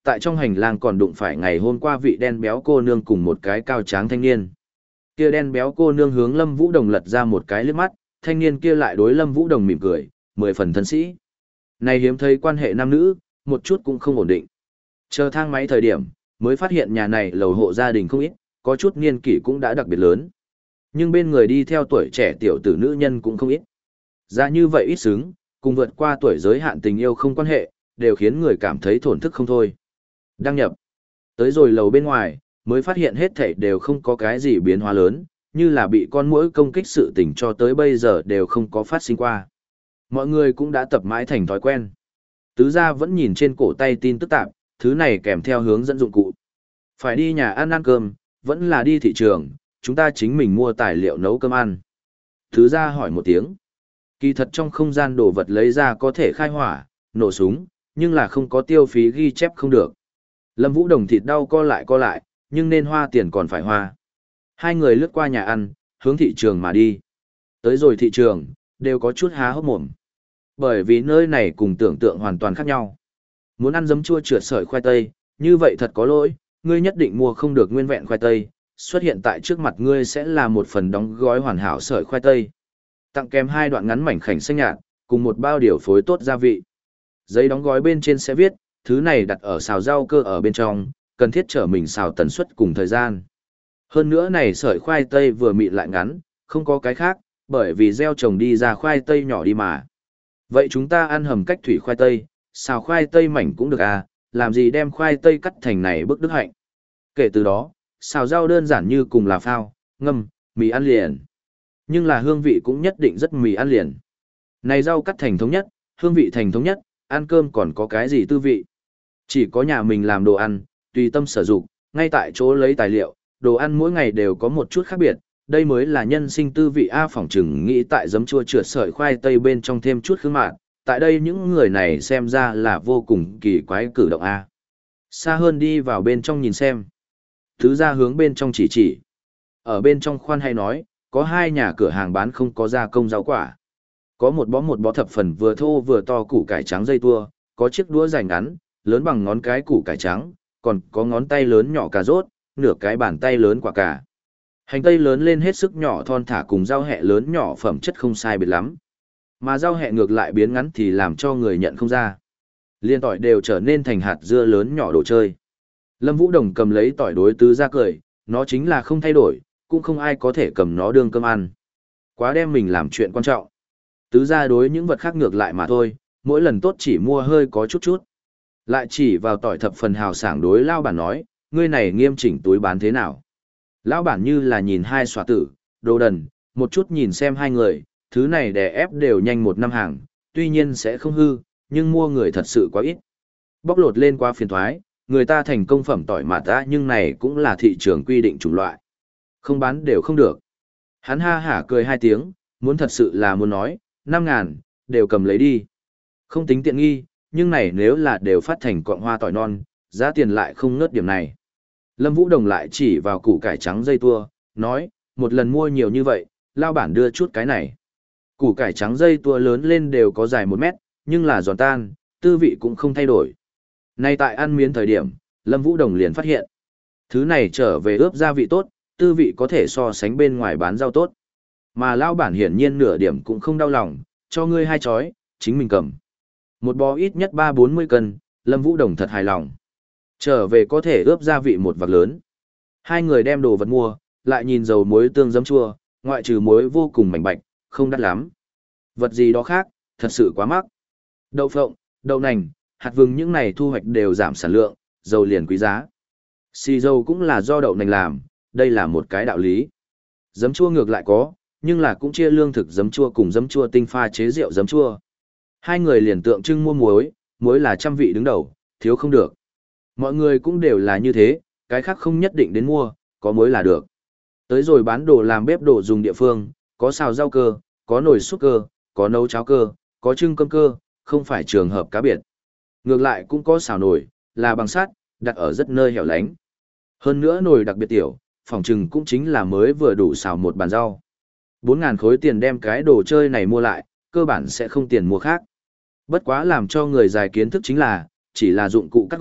Tại trong hành lang còn đụng phải ngày hôm qua vị đen béo cô nương cùng một cái cao tráng thanh niên. Kia đen béo cô nương hướng Lâm Vũ Đồng lật ra một cái liếc mắt, thanh niên kia lại đối Lâm Vũ Đồng mỉm cười, mười phần thân sĩ. Này hiếm thấy quan hệ nam nữ, một chút cũng không ổn định. Chờ thang máy thời điểm, mới phát hiện nhà này lầu hộ gia đình không ít, có chút niên kỷ cũng đã đặc biệt lớn. Nhưng bên người đi theo tuổi trẻ tiểu tử nữ nhân cũng không ít. Ra như vậy ít xứng, cùng vượt qua tuổi giới hạn tình yêu không quan hệ, đều khiến người cảm thấy thổn thức không thôi. Đăng nhập. Tới rồi lầu bên ngoài, mới phát hiện hết thảy đều không có cái gì biến hóa lớn, như là bị con muỗi công kích sự tình cho tới bây giờ đều không có phát sinh qua. Mọi người cũng đã tập mãi thành thói quen. Tứ gia vẫn nhìn trên cổ tay tin tức tạp, thứ này kèm theo hướng dẫn dụng cụ. Phải đi nhà ăn ăn cơm, vẫn là đi thị trường, chúng ta chính mình mua tài liệu nấu cơm ăn. Tứ gia hỏi một tiếng. Kỳ thật trong không gian đồ vật lấy ra có thể khai hỏa, nổ súng, nhưng là không có tiêu phí ghi chép không được. Lâm Vũ Đồng thịt đau co lại co lại, nhưng nên hoa tiền còn phải hoa. Hai người lướt qua nhà ăn, hướng thị trường mà đi. Tới rồi thị trường, đều có chút há hốc mồm. Bởi vì nơi này cùng tưởng tượng hoàn toàn khác nhau. Muốn ăn giấm chua trượt sợi khoai tây, như vậy thật có lỗi, ngươi nhất định mua không được nguyên vẹn khoai tây, xuất hiện tại trước mặt ngươi sẽ là một phần đóng gói hoàn hảo sợi khoai tây. Tặng kèm hai đoạn ngắn mảnh khảnh xanh nhạt, cùng một bao điều phối tốt gia vị. Giấy đóng gói bên trên sẽ viết, thứ này đặt ở xào rau cơ ở bên trong, cần thiết trở mình xào tần suất cùng thời gian. Hơn nữa này sợi khoai tây vừa mịn lại ngắn, không có cái khác, bởi vì gieo trồng đi ra khoai tây nhỏ đi mà. Vậy chúng ta ăn hầm cách thủy khoai tây, xào khoai tây mảnh cũng được à, làm gì đem khoai tây cắt thành này bức đức hạnh. Kể từ đó, xào rau đơn giản như cùng là phao, ngâm, mì ăn liền. Nhưng là hương vị cũng nhất định rất mì ăn liền. Này rau cắt thành thống nhất, hương vị thành thống nhất, ăn cơm còn có cái gì tư vị. Chỉ có nhà mình làm đồ ăn, tùy tâm sở dụng, ngay tại chỗ lấy tài liệu, đồ ăn mỗi ngày đều có một chút khác biệt, đây mới là nhân sinh tư vị A phỏng chừng nghĩ tại giấm chua trượt sợi khoai tây bên trong thêm chút khương mạn, tại đây những người này xem ra là vô cùng kỳ quái cử động A. Xa hơn đi vào bên trong nhìn xem. Thứ ra hướng bên trong chỉ chỉ. Ở bên trong khoan hay nói, có hai nhà cửa hàng bán không có gia công rau quả. Có một bó một bó thập phần vừa thô vừa to củ cải trắng dây tua, có chiếc đũa dài ngắn, lớn bằng ngón cái củ cải trắng, còn có ngón tay lớn nhỏ cà rốt, nửa cái bàn tay lớn quả cà. Hành tây lớn lên hết sức nhỏ thon thả cùng rau hẹ lớn nhỏ phẩm chất không sai biệt lắm. Mà rau hẹ ngược lại biến ngắn thì làm cho người nhận không ra. Liên tỏi đều trở nên thành hạt dưa lớn nhỏ đồ chơi. Lâm Vũ Đồng cầm lấy tỏi đối tứ ra cười, nó chính là không thay đổi, cũng không ai có thể cầm nó đương cơm ăn. Quá đem mình làm chuyện quan trọng. Tứ ra đối những vật khác ngược lại mà thôi, mỗi lần tốt chỉ mua hơi có chút chút. Lại chỉ vào tỏi thập phần hào sảng đối lao bản nói, ngươi này nghiêm chỉnh túi bán thế nào. Lão bản như là nhìn hai xóa tử, đồ đần, một chút nhìn xem hai người, thứ này đè ép đều nhanh một năm hàng, tuy nhiên sẽ không hư, nhưng mua người thật sự quá ít. Bóc lột lên qua phiền thoái, người ta thành công phẩm tỏi mà ta nhưng này cũng là thị trường quy định chủng loại. Không bán đều không được. Hắn ha hả cười hai tiếng, muốn thật sự là muốn nói, năm ngàn, đều cầm lấy đi. Không tính tiện nghi, nhưng này nếu là đều phát thành cọng hoa tỏi non, giá tiền lại không ngớt điểm này. Lâm Vũ Đồng lại chỉ vào củ cải trắng dây tua, nói, một lần mua nhiều như vậy, lao bản đưa chút cái này. Củ cải trắng dây tua lớn lên đều có dài một mét, nhưng là giòn tan, tư vị cũng không thay đổi. Nay tại ăn miến thời điểm, Lâm Vũ Đồng liền phát hiện. Thứ này trở về ướp gia vị tốt, tư vị có thể so sánh bên ngoài bán rau tốt. Mà lao bản hiển nhiên nửa điểm cũng không đau lòng, cho ngươi hai chói, chính mình cầm. Một bó ít nhất ba bốn mươi cân, Lâm Vũ Đồng thật hài lòng. Trở về có thể ướp gia vị một vạc lớn. Hai người đem đồ vật mua, lại nhìn dầu muối tương giấm chua, ngoại trừ muối vô cùng mảnh bạch, không đắt lắm. Vật gì đó khác, thật sự quá mắc. Đậu phộng, đậu nành, hạt vừng những này thu hoạch đều giảm sản lượng, dầu liền quý giá. Xì dầu cũng là do đậu nành làm, đây là một cái đạo lý. Giấm chua ngược lại có, nhưng là cũng chia lương thực giấm chua cùng giấm chua tinh pha chế rượu giấm chua. Hai người liền tượng trưng mua muối, muối là trăm vị đứng đầu, thiếu không được. Mọi người cũng đều là như thế, cái khác không nhất định đến mua, có muối là được. Tới rồi bán đồ làm bếp đồ dùng địa phương, có xào rau cơ, có nồi súp cơ, có nấu cháo cơ, có trưng cơm cơ, không phải trường hợp cá biệt. Ngược lại cũng có xào nồi, là bằng sắt, đặt ở rất nơi hẻo lánh. Hơn nữa nồi đặc biệt tiểu, phòng trừng cũng chính là mới vừa đủ xào một bàn rau. bốn ngàn khối tiền đem cái đồ chơi này mua lại, cơ bản sẽ không tiền mua khác. Bất quá làm cho người dài kiến thức chính là, chỉ là dụng cụ cắt gọn,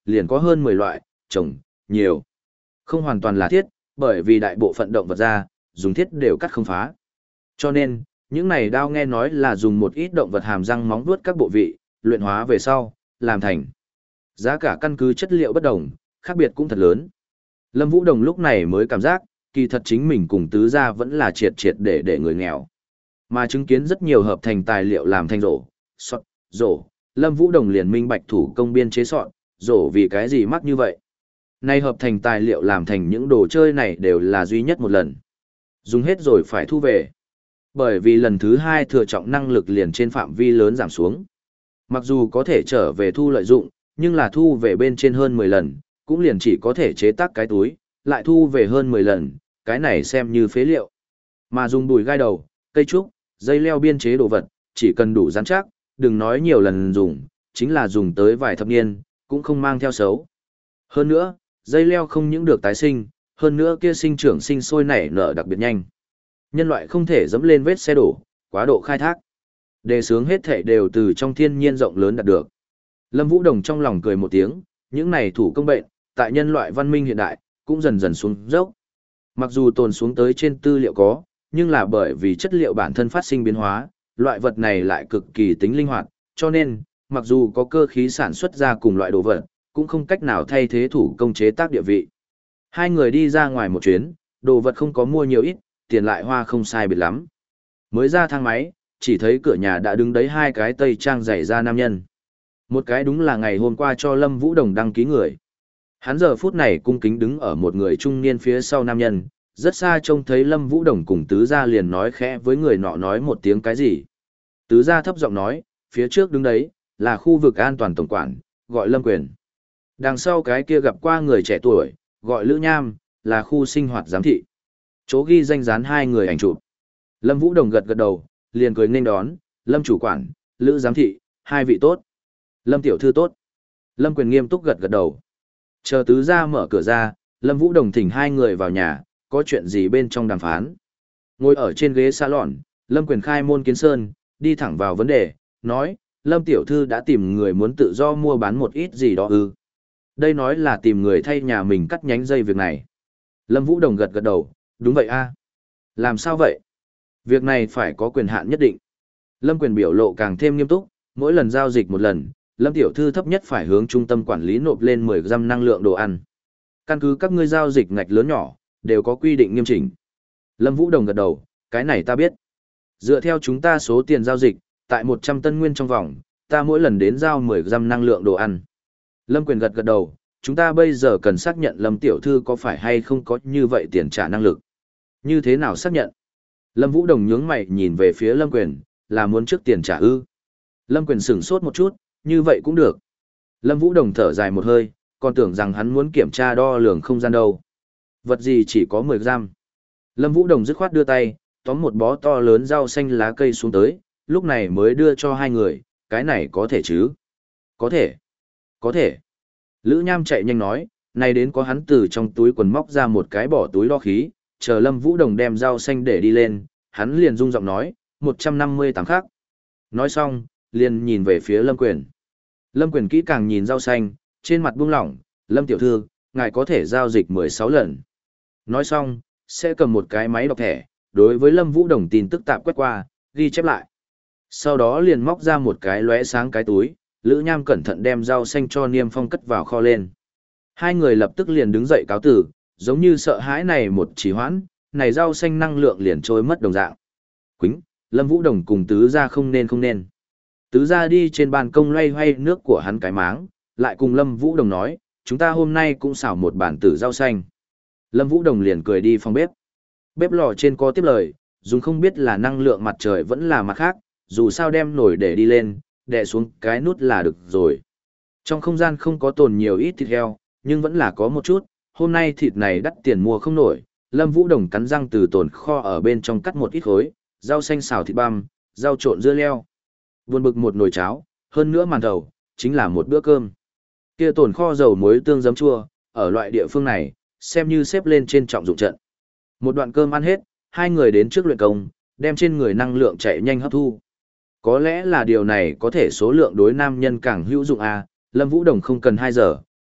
liền có hơn mười loại, trồng, nhiều. Không hoàn toàn là thiết, bởi vì đại bộ phận động vật ra, dùng thiết đều cắt không phá. Cho nên, những này đao nghe nói là dùng một ít động vật hàm răng móng vuốt các bộ vị, luyện hóa về sau, làm thành. Giá cả căn cứ chất liệu bất đồng, khác biệt cũng thật lớn. Lâm Vũ Đồng lúc này mới cảm giác, kỳ thật chính mình cùng tứ gia vẫn là triệt triệt để để người nghèo. Mà chứng kiến rất nhiều hợp thành tài liệu làm thành rổ, sọt, rổ, Lâm Vũ Đồng liền minh bạch thủ công biên chế sọt, rổ vì cái gì mắc như vậy. Nay hợp thành tài liệu làm thành những đồ chơi này đều là duy nhất một lần. Dùng hết rồi phải thu về. Bởi vì lần thứ hai thừa trọng năng lực liền trên phạm vi lớn giảm xuống. Mặc dù có thể trở về thu lợi dụng, nhưng là thu về bên trên hơn mười lần, cũng liền chỉ có thể chế tác cái túi, lại thu về hơn mười lần, cái này xem như phế liệu. Mà dùng đùi gai đầu, cây trúc, dây leo biên chế đồ vật, chỉ cần đủ rắn chắc, đừng nói nhiều lần dùng, chính là dùng tới vài thập niên, cũng không mang theo xấu. Hơn nữa, dây leo không những được tái sinh, hơn nữa kia sinh trưởng sinh sôi nảy nở đặc biệt nhanh. Nhân loại không thể dẫm lên vết xe đổ, quá độ khai thác. Đề sướng hết thể đều từ trong thiên nhiên rộng lớn đạt được. Lâm Vũ Đồng trong lòng cười một tiếng, những này thủ công bệnh, tại nhân loại văn minh hiện đại, cũng dần dần xuống dốc. Mặc dù tồn xuống tới trên tư liệu có, nhưng là bởi vì chất liệu bản thân phát sinh biến hóa, loại vật này lại cực kỳ tính linh hoạt, cho nên, mặc dù có cơ khí sản xuất ra cùng loại đồ vật, cũng không cách nào thay thế thủ công chế tác địa vị. Hai người đi ra ngoài một chuyến, đồ vật không có mua nhiều ít, tiền lại hoa không sai biệt lắm. Mới ra thang máy, chỉ thấy cửa nhà đã đứng đấy hai cái tây trang giày da nam nhân. Một cái đúng là ngày hôm qua cho Lâm Vũ Đồng đăng ký người. Hắn giờ phút này cung kính đứng ở một người trung niên phía sau nam nhân, rất xa trông thấy Lâm Vũ Đồng cùng tứ gia liền nói khẽ với người nọ nói một tiếng cái gì. Tứ gia thấp giọng nói, phía trước đứng đấy, là khu vực an toàn tổng quản, gọi Lâm Quyền. Đằng sau cái kia gặp qua người trẻ tuổi, gọi Lữ Nham, là khu sinh hoạt giám thị. Chỗ ghi danh dán hai người ảnh chụp. Lâm Vũ Đồng gật gật đầu, liền cười nghênh đón, Lâm chủ quản, Lữ giám thị, hai vị tốt. Lâm tiểu thư tốt. Lâm Quyền nghiêm túc gật gật đầu. Chờ tứ gia mở cửa ra, Lâm Vũ Đồng thỉnh hai người vào nhà, có chuyện gì bên trong đàm phán. Ngồi ở trên ghế salon, Lâm Quyền khai môn kiến sơn, đi thẳng vào vấn đề, nói, Lâm tiểu thư đã tìm người muốn tự do mua bán một ít gì đó ư. Đây nói là tìm người thay nhà mình cắt nhánh dây việc này. Lâm Vũ Đồng gật gật đầu, đúng vậy a. Làm sao vậy? Việc này phải có quyền hạn nhất định. Lâm Quyền biểu lộ càng thêm nghiêm túc, mỗi lần giao dịch một lần, Lâm tiểu thư thấp nhất phải hướng trung tâm quản lý nộp lên mười gam năng lượng đồ ăn. Căn cứ các ngươi giao dịch ngạch lớn nhỏ, đều có quy định nghiêm chỉnh. Lâm Vũ Đồng gật đầu, cái này ta biết. Dựa theo chúng ta số tiền giao dịch, tại một trăm tân nguyên trong vòng, ta mỗi lần đến giao mười gam năng lượng đồ ăn. Lâm Quyền gật gật đầu, chúng ta bây giờ cần xác nhận Lâm tiểu thư có phải hay không có như vậy tiền trả năng lực. Như thế nào xác nhận? Lâm Vũ Đồng nhướng mày nhìn về phía Lâm Quyền, là muốn trước tiền trả ư. Lâm Quyền sửng sốt một chút, như vậy cũng được. Lâm Vũ Đồng thở dài một hơi, còn tưởng rằng hắn muốn kiểm tra đo lường không gian đâu. Vật gì chỉ có mười gam. Lâm Vũ Đồng dứt khoát đưa tay, tóm một bó to lớn rau xanh lá cây xuống tới, lúc này mới đưa cho hai người, cái này có thể chứ? Có thể. Có thể. Lữ Nham chạy nhanh nói, này đến có hắn từ trong túi quần móc ra một cái bỏ túi đo khí, chờ Lâm Vũ Đồng đem rau xanh để đi lên, hắn liền rung giọng nói, một trăm năm mươi tám khắc. Nói xong, liền nhìn về phía Lâm Quyền. Lâm Quyền kỹ càng nhìn rau xanh, trên mặt buông lỏng, Lâm tiểu thư, ngài có thể giao dịch mười sáu lần. Nói xong, sẽ cầm một cái máy đọc thẻ, đối với Lâm Vũ Đồng tin tức tạm quét qua, ghi chép lại. Sau đó liền móc ra một cái lóe sáng cái túi, Lữ Nham cẩn thận đem rau xanh cho Niêm Phong cất vào kho lên. Hai người lập tức liền đứng dậy cáo tử, giống như sợ hãi này một trì hoãn, này rau xanh năng lượng liền trôi mất đồng dạng. Quýnh, Lâm Vũ Đồng cùng tứ gia không nên không nên. Tứ gia đi trên ban công loay hoay nước của hắn cái máng, lại cùng Lâm Vũ Đồng nói, chúng ta hôm nay cũng xào một bản tử rau xanh. Lâm Vũ Đồng liền cười đi phòng bếp. Bếp lò trên có tiếp lời, dùng không biết là năng lượng mặt trời vẫn là mặt khác, dù sao đem nổi để đi lên, đè xuống cái nút là được rồi. Trong không gian không có tồn nhiều ít thịt heo, nhưng vẫn là có một chút, hôm nay thịt này đắt tiền mua không nổi, Lâm Vũ Đồng cắn răng từ tồn kho ở bên trong cắt một ít khối, rau xanh xào thịt băm, rau trộn dưa leo. Buồn bực một nồi cháo, hơn nữa màn thầu, chính là một bữa cơm. Kia tồn kho dầu muối tương giấm chua, ở loại địa phương này, xem như xếp lên trên trọng dụng trận. Một đoạn cơm ăn hết, hai người đến trước luyện công, đem trên người năng lượng chạy nhanh hấp thu. Có lẽ là điều này có thể số lượng đối nam nhân càng hữu dụng à, Lâm Vũ Đồng không cần hai giờ,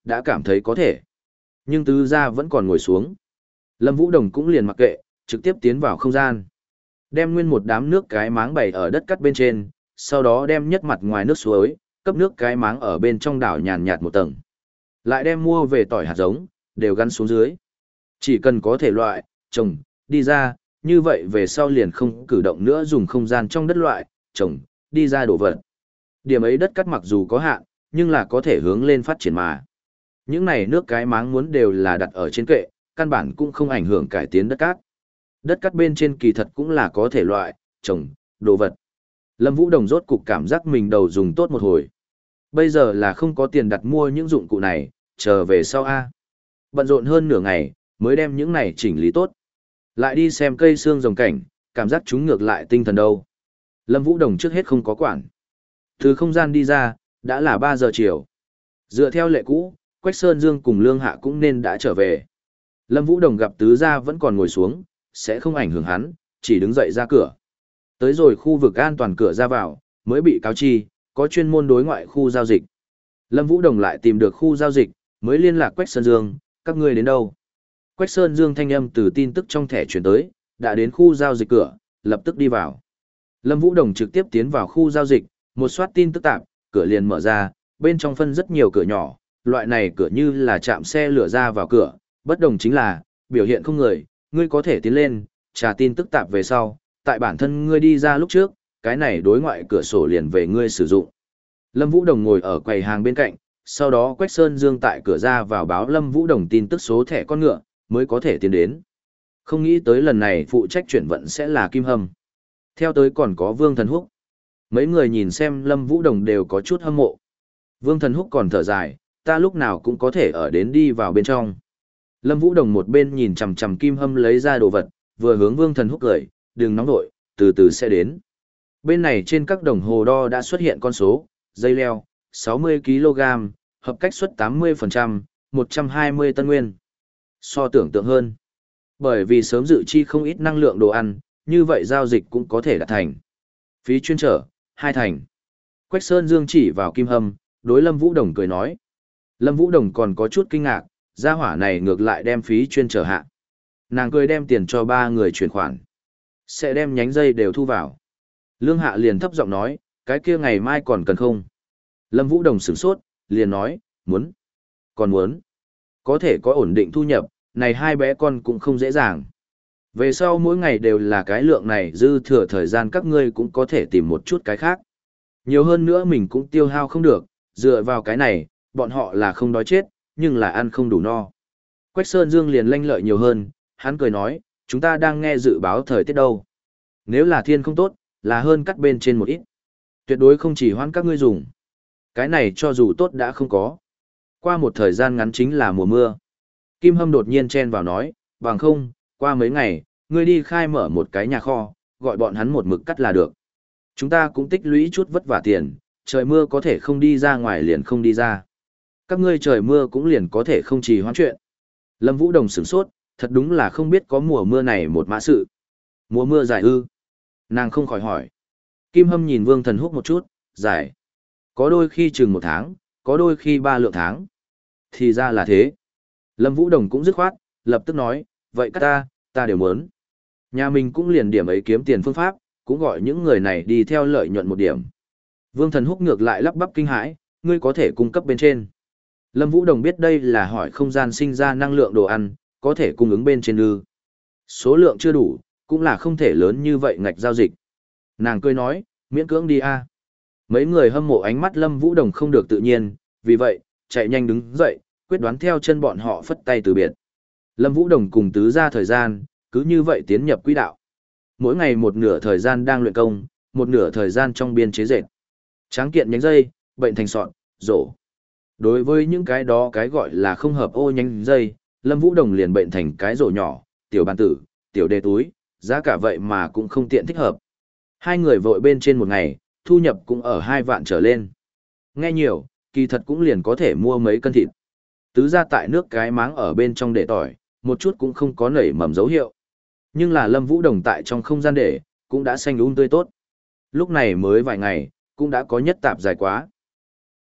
đã cảm thấy có thể. Nhưng tứ gia vẫn còn ngồi xuống. Lâm Vũ Đồng cũng liền mặc kệ, trực tiếp tiến vào không gian. Đem nguyên một đám nước cái máng bày ở đất cắt bên trên, sau đó đem nhất mặt ngoài nước suối, cấp nước cái máng ở bên trong đảo nhàn nhạt một tầng. Lại đem mua về tỏi hạt giống, đều gắn xuống dưới. Chỉ cần có thể loại, trồng, đi ra, như vậy về sau liền không cử động nữa dùng không gian trong đất loại, trồng, đi ra đổ vật. Điểm ấy đất cắt mặc dù có hạn, nhưng là có thể hướng lên phát triển mà. Những này nước cái máng muốn đều là đặt ở trên kệ, căn bản cũng không ảnh hưởng cải tiến đất cát. Đất cát bên trên kỳ thật cũng là có thể loại, trồng, đồ vật. Lâm Vũ Đồng rốt cục cảm giác mình đầu dùng tốt một hồi. Bây giờ là không có tiền đặt mua những dụng cụ này, chờ về sau A. Bận rộn hơn nửa ngày, mới đem những này chỉnh lý tốt. Lại đi xem cây xương rồng cảnh, cảm giác chúng ngược lại tinh thần đâu. Lâm Vũ Đồng trước hết không có quản. Từ không gian đi ra, đã là ba giờ chiều. Dựa theo lệ cũ, Quách Sơn Dương cùng Lương Hạ cũng nên đã trở về. Lâm Vũ Đồng gặp tứ gia vẫn còn ngồi xuống, sẽ không ảnh hưởng hắn, chỉ đứng dậy ra cửa. Tới rồi khu vực an toàn cửa ra vào, mới bị cáo chi, có chuyên môn đối ngoại khu giao dịch. Lâm Vũ Đồng lại tìm được khu giao dịch, mới liên lạc Quách Sơn Dương, các ngươi đến đâu? Quách Sơn Dương thanh âm từ tin tức trong thẻ chuyển tới, đã đến khu giao dịch cửa, lập tức đi vào. Lâm Vũ Đồng trực tiếp tiến vào khu giao dịch, một soát tin tức tạp, cửa liền mở ra, bên trong phân rất nhiều cửa nhỏ, loại này cửa như là chạm xe lửa ra vào cửa, bất đồng chính là, biểu hiện không người, ngươi có thể tiến lên, trả tin tức tạp về sau, tại bản thân ngươi đi ra lúc trước, cái này đối ngoại cửa sổ liền về ngươi sử dụng. Lâm Vũ Đồng ngồi ở quầy hàng bên cạnh, sau đó Quách Sơn Dương tại cửa ra vào báo Lâm Vũ Đồng tin tức số thẻ con ngựa, mới có thể tiến đến. Không nghĩ tới lần này phụ trách chuyển vận sẽ là Kim Hâm. Theo tới còn có Vương Thần Húc. Mấy người nhìn xem Lâm Vũ Đồng đều có chút hâm mộ. Vương Thần Húc còn thở dài, ta lúc nào cũng có thể ở đến đi vào bên trong. Lâm Vũ Đồng một bên nhìn chằm chằm Kim Hâm lấy ra đồ vật, vừa hướng Vương Thần Húc cười, đừng nóng vội, từ từ sẽ đến. Bên này trên các đồng hồ đo đã xuất hiện con số, dây leo, sáu mươi ki lô gam, hợp cách suất tám mươi phần trăm, một trăm hai mươi tân nguyên. So tưởng tượng hơn. Bởi vì sớm dự chi không ít năng lượng đồ ăn, như vậy giao dịch cũng có thể đạt thành. Phí chuyên trở, hai thành. Quách Sơn Dương chỉ vào Kim Hâm, đối Lâm Vũ Đồng cười nói. Lâm Vũ Đồng còn có chút kinh ngạc, gia hỏa này ngược lại đem phí chuyên trở hạ. Nàng cười đem tiền cho ba người chuyển khoản. Sẽ đem nhánh dây đều thu vào. Lương Hạ liền thấp giọng nói, cái kia ngày mai còn cần không? Lâm Vũ Đồng sửng sốt, liền nói, muốn. Còn muốn. Có thể có ổn định thu nhập, này hai bé con cũng không dễ dàng. Về sau mỗi ngày đều là cái lượng này dư thừa thời gian các ngươi cũng có thể tìm một chút cái khác. Nhiều hơn nữa mình cũng tiêu hao không được, dựa vào cái này, bọn họ là không đói chết, nhưng là ăn không đủ no. Quách Sơn Dương liền lanh lợi nhiều hơn, hắn cười nói, chúng ta đang nghe dự báo thời tiết đâu. Nếu là thiên không tốt, là hơn cắt bên trên một ít. Tuyệt đối không chỉ hoãn các ngươi dùng. Cái này cho dù tốt đã không có. Qua một thời gian ngắn chính là mùa mưa. Kim Hâm đột nhiên chen vào nói, bằng không, qua mấy ngày, ngươi đi khai mở một cái nhà kho, gọi bọn hắn một mực cắt là được. Chúng ta cũng tích lũy chút vất vả tiền, trời mưa có thể không đi ra ngoài liền không đi ra. Các ngươi trời mưa cũng liền có thể không trì hoãn chuyện. Lâm Vũ Đồng sửng sốt, thật đúng là không biết có mùa mưa này một mã sự. Mùa mưa dài ư? Nàng không khỏi hỏi. Kim Hâm nhìn Vương Thần Húc một chút, dài. Có đôi khi chừng một tháng, có đôi khi ba lượng tháng. Thì ra là thế. Lâm Vũ Đồng cũng dứt khoát, lập tức nói, vậy các ta, ta đều muốn. Nhà mình cũng liền điểm ấy kiếm tiền phương pháp, cũng gọi những người này đi theo lợi nhuận một điểm. Vương Thần Húc ngược lại lắp bắp kinh hãi, ngươi có thể cung cấp bên trên. Lâm Vũ Đồng biết đây là hỏi không gian sinh ra năng lượng đồ ăn, có thể cung ứng bên trên ư. Số lượng chưa đủ, cũng là không thể lớn như vậy ngạch giao dịch. Nàng cười nói, miễn cưỡng đi a. Mấy người hâm mộ ánh mắt Lâm Vũ Đồng không được tự nhiên, vì vậy, chạy nhanh đứng dậy, quyết đoán theo chân bọn họ phất tay từ biệt. Lâm Vũ Đồng cùng tứ ra thời gian, cứ như vậy tiến nhập quỹ đạo. Mỗi ngày một nửa thời gian đang luyện công, một nửa thời gian trong biên chế dệt. Tráng kiện nhánh dây, bệnh thành sọn, rổ. Đối với những cái đó cái gọi là không hợp ô nhánh dây, Lâm Vũ Đồng liền bệnh thành cái rổ nhỏ, tiểu bàn tử, tiểu đề túi, giá cả vậy mà cũng không tiện thích hợp. Hai người vội bên trên một ngày, thu nhập cũng ở hai vạn trở lên. Nghe nhiều, kỳ thật cũng liền có thể mua mấy cân thịt. Tứ ra tại nước cái máng ở bên trong để tỏi, một chút cũng không có nảy mầm dấu hiệu. Nhưng là Lâm Vũ Đồng tại trong không gian để, cũng đã xanh um tươi tốt. Lúc này mới vài ngày, cũng đã có nhất tạp dài quá.